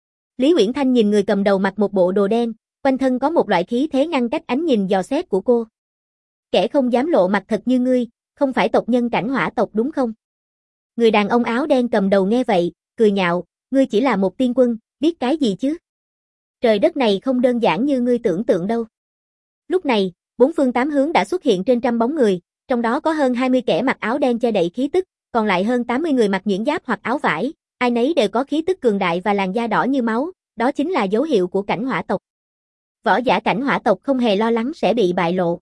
Lý Uyển Thanh nhìn người cầm đầu mặc một bộ đồ đen, quanh thân có một loại khí thế ngăn cách ánh nhìn dò xét của cô. Kẻ không dám lộ mặt thật như ngươi, không phải tộc nhân Cảnh Hỏa tộc đúng không? Người đàn ông áo đen cầm đầu nghe vậy, cười nhạo, ngươi chỉ là một tiên quân, biết cái gì chứ? Trời đất này không đơn giản như ngươi tưởng tượng đâu. Lúc này, bốn phương tám hướng đã xuất hiện trên trăm bóng người, trong đó có hơn 20 kẻ mặc áo đen che đậy khí tức, còn lại hơn 80 người mặc nhuyễn giáp hoặc áo vải, ai nấy đều có khí tức cường đại và làn da đỏ như máu, đó chính là dấu hiệu của cảnh hỏa tộc. Võ giả cảnh hỏa tộc không hề lo lắng sẽ bị bại lộ.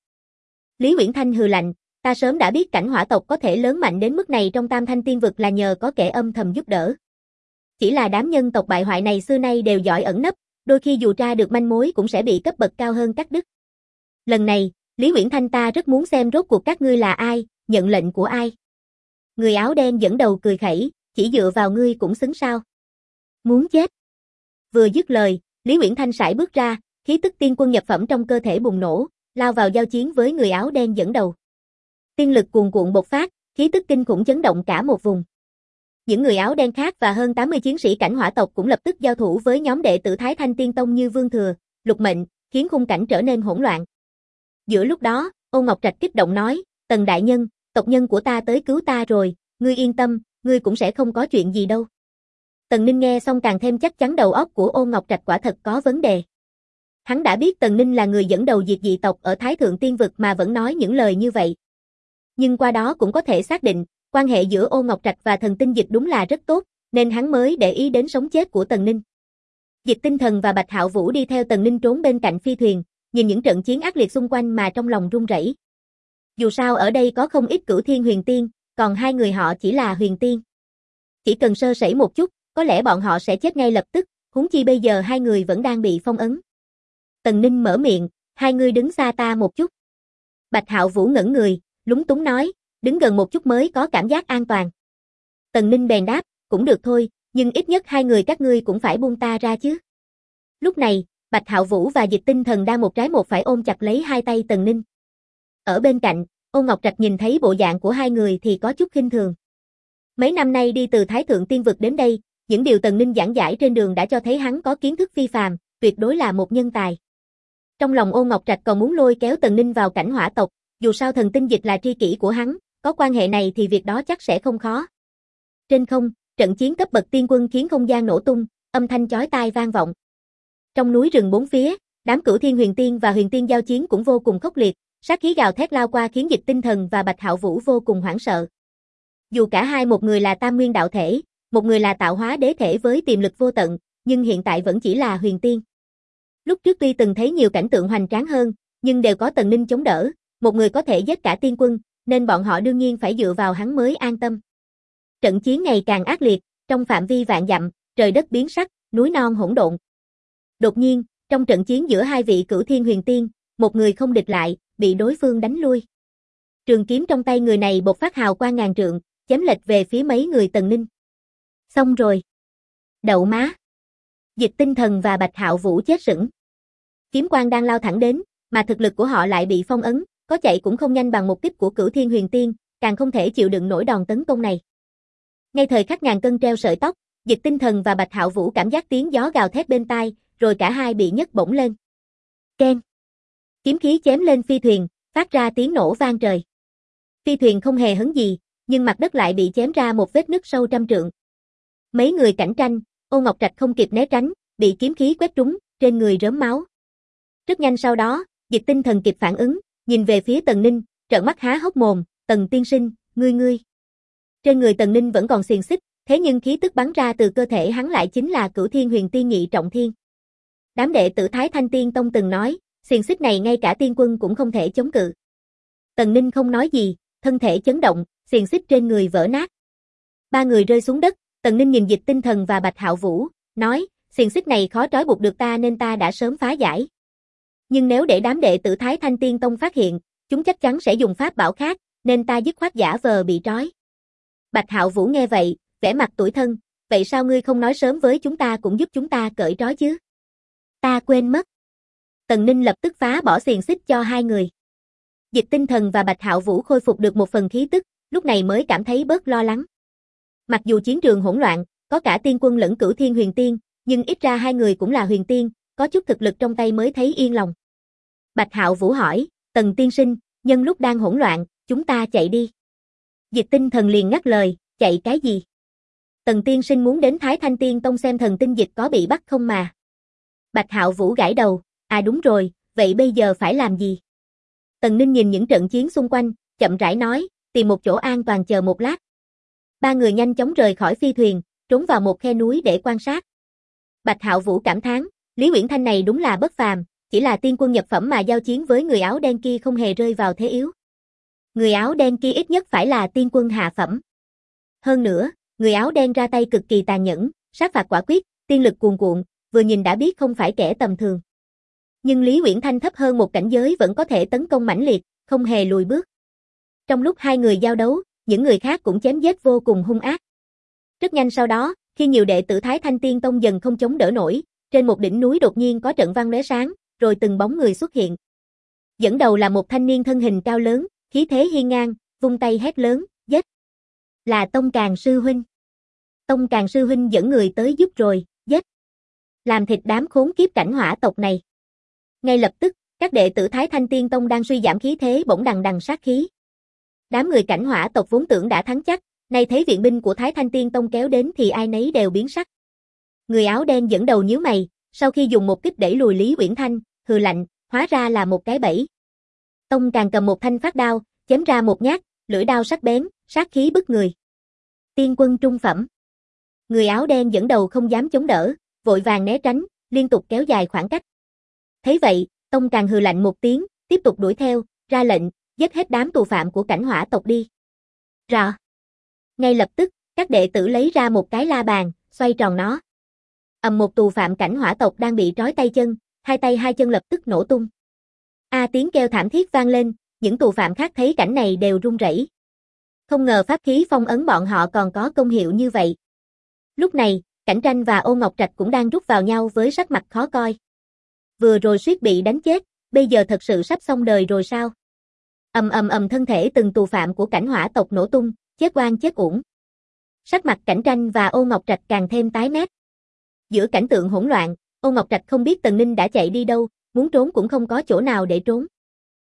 Lý Uyển Thanh hừ lạnh, ta sớm đã biết cảnh hỏa tộc có thể lớn mạnh đến mức này trong Tam Thanh Tiên Vực là nhờ có kẻ âm thầm giúp đỡ. Chỉ là đám nhân tộc bại hoại này xưa nay đều giỏi ẩn nấp, đôi khi dù tra được manh mối cũng sẽ bị cấp bậc cao hơn cắt đứt. Lần này, Lý Uyển Thanh ta rất muốn xem rốt cuộc các ngươi là ai, nhận lệnh của ai. Người áo đen dẫn đầu cười khẩy, chỉ dựa vào ngươi cũng xứng sao. Muốn chết. Vừa dứt lời, Lý Uyển Thanh sải bước ra, khí tức tiên quân nhập phẩm trong cơ thể bùng nổ, lao vào giao chiến với người áo đen dẫn đầu. Tiên lực cuồn cuộn bộc phát, khí tức kinh khủng chấn động cả một vùng. Những người áo đen khác và hơn 80 chiến sĩ cảnh hỏa tộc cũng lập tức giao thủ với nhóm đệ tử Thái Thanh Tiên Tông như Vương Thừa, Lục Mệnh, khiến khung cảnh trở nên hỗn loạn. Giữa lúc đó, Ôn Ngọc Trạch kích động nói, Tần đại nhân, tộc nhân của ta tới cứu ta rồi, ngươi yên tâm, ngươi cũng sẽ không có chuyện gì đâu. Tần Ninh nghe xong càng thêm chắc chắn đầu óc của Ôn Ngọc Trạch quả thật có vấn đề. Hắn đã biết Tần Ninh là người dẫn đầu diệt dị tộc ở Thái Thượng Tiên Vực mà vẫn nói những lời như vậy. Nhưng qua đó cũng có thể xác định, quan hệ giữa Ôn Ngọc Trạch và Thần Tinh Dịch đúng là rất tốt, nên hắn mới để ý đến sống chết của Tần Ninh. Dịch Tinh Thần và Bạch Hạo Vũ đi theo Tần Ninh trốn bên cạnh phi thuyền, nhìn những trận chiến ác liệt xung quanh mà trong lòng run rẩy. Dù sao ở đây có không ít Cửu Thiên Huyền Tiên, còn hai người họ chỉ là Huyền Tiên. Chỉ cần sơ sẩy một chút, có lẽ bọn họ sẽ chết ngay lập tức, huống chi bây giờ hai người vẫn đang bị phong ấn. Tần Ninh mở miệng, hai người đứng xa ta một chút. Bạch Hạo Vũ ngẩn người, lúng túng nói, đứng gần một chút mới có cảm giác an toàn. Tần Ninh bèn đáp, cũng được thôi, nhưng ít nhất hai người các ngươi cũng phải buông ta ra chứ. Lúc này, Bạch Hạo Vũ và Dịch Tinh Thần đang một trái một phải ôm chặt lấy hai tay Tần Ninh. Ở bên cạnh, Ôn Ngọc Trạch nhìn thấy bộ dạng của hai người thì có chút khinh thường. Mấy năm nay đi từ Thái Thượng Tiên Vực đến đây, những điều Tần Ninh giảng giải trên đường đã cho thấy hắn có kiến thức phi phàm, tuyệt đối là một nhân tài. Trong lòng Ôn Ngọc Trạch còn muốn lôi kéo Tần Ninh vào cảnh hỏa tộc, dù sao Thần Tinh Dịch là tri kỷ của hắn, có quan hệ này thì việc đó chắc sẽ không khó. Trên không, trận chiến cấp bậc tiên quân khiến không gian nổ tung, âm thanh chói tai vang vọng. Trong núi rừng bốn phía, đám Cửu Thiên Huyền Tiên và Huyền Tiên giao chiến cũng vô cùng khốc liệt, sát khí gào thét lao qua khiến Dịch Tinh Thần và Bạch Hạo Vũ vô cùng hoảng sợ. Dù cả hai một người là Tam Nguyên đạo thể, một người là tạo hóa đế thể với tiềm lực vô tận, nhưng hiện tại vẫn chỉ là Huyền Tiên. Lúc trước tuy từng thấy nhiều cảnh tượng hoành tráng hơn, nhưng đều có Tần Ninh chống đỡ, một người có thể giết cả tiên quân, nên bọn họ đương nhiên phải dựa vào hắn mới an tâm. Trận chiến ngày càng ác liệt, trong phạm vi vạn dặm, trời đất biến sắc, núi non hỗn độn. Đột nhiên, trong trận chiến giữa hai vị Cửu Thiên Huyền Tiên, một người không địch lại, bị đối phương đánh lui. Trường kiếm trong tay người này bộc phát hào quang ngàn trượng, chém lệch về phía mấy người Tần Ninh. Xong rồi. Đậu má. Dịch Tinh Thần và Bạch Hạo Vũ chết sững. Kiếm quang đang lao thẳng đến, mà thực lực của họ lại bị phong ấn, có chạy cũng không nhanh bằng một kích của Cửu Thiên Huyền Tiên, càng không thể chịu đựng nổi đòn tấn công này. Ngay thời khắc ngàn cân treo sợi tóc, Dịch Tinh Thần và Bạch Hạo Vũ cảm giác tiếng gió gào thét bên tai, rồi cả hai bị nhấc bổng lên. Keng. Kiếm khí chém lên phi thuyền, phát ra tiếng nổ vang trời. Phi thuyền không hề hấn gì, nhưng mặt đất lại bị chém ra một vết nứt sâu trăm trượng. Mấy người cạnh tranh, Ôn Ngọc Trạch không kịp né tránh, bị kiếm khí quét trúng, trên người rớm máu. Rất nhanh sau đó, Dịch Tinh Thần kịp phản ứng, nhìn về phía Tần Ninh, trợn mắt há hốc mồm, Tần tiên sinh, ngươi. Trên người Tần Ninh vẫn còn xiềng xích, thế nhưng khí tức bắn ra từ cơ thể hắn lại chính là Cửu Thiên Huyền Tiên nhị trọng thiên. Đám đệ tử Thái Thanh Tiên Tông từng nói, xiềng xích này ngay cả tiên quân cũng không thể chống cự. Tần Ninh không nói gì, thân thể chấn động, xiềng xích trên người vỡ nát. Ba người rơi xuống đất, Tần Ninh nhìn Dịch Tinh Thần và Bạch Hạo Vũ, nói, xiềng xích này khó trói buộc được ta nên ta đã sớm phá giải. Nhưng nếu để đám đệ tử Thái Thanh Tiên Tông phát hiện, chúng chắc chắn sẽ dùng pháp bảo khác, nên ta dứt khoát giả vờ bị trói. Bạch Hạo Vũ nghe vậy, vẻ mặt tủi thân, vậy sao ngươi không nói sớm với chúng ta cũng giúp chúng ta cởi trói chứ? Ta quên mất. Tần Ninh lập tức phá bỏ xiềng xích cho hai người. Dịch Tinh Thần và Bạch Hạo Vũ khôi phục được một phần khí tức, lúc này mới cảm thấy bớt lo lắng. Mặc dù chiến trường hỗn loạn, có cả tiên quân lẫn Cửu Thiên Huyền Tiên, nhưng ít ra hai người cũng là huyền tiên, có chút thực lực trong tay mới thấy yên lòng. Bạch Hạo Vũ hỏi, Tần tiên sinh, nhân lúc đang hỗn loạn, chúng ta chạy đi. Dịch Tinh Thần liền ngắt lời, chạy cái gì? Tần tiên sinh muốn đến Thái Thanh Tiên Tông xem Thần Tinh Dịch có bị bắt không mà. Bạch Hạo Vũ gãi đầu, à đúng rồi, vậy bây giờ phải làm gì? Tần Ninh nhìn những trận chiến xung quanh, chậm rãi nói, tìm một chỗ an toàn chờ một lát. Ba người nhanh chóng rời khỏi phi thuyền, trốn vào một khe núi để quan sát. Bạch Hạo Vũ cảm thán, Lý Uyển Thanh này đúng là bất phàm, chỉ là tiên quân nhập phẩm mà giao chiến với người áo đen kia không hề rơi vào thế yếu. Người áo đen kia ít nhất phải là tiên quân hạ phẩm. Hơn nữa, người áo đen ra tay cực kỳ tàn nhẫn, sát phạt quả quyết, tiên lực cuồn cuộn, vừa nhìn đã biết không phải kẻ tầm thường. Nhưng Lý Uyển Thanh thấp hơn một cảnh giới vẫn có thể tấn công mãnh liệt, không hề lùi bước. Trong lúc hai người giao đấu, những người khác cũng chém giết vô cùng hung ác. Rất nhanh sau đó, khi nhiều đệ tử Thái Thanh Tiên Tông dần không chống đỡ nổi, trên một đỉnh núi đột nhiên có trận văn lóe sáng, rồi từng bóng người xuất hiện. Dẫn đầu là một thanh niên thân hình cao lớn, khí thế hiên ngang, vung tay hét lớn, giết. Là Tông Càn sư huynh. Tông Càn sư huynh dẫn người tới giúp rồi, giết. Làm thịt đám khốn kiếp cảnh hỏa tộc này. Ngay lập tức, các đệ tử Thái Thanh Tiên Tông đang suy giảm khí thế bỗng đằng đằng sát khí. Đám người cảnh hỏa tộc vốn tưởng đã thắng chắc, nay thấy viện binh của Thái Thanh Tiên Tông kéo đến thì ai nấy đều biến sắc. Người áo đen dẫn đầu nhíu mày, sau khi dùng một kích đẩy lùi Lý Uyển Thanh, hừ lạnh, hóa ra là một cái bẫy. Tông Càn cầm một thanh phát đao, chém ra một nhát, lưỡi đao sắc bén, sát khí bức người. Tiên quân trung phẩm. Người áo đen dẫn đầu không dám chống đỡ, vội vàng né tránh, liên tục kéo dài khoảng cách. Thấy vậy, Tông Càn hừ lạnh một tiếng, tiếp tục đuổi theo, ra lệnh, giết hết đám tù phạm của cảnh hỏa tộc đi. Rọ. Ngay lập tức, các đệ tử lấy ra một cái la bàn, xoay tròn nó. Một tù phạm cảnh hỏa tộc đang bị trói tay chân, hai tay hai chân lập tức nổ tung. Tiếng kêu thảm thiết vang lên, những tù phạm khác thấy cảnh này đều run rẩy. Không ngờ pháp khí phong ấn bọn họ còn có công hiệu như vậy. Lúc này, Cảnh Tranh và Ô Ngọc Trạch cũng đang rút vào nhau với sắc mặt khó coi. Vừa rồi suýt bị đánh chết, bây giờ thật sự sắp xong đời rồi sao? Thân thể từng tù phạm của cảnh hỏa tộc nổ tung, chết oan chết uổng. Sắc mặt Cảnh Tranh và Ô Ngọc Trạch càng thêm tái mét. Giữa cảnh tượng hỗn loạn, Ô Ngọc Trạch không biết Tần Ninh đã chạy đi đâu, muốn trốn cũng không có chỗ nào để trốn.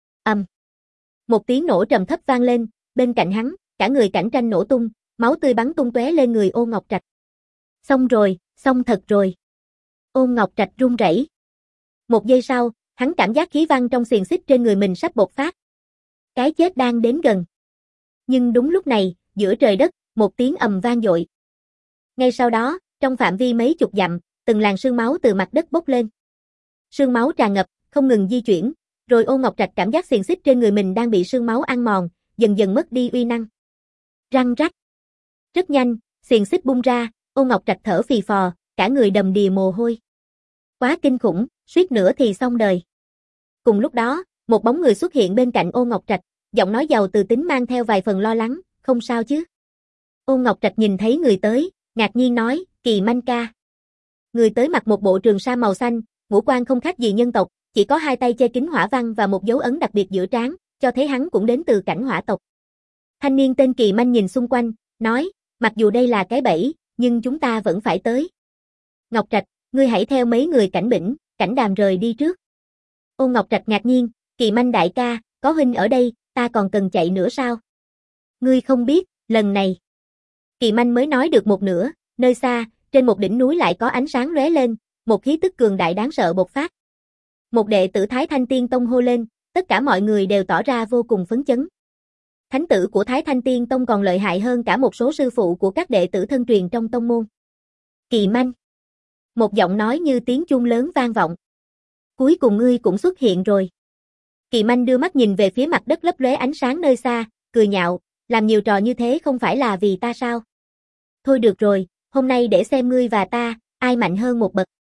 Một tiếng nổ trầm thấp vang lên, bên cạnh hắn, cả người Cảnh Tranh nổ tung, máu tươi bắn tung tóe lên người Ô Ngọc Trạch. Xong rồi, xong thật rồi. Ô Ngọc Trạch run rẩy. Một giây sau, hắn cảm giác khí văn trong xiềng xích trên người mình sắp bộc phát. Cái chết đang đến gần. Nhưng đúng lúc này, giữa trời đất, một tiếng ầm vang dội. Ngay sau đó, trong phạm vi mấy chục dặm, từng làn sương máu từ mặt đất bốc lên. Sương máu tràn ngập, không ngừng di chuyển, rồi Ô Ngọc Trạch cảm giác xiềng xích trên người mình đang bị sương máu ăn mòn, dần dần mất đi uy năng. Răng rắc. Rất nhanh, xiềng xích bung ra, Ô Ngọc Trạch thở phì phò, cả người đầm đìa mồ hôi. Quá kinh khủng, suýt nữa thì xong đời. Cùng lúc đó, một bóng người xuất hiện bên cạnh Ô Ngọc Trạch, giọng nói giàu từ tính mang theo vài phần lo lắng, không sao chứ? Ô Ngọc Trạch nhìn thấy người tới, ngạc nhiên nói, Kỳ Manh ca. Người tới mặc một bộ trường sa màu xanh, ngũ quan không khác gì nhân tộc, chỉ có hai tay che kín hỏa văn và một dấu ấn đặc biệt giữa trán, cho thấy hắn cũng đến từ cảnh hỏa tộc. Thanh niên tên Kỳ Manh nhìn xung quanh, nói, mặc dù đây là cái bẫy, nhưng chúng ta vẫn phải tới. Ngọc Trạch, ngươi hãy theo mấy người cảnh Bỉnh, cảnh Đàm rời đi trước. Ô Ngọc Trạch ngạc nhiên, Kỳ Manh đại ca, có huynh ở đây, ta còn cần chạy nữa sao? Ngươi không biết, lần này. Kỳ Manh mới nói được một nửa, nơi xa, trên một đỉnh núi lại có ánh sáng lóe lên, một khí tức cường đại đáng sợ bộc phát. Một đệ tử Thái Thanh Tiên Tông hô lên, tất cả mọi người đều tỏ ra vô cùng phấn chấn. Thánh tử của Thái Thanh Tiên Tông còn lợi hại hơn cả một số sư phụ của các đệ tử thân truyền trong tông môn. Kỳ Manh. Một giọng nói như tiếng chuông lớn vang vọng. Cuối cùng ngươi cũng xuất hiện rồi. Kỳ Manh đưa mắt nhìn về phía mặt đất lấp lóe ánh sáng nơi xa, cười nhạo, làm nhiều trò như thế không phải là vì ta sao? Thôi được rồi, hôm nay để xem ngươi và ta, ai mạnh hơn một bậc.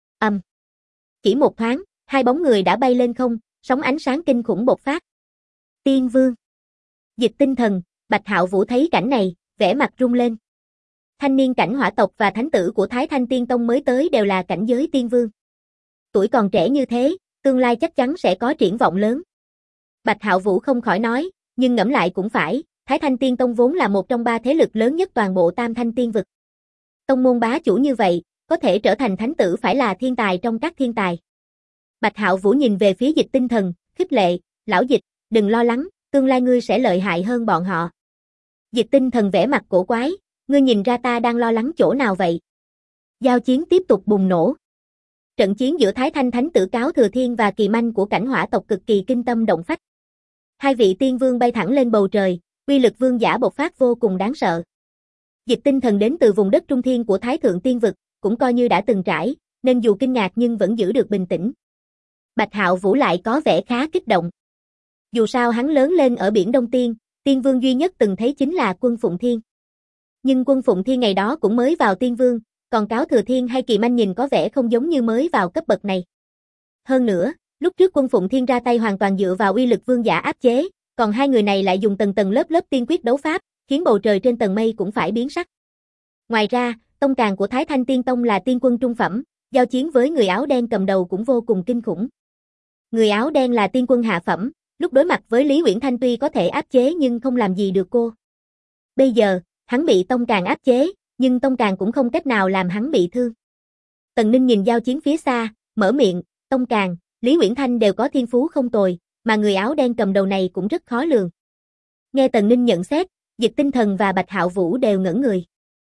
Chỉ một thoáng, hai bóng người đã bay lên không, sóng ánh sáng kinh khủng bộc phát. Tiên Vương. Dịch Tinh Thần, Bạch Hạo Vũ thấy cảnh này, vẻ mặt rung lên. Thanh niên cảnh hỏa tộc và thánh tử của Thái Thanh Tiên Tông mới tới đều là cảnh giới tiên vương. Tuổi còn trẻ như thế, tương lai chắc chắn sẽ có triển vọng lớn. Bạch Hạo Vũ không khỏi nói, nhưng ngẫm lại cũng phải, Thái Thanh Tiên Tông vốn là một trong ba thế lực lớn nhất toàn bộ Tam Thanh Tiên vực. Tông môn bá chủ như vậy, có thể trở thành thánh tử phải là thiên tài trong các thiên tài. Bạch Hạo Vũ nhìn về phía Dịch Tinh Thần, khích lệ, lão Dịch, đừng lo lắng, tương lai ngươi sẽ lợi hại hơn bọn họ. Dịch Tinh Thần vẻ mặt cổ quái, ngươi nhìn ra ta đang lo lắng chỗ nào vậy? Giao chiến tiếp tục bùng nổ. Trận chiến giữa Thái Thanh Thánh tử Cáo Thừa Thiên và Kỳ Manh của cảnh hỏa tộc cực kỳ kinh tâm động phách. Hai vị tiên vương bay thẳng lên bầu trời, uy lực vương giả bộc phát vô cùng đáng sợ. Dịch Tinh Thần đến từ vùng đất trung thiên của Thái Thượng Tiên Vực, cũng coi như đã từng trải, nên dù kinh ngạc nhưng vẫn giữ được bình tĩnh. Bạch Hạo Vũ lại có vẻ khá kích động. Dù sao hắn lớn lên ở biển Đông Tiên, Tiên Vương duy nhất từng thấy chính là Quân Phụng Thiên. Nhưng Quân Phụng Thiên ngày đó cũng mới vào Tiên Vương, còn Cáo Thừa Thiên hay Kỳ Manh nhìn có vẻ không giống như mới vào cấp bậc này. Hơn nữa, lúc trước Quân Phụng Thiên ra tay hoàn toàn dựa vào uy lực vương giả áp chế, còn hai người này lại dùng tầng tầng lớp lớp tiên quyết đấu pháp, khiến bầu trời trên tầng mây cũng phải biến sắc. Ngoài ra, tông càn của Thái Thanh Tiên Tông là tiên quân trung phẩm, giao chiến với người áo đen cầm đầu cũng vô cùng kinh khủng. Người áo đen là tiên quân hạ phẩm, lúc đối mặt với Lý Uyển Thanh tuy có thể áp chế nhưng không làm gì được cô. Bây giờ, hắn bị tông càn áp chế, nhưng tông càn cũng không cách nào làm hắn bị thương. Tần Ninh nhìn giao chiến phía xa, mở miệng, tông càn, Lý Uyển Thanh đều có thiên phú không tồi, mà người áo đen cầm đầu này cũng rất khó lường. Nghe Tần Ninh nhận xét, Dịch Tinh Thần và Bạch Hạo Vũ đều ngẩn người.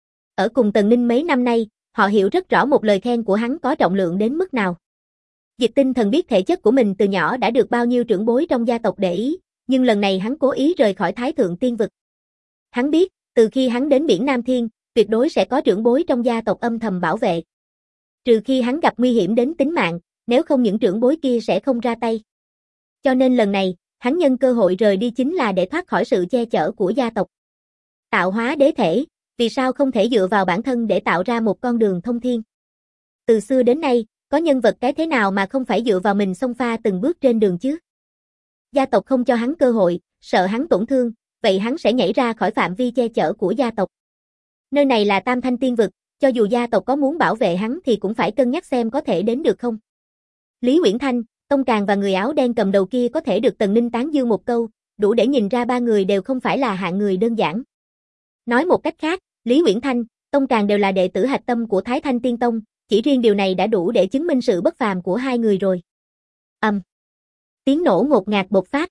Ở cùng Tần Ninh mấy năm nay, họ hiểu rất rõ một lời khen của hắn có trọng lượng đến mức nào. Dịch Tinh Thần biết thể chất của mình từ nhỏ đã được bao nhiêu trưởng bối trong gia tộc để ý, nhưng lần này hắn cố ý rời khỏi Thái Thượng Tiên Vực. Hắn biết, từ khi hắn đến biển Nam Thiên, tuyệt đối sẽ có trưởng bối trong gia tộc âm thầm bảo vệ. Trừ khi hắn gặp nguy hiểm đến tính mạng, nếu không những trưởng bối kia sẽ không ra tay. Cho nên lần này, hắn nhân cơ hội rời đi chính là để thoát khỏi sự che chở của gia tộc. Tạo hóa đế thể, vì sao không thể dựa vào bản thân để tạo ra một con đường thông thiên? Từ xưa đến nay, có nhân vật cái thế nào mà không phải dựa vào mình xông pha từng bước trên đường chứ? Gia tộc không cho hắn cơ hội, sợ hắn tổn thương, vậy hắn sẽ nhảy ra khỏi phạm vi che chở của gia tộc. Nơi này là Tam Thanh Tiên Vực, cho dù gia tộc có muốn bảo vệ hắn thì cũng phải cân nhắc xem có thể đến được không. Lý Uyển Thanh, tông càn và người áo đen cầm đầu kia có thể được Tần Ninh tán dương một câu, đủ để nhìn ra ba người đều không phải là hạng người đơn giản. Nói một cách khác, Lý Uyển Thanh, tông càn đều là đệ tử hạch tâm của Thái Thanh Tiên Tông, chỉ riêng điều này đã đủ để chứng minh sự bất phàm của hai người rồi. Tiếng nổ ngột ngạt bộc phát.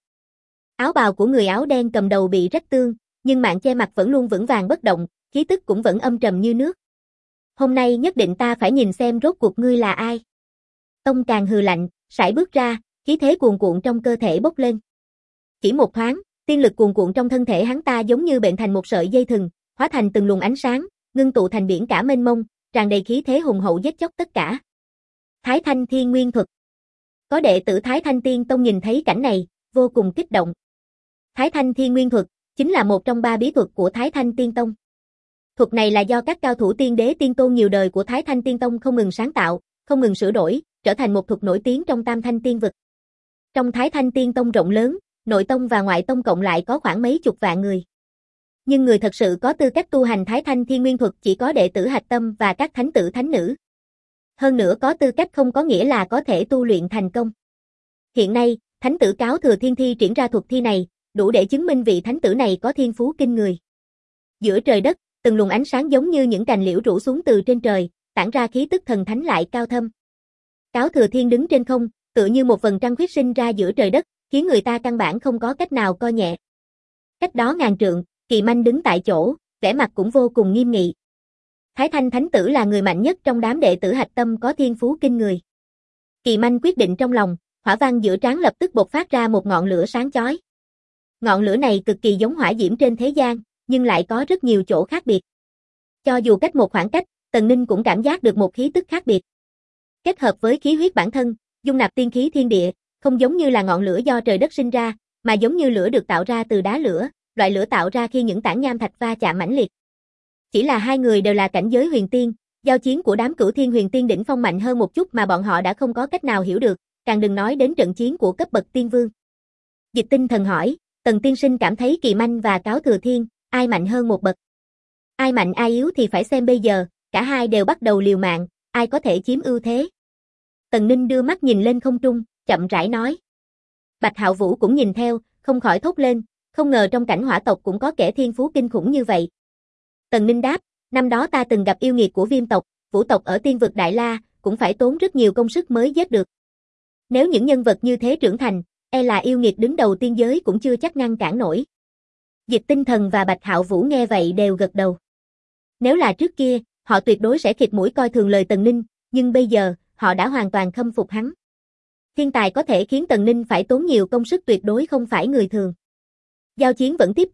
Áo bào của người áo đen cầm đầu bị rách tương, nhưng mạng che mặt vẫn luôn vững vàng bất động, khí tức cũng vẫn âm trầm như nước. Hôm nay nhất định ta phải nhìn xem rốt cuộc ngươi là ai. Tông càn hừ lạnh, sải bước ra, khí thế cuồn cuộn trong cơ thể bốc lên. Chỉ một thoáng, tiên lực cuồn cuộn trong thân thể hắn ta giống như bệnh thành một sợi dây thừng, hóa thành từng luồng ánh sáng, ngưng tụ thành biển cả mênh mông, tràn đầy khí thế hùng hậu giết chóc tất cả. Thái Thanh Thiên Nguyên Thuật. Có đệ tử Thái Thanh Tiên Tông nhìn thấy cảnh này, vô cùng kích động. Thái Thanh Thiên Nguyên Thuật chính là một trong ba bí thuật của Thái Thanh Tiên Tông. Thuật này là do các cao thủ tiên đế tiên tôn nhiều đời của Thái Thanh Tiên Tông không ngừng sáng tạo, không ngừng sửa đổi, trở thành một thuật nổi tiếng trong Tam Thanh Tiên Vực. Trong Thái Thanh Tiên Tông rộng lớn, nội tông và ngoại tông cộng lại có khoảng mấy chục vạn người. Nhưng người thật sự có tư cách tu hành Thái Thanh Thiên Nguyên Thuật chỉ có đệ tử hạch tâm và các thánh tử thánh nữ. Hơn nữa có tư cách không có nghĩa là có thể tu luyện thành công. Hiện nay, thánh tử Cáo Thừa Thiên thi triển ra thuật thi này, đủ để chứng minh vị thánh tử này có thiên phú kinh người. Giữa trời đất, từng luồng ánh sáng giống như những cành liễu rủ xuống từ trên trời, tản ra khí tức thần thánh lại cao thâm. Cáo Thừa Thiên đứng trên không, tựa như một vầng trăng khuyết sinh ra giữa trời đất, khiến người ta căn bản không có cách nào coi nhẹ. Cách đó ngàn trượng, Kỳ Manh đứng tại chỗ, vẻ mặt cũng vô cùng nghiêm nghị. Thái Thanh Thánh Tử là người mạnh nhất trong đám đệ tử hạch tâm có thiên phú kinh người. Kỳ Manh quyết định trong lòng, hỏa văn giữa trán lập tức bộc phát ra một ngọn lửa sáng chói. Ngọn lửa này cực kỳ giống hỏa diễm trên thế gian, nhưng lại có rất nhiều chỗ khác biệt. Cho dù cách một khoảng cách, Tần Ninh cũng cảm giác được một khí tức khác biệt. Kết hợp với khí huyết bản thân, dung nạp tiên khí thiên địa, không giống như là ngọn lửa do trời đất sinh ra, mà giống như lửa được tạo ra từ đá lửa, loại lửa tạo ra khi những tảng nham thạch va chạm mãnh liệt. Chỉ là hai người đều là cảnh giới huyền tiên, giao chiến của đám Cửu Thiên huyền tiên đỉnh phong mạnh hơn một chút mà bọn họ đã không có cách nào hiểu được, càng đừng nói đến trận chiến của cấp bậc tiên vương. Dịch Tinh Thần hỏi, Tần tiên sinh cảm thấy Kỳ Manh và Cáo Thừa Thiên, ai mạnh hơn một bậc? Ai mạnh ai yếu thì phải xem bây giờ, cả hai đều bắt đầu liều mạng, ai có thể chiếm ưu thế? Tần Ninh đưa mắt nhìn lên không trung, chậm rãi nói. Bạch Hạo Vũ cũng nhìn theo, không khỏi thốt lên, không ngờ trong cảnh hỏa tộc cũng có kẻ thiên phú kinh khủng như vậy. Tần Ninh đáp, năm đó ta từng gặp yêu nghiệt của Viêm tộc, Vũ tộc ở Tiên vực Đại La, cũng phải tốn rất nhiều công sức mới giết được. Nếu những nhân vật như thế trưởng thành, e là yêu nghiệt đứng đầu tiên giới cũng chưa chắc ngăn cản nổi. Dịch Tinh Thần và Bạch Hạo Vũ nghe vậy đều gật đầu. Nếu là trước kia, họ tuyệt đối sẽ khịt mũi coi thường lời Tần Ninh, nhưng bây giờ, họ đã hoàn toàn khâm phục hắn. Thiên tài có thể khiến Tần Ninh phải tốn nhiều công sức tuyệt đối không phải người thường. Giao chiến vẫn tiếp tục,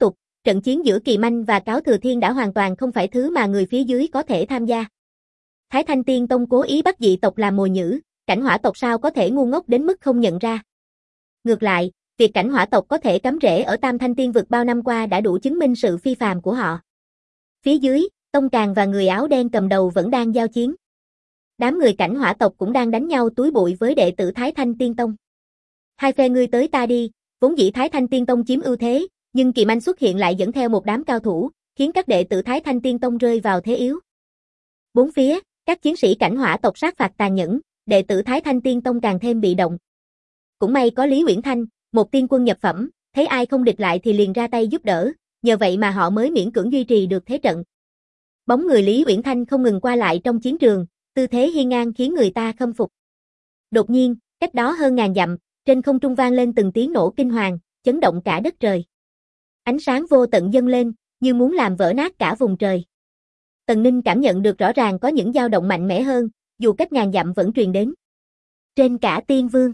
trận chiến giữa Kỳ Manh và Cáo Thừa Thiên đã hoàn toàn không phải thứ mà người phía dưới có thể tham gia. Thái Thanh Tiên Tông cố ý bắt dị tộc làm mồi nhử, cảnh hỏa tộc sao có thể ngu ngốc đến mức không nhận ra. Ngược lại, việc cảnh hỏa tộc có thể cắm rễ ở Tam Thanh Tiên vực bao năm qua đã đủ chứng minh sự phi phàm của họ. Phía dưới, Tông Càn và người áo đen cầm đầu vẫn đang giao chiến. Đám người cảnh hỏa tộc cũng đang đánh nhau túi bụi với đệ tử Thái Thanh Tiên Tông. Hai phe ngươi tới ta đi, vốn dĩ Thái Thanh Tiên Tông chiếm ưu thế, nhưng Kỳ Manh xuất hiện lại dẫn theo một đám cao thủ, khiến các đệ tử Thái Thanh Tiên Tông rơi vào thế yếu. Bốn phía, các chiến sĩ cảnh hỏa tộc sát phạt tàn nhẫn, đệ tử Thái Thanh Tiên Tông càng thêm bị động. Cũng may có Lý Uyển Thanh, một tiên quân nhập phẩm, thấy ai không địch lại thì liền ra tay giúp đỡ, nhờ vậy mà họ mới miễn cưỡng duy trì được thế trận. Bóng người Lý Uyển Thanh không ngừng qua lại trong chiến trường, tư thế hiên ngang khiến người ta khâm phục. Đột nhiên, cách đó hơn ngàn dặm, trên không trung vang lên từng tiếng nổ kinh hoàng, chấn động cả đất trời. Ánh sáng vô tận dâng lên, như muốn làm vỡ nát cả vùng trời. Tần Ninh cảm nhận được rõ ràng có những dao động mạnh mẽ hơn, dù cách ngàn dặm vẫn truyền đến. Trên cả Tiên Vương.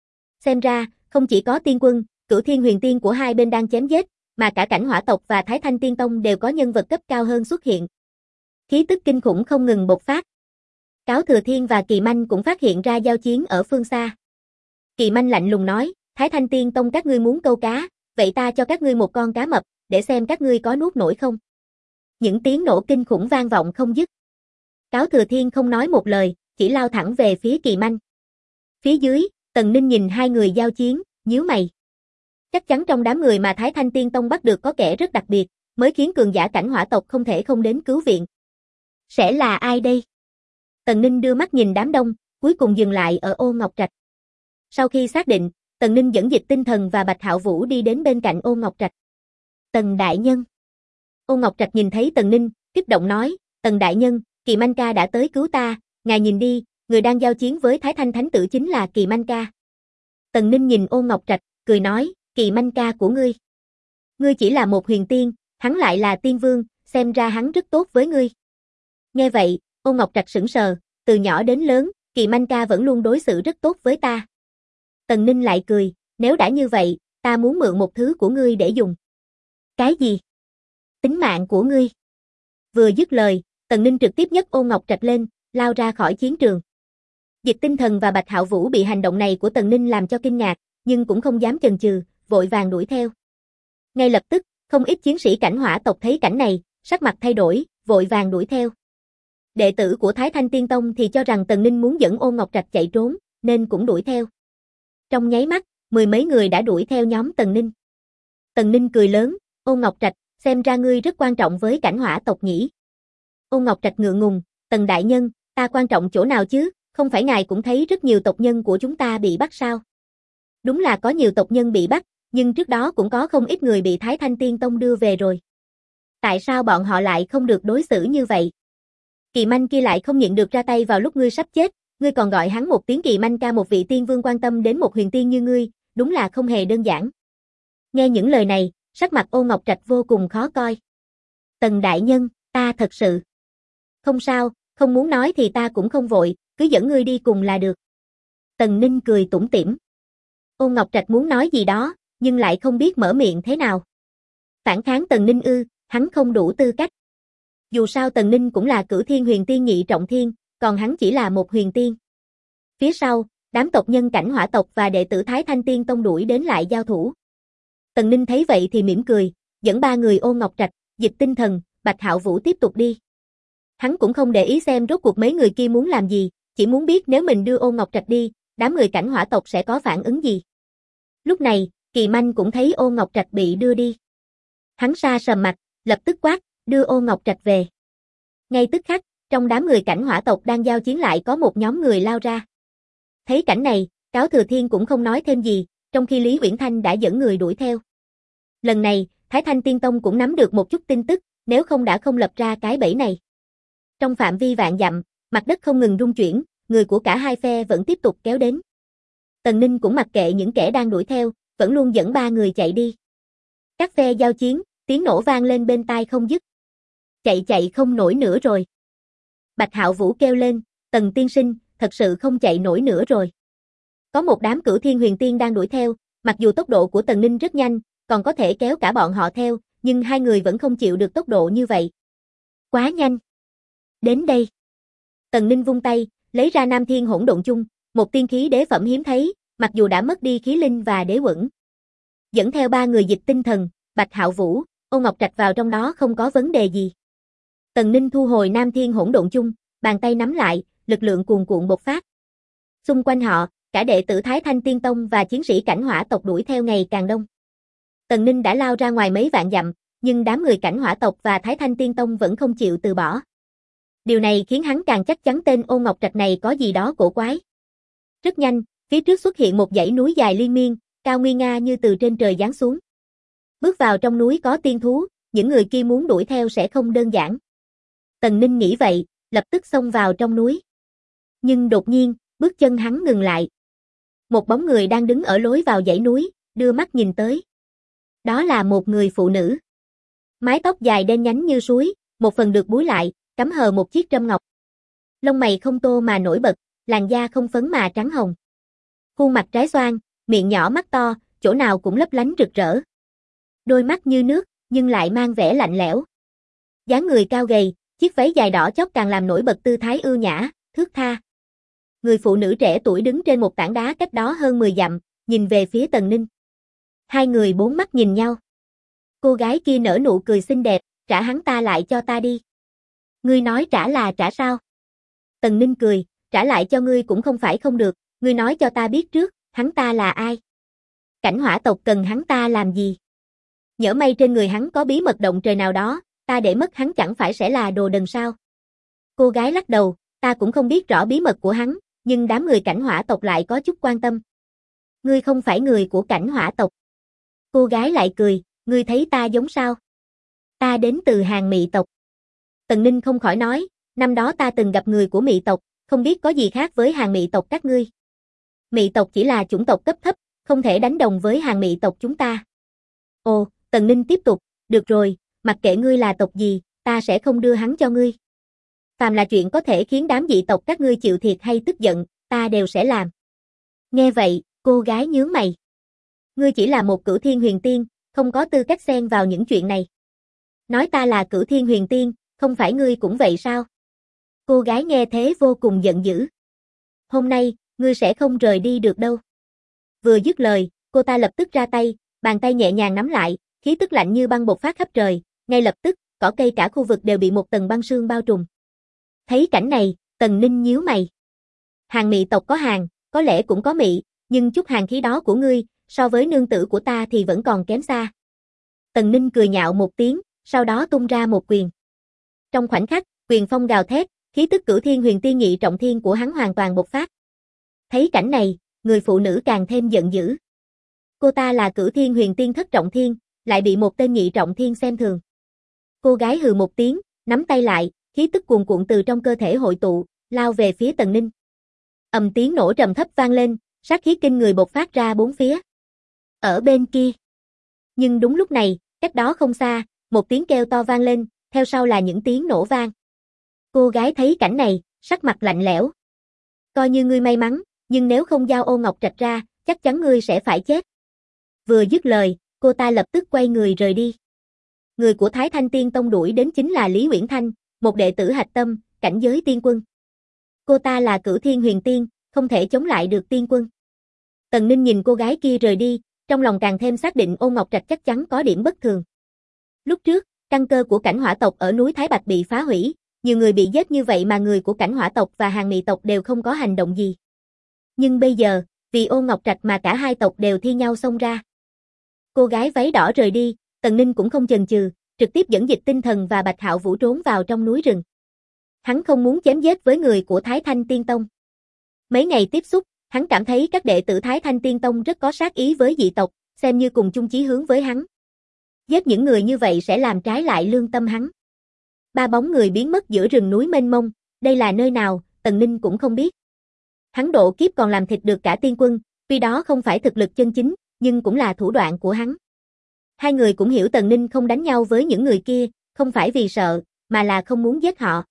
Xem ra, không chỉ có tiên quân, Cửu Thiên Huyền Tiên của hai bên đang chém giết, mà cả cảnh hỏa tộc và Thái Thanh Tiên Tông đều có nhân vật cấp cao hơn xuất hiện. Khí tức kinh khủng không ngừng bộc phát. Cáo Thừa Thiên và Kỳ Manh cũng phát hiện ra giao chiến ở phương xa. Kỳ Manh lạnh lùng nói, Thái Thanh Tiên Tông các ngươi muốn câu cá, vậy ta cho các ngươi một con cá mập, để xem các ngươi có nuốt nổi không. Những tiếng nổ kinh khủng vang vọng không dứt. Cáo Thừa Thiên không nói một lời, chỉ lao thẳng về phía Kỳ Manh. Phía dưới, Tần Ninh nhìn hai người giao chiến, nhíu mày. Chắc chắn trong đám người mà Thái Thanh Tiên Tông bắt được có kẻ rất đặc biệt, mới khiến cường giả cảnh hỏa tộc không thể không đến cứu viện. Sẽ là ai đây? Tần Ninh đưa mắt nhìn đám đông, cuối cùng dừng lại ở Ô Ngọc Trạch. Sau khi xác định, Tần Ninh dẫn Dịch Tinh Thần và Bạch Hạo Vũ đi đến bên cạnh Ô Ngọc Trạch. Tần đại nhân. Ô Ngọc Trạch nhìn thấy Tần Ninh, kích động nói, Tần đại nhân, Kỳ Manh ca đã tới cứu ta, ngài nhìn đi, người đang giao chiến với Thái Thanh Thánh Tử chính là Kỳ Manh ca. Tần Ninh nhìn Ô Ngọc Trạch, cười nói, Kỳ Manh ca của ngươi. Ngươi chỉ là một huyền tiên, hắn lại là tiên vương, xem ra hắn rất tốt với ngươi. Nghe vậy, Ô Ngọc Trạch sững sờ, từ nhỏ đến lớn, Kỳ Manh ca vẫn luôn đối xử rất tốt với ta. Tần Ninh lại cười, nếu đã như vậy, ta muốn mượn một thứ của ngươi để dùng. Cái gì? Tính mạng của ngươi. Vừa dứt lời, Tần Ninh trực tiếp nhấc Ô Ngọc Trạch lên, lao ra khỏi chiến trường. Dịch Tinh Thần và Bạch Hạo Vũ bị hành động này của Tần Ninh làm cho kinh ngạc, nhưng cũng không dám chần chừ, vội vàng đuổi theo. Ngay lập tức, không ít chiến sĩ cảnh hỏa tộc thấy cảnh này, sắc mặt thay đổi, vội vàng đuổi theo. Đệ tử của Thái Thanh Tiên Tông thì cho rằng Tần Ninh muốn dẫn Ô Ngọc Trạch chạy trốn, nên cũng đuổi theo. Trong nháy mắt, mười mấy người đã đuổi theo nhóm Tần Ninh. Tần Ninh cười lớn, Ô Ngọc Trạch, xem ra ngươi rất quan trọng với cảnh hỏa tộc nhỉ. Ô Ngọc Trạch ngượng ngùng, Tần đại nhân, ta quan trọng chỗ nào chứ, không phải ngài cũng thấy rất nhiều tộc nhân của chúng ta bị bắt sao? Đúng là có nhiều tộc nhân bị bắt, nhưng trước đó cũng có không ít người bị Thái Thanh Tiên Tông đưa về rồi. Tại sao bọn họ lại không được đối xử như vậy? Kỳ Manh kia lại không nhịn được ra tay vào lúc ngươi sắp chết, ngươi còn gọi hắn một tiếng Kỳ Manh ca, một vị tiên vương quan tâm đến một huyền tiên như ngươi, đúng là không hề đơn giản. Nghe những lời này, sắc mặt Ô Ngọc Trạch vô cùng khó coi. Tần đại nhân, ta thật sự. Không sao, không muốn nói thì ta cũng không vội, cứ dẫn ngươi đi cùng là được. Tần Ninh cười tủm tỉm. Ô Ngọc Trạch muốn nói gì đó, nhưng lại không biết mở miệng thế nào. Phản kháng Tần Ninh ư, hắn không đủ tư cách. Dù sao Tần Ninh cũng là Cửu Thiên Huyền Tiên nhị trọng thiên, còn hắn chỉ là một huyền tiên. Phía sau, đám tộc nhân cảnh hỏa tộc và đệ tử Thái Thanh Tiên Tông đuổi đến lại giao thủ. Tần Ninh thấy vậy thì mỉm cười, dẫn ba người Ô Ngọc Trạch, Dịch Tinh Thần, Bạch Hạo Vũ tiếp tục đi. Hắn cũng không để ý xem rốt cuộc mấy người kia muốn làm gì, chỉ muốn biết nếu mình đưa Ô Ngọc Trạch đi, đám người cảnh hỏa tộc sẽ có phản ứng gì. Lúc này, Kỳ Manh cũng thấy Ô Ngọc Trạch bị đưa đi. Hắn sa sầm mặt, lập tức quát, đưa Ô Ngọc Trạch về. Ngay tức khắc, trong đám người cảnh hỏa tộc đang giao chiến lại có một nhóm người lao ra. Thấy cảnh này, Cáo Thừa Thiên cũng không nói thêm gì, trong khi Lý Uyển Thanh đã dẫn người đuổi theo. Lần này, Thái Thanh Tiên Tông cũng nắm được một chút tin tức, nếu không đã không lập ra cái bẫy này. Trong phạm vi vạn dặm, mặt đất không ngừng rung chuyển, người của cả hai phe vẫn tiếp tục kéo đến. Tần Ninh cũng mặc kệ những kẻ đang đuổi theo, vẫn luôn dẫn ba người chạy đi. Các phe giao chiến, tiếng nổ vang lên bên tai không dứt. Chạy không nổi nữa rồi. Bạch Hạo Vũ kêu lên, Tần tiên sinh, thật sự không chạy nổi nữa rồi. Có một đám Cửu Thiên Huyền Tiên đang đuổi theo, mặc dù tốc độ của Tần Ninh rất nhanh, còn có thể kéo cả bọn họ theo, nhưng hai người vẫn không chịu được tốc độ như vậy. Quá nhanh. Đến đây. Tần Ninh vung tay, lấy ra Nam Thiên Hỗn Độn Chung, một tiên khí đế phẩm hiếm thấy, mặc dù đã mất đi khí linh và đế quẩn. Dẫn theo ba người dịch tinh thần, Bạch Hạo Vũ, Ôn Ngọc Trạch vào trong đó không có vấn đề gì. Tần Ninh thu hồi Nam Thiên Hỗn Độn Chung, bàn tay nắm lại, lực lượng cuồn cuộn bộc phát. Xung quanh họ, cả đệ tử Thái Thanh Tiên Tông và chiến sĩ cảnh hỏa tộc đuổi theo ngày càng đông. Tần Ninh đã lao ra ngoài mấy vạn dặm, nhưng đám người cảnh hỏa tộc và Thái Thanh Tiên Tông vẫn không chịu từ bỏ. Điều này khiến hắn càng chắc chắn tên Ôn Ngọc Trạch này có gì đó cổ quái. Rất nhanh, phía trước xuất hiện một dãy núi dài liên miên, cao nguy nga như từ trên trời giáng xuống. Bước vào trong núi có tiên thú, những người kia muốn đuổi theo sẽ không đơn giản. Tần Ninh nghĩ vậy, lập tức xông vào trong núi. Nhưng đột nhiên, bước chân hắn ngừng lại. Một bóng người đang đứng ở lối vào dãy núi, đưa mắt nhìn tới. Đó là một người phụ nữ. Mái tóc dài đen nhánh như suối, một phần được búi lại, cắm hờ một chiếc trâm ngọc. Lông mày không tô mà nổi bật, làn da không phấn mà trắng hồng. Khuôn mặt trái xoan, miệng nhỏ mắt to, chỗ nào cũng lấp lánh rực rỡ. Đôi mắt như nước, nhưng lại mang vẻ lạnh lẽo. Dáng người cao gầy, chiếc váy dài đỏ chót càng làm nổi bật tư thái ưu nhã, thướt tha. Người phụ nữ trẻ tuổi đứng trên một tảng đá cách đó hơn 10 dặm, nhìn về phía Tần Ninh. Hai người bốn mắt nhìn nhau. Cô gái kia nở nụ cười xinh đẹp, trả hắn ta lại cho ta đi. Ngươi nói trả là trả sao? Tần Ninh cười, trả lại cho ngươi cũng không phải không được, ngươi nói cho ta biết trước, hắn ta là ai? Cảnh hỏa tộc cần hắn ta làm gì? Nhỡ may trên người hắn có bí mật động trời nào đó, ta để mất hắn chẳng phải sẽ là đồ đần sao? Cô gái lắc đầu, ta cũng không biết rõ bí mật của hắn, nhưng đám người cảnh hỏa tộc lại có chút quan tâm. Ngươi không phải người của cảnh hỏa tộc. Cô gái lại cười, ngươi thấy ta giống sao? Ta đến từ Hàn Mị tộc. Tần Ninh không khỏi nói, năm đó ta từng gặp người của Mị tộc, không biết có gì khác với Hàn Mị tộc các ngươi. Mị tộc chỉ là chủng tộc cấp thấp, không thể đánh đồng với Hàn Mị tộc chúng ta. Ồ, Tần Ninh tiếp tục, được rồi, mặc kệ ngươi là tộc gì, ta sẽ không đưa hắn cho ngươi. Phàm là chuyện có thể khiến đám dị tộc các ngươi chịu thiệt hay tức giận, ta đều sẽ làm. Nghe vậy, cô gái nhướng mày. Ngươi chỉ là một Cửu Thiên Huyền Tiên, không có tư cách xen vào những chuyện này. Nói ta là Cửu Thiên Huyền Tiên, không phải ngươi cũng vậy sao? Cô gái nghe thế vô cùng giận dữ. Hôm nay, ngươi sẽ không rời đi được đâu. Vừa dứt lời, cô ta lập tức ra tay, bàn tay nhẹ nhàng nắm lại, khí tức lạnh như băng bộc phát khắp trời, ngay lập tức, cỏ cây cả khu vực đều bị một tầng băng sương bao trùm. Thấy cảnh này, Tần Ninh nhíu mày. Hàn Mị tộc có hàn, có lẽ cũng có mị, nhưng chút hàn khí đó của ngươi, so với nương tử của ta thì vẫn còn kém xa. Tần Ninh cười nhạo một tiếng, sau đó tung ra một quyền. Trong khoảnh khắc, quyền phong gào thét, khí tức Cửu Thiên Huyền Tiên nhị trọng thiên của hắn hoàn toàn bộc phát. Thấy cảnh này, người phụ nữ càng thêm giận dữ. Cô ta là Cửu Thiên Huyền Tiên thất trọng thiên, lại bị một tên nhị trọng thiên xem thường. Cô gái hừ một tiếng, nắm tay lại, khí tức cuồn cuộn từ trong cơ thể hội tụ, lao về phía Tần Ninh. Ầm tiếng nổ trầm thấp vang lên, sát khí kinh người bộc phát ra bốn phía. Ở bên kia. Nhưng đúng lúc này, cách đó không xa, một tiếng kêu to vang lên, theo sau là những tiếng nổ vang. Cô gái thấy cảnh này, sắc mặt lạnh lẽo. Coi như ngươi may mắn, nhưng nếu không giao Ôn Ngọc Trạch ra, chắc chắn ngươi sẽ phải chết. Vừa dứt lời, cô ta lập tức quay người rời đi. Người của Thái Thanh Tiên Tông đuổi đến chính là Lý Uyển Thanh, một đệ tử hạch tâm, cảnh giới tiên quân. Cô ta là Cửu Thiên Huyền Tiên, không thể chống lại được tiên quân. Tần Ninh nhìn cô gái kia rời đi, trong lòng càng thêm xác định Ôn Ngọc Trạch chắc chắn có điểm bất thường. Lúc trước, căn cơ của cảnh hỏa tộc ở núi Thái Bạch bị phá hủy, nhiều người bị giết như vậy mà người của cảnh hỏa tộc và Hàn Mị tộc đều không có hành động gì. Nhưng bây giờ, vì Ôn Ngọc Trạch mà cả hai tộc đều thi nhau xông ra. Cô gái váy đỏ rời đi, Tần Ninh cũng không chần chừ, trực tiếp dẫn Dịch Tinh Thần và Bạch Hạo Vũ trốn vào trong núi rừng. Hắn không muốn chém giết với người của Thái Thanh Tiên Tông. Mấy ngày tiếp xúc, hắn cảm thấy các đệ tử Thái Thanh Tiên Tông rất có sát ý với dị tộc, xem như cùng chung chí hướng với hắn. Giết những người như vậy sẽ làm trái lại lương tâm hắn. Ba bóng người biến mất giữa rừng núi mênh mông, đây là nơi nào, Tần Ninh cũng không biết. Hắn độ kiếp còn làm thịt được cả tiên quân, tuy đó không phải thực lực chân chính, nhưng cũng là thủ đoạn của hắn. Hai người cũng hiểu Tần Ninh không đánh nhau với những người kia, không phải vì sợ, mà là không muốn giết họ.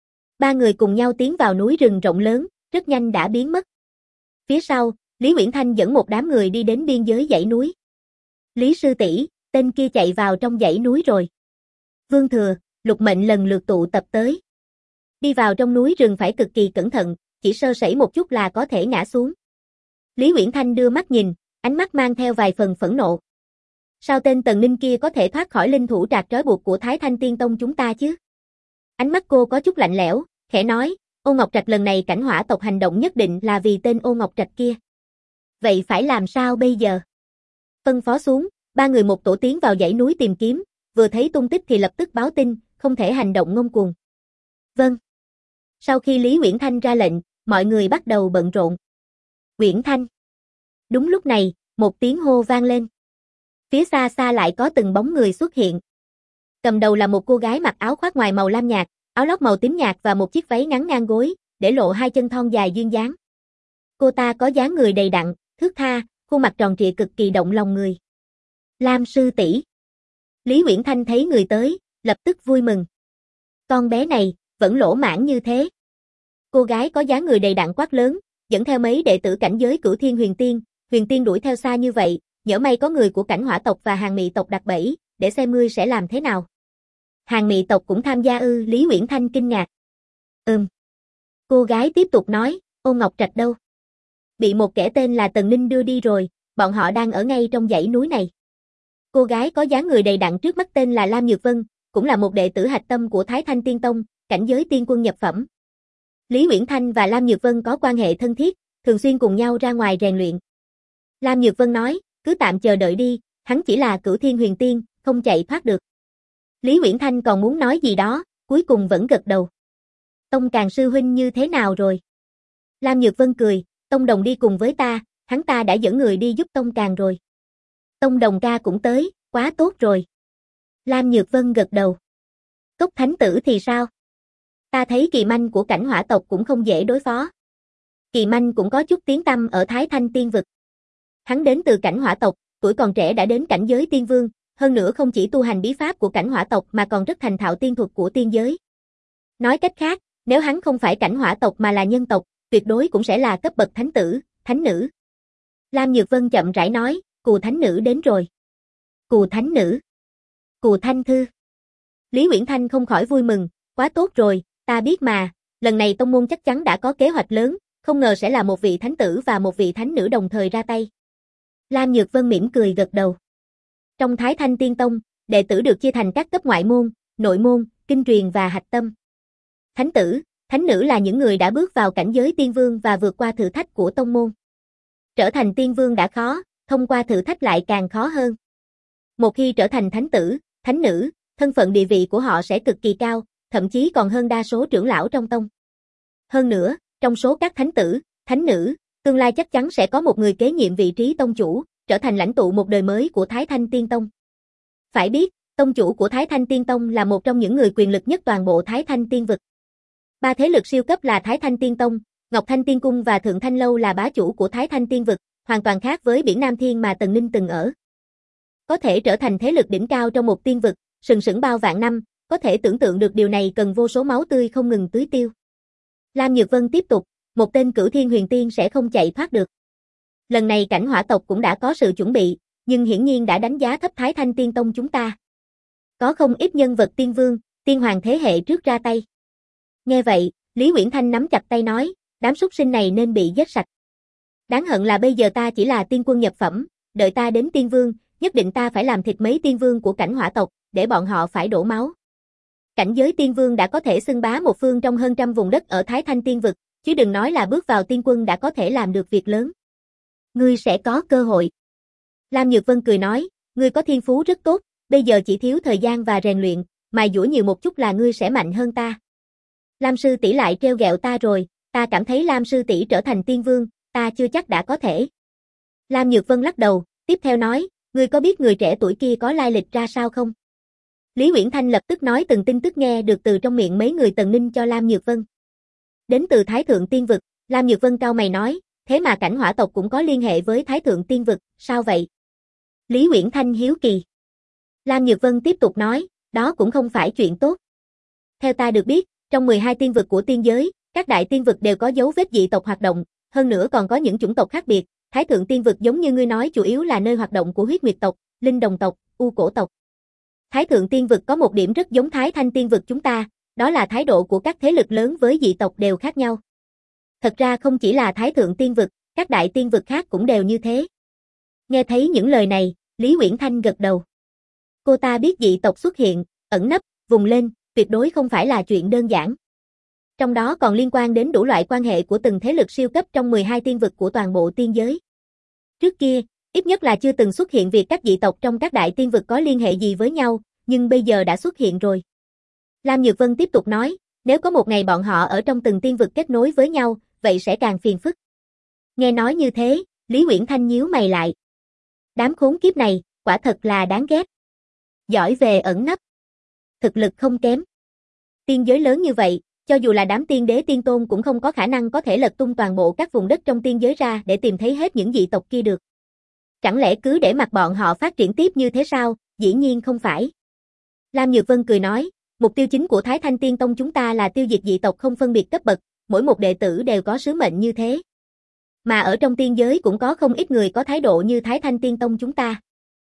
Ba người cùng nhau tiến vào núi rừng rộng lớn, rất nhanh đã biến mất. Phía sau, Lý Uyển Thanh dẫn một đám người đi đến biên giới dãy núi. Lý sư tỷ, Tên kia chạy vào trong dãy núi rồi. Vương Thừa, Lục Mệnh lần lượt tụ tập tới. Đi vào trong núi rừng phải cực kỳ cẩn thận, chỉ sơ sẩy một chút là có thể ngã xuống. Lý Uyển Thanh đưa mắt nhìn, ánh mắt mang theo vài phần phẫn nộ. Sao tên Tần Ninh kia có thể thoát khỏi linh thủ trạc trói buộc của Thái Thanh Tiên Tông chúng ta chứ? Ánh mắt cô có chút lạnh lẽo, khẽ nói, Ô Ngọc Trạch lần này Cảnh Hỏa tộc hành động nhất định là vì tên Ô Ngọc Trạch kia. Vậy phải làm sao bây giờ? Phân phó xuống, 3 người một tổ tiến vào dãy núi tìm kiếm, vừa thấy tung tích thì lập tức báo tin, không thể hành động ngông cuồng. Vâng. Sau khi Lý Uyển Thanh ra lệnh, mọi người bắt đầu bận rộn. Uyển Thanh. Đúng lúc này, một tiếng hô vang lên. Phía xa xa lại có từng bóng người xuất hiện. Cầm đầu là một cô gái mặc áo khoác ngoài màu lam nhạt, áo lót màu tím nhạt và một chiếc váy ngắn ngang gối, để lộ hai chân thon dài duyên dáng. Cô ta có dáng người đầy đặn, thướt tha, khuôn mặt tròn trịa cực kỳ động lòng người. Lam sư tỷ. Lý Uyển Thanh thấy người tới, lập tức vui mừng. Con bé này, vẫn lỗ mãn như thế. Cô gái có dáng người đầy đặn quát lớn, dẫn theo mấy đệ tử cảnh giới Cửu Thiên Huyền Tiên đuổi theo xa như vậy, nhỡ may có người của Cảnh Hỏa tộc và Hàn Mị tộc đặt bẫy, để xem ngươi sẽ làm thế nào. Hàn Mị tộc cũng tham gia ư? Lý Uyển Thanh kinh ngạc. Cô gái tiếp tục nói, Ô Ngọc Trạch đâu? Bị một kẻ tên là Tần Ninh đưa đi rồi, bọn họ đang ở ngay trong dãy núi này. Cô gái có dáng người đầy đặn trước mắt tên là Lam Nhược Vân, cũng là một đệ tử hạch tâm của Thái Thanh Tiên Tông, cảnh giới tiên quân nhập phẩm. Lý Uyển Thanh và Lam Nhược Vân có quan hệ thân thiết, thường xuyên cùng nhau ra ngoài rèn luyện. Lam Nhược Vân nói, cứ tạm chờ đợi đi, hắn chỉ là Cửu Thiên Huyền Tiên, không chạy thoát được. Lý Uyển Thanh còn muốn nói gì đó, cuối cùng vẫn gật đầu. Tông Càn sư huynh như thế nào rồi? Lam Nhược Vân cười, Tông Đồng đi cùng với ta, hắn ta đã dẫn người đi giúp Tông Càn rồi. Tông Đồng ca cũng tới, quá tốt rồi. Lam Nhược Vân gật đầu. Cốc Thánh Tử thì sao? Ta thấy Kỳ Manh của Cảnh Hỏa tộc cũng không dễ đối phó. Kỳ Manh cũng có chút tiếng tăm ở Thái Thanh Tiên vực. Hắn đến từ Cảnh Hỏa tộc, tuổi còn trẻ đã đến cảnh giới tiên vương, hơn nữa không chỉ tu hành bí pháp của Cảnh Hỏa tộc mà còn rất thành thạo tiên thuật của tiên giới. Nói cách khác, nếu hắn không phải Cảnh Hỏa tộc mà là nhân tộc, tuyệt đối cũng sẽ là cấp bậc thánh tử, thánh nữ. Lam Nhược Vân chậm rãi nói, Cù thánh nữ đến rồi. Cù thánh nữ. Cù Thanh Thư. Lý Uyển Thanh không khỏi vui mừng, quá tốt rồi, ta biết mà, lần này tông môn chắc chắn đã có kế hoạch lớn, không ngờ sẽ là một vị thánh tử và một vị thánh nữ đồng thời ra tay. Lam Nhược Vân mỉm cười gật đầu. Trong Thái Thanh Tiên Tông, đệ tử được chia thành các cấp ngoại môn, nội môn, kinh truyền và hạch tâm. Thánh tử, thánh nữ là những người đã bước vào cảnh giới tiên vương và vượt qua thử thách của tông môn. Trở thành tiên vương đã khó, thông qua thử thách lại càng khó hơn. Một khi trở thành thánh tử, thánh nữ, thân phận địa vị của họ sẽ cực kỳ cao, thậm chí còn hơn đa số trưởng lão trong tông. Hơn nữa, trong số các thánh tử, thánh nữ, tương lai chắc chắn sẽ có một người kế nhiệm vị trí tông chủ, trở thành lãnh tụ một đời mới của Thái Thanh Tiên Tông. Phải biết, tông chủ của Thái Thanh Tiên Tông là một trong những người quyền lực nhất toàn bộ Thái Thanh Tiên vực. 3 thế lực siêu cấp là Thái Thanh Tiên Tông, Ngọc Thanh Tiên Cung và Thượng Thanh Lâu là bá chủ của Thái Thanh Tiên vực, hoàn toàn khác với Biển Nam Thiên mà Tần Ninh từng ở. Có thể trở thành thế lực đỉnh cao trong một tiên vực, sừng sững bao vạn năm, có thể tưởng tượng được điều này cần vô số máu tươi không ngừng tưới tiêu. Lam Nhược Vân tiếp tục, một tên Cửu Thiên Huyền Tiên sẽ không chạy thoát được. Lần này Cảnh Hỏa tộc cũng đã có sự chuẩn bị, nhưng hiển nhiên đã đánh giá thấp Thái Thanh Tiên Tông chúng ta. Có không ít nhân vật tiên vương, tiên hoàng thế hệ trước ra tay. Nghe vậy, Lý Uyển Thanh nắm chặt tay nói, đám súc sinh này nên bị giết sạch. Đáng hận là bây giờ ta chỉ là tiên quân nhập phẩm, đợi ta đến tiên vương, nhất định ta phải làm thịt mấy tiên vương của Cảnh Hỏa tộc, để bọn họ phải đổ máu. Cảnh giới tiên vương đã có thể xưng bá một phương trong hơn trăm vùng đất ở Thái Thanh Tiên vực, chứ đừng nói là bước vào tiên quân đã có thể làm được việc lớn. Ngươi sẽ có cơ hội. Lam Nhược Vân cười nói, ngươi có thiên phú rất tốt, bây giờ chỉ thiếu thời gian và rèn luyện, mài dũa nhiều một chút là ngươi sẽ mạnh hơn ta. Lam sư tỷ lại trêu ghẹo ta rồi, ta cảm thấy Lam sư tỷ trở thành tiên vương, ta chưa chắc đã có thể. Lam Nhược Vân lắc đầu, tiếp theo nói, ngươi có biết người trẻ tuổi kia có lai lịch ra sao không? Lý Uyển Thanh lập tức nói từng tin tức nghe được từ trong miệng mấy người Tần Ninh cho Lam Nhược Vân. Đến từ Thái Thượng Tiên vực, Lam Nhược Vân cau mày nói, thế mà Cảnh Hỏa tộc cũng có liên hệ với Thái Thượng Tiên vực, sao vậy? Lý Uyển Thanh hiếu kỳ. Lam Nhược Vân tiếp tục nói, đó cũng không phải chuyện tốt. Theo ta được biết, trong 12 tiên vực của tiên giới, các đại tiên vực đều có dấu vết dị tộc hoạt động, hơn nữa còn có những chủng tộc khác biệt. Thái Thượng Tiên vực giống như ngươi nói chủ yếu là nơi hoạt động của Huyết Nguyệt tộc, Linh Đồng tộc, U cổ tộc. Thái Thượng Tiên Vực có một điểm rất giống Thái Thanh Tiên Vực chúng ta, đó là thái độ của các thế lực lớn với dị tộc đều khác nhau. Thật ra không chỉ là Thái Thượng Tiên Vực, các đại tiên vực khác cũng đều như thế. Nghe thấy những lời này, Lý Uyển Thanh gật đầu. Cô ta biết dị tộc xuất hiện, ẩn nấp, vùng lên, tuyệt đối không phải là chuyện đơn giản. Trong đó còn liên quan đến đủ loại quan hệ của từng thế lực siêu cấp trong 12 tiên vực của toàn bộ tiên giới. Trước kia, ít nhất là chưa từng xuất hiện việc các dị tộc trong các đại tiên vực có liên hệ gì với nhau, nhưng bây giờ đã xuất hiện rồi. Lam Nhược Vân tiếp tục nói, nếu có một ngày bọn họ ở trong từng tiên vực kết nối với nhau, vậy sẽ càng phiền phức. Nghe nói như thế, Lý Uyển Thanh nhíu mày lại. Đám khốn kiếp này, quả thật là đáng ghét. Giỏi về ẩn nấp. Thực lực không kém. Tiên giới lớn như vậy, cho dù là đám tiên đế tiên tôn cũng không có khả năng có thể lật tung toàn bộ các vùng đất trong tiên giới ra để tìm thấy hết những dị tộc kia được. Chẳng lẽ cứ để mặc bọn họ phát triển tiếp như thế sao? Dĩ nhiên không phải. Lam Nhược Vân cười nói, mục tiêu chính của Thái Thanh Tiên Tông chúng ta là tiêu diệt dị tộc không phân biệt cấp bậc, mỗi một đệ tử đều có sứ mệnh như thế. Mà ở trong tiên giới cũng có không ít người có thái độ như Thái Thanh Tiên Tông chúng ta.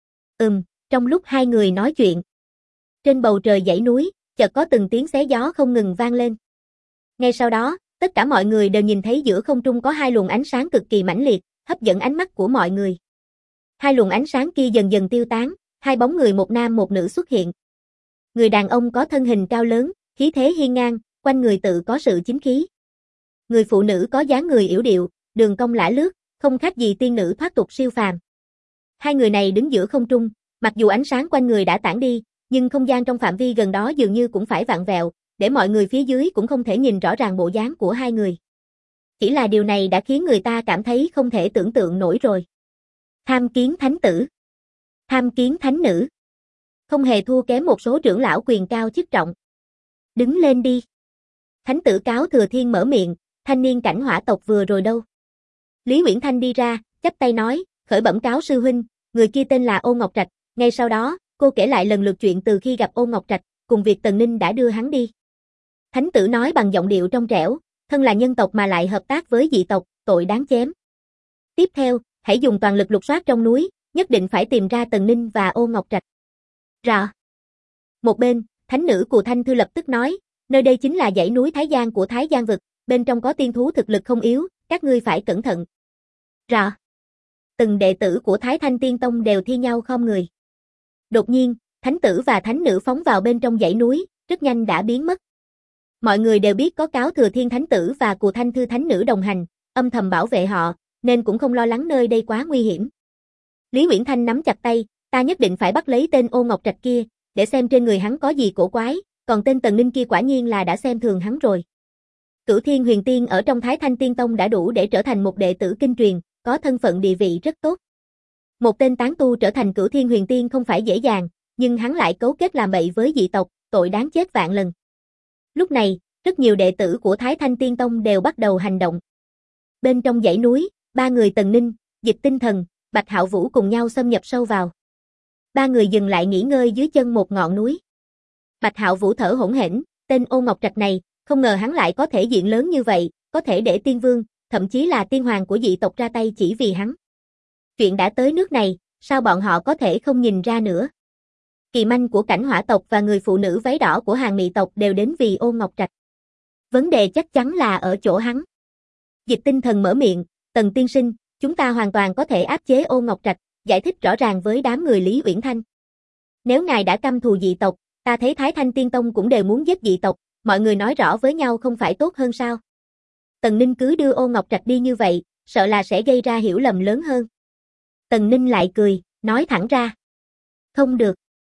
Trong lúc hai người nói chuyện, trên bầu trời dãy núi, chợt có từng tiếng xé gió không ngừng vang lên. Ngay sau đó, tất cả mọi người đều nhìn thấy giữa không trung có hai luồng ánh sáng cực kỳ mãnh liệt, hấp dẫn ánh mắt của mọi người. Hai luồng ánh sáng kia dần dần tiêu tán, hai bóng người một nam một nữ xuất hiện. Người đàn ông có thân hình cao lớn, khí thế hiên ngang, quanh người tự có sự chính khí. Người phụ nữ có dáng người yểu điệu, đường cong lả lướt, không khác gì tiên nữ thoát tục siêu phàm. Hai người này đứng giữa không trung, mặc dù ánh sáng quanh người đã tản đi, nhưng không gian trong phạm vi gần đó dường như cũng phải vặn vẹo, để mọi người phía dưới cũng không thể nhìn rõ ràng bộ dáng của hai người. Chỉ là điều này đã khiến người ta cảm thấy không thể tưởng tượng nổi rồi. Tham kiến thánh tử. Tham kiến thánh nữ. Không hề thua kém một số trưởng lão quyền cao chức trọng. Đứng lên đi. Thánh tử Cáo Thừa Thiên mở miệng, thanh niên cảnh hỏa tộc vừa rồi đâu. Lý Uyển Thanh đi ra, chắp tay nói, khởi bẩm Cáo sư huynh, người kia tên là Ôn Ngọc Trạch, ngay sau đó, cô kể lại lần lượt chuyện từ khi gặp Ôn Ngọc Trạch, cùng việc Tần Ninh đã đưa hắn đi. Thánh tử nói bằng giọng điệu trong trẻo, thân là nhân tộc mà lại hợp tác với dị tộc, tội đáng chém. Tiếp theo, hãy dùng toàn lực lục soát trong núi, nhất định phải tìm ra Tần Ninh và Ôn Ngọc Trạch. Rõ. Một bên, thánh nữ Cù Thanh Thư lập tức nói, nơi đây chính là dãy núi Thái Giang của Thái Giang vực, bên trong có tiên thú thực lực không yếu, các ngươi phải cẩn thận. Rõ. Từng đệ tử của Thái Thanh Tiên Tông đều thi nhau khom người. Đột nhiên, thánh tử và thánh nữ phóng vào bên trong dãy núi, rất nhanh đã biến mất. Mọi người đều biết có Cáo Thừa Thiên thánh tử và Cù Thanh Thư thánh nữ đồng hành, âm thầm bảo vệ họ, nên cũng không lo lắng nơi đây quá nguy hiểm. Lý Uyển Thanh nắm chặt tay, ta nhất định phải bắt lấy tên Ôn Ngọc Trạch kia, để xem trên người hắn có gì cổ quái, còn tên Tần Ninh kia quả nhiên là đã xem thường hắn rồi. Cửu Thiên Huyền Tiên ở trong Thái Thanh Tiên Tông đã đủ để trở thành một đệ tử kinh truyền, có thân phận địa vị rất tốt. Một tên tán tu trở thành Cửu Thiên Huyền Tiên không phải dễ dàng, nhưng hắn lại cấu kết làm bậy với dị tộc, tội đáng chết vạn lần. Lúc này, rất nhiều đệ tử của Thái Thanh Tiên Tông đều bắt đầu hành động. Bên trong dãy núi, ba người Tần Ninh, Dịch Tinh Thần, Bạch Hạo Vũ cùng nhau xâm nhập sâu vào. Ba người dừng lại nghỉ ngơi dưới chân một ngọn núi. Bạch Hạo Vũ thở hổn hển, tên Ôn Ngọc Trạch này, không ngờ hắn lại có thể diện lớn như vậy, có thể để tiên vương, thậm chí là tiên hoàng của dị tộc ra tay chỉ vì hắn. Chuyện đã tới nước này, sao bọn họ có thể không nhìn ra nữa? Kỳ manh của cảnh hỏa tộc và người phụ nữ váy đỏ của hàng mị tộc đều đến vì Ôn Ngọc Trạch. Vấn đề chắc chắn là ở chỗ hắn. Dịch Tinh Thần mở miệng, Tần tiên sinh, chúng ta hoàn toàn có thể áp chế Ôn Ngọc Trạch, giải thích rõ ràng với đám người Lý Uyển Thanh. Nếu ngài đã căm thù dị tộc, ta thấy Thái Thanh Tiên Tông cũng đều muốn giết dị tộc, mọi người nói rõ với nhau không phải tốt hơn sao? Tần Ninh cứ đưa Ôn Ngọc Trạch đi như vậy, sợ là sẽ gây ra hiểu lầm lớn hơn. Tần Ninh lại cười, nói thẳng ra. Không được.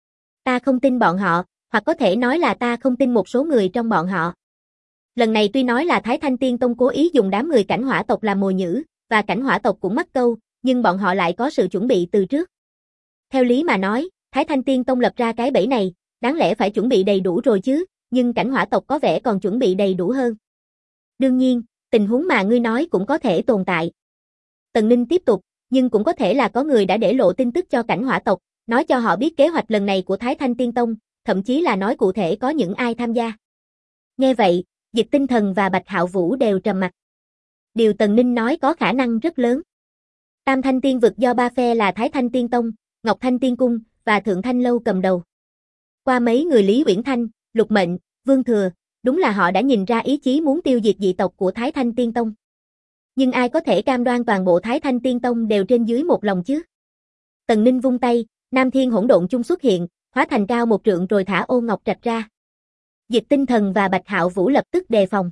Ta không tin bọn họ, hoặc có thể nói là ta không tin một số người trong bọn họ. Lần này tuy nói là Thái Thanh Tiên Tông cố ý dùng đám người cảnh hỏa tộc làm mồi nhử, và cảnh hỏa tộc cũng mắc câu, nhưng bọn họ lại có sự chuẩn bị từ trước. Theo lý mà nói, Thái Thanh Tiên Tông lập ra cái bẫy này, đáng lẽ phải chuẩn bị đầy đủ rồi chứ, nhưng cảnh hỏa tộc có vẻ còn chuẩn bị đầy đủ hơn. Đương nhiên, tình huống mà ngươi nói cũng có thể tồn tại. Tần Ninh tiếp tục, nhưng cũng có thể là có người đã để lộ tin tức cho cảnh hỏa tộc, nói cho họ biết kế hoạch lần này của Thái Thanh Tiên Tông, thậm chí là nói cụ thể có những ai tham gia. Nghe vậy, Dịch Tinh Thần và Bạch Hạo Vũ đều trầm mặt. Điều Tần Ninh nói có khả năng rất lớn. Tam Thanh Tiên vực do ba phe là Thái Thanh Tiên Tông, Ngọc Thanh Tiên Cung, và Thượng Thanh Lâu cầm đầu. Qua mấy người Lý Uyển Thanh, Lục Mệnh, Vương Thừa, đúng là họ đã nhìn ra ý chí muốn tiêu diệt dị tộc của Thái Thanh Tiên Tông. Nhưng ai có thể cam đoan toàn bộ Thái Thanh Tiên Tông đều trên dưới một lòng chứ? Tần Ninh vung tay, Nam Thiên Hỗn Độn Chung xuất hiện, hóa thành cao một trượng rồi thả Ô Ngọc Trạch ra. Dịch Tinh Thần và Bạch Hạo Vũ lập tức đề phòng.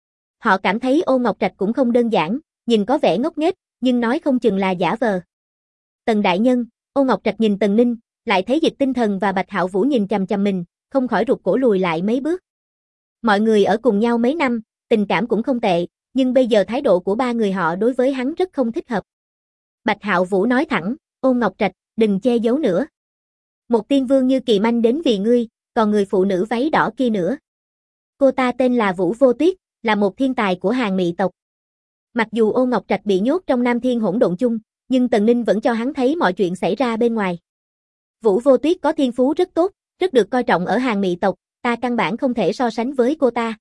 Họ cảm thấy Ô Ngọc Trạch cũng không đơn giản, nhìn có vẻ ngốc nghếch, nhưng nói không chừng là giả vờ. Tần đại nhân, Ô Ngọc Trạch nhìn Tần Ninh, lại thấy Dịch Tinh Thần và Bạch Hạo Vũ nhìn chằm chằm mình, không khỏi rụt cổ lùi lại mấy bước. Mọi người ở cùng nhau mấy năm, tình cảm cũng không tệ, nhưng bây giờ thái độ của ba người họ đối với hắn rất không thích hợp. Bạch Hạo Vũ nói thẳng, Ô Ngọc Trạch, đừng che giấu nữa. Một tiên vương như Kỳ Manh đến vì ngươi, còn người phụ nữ váy đỏ kia nữa. Cô ta tên là Vũ Vô Tuyết, là một thiên tài của hàng Mị tộc. Mặc dù Ô Ngọc Trạch bị nhốt trong Nam Thiên Hỗn Độn Chung, nhưng Tần Ninh vẫn cho hắn thấy mọi chuyện xảy ra bên ngoài. Vũ Vô Tuyết có thiên phú rất tốt, rất được coi trọng ở hàng Mị tộc, ta căn bản không thể so sánh với cô ta.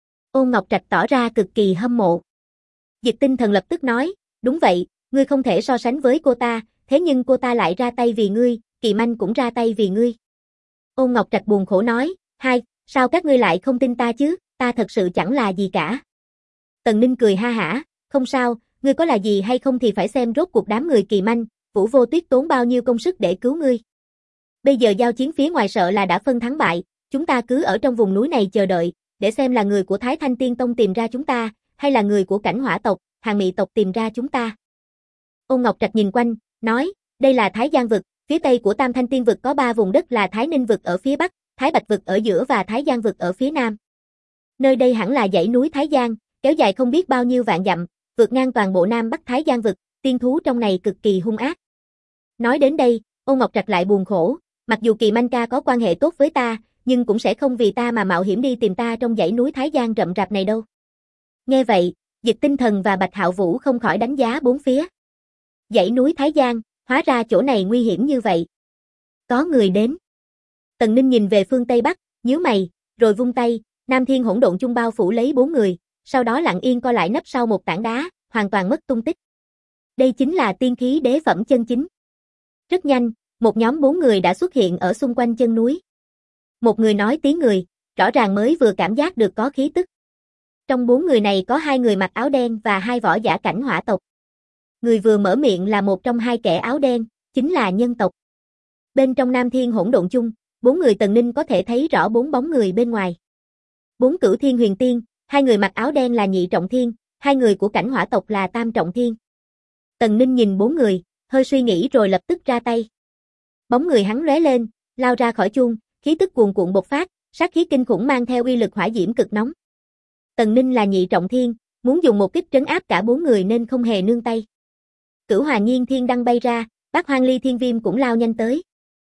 Ô Ngọc Trạch tỏ ra cực kỳ hâm mộ. Dịch Tinh Thần lập tức nói, đúng vậy, ngươi không thể so sánh với cô ta, thế nhưng cô ta lại ra tay vì ngươi, Kỳ Manh cũng ra tay vì ngươi. Ô Ngọc Trạch buồn khổ nói, sao các ngươi lại không tin ta chứ, ta thật sự chẳng là gì cả. Tần Ninh cười ha hả, không sao, ngươi có là gì hay không thì phải xem rốt cuộc đám người Kỳ Manh, Vũ Vô Tuyết tốn bao nhiêu công sức để cứu ngươi. Bây giờ giao chiến phía ngoài sợ là đã phân thắng bại, chúng ta cứ ở trong vùng núi này chờ đợi, để xem là người của Thái Thanh Tiên Tông tìm ra chúng ta, hay là người của Cảnh Hỏa tộc, hàng Mị tộc tìm ra chúng ta. Ôn Ngọc Trạch nhìn quanh, nói, đây là Thái Giang vực, phía tây của Tam Thanh Tiên vực có 3 vùng đất là Thái Ninh vực ở phía bắc, Thái Bạch vực ở giữa và Thái Giang vực ở phía nam. Nơi đây hẳn là dãy núi Thái Giang, kéo dài không biết bao nhiêu vạn dặm, vượt ngang toàn bộ Nam Bắc Thái Giang vực, tiên thú trong này cực kỳ hung ác. Nói đến đây, Ôn Ngọc Trạch lại buồn khổ, mặc dù Kỳ Manh ca có quan hệ tốt với ta, nhưng cũng sẽ không vì ta mà mạo hiểm đi tìm ta trong dãy núi Thái Giang rậm rạp này đâu. Nghe vậy, Dịch Tinh Thần và Bạch Hạo Vũ không khỏi đánh giá bốn phía. Dãy núi Thái Giang, hóa ra chỗ này nguy hiểm như vậy. Có người đến. Tần Ninh nhìn về phương Tây Bắc, nhíu mày, rồi vung tay, Nam Thiên Hỗn Độn Chung bao phủ lấy 4 người, sau đó lặng yên co lại nấp sau một tảng đá, hoàn toàn mất tung tích. Đây chính là tiên khí đế phẩm chân chính. Rất nhanh, một nhóm 4 người đã xuất hiện ở xung quanh chân núi. Một người nói tiếng người, rõ ràng mới vừa cảm giác được có khí tức. Trong 4 người này có 2 người mặc áo đen và 2 võ giả Cảnh Hỏa tộc. Người vừa mở miệng là một trong 2 kẻ áo đen, chính là nhân tộc. Bên trong Nam Thiên Hỗn Độn Chung, 4 người Tần Ninh có thể thấy rõ 4 bóng người bên ngoài. 4 Cửu Thiên Huyền Tiên, 2 người mặc áo đen là Nhị Trọng Thiên, 2 người của Cảnh Hỏa tộc là Tam Trọng Thiên. Tần Ninh nhìn 4 người, hơi suy nghĩ rồi lập tức ra tay. Bóng người hắn lóe lên, lao ra khỏi chuông, khí tức cuồn cuộn bộc phát, sát khí kinh khủng mang theo uy lực hỏa diễm cực nóng. Tần Ninh là Nhị Trọng Thiên, muốn dùng một kích trấn áp cả 4 người nên không hề nương tay. Cửu Hòa Nhiên Thiên Đăng bay ra, Bát Hoang Ly Thiên Viêm cũng lao nhanh tới.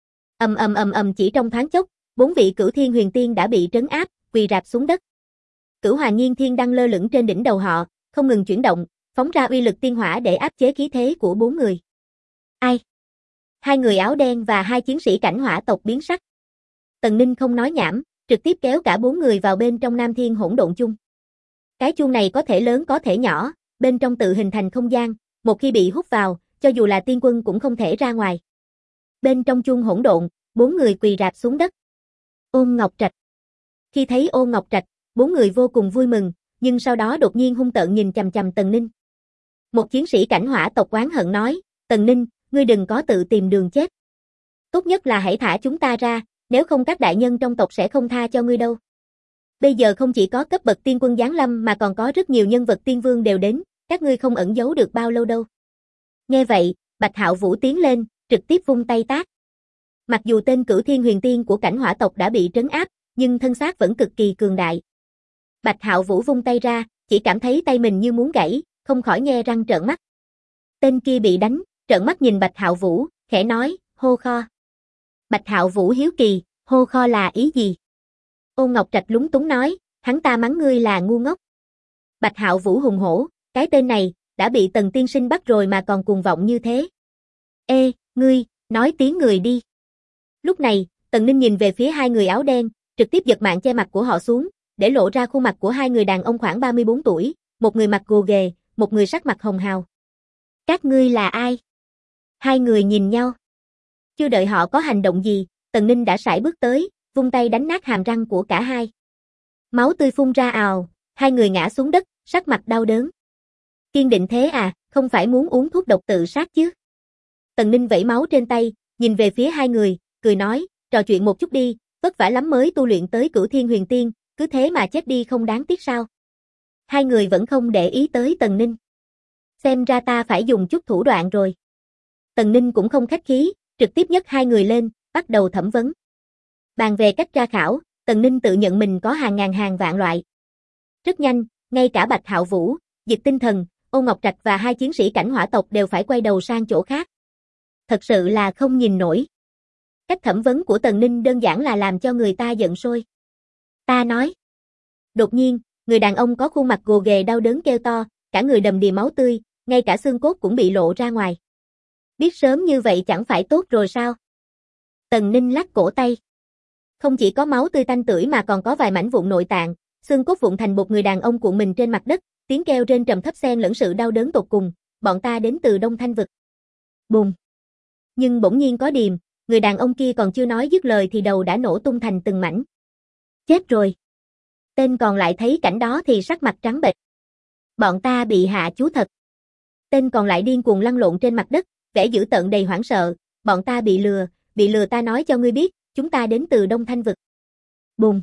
Chỉ trong thoáng chốc, 4 vị Cửu Thiên Huyền Tiên đã bị trấn áp, quỳ rạp xuống đất. Cửu Hòa Nhiên Thiên Đăng lơ lửng trên đỉnh đầu họ, không ngừng chuyển động, phóng ra uy lực tiên hỏa để áp chế khí thế của 4 người. Ai? 2 người áo đen và 2 chiến sĩ Cảnh Hỏa tộc biến sắc. Tần Ninh không nói nhảm, trực tiếp kéo cả 4 người vào bên trong Nam Thiên Hỗn Độn Chung. Cái chuông này có thể lớn có thể nhỏ, bên trong tự hình thành không gian, một khi bị hút vào, cho dù là tiên quân cũng không thể ra ngoài. Bên trong chuông hỗn độn, 4 người quỳ rạp xuống đất. Ôn Ngọc Trạch. Khi thấy Ôn Ngọc Trạch, 4 người vô cùng vui mừng, nhưng sau đó đột nhiên hung tợn nhìn chằm chằm Tần Ninh. Một chiến sĩ Cảnh Hỏa tộc oán hận nói, Tần Ninh, ngươi đừng có tự tìm đường chết. Tốt nhất là hãy thả chúng ta ra, nếu không các đại nhân trong tộc sẽ không tha cho ngươi đâu. Bây giờ không chỉ có cấp bậc tiên quân giáng lâm mà còn có rất nhiều nhân vật tiên vương đều đến, các ngươi không ẩn giấu được bao lâu đâu. Nghe vậy, Bạch Hạo Vũ tiến lên, trực tiếp vung tay tát. Mặc dù tên Cửu Thiên Huyền Tiên của Cảnh Hỏa tộc đã bị trấn áp, nhưng thân xác vẫn cực kỳ cường đại. Bạch Hạo Vũ vung tay ra, chỉ cảm thấy tay mình như muốn gãy, không khỏi nhe răng trợn mắt. Tên kia bị đánh, trợn mắt nhìn Bạch Hạo Vũ, khẽ nói, hô kho. Bạch Hạo Vũ hiếu kỳ, hô kho là ý gì? Ôn Ngọc Trạch lúng túng nói, hắn ta mắng ngươi là ngu ngốc. Bạch Hạo Vũ hùng hổ, cái tên này, đã bị Tần tiên sinh bắt rồi mà còn cuồng vọng như thế. Ê, ngươi, nói tiếng người đi. Lúc này, Tần Ninh nhìn về phía 2 người áo đen, trực tiếp giật mạng che mặt của họ xuống, để lộ ra khuôn mặt của 2 người đàn ông khoảng 34 tuổi, một người mặt gồ ghề, một người sắc mặt hồng hào. Các ngươi là ai? 2 người nhìn nhau. Chưa đợi họ có hành động gì, Tần Ninh đã sải bước tới, vung tay đánh nát hàm răng của cả hai. Máu tươi phun ra ào, hai người ngã xuống đất, sắc mặt đau đớn. Kiên định thế à, không phải muốn uống thuốc độc tự sát chứ? Tần Ninh vẩy máu trên tay, nhìn về phía hai người, cười nói, trò chuyện một chút đi, vất vả lắm mới tu luyện tới Cửu Thiên Huyền Tiên, cứ thế mà chết đi không đáng tiếc sao? Hai người vẫn không để ý tới Tần Ninh. Xem ra ta phải dùng chút thủ đoạn rồi. Tần Ninh cũng không khách khí, trực tiếp nhấc hai người lên, bắt đầu thẩm vấn. Bàn về cách tra khảo, Tần Ninh tự nhận mình có hàng ngàn hàng vạn loại. Rất nhanh, ngay cả Bạch Hạo Vũ, Dịch Tinh Thần, Ôn Ngọc Trạch và hai chiến sĩ cảnh hỏa tộc đều phải quay đầu sang chỗ khác. Thật sự là không nhìn nổi. Cách thẩm vấn của Tần Ninh đơn giản là làm cho người ta giận sôi. Ta nói. Đột nhiên, người đàn ông có khuôn mặt gồ ghề đau đớn kêu to, cả người đầm đìa máu tươi, ngay cả xương cốt cũng bị lộ ra ngoài. Biết sớm như vậy chẳng phải tốt rồi sao? Tần Ninh lắc cổ tay. Không chỉ có máu tươi tanh tưởi mà còn có vài mảnh vụn nội tạng, xương cốt vụn thành bột, người đàn ông cuộn mình trên mặt đất, tiếng kêu rên trầm thấp xen lẫn sự đau đớn tột cùng, bọn ta đến từ Đông Thanh vực. Bùng. Nhưng bỗng nhiên có điềm, người đàn ông kia còn chưa nói dứt lời thì đầu đã nổ tung thành từng mảnh. Chết rồi. Tên còn lại thấy cảnh đó thì sắc mặt trắng bệch. Bọn ta bị hạ chú thật. Tên còn lại điên cuồng lăn lộn trên mặt đất, vẻ dữ tợn đầy hoảng sợ, bọn ta bị lừa ta nói cho ngươi biết, chúng ta đến từ Đông Thanh vực. Bùng.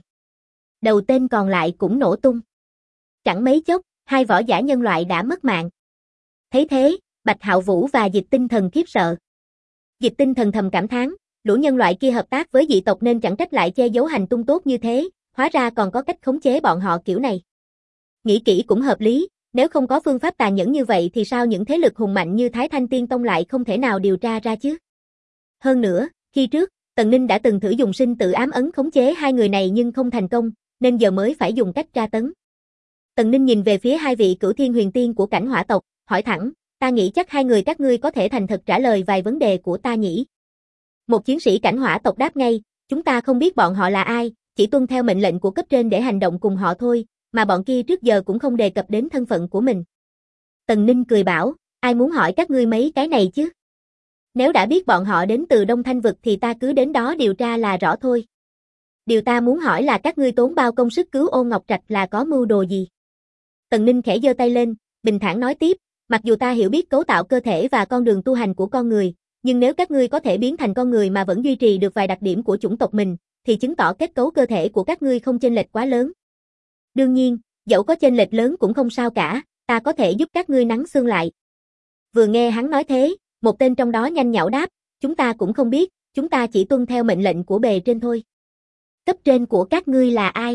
Đầu tên còn lại cũng nổ tung. Chẳng mấy chốc, hai võ giả nhân loại đã mất mạng. Thấy thế, Bạch Hạo Vũ và Dịch Tinh Thần khiếp sợ. Dịch Tinh Thần thầm cảm thán, lũ nhân loại kia hợp tác với dị tộc nên chẳng trách lại che giấu hành tung tốt như thế, hóa ra còn có cách khống chế bọn họ kiểu này. Nghĩ kỹ cũng hợp lý, nếu không có phương pháp tàn nhẫn như vậy thì sao những thế lực hùng mạnh như Thái Thanh Tiên Tông lại không thể nào điều tra ra chứ? Hơn nữa, khi trước, Tần Ninh đã từng thử dùng sinh tử ám ấn khống chế hai người này nhưng không thành công, nên giờ mới phải dùng cách tra tấn. Tần Ninh nhìn về phía hai vị Cửu Thiên Huyền Tiên của cảnh hỏa tộc, hỏi thẳng, ta nghĩ chắc hai người các ngươi có thể thành thật trả lời vài vấn đề của ta nhỉ? Một chiến sĩ cảnh hỏa tộc đáp ngay, chúng ta không biết bọn họ là ai, chỉ tuân theo mệnh lệnh của cấp trên để hành động cùng họ thôi, mà bọn kia trước giờ cũng không đề cập đến thân phận của mình. Tần Ninh cười bảo, ai muốn hỏi các ngươi mấy cái này chứ? Nếu đã biết bọn họ đến từ Đông Thanh vực thì ta cứ đến đó điều tra là rõ thôi. Điều ta muốn hỏi là các ngươi tốn bao công sức cứu Ôn Ngọc Trạch là có mưu đồ gì? Tần Ninh khẽ giơ tay lên, bình thản nói tiếp, mặc dù ta hiểu biết cấu tạo cơ thể và con đường tu hành của con người, nhưng nếu các ngươi có thể biến thành con người mà vẫn duy trì được vài đặc điểm của chủng tộc mình, thì chứng tỏ kết cấu cơ thể của các ngươi không chênh lệch quá lớn. Đương nhiên, dẫu có chênh lệch lớn cũng không sao cả, ta có thể giúp các ngươi nắn xương lại. Vừa nghe hắn nói thế, một tên trong đó nhanh nhảu đáp, chúng ta cũng không biết, chúng ta chỉ tuân theo mệnh lệnh của bề trên thôi. Cấp trên của các ngươi là ai?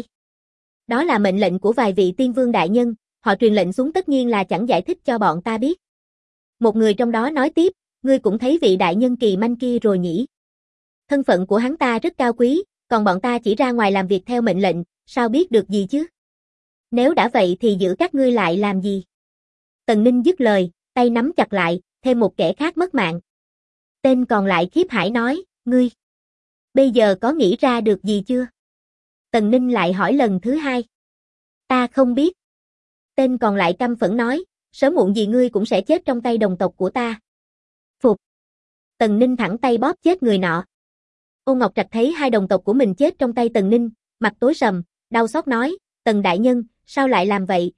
Đó là mệnh lệnh của vài vị tiên vương đại nhân, họ truyền lệnh xuống tất nhiên là chẳng giải thích cho bọn ta biết. Một người trong đó nói tiếp, ngươi cũng thấy vị đại nhân Kỳ Manh kia rồi nhỉ? Thân phận của hắn ta rất cao quý, còn bọn ta chỉ ra ngoài làm việc theo mệnh lệnh, sao biết được gì chứ? Nếu đã vậy thì giữ các ngươi lại làm gì? Tần Ninh dứt lời, tay nắm chặt lại, thêm một kẻ khác mất mạng. Tên còn lại khiếp hải nói, ngươi, bây giờ có nghĩ ra được gì chưa? Tần Ninh lại hỏi lần thứ hai. Ta không biết. Tên còn lại căm phẫn nói, sớm muộn gì ngươi cũng sẽ chết trong tay đồng tộc của ta. Phục. Tần Ninh thẳng tay bóp chết người nọ. Ôn Ngọc Trạch thấy hai đồng tộc của mình chết trong tay Tần Ninh, mặt tối sầm, đau xót nói, Tần đại nhân, sao lại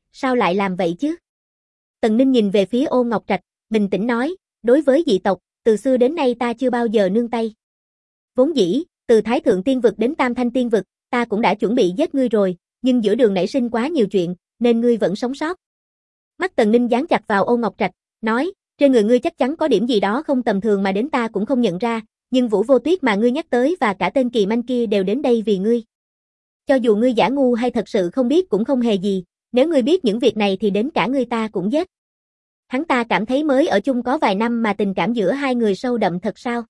làm vậy chứ? Tần Ninh nhìn về phía Ôn Ngọc Trạch, bình tĩnh nói, đối với dị tộc, từ xưa đến nay ta chưa bao giờ nương tay. Vốn dĩ, từ Thái Thượng Tiên Vực đến Tam Thanh Tiên Vực, ta cũng đã chuẩn bị giết ngươi rồi, nhưng giữa đường nảy sinh quá nhiều chuyện, nên ngươi vẫn sống sót. Mắt Tần Ninh dán chặt vào Ôn Ngọc Trạch, nói, trên người ngươi chắc chắn có điểm gì đó không tầm thường mà đến ta cũng không nhận ra, nhưng Vũ Vô Tuyết mà ngươi nhắc tới và cả tên Kỳ Manh kia đều đến đây vì ngươi. Cho dù ngươi giả ngu hay thật sự không biết cũng không hề gì, nếu ngươi biết những việc này thì đến cả ngươi ta cũng giết. Hắn ta cảm thấy mới ở chung có vài năm mà tình cảm giữa hai người sâu đậm thật sao?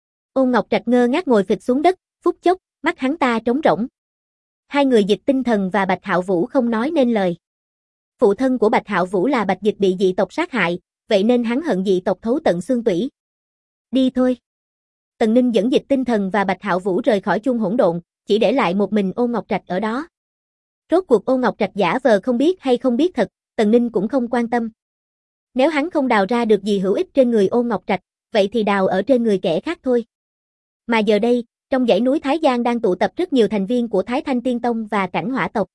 Ôn Ngọc Trạch ngơ ngác ngồi phịch xuống đất, phút chốc, mắt hắn ta trống rỗng. Hai người Dịch Tinh Thần và Bạch Hạo Vũ không nói nên lời. Phụ thân của Bạch Hạo Vũ là Bạch Dịch bị dị tộc sát hại, vậy nên hắn hận dị tộc thấu tận xương tủy. Đi thôi. Tần Ninh dẫn Dịch Tinh Thần và Bạch Hạo Vũ rời khỏi chung hỗn độn, chỉ để lại một mình Ôn Ngọc Trạch ở đó. Rốt cuộc Ôn Ngọc Trạch giả vờ không biết hay không biết thật, Tần Ninh cũng không quan tâm. Nếu hắn không đào ra được gì hữu ích trên người Ôn Ngọc Trạch, vậy thì đào ở trên người kẻ khác thôi. Mà giờ đây, trong dãy núi Thái Giang đang tụ tập rất nhiều thành viên của Thái Thanh Tiên Tông và Cảnh Hỏa tộc.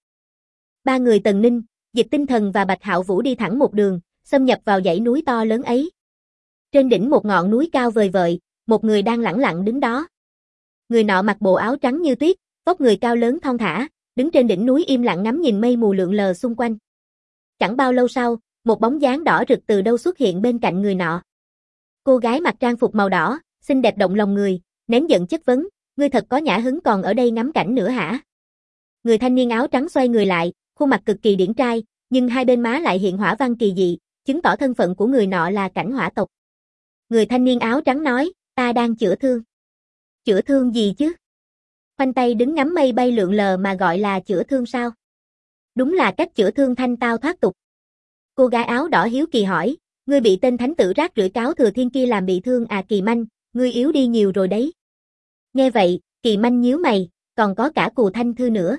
Ba người Tần Ninh, Dịch Tinh Thần và Bạch Hạo Vũ đi thẳng một đường, xâm nhập vào dãy núi to lớn ấy. Trên đỉnh một ngọn núi cao vời vợi, một người đang lẳng lặng đứng đó. Người nọ mặc bộ áo trắng như tuyết, vóc người cao lớn thon thả, đứng trên đỉnh núi im lặng ngắm nhìn mây mù lượn lờ xung quanh. Chẳng bao lâu sau, một bóng dáng đỏ rực từ đâu xuất hiện bên cạnh người nọ. Cô gái mặc trang phục màu đỏ, xinh đẹp động lòng người, nén giận chất vấn, ngươi thật có nhã hứng còn ở đây ngắm cảnh nữa hả? Người thanh niên áo trắng xoay người lại, khuôn mặt cực kỳ điển trai, nhưng hai bên má lại hiện hỏa văn kỳ dị, chứng tỏ thân phận của người nọ là Cảnh Hỏa tộc. Người thanh niên áo trắng nói, ta đang chữa thương. Chữa thương gì chứ? Khoanh tay đứng ngắm mây bay lượn lờ mà gọi là chữa thương sao? Đúng là cách chữa thương thanh tao thoát tục. Cô gái áo đỏ hiếu kỳ hỏi, ngươi bị tên thánh tử rác rưởi Cáo Thừa Thiên kia làm bị thương à Kỳ Manh, ngươi yếu đi nhiều rồi đấy. Nghe vậy, Kỳ Manh nhíu mày, còn có cả Cù Thanh Thư nữa.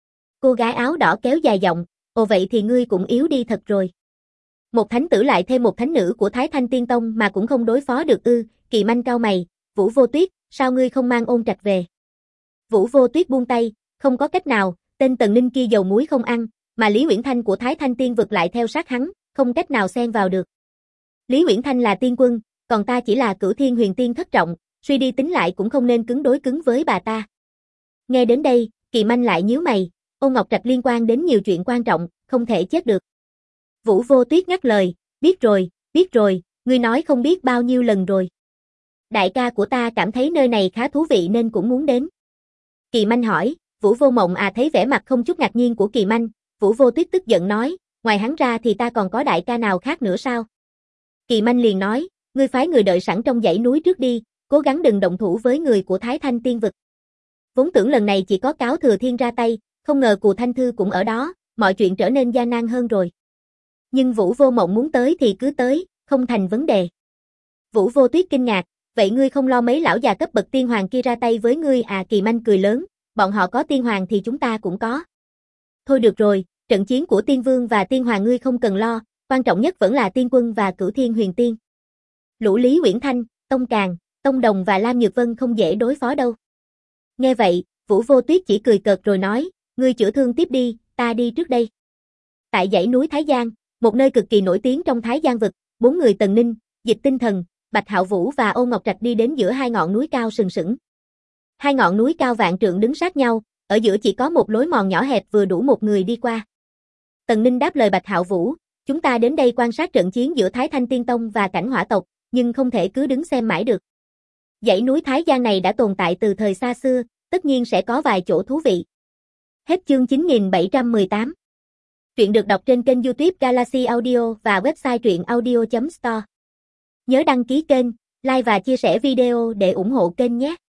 Cô gái áo đỏ kéo dài giọng, ồ vậy thì ngươi cũng yếu đi thật rồi. Một thánh tử lại thêm một thánh nữ của Thái Thanh Tiên Tông mà cũng không đối phó được ư? Kỳ Manh cau mày, Vũ Vô Tuyết, sao ngươi không mang Ôn Trạch về? Vũ Vô Tuyết buông tay, không có cách nào, tên Tần Ninh kia dầu muối không ăn, mà Lý Uyển Thanh của Thái Thanh Tiên vực lại theo sát hắn, không cách nào xen vào được. Lý Uyển Thanh là tiên quân, còn ta chỉ là Cửu Thiên Huyền Tiên thất trọng, suy đi tính lại cũng không nên cứng đối cứng với bà ta. Nghe đến đây, Kỳ Manh lại nhíu mày, Ôn Ngọc Trạch liên quan đến nhiều chuyện quan trọng, không thể chết được. Vũ Vô Tuyết ngắt lời, biết rồi, ngươi nói không biết bao nhiêu lần rồi. Đại ca của ta cảm thấy nơi này khá thú vị nên cũng muốn đến. Kỳ Manh hỏi, Vũ Vô Mộng thấy vẻ mặt không chút ngạc nhiên của Kỳ Manh, Vũ Vô Tuyết tức giận nói, ngoài hắn ra thì ta còn có đại ca nào khác nữa sao? Kỳ Manh liền nói, ngươi phái người đợi sẵn trong dãy núi trước đi, cố gắng đừng động thủ với người của Thái Thanh Tiên vực. Vốn tưởng lần này chỉ có Cáo Thừa Thiên ra tay, không ngờ Cù Thanh Thư cũng ở đó, mọi chuyện trở nên gian nan hơn rồi. Nhưng Vũ Vô Mộng muốn tới thì cứ tới, không thành vấn đề. Vũ Vô Tuyết kinh ngạc, vậy ngươi không lo mấy lão già cấp bậc tiên hoàng kia ra tay với ngươi à? Kỳ Manh cười lớn, bọn họ có tiên hoàng thì chúng ta cũng có. Thôi được rồi, trận chiến của tiên vương và tiên hoàng ngươi không cần lo, quan trọng nhất vẫn là tiên quân và Cửu Thiên Huyền Tiên. Lũ Lý Uyển Thanh, Tông Càn, Tông Đồng và Lam Nhược Vân không dễ đối phó đâu. Nghe vậy, Vũ Vô Tuyết chỉ cười cợt rồi nói, ngươi chữa thương tiếp đi, ta đi trước đây. Tại dãy núi Thái Giang, một nơi cực kỳ nổi tiếng trong Thái Giang vực, bốn người Tần Ninh, Dịch Tinh Thần, Bạch Hạo Vũ và Ôn Ngọc Trạch đi đến giữa hai ngọn núi cao sừng sững. Hai ngọn núi cao vạn trượng đứng sát nhau, ở giữa chỉ có một lối mòn nhỏ hẹp vừa đủ một người đi qua. Tần Ninh đáp lời Bạch Hạo Vũ, chúng ta đến đây quan sát trận chiến giữa Thái Thanh Tiên Tông và Cảnh Hỏa tộc, nhưng không thể cứ đứng xem mãi được. Dãy núi Thái Giang này đã tồn tại từ thời xa xưa, tất nhiên sẽ có vài chỗ thú vị. Hết chương 9718. Truyện được đọc trên kênh YouTube Galaxy Audio và website truyệnaudio.store. Nhớ đăng ký kênh, like và chia sẻ video để ủng hộ kênh nhé.